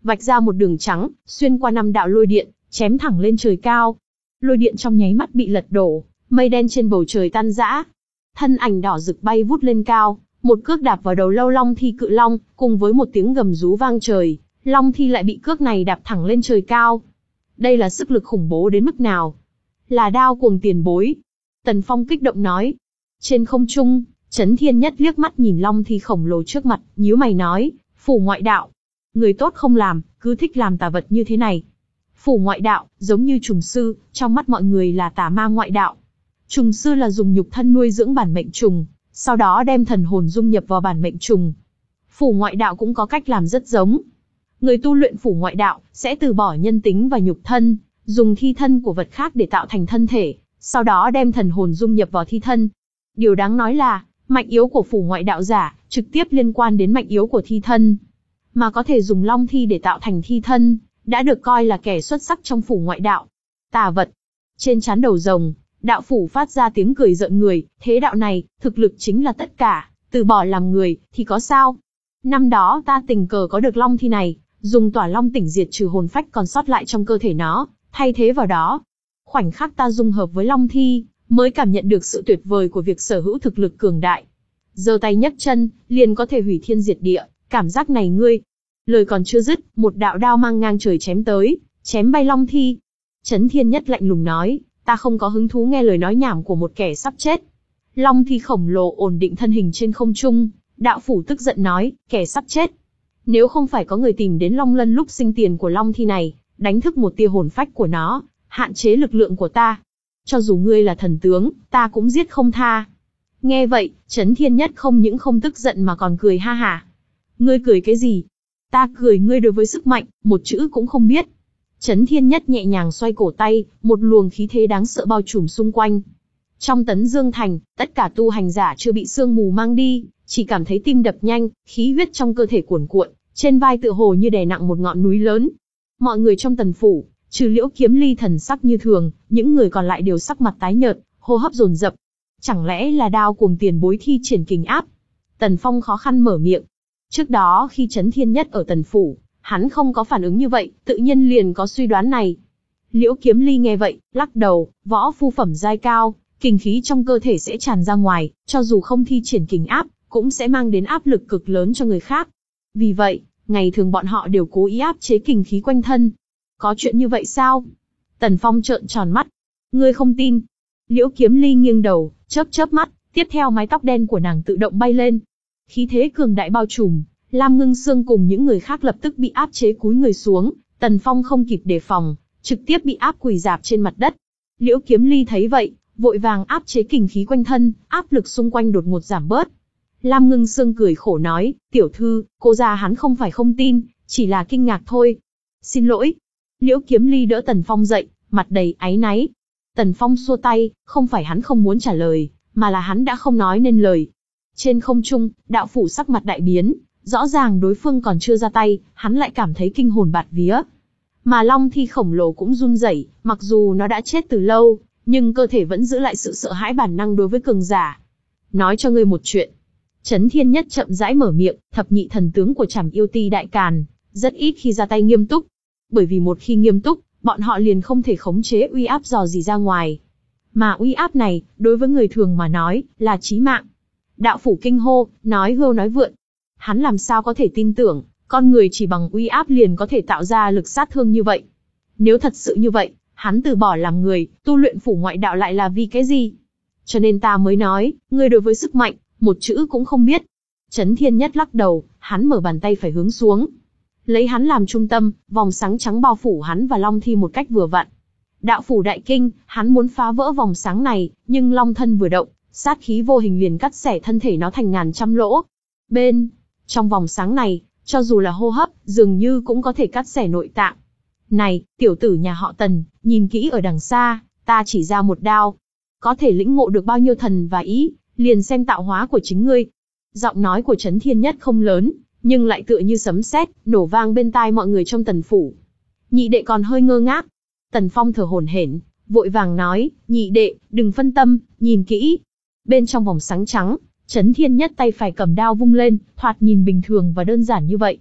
vạch ra một đường trắng, xuyên qua năm đạo lôi điện, chém thẳng lên trời cao. Lôi điện trong nháy mắt bị lật đổ, mây đen trên bầu trời tan rã. Thân ảnh đỏ rực bay vút lên cao, một cước đạp vào đầu lâu Long Thi cự long, cùng với một tiếng gầm rú vang trời, Long Thi lại bị cước này đạp thẳng lên trời cao. Đây là sức lực khủng bố đến mức nào? Là đao cuồng tiền bối. Tần Phong kích động nói. Trên không trung, Chấn Thiên Nhất liếc mắt nhìn Long Thi khổng lồ trước mặt, nhíu mày nói, phủ ngoại đạo. Người tốt không làm, cứ thích làm tà vật như thế này. Phủ ngoại đạo, giống như trùng sư, trong mắt mọi người là tà ma ngoại đạo. Trùng sư là dùng nhục thân nuôi dưỡng bản mệnh trùng, sau đó đem thần hồn dung nhập vào bản mệnh trùng. Phủ ngoại đạo cũng có cách làm rất giống. Người tu luyện phủ ngoại đạo sẽ từ bỏ nhân tính và nhục thân, dùng thi thân của vật khác để tạo thành thân thể, sau đó đem thần hồn dung nhập vào thi thân. Điều đáng nói là, mạnh yếu của phủ ngoại đạo giả trực tiếp liên quan đến mạnh yếu của thi thân. Mà có thể dùng Long Thi để tạo thành thi thân, đã được coi là kẻ xuất sắc trong phủ ngoại đạo. Tà vật. Trên trán đầu rồng, đạo phủ phát ra tiếng cười rợn người, thế đạo này, thực lực chính là tất cả, từ bỏ làm người, thì có sao? Năm đó ta tình cờ có được Long Thi này, dùng tỏa Long tỉnh diệt trừ hồn phách còn sót lại trong cơ thể nó, thay thế vào đó. Khoảnh khắc ta dung hợp với Long Thi, mới cảm nhận được sự tuyệt vời của việc sở hữu thực lực cường đại. Giơ tay nhấc chân, liền có thể hủy thiên diệt địa, cảm giác này ngươi. Lời còn chưa dứt, một đạo đao mang ngang trời chém tới, chém bay Long Thi. Chấn Thiên Nhất lạnh lùng nói, ta không có hứng thú nghe lời nói nhảm của một kẻ sắp chết. Long Thi khổng lồ ổn định thân hình trên không trung, đạo phủ tức giận nói, kẻ sắp chết. Nếu không phải có người tìm đến Long Lân lúc sinh tiền của Long Thi này, đánh thức một tia hồn phách của nó, hạn chế lực lượng của ta. Cho dù ngươi là thần tướng, ta cũng giết không tha. Nghe vậy, Chấn Thiên Nhất không những không tức giận mà còn cười ha hả. Ngươi cười cái gì? Ta cười ngươi đối với sức mạnh, một chữ cũng không biết. Chấn Thiên Nhất nhẹ nhàng xoay cổ tay, một luồng khí thế đáng sợ bao trùm xung quanh. Trong Tấn Dương Thành, tất cả tu hành giả chưa bị sương mù mang đi, chỉ cảm thấy tim đập nhanh, khí huyết trong cơ thể cuồn cuộn, trên vai tựa hồ như đè nặng một ngọn núi lớn. Mọi người trong Tần phủ, trừ Liễu Kiếm Ly thần sắc như thường, những người còn lại đều sắc mặt tái nhợt, hô hấp dồn dập. Chẳng lẽ là đao cuồng tiền bối thi triển kình áp? Tần Phong khó khăn mở miệng. Trước đó khi Chấn Thiên Nhất ở Tần phủ, hắn không có phản ứng như vậy, tự nhiên liền có suy đoán này. Liễu Kiếm Ly nghe vậy, lắc đầu, võ phu phẩm giai cao, kình khí trong cơ thể sẽ tràn ra ngoài, cho dù không thi triển kình áp, cũng sẽ mang đến áp lực cực lớn cho người khác. Vì vậy, ngày thường bọn họ đều cố ý áp chế kình khí quanh thân. Có chuyện như vậy sao? Tần Phong trợn tròn mắt. Ngươi không tin? Liễu Kiếm Ly nghiêng đầu, chớp chớp mắt, tiếp theo mái tóc đen của nàng tự động bay lên. Khí thế cường đại bao trùm, Lam Ngưng Sương cùng những người khác lập tức bị áp chế cúi người xuống, Tần Phong không kịp đề phòng, trực tiếp bị áp quỳ rạp trên mặt đất. Liễu Kiếm Ly thấy vậy, vội vàng áp chế kình khí quanh thân, áp lực xung quanh đột ngột giảm bớt. Lam Ngưng Sương cười khổ nói, tiểu thư, cô già hắn không phải không tin, chỉ là kinh ngạc thôi. Xin lỗi. Liễu Kiếm Ly đỡ Tần Phong dậy, mặt đầy áy náy. Tần Phong xua tay, không phải hắn không muốn trả lời, mà là hắn đã không nói nên lời. Trên không trung, đạo phủ sắc mặt đại biến, rõ ràng đối phương còn chưa ra tay, hắn lại cảm thấy kinh hồn bạt vía. Mà Long Thi khổng lồ cũng run rẩy, mặc dù nó đã chết từ lâu, nhưng cơ thể vẫn giữ lại sự sợ hãi bản năng đối với cường giả. Nói cho ngươi một chuyện. Chấn Thiên Nhất chậm rãi mở miệng, thập nhị thần tướng của Trảm Yêu Ti Đại Càn, rất ít khi ra tay nghiêm túc. Bởi vì một khi nghiêm túc, bọn họ liền không thể khống chế uy áp dò dỉ ra ngoài. Mà uy áp này, đối với người thường mà nói, là chí mạng. Đạo phủ kinh hô, nói hưu nói vượn. Hắn làm sao có thể tin tưởng, con người chỉ bằng uy áp liền có thể tạo ra lực sát thương như vậy. Nếu thật sự như vậy, hắn từ bỏ làm người, tu luyện phủ ngoại đạo lại là vì cái gì? Cho nên ta mới nói, ngươi đối với sức mạnh, một chữ cũng không biết. Chấn Thiên Nhất lắc đầu, hắn mở bàn tay phải hướng xuống. Lấy hắn làm trung tâm, vòng sáng trắng bao phủ hắn và Long Thi một cách vừa vặn. Đạo phủ đại kinh, hắn muốn phá vỡ vòng sáng này, nhưng Long thân vừa động, sát khí vô hình liền cắt xẻ thân thể nó thành ngàn trăm lỗ. Bên trong vòng sáng này, cho dù là hô hấp, dường như cũng có thể cắt xẻ nội tạng. Này, tiểu tử nhà họ Tần, nhìn kỹ ở đằng xa, ta chỉ ra một đao. Có thể lĩnh ngộ được bao nhiêu thần và ý, liền xem tạo hóa của chính ngươi. Giọng nói của Chấn Thiên Nhất không lớn, nhưng lại tựa như sấm sét, nổ vang bên tai mọi người trong Tần phủ. Nhị đệ còn hơi ngơ ngác. Tần Phong thở hổn hển, vội vàng nói, nhị đệ, đừng phân tâm, nhìn kỹ. Bên trong vòng sáng trắng, Chấn Thiên Nhất tay phải cầm đao vung lên, thoạt nhìn bình thường và đơn giản như vậy.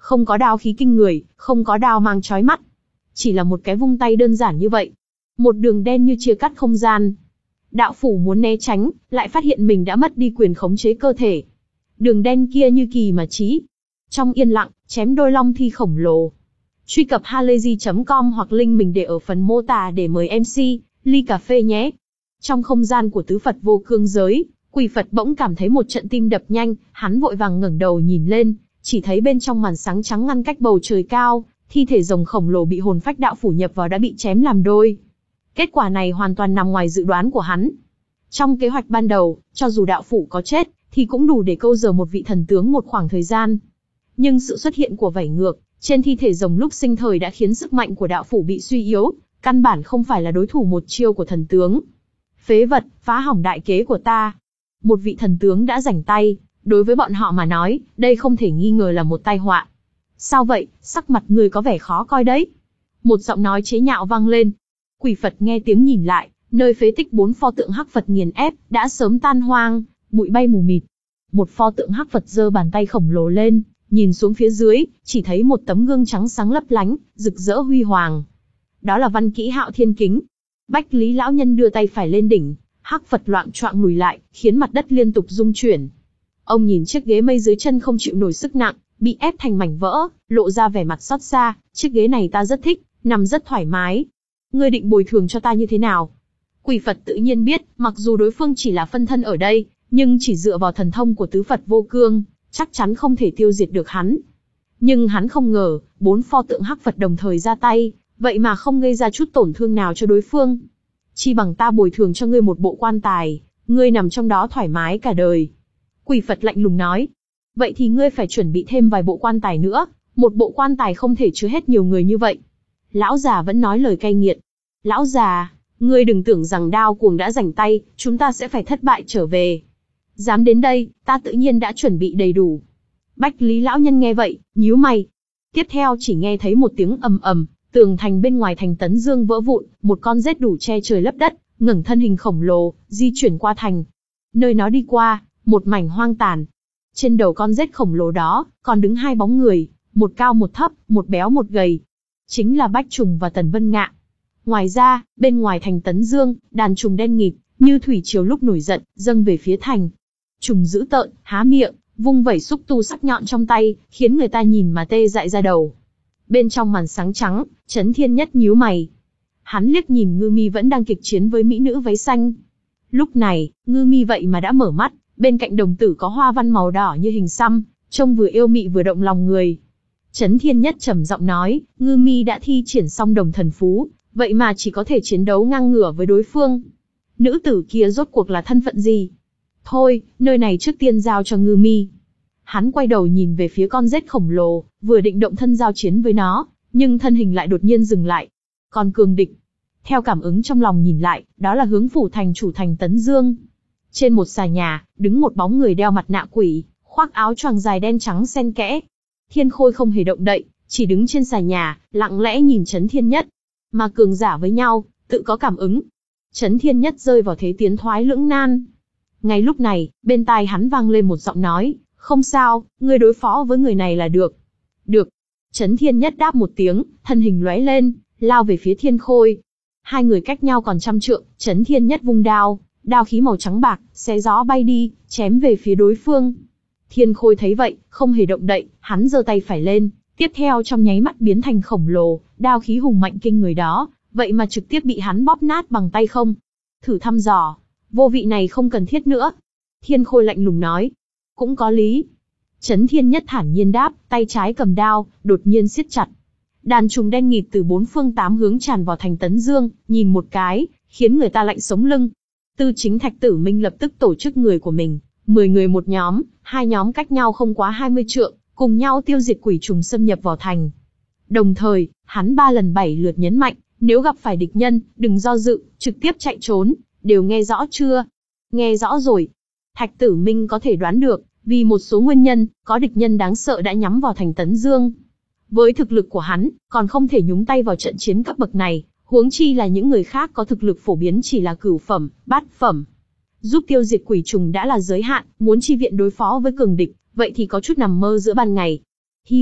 Không có đao khí kinh người, không có đao mang chói mắt. Chỉ là một cái vung tay đơn giản như vậy. Một đường đen như chia cắt không gian. Đạo phủ muốn né tránh, lại phát hiện mình đã mất đi quyền khống chế cơ thể. Đường đen kia như kỳ mà chí. Trong yên lặng, chém đôi long thi khổng lồ. Truy cập halayzi chấm com hoặc link mình để ở phần mô tả để mời em xê, ly cà phê nhé. Trong không gian của tứ Phật vô cương giới, Quỷ Phật bỗng cảm thấy một trận tim đập nhanh, hắn vội vàng ngẩng đầu nhìn lên, chỉ thấy bên trong màn sáng trắng ngăn cách bầu trời cao, thi thể rồng khổng lồ bị hồn phách đạo phủ nhập vào đã bị chém làm đôi. Kết quả này hoàn toàn nằm ngoài dự đoán của hắn. Trong kế hoạch ban đầu, cho dù đạo phủ có chết, thì cũng đủ để câu giờ một vị thần tướng một khoảng thời gian. Nhưng sự xuất hiện của vảy ngược trên thi thể rồng lúc sinh thời đã khiến sức mạnh của đạo phủ bị suy yếu, căn bản không phải là đối thủ một chiêu của thần tướng. Phế vật, phá hỏng đại kế của ta. Một vị thần tướng đã rảnh tay, đối với bọn họ mà nói, đây không thể nghi ngờ là một tai họa. Sao vậy, sắc mặt người có vẻ khó coi đấy. Một giọng nói chế nhạo vang lên. Quỷ Phật nghe tiếng nhìn lại, nơi phế tích bốn pho tượng hắc Phật nghiền ép, đã sớm tan hoang, bụi bay mù mịt. Một pho tượng hắc Phật giơ bàn tay khổng lồ lên, nhìn xuống phía dưới, chỉ thấy một tấm gương trắng sáng lấp lánh, rực rỡ huy hoàng. Đó là Văn Kỹ Hạo Thiên Kính. Bách Lý lão nhân đưa tay phải lên đỉnh, hắc Phật loạng choạng lùi lại, khiến mặt đất liên tục rung chuyển. Ông nhìn chiếc ghế mây dưới chân không chịu nổi sức nặng, bị ép thành mảnh vỡ, lộ ra vẻ mặt xót xa. Chiếc ghế này ta rất thích, nằm rất thoải mái. Ngươi định bồi thường cho ta như thế nào? Quỷ Phật tự nhiên biết, mặc dù đối phương chỉ là phân thân ở đây, nhưng chỉ dựa vào thần thông của tứ Phật vô cương, chắc chắn không thể tiêu diệt được hắn. Nhưng hắn không ngờ, bốn pho tượng hắc Phật đồng thời ra tay, vậy mà không gây ra chút tổn thương nào cho đối phương. Chi bằng ta bồi thường cho ngươi một bộ quan tài, ngươi nằm trong đó thoải mái cả đời. Quỷ Phật lạnh lùng nói. Vậy thì ngươi phải chuẩn bị thêm vài bộ quan tài nữa, một bộ quan tài không thể chứa hết nhiều người như vậy. Lão già vẫn nói lời cay nghiệt. Lão già, ngươi đừng tưởng rằng đao cuồng đã rảnh tay, chúng ta sẽ phải thất bại trở về. Dám đến đây, ta tự nhiên đã chuẩn bị đầy đủ. Bách Lý lão nhân nghe vậy, nhíu mày. Tiếp theo chỉ nghe thấy một tiếng ầm ầm, tường thành bên ngoài thành Tấn Dương vỡ vụn, một con rết đủ che trời lấp đất, ngẩng thân hình khổng lồ, di chuyển qua thành. Nơi nó đi qua, một mảnh hoang tàn. Trên đầu con rết khổng lồ đó, còn đứng hai bóng người, một cao một thấp, một béo một gầy. Chính là Bách Trùng và Tần Vân Ngạ. Ngoài ra, bên ngoài thành Tấn Dương, đàn trùng đen nghịt, như thủy triều lúc nổi giận, dâng về phía thành. Trùng dữ tợn, há miệng, vung vẩy xúc tu sắc nhọn trong tay, khiến người ta nhìn mà tê dại ra đầu. Bên trong màn sáng trắng, Chấn Thiên Nhất nhíu mày. Hắn liếc nhìn Ngư Mi vẫn đang kịch chiến với mỹ nữ váy xanh. Lúc này, Ngư Mi vậy mà đã mở mắt, bên cạnh đồng tử có hoa văn màu đỏ như hình xăm, trông vừa yêu mị vừa động lòng người. Chấn Thiên Nhất trầm giọng nói, Ngư Mi đã thi triển xong đồng thần phú, vậy mà chỉ có thể chiến đấu ngang ngửa với đối phương. Nữ tử kia rốt cuộc là thân phận gì? Thôi, nơi này trước tiên giao cho Ngư Mi. Hắn quay đầu nhìn về phía con rết khổng lồ, vừa định động thân giao chiến với nó, nhưng thân hình lại đột nhiên dừng lại. Còn cường địch. Theo cảm ứng trong lòng nhìn lại, đó là hướng phủ thành chủ thành Tấn Dương. Trên một xà nhà, đứng một bóng người đeo mặt nạ quỷ, khoác áo choàng dài đen trắng xen kẽ. Thiên Khôi không hề động đậy, chỉ đứng trên xà nhà, lặng lẽ nhìn Chấn Thiên Nhất. Mà cường giả với nhau, tự có cảm ứng. Chấn Thiên Nhất rơi vào thế tiến thoái lưỡng nan. Ngay lúc này, bên tai hắn vang lên một giọng nói, không sao, ngươi đối phó với người này là được. Được. Chấn Thiên Nhất đáp một tiếng, thân hình lóe lên, lao về phía Thiên Khôi. Hai người cách nhau còn trăm trượng, Chấn Thiên Nhất vung đao, đao khí màu trắng bạc, xé gió bay đi, chém về phía đối phương. Thiên Khôi thấy vậy, không hề động đậy, hắn giơ tay phải lên, tiếp theo trong nháy mắt biến thành khổng lồ, đao khí hùng mạnh kinh người đó, vậy mà trực tiếp bị hắn bóp nát bằng tay không. Thử thăm dò, vô vị này không cần thiết nữa. Thiên Khôi lạnh lùng nói. Cũng có lý. Chấn Thiên Nhất thản nhiên đáp, tay trái cầm đao, đột nhiên siết chặt. Đàn trùng đen nghịt từ bốn phương tám hướng tràn vào thành Tấn Dương, nhìn một cái, khiến người ta lạnh sống lưng. Tư Chính Thạch Tử Minh lập tức tổ chức người của mình, mười người một nhóm, hai nhóm cách nhau không quá hai mươi trượng, cùng nhau tiêu diệt quỷ trùng xâm nhập vào thành. Đồng thời, hắn ba lần bảy lượt nhấn mạnh, nếu gặp phải địch nhân, đừng do dự, trực tiếp chạy trốn, đều nghe rõ chưa? Nghe rõ rồi. Thạch Tử Minh có thể đoán được, vì một số nguyên nhân, có địch nhân đáng sợ đã nhắm vào thành Tấn Dương. Với thực lực của hắn, còn không thể nhúng tay vào trận chiến cấp bậc này, huống chi là những người khác có thực lực phổ biến chỉ là cửu phẩm, bát phẩm. Giúp tiêu diệt quỷ trùng đã là giới hạn, muốn chi viện đối phó với cường địch, vậy thì có chút nằm mơ giữa ban ngày. Hy vọng,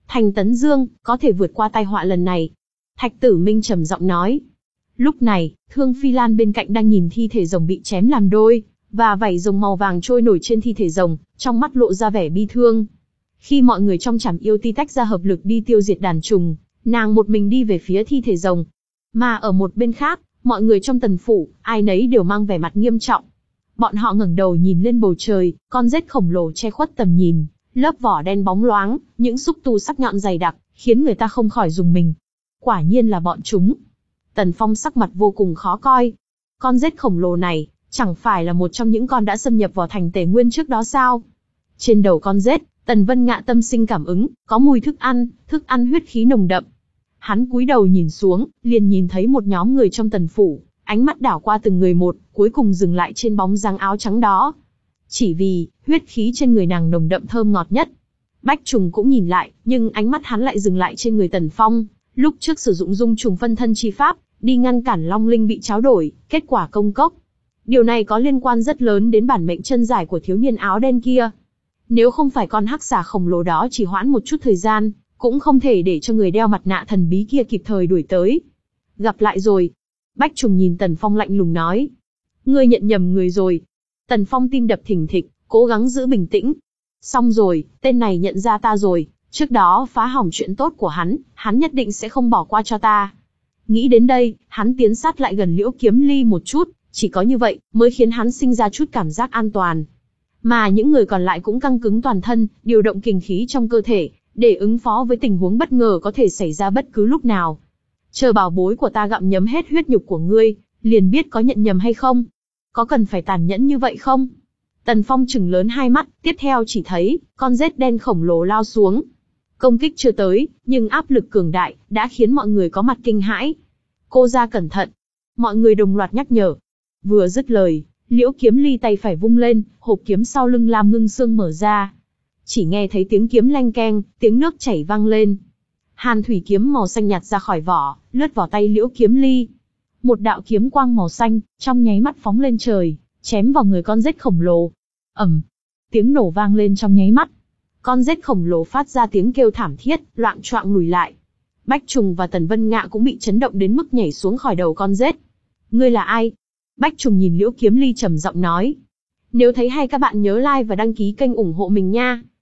Thành Tấn Dương, có thể vượt qua tai họa lần này. Thạch Tử Minh trầm giọng nói. Lúc này, Thương Phi Lan bên cạnh đang nhìn thi thể rồng bị chém làm đôi, và vảy rồng màu vàng trôi nổi trên thi thể rồng, trong mắt lộ ra vẻ bi thương. Khi mọi người trong Trảm Yêu Ti tách ra hợp lực đi tiêu diệt đàn trùng, nàng một mình đi về phía thi thể rồng. Mà ở một bên khác, mọi người trong Tần phủ, ai nấy đều mang vẻ mặt nghiêm trọng. Bọn họ ngẩng đầu nhìn lên bầu trời, con rết khổng lồ che khuất tầm nhìn, lớp vỏ đen bóng loáng, những xúc tu sắc nhọn dày đặc, khiến người ta không khỏi rùng mình. Quả nhiên là bọn chúng. Tần Phong sắc mặt vô cùng khó coi. Con rết khổng lồ này, chẳng phải là một trong những con đã xâm nhập vào thành Tề Nguyên trước đó sao? Trên đầu con rết, Tần Vân Ngạ tâm sinh cảm ứng, có mùi thức ăn, thức ăn huyết khí nồng đậm. Hắn cúi đầu nhìn xuống, liền nhìn thấy một nhóm người trong Tần phủ, ánh mắt đảo qua từng người một, cuối cùng dừng lại trên bóng dáng áo trắng đó. Chỉ vì, huyết khí trên người nàng nồng đậm thơm ngọt nhất. Bách Trùng cũng nhìn lại, nhưng ánh mắt hắn lại dừng lại trên người Tần Phong, lúc trước sử dụng dung trùng phân thân chi pháp, đi ngăn cản Long Linh bị tráo đổi, kết quả công cốc. Điều này có liên quan rất lớn đến bản mệnh chân giải của thiếu niên áo đen kia. Nếu không phải con hắc xà khổng lồ đó chỉ hoãn một chút thời gian, cũng không thể để cho người đeo mặt nạ thần bí kia kịp thời đuổi tới. Gặp lại rồi. Bách Trùng nhìn Tần Phong lạnh lùng nói. Ngươi nhận nhầm người rồi. Tần Phong tim đập thình thịch, cố gắng giữ bình tĩnh. Xong rồi, tên này nhận ra ta rồi, trước đó phá hỏng chuyện tốt của hắn, hắn nhất định sẽ không bỏ qua cho ta. Nghĩ đến đây, hắn tiến sát lại gần Liễu Kiếm Ly một chút, chỉ có như vậy mới khiến hắn sinh ra chút cảm giác an toàn. Mà những người còn lại cũng căng cứng toàn thân, điều động kình khí trong cơ thể, để ứng phó với tình huống bất ngờ có thể xảy ra bất cứ lúc nào. Chờ bảo bối của ta gặm nhấm hết huyết nhục của ngươi, liền biết có nhận nhầm hay không. Có cần phải tàn nhẫn như vậy không? Tần Phong trừng lớn hai mắt, tiếp theo chỉ thấy, con rết đen khổng lồ lao xuống. Công kích chưa tới, nhưng áp lực cường đại, đã khiến mọi người có mặt kinh hãi. Cô ra cẩn thận. Mọi người đồng loạt nhắc nhở. Vừa dứt lời, Liễu Kiếm Ly tay phải vung lên, hộp kiếm sau lưng Lam Ngưng Xương mở ra. Chỉ nghe thấy tiếng kiếm leng keng, tiếng nước chảy vang lên. Hàn thủy kiếm màu xanh nhạt ra khỏi vỏ, lướt vào tay Liễu Kiếm Ly. Một đạo kiếm quang màu xanh, trong nháy mắt phóng lên trời, chém vào người con rết khổng lồ. Ầm, tiếng nổ vang lên trong nháy mắt. Con rết khổng lồ phát ra tiếng kêu thảm thiết, loạng choạng lùi lại. Bách Trùng và Tần Vân Ngạ cũng bị chấn động đến mức nhảy xuống khỏi đầu con rết. Ngươi là ai? Bách Trùng nhìn Liễu Kiếm Ly trầm giọng nói. Nếu thấy hay các bạn nhớ like và đăng ký kênh ủng hộ mình nha.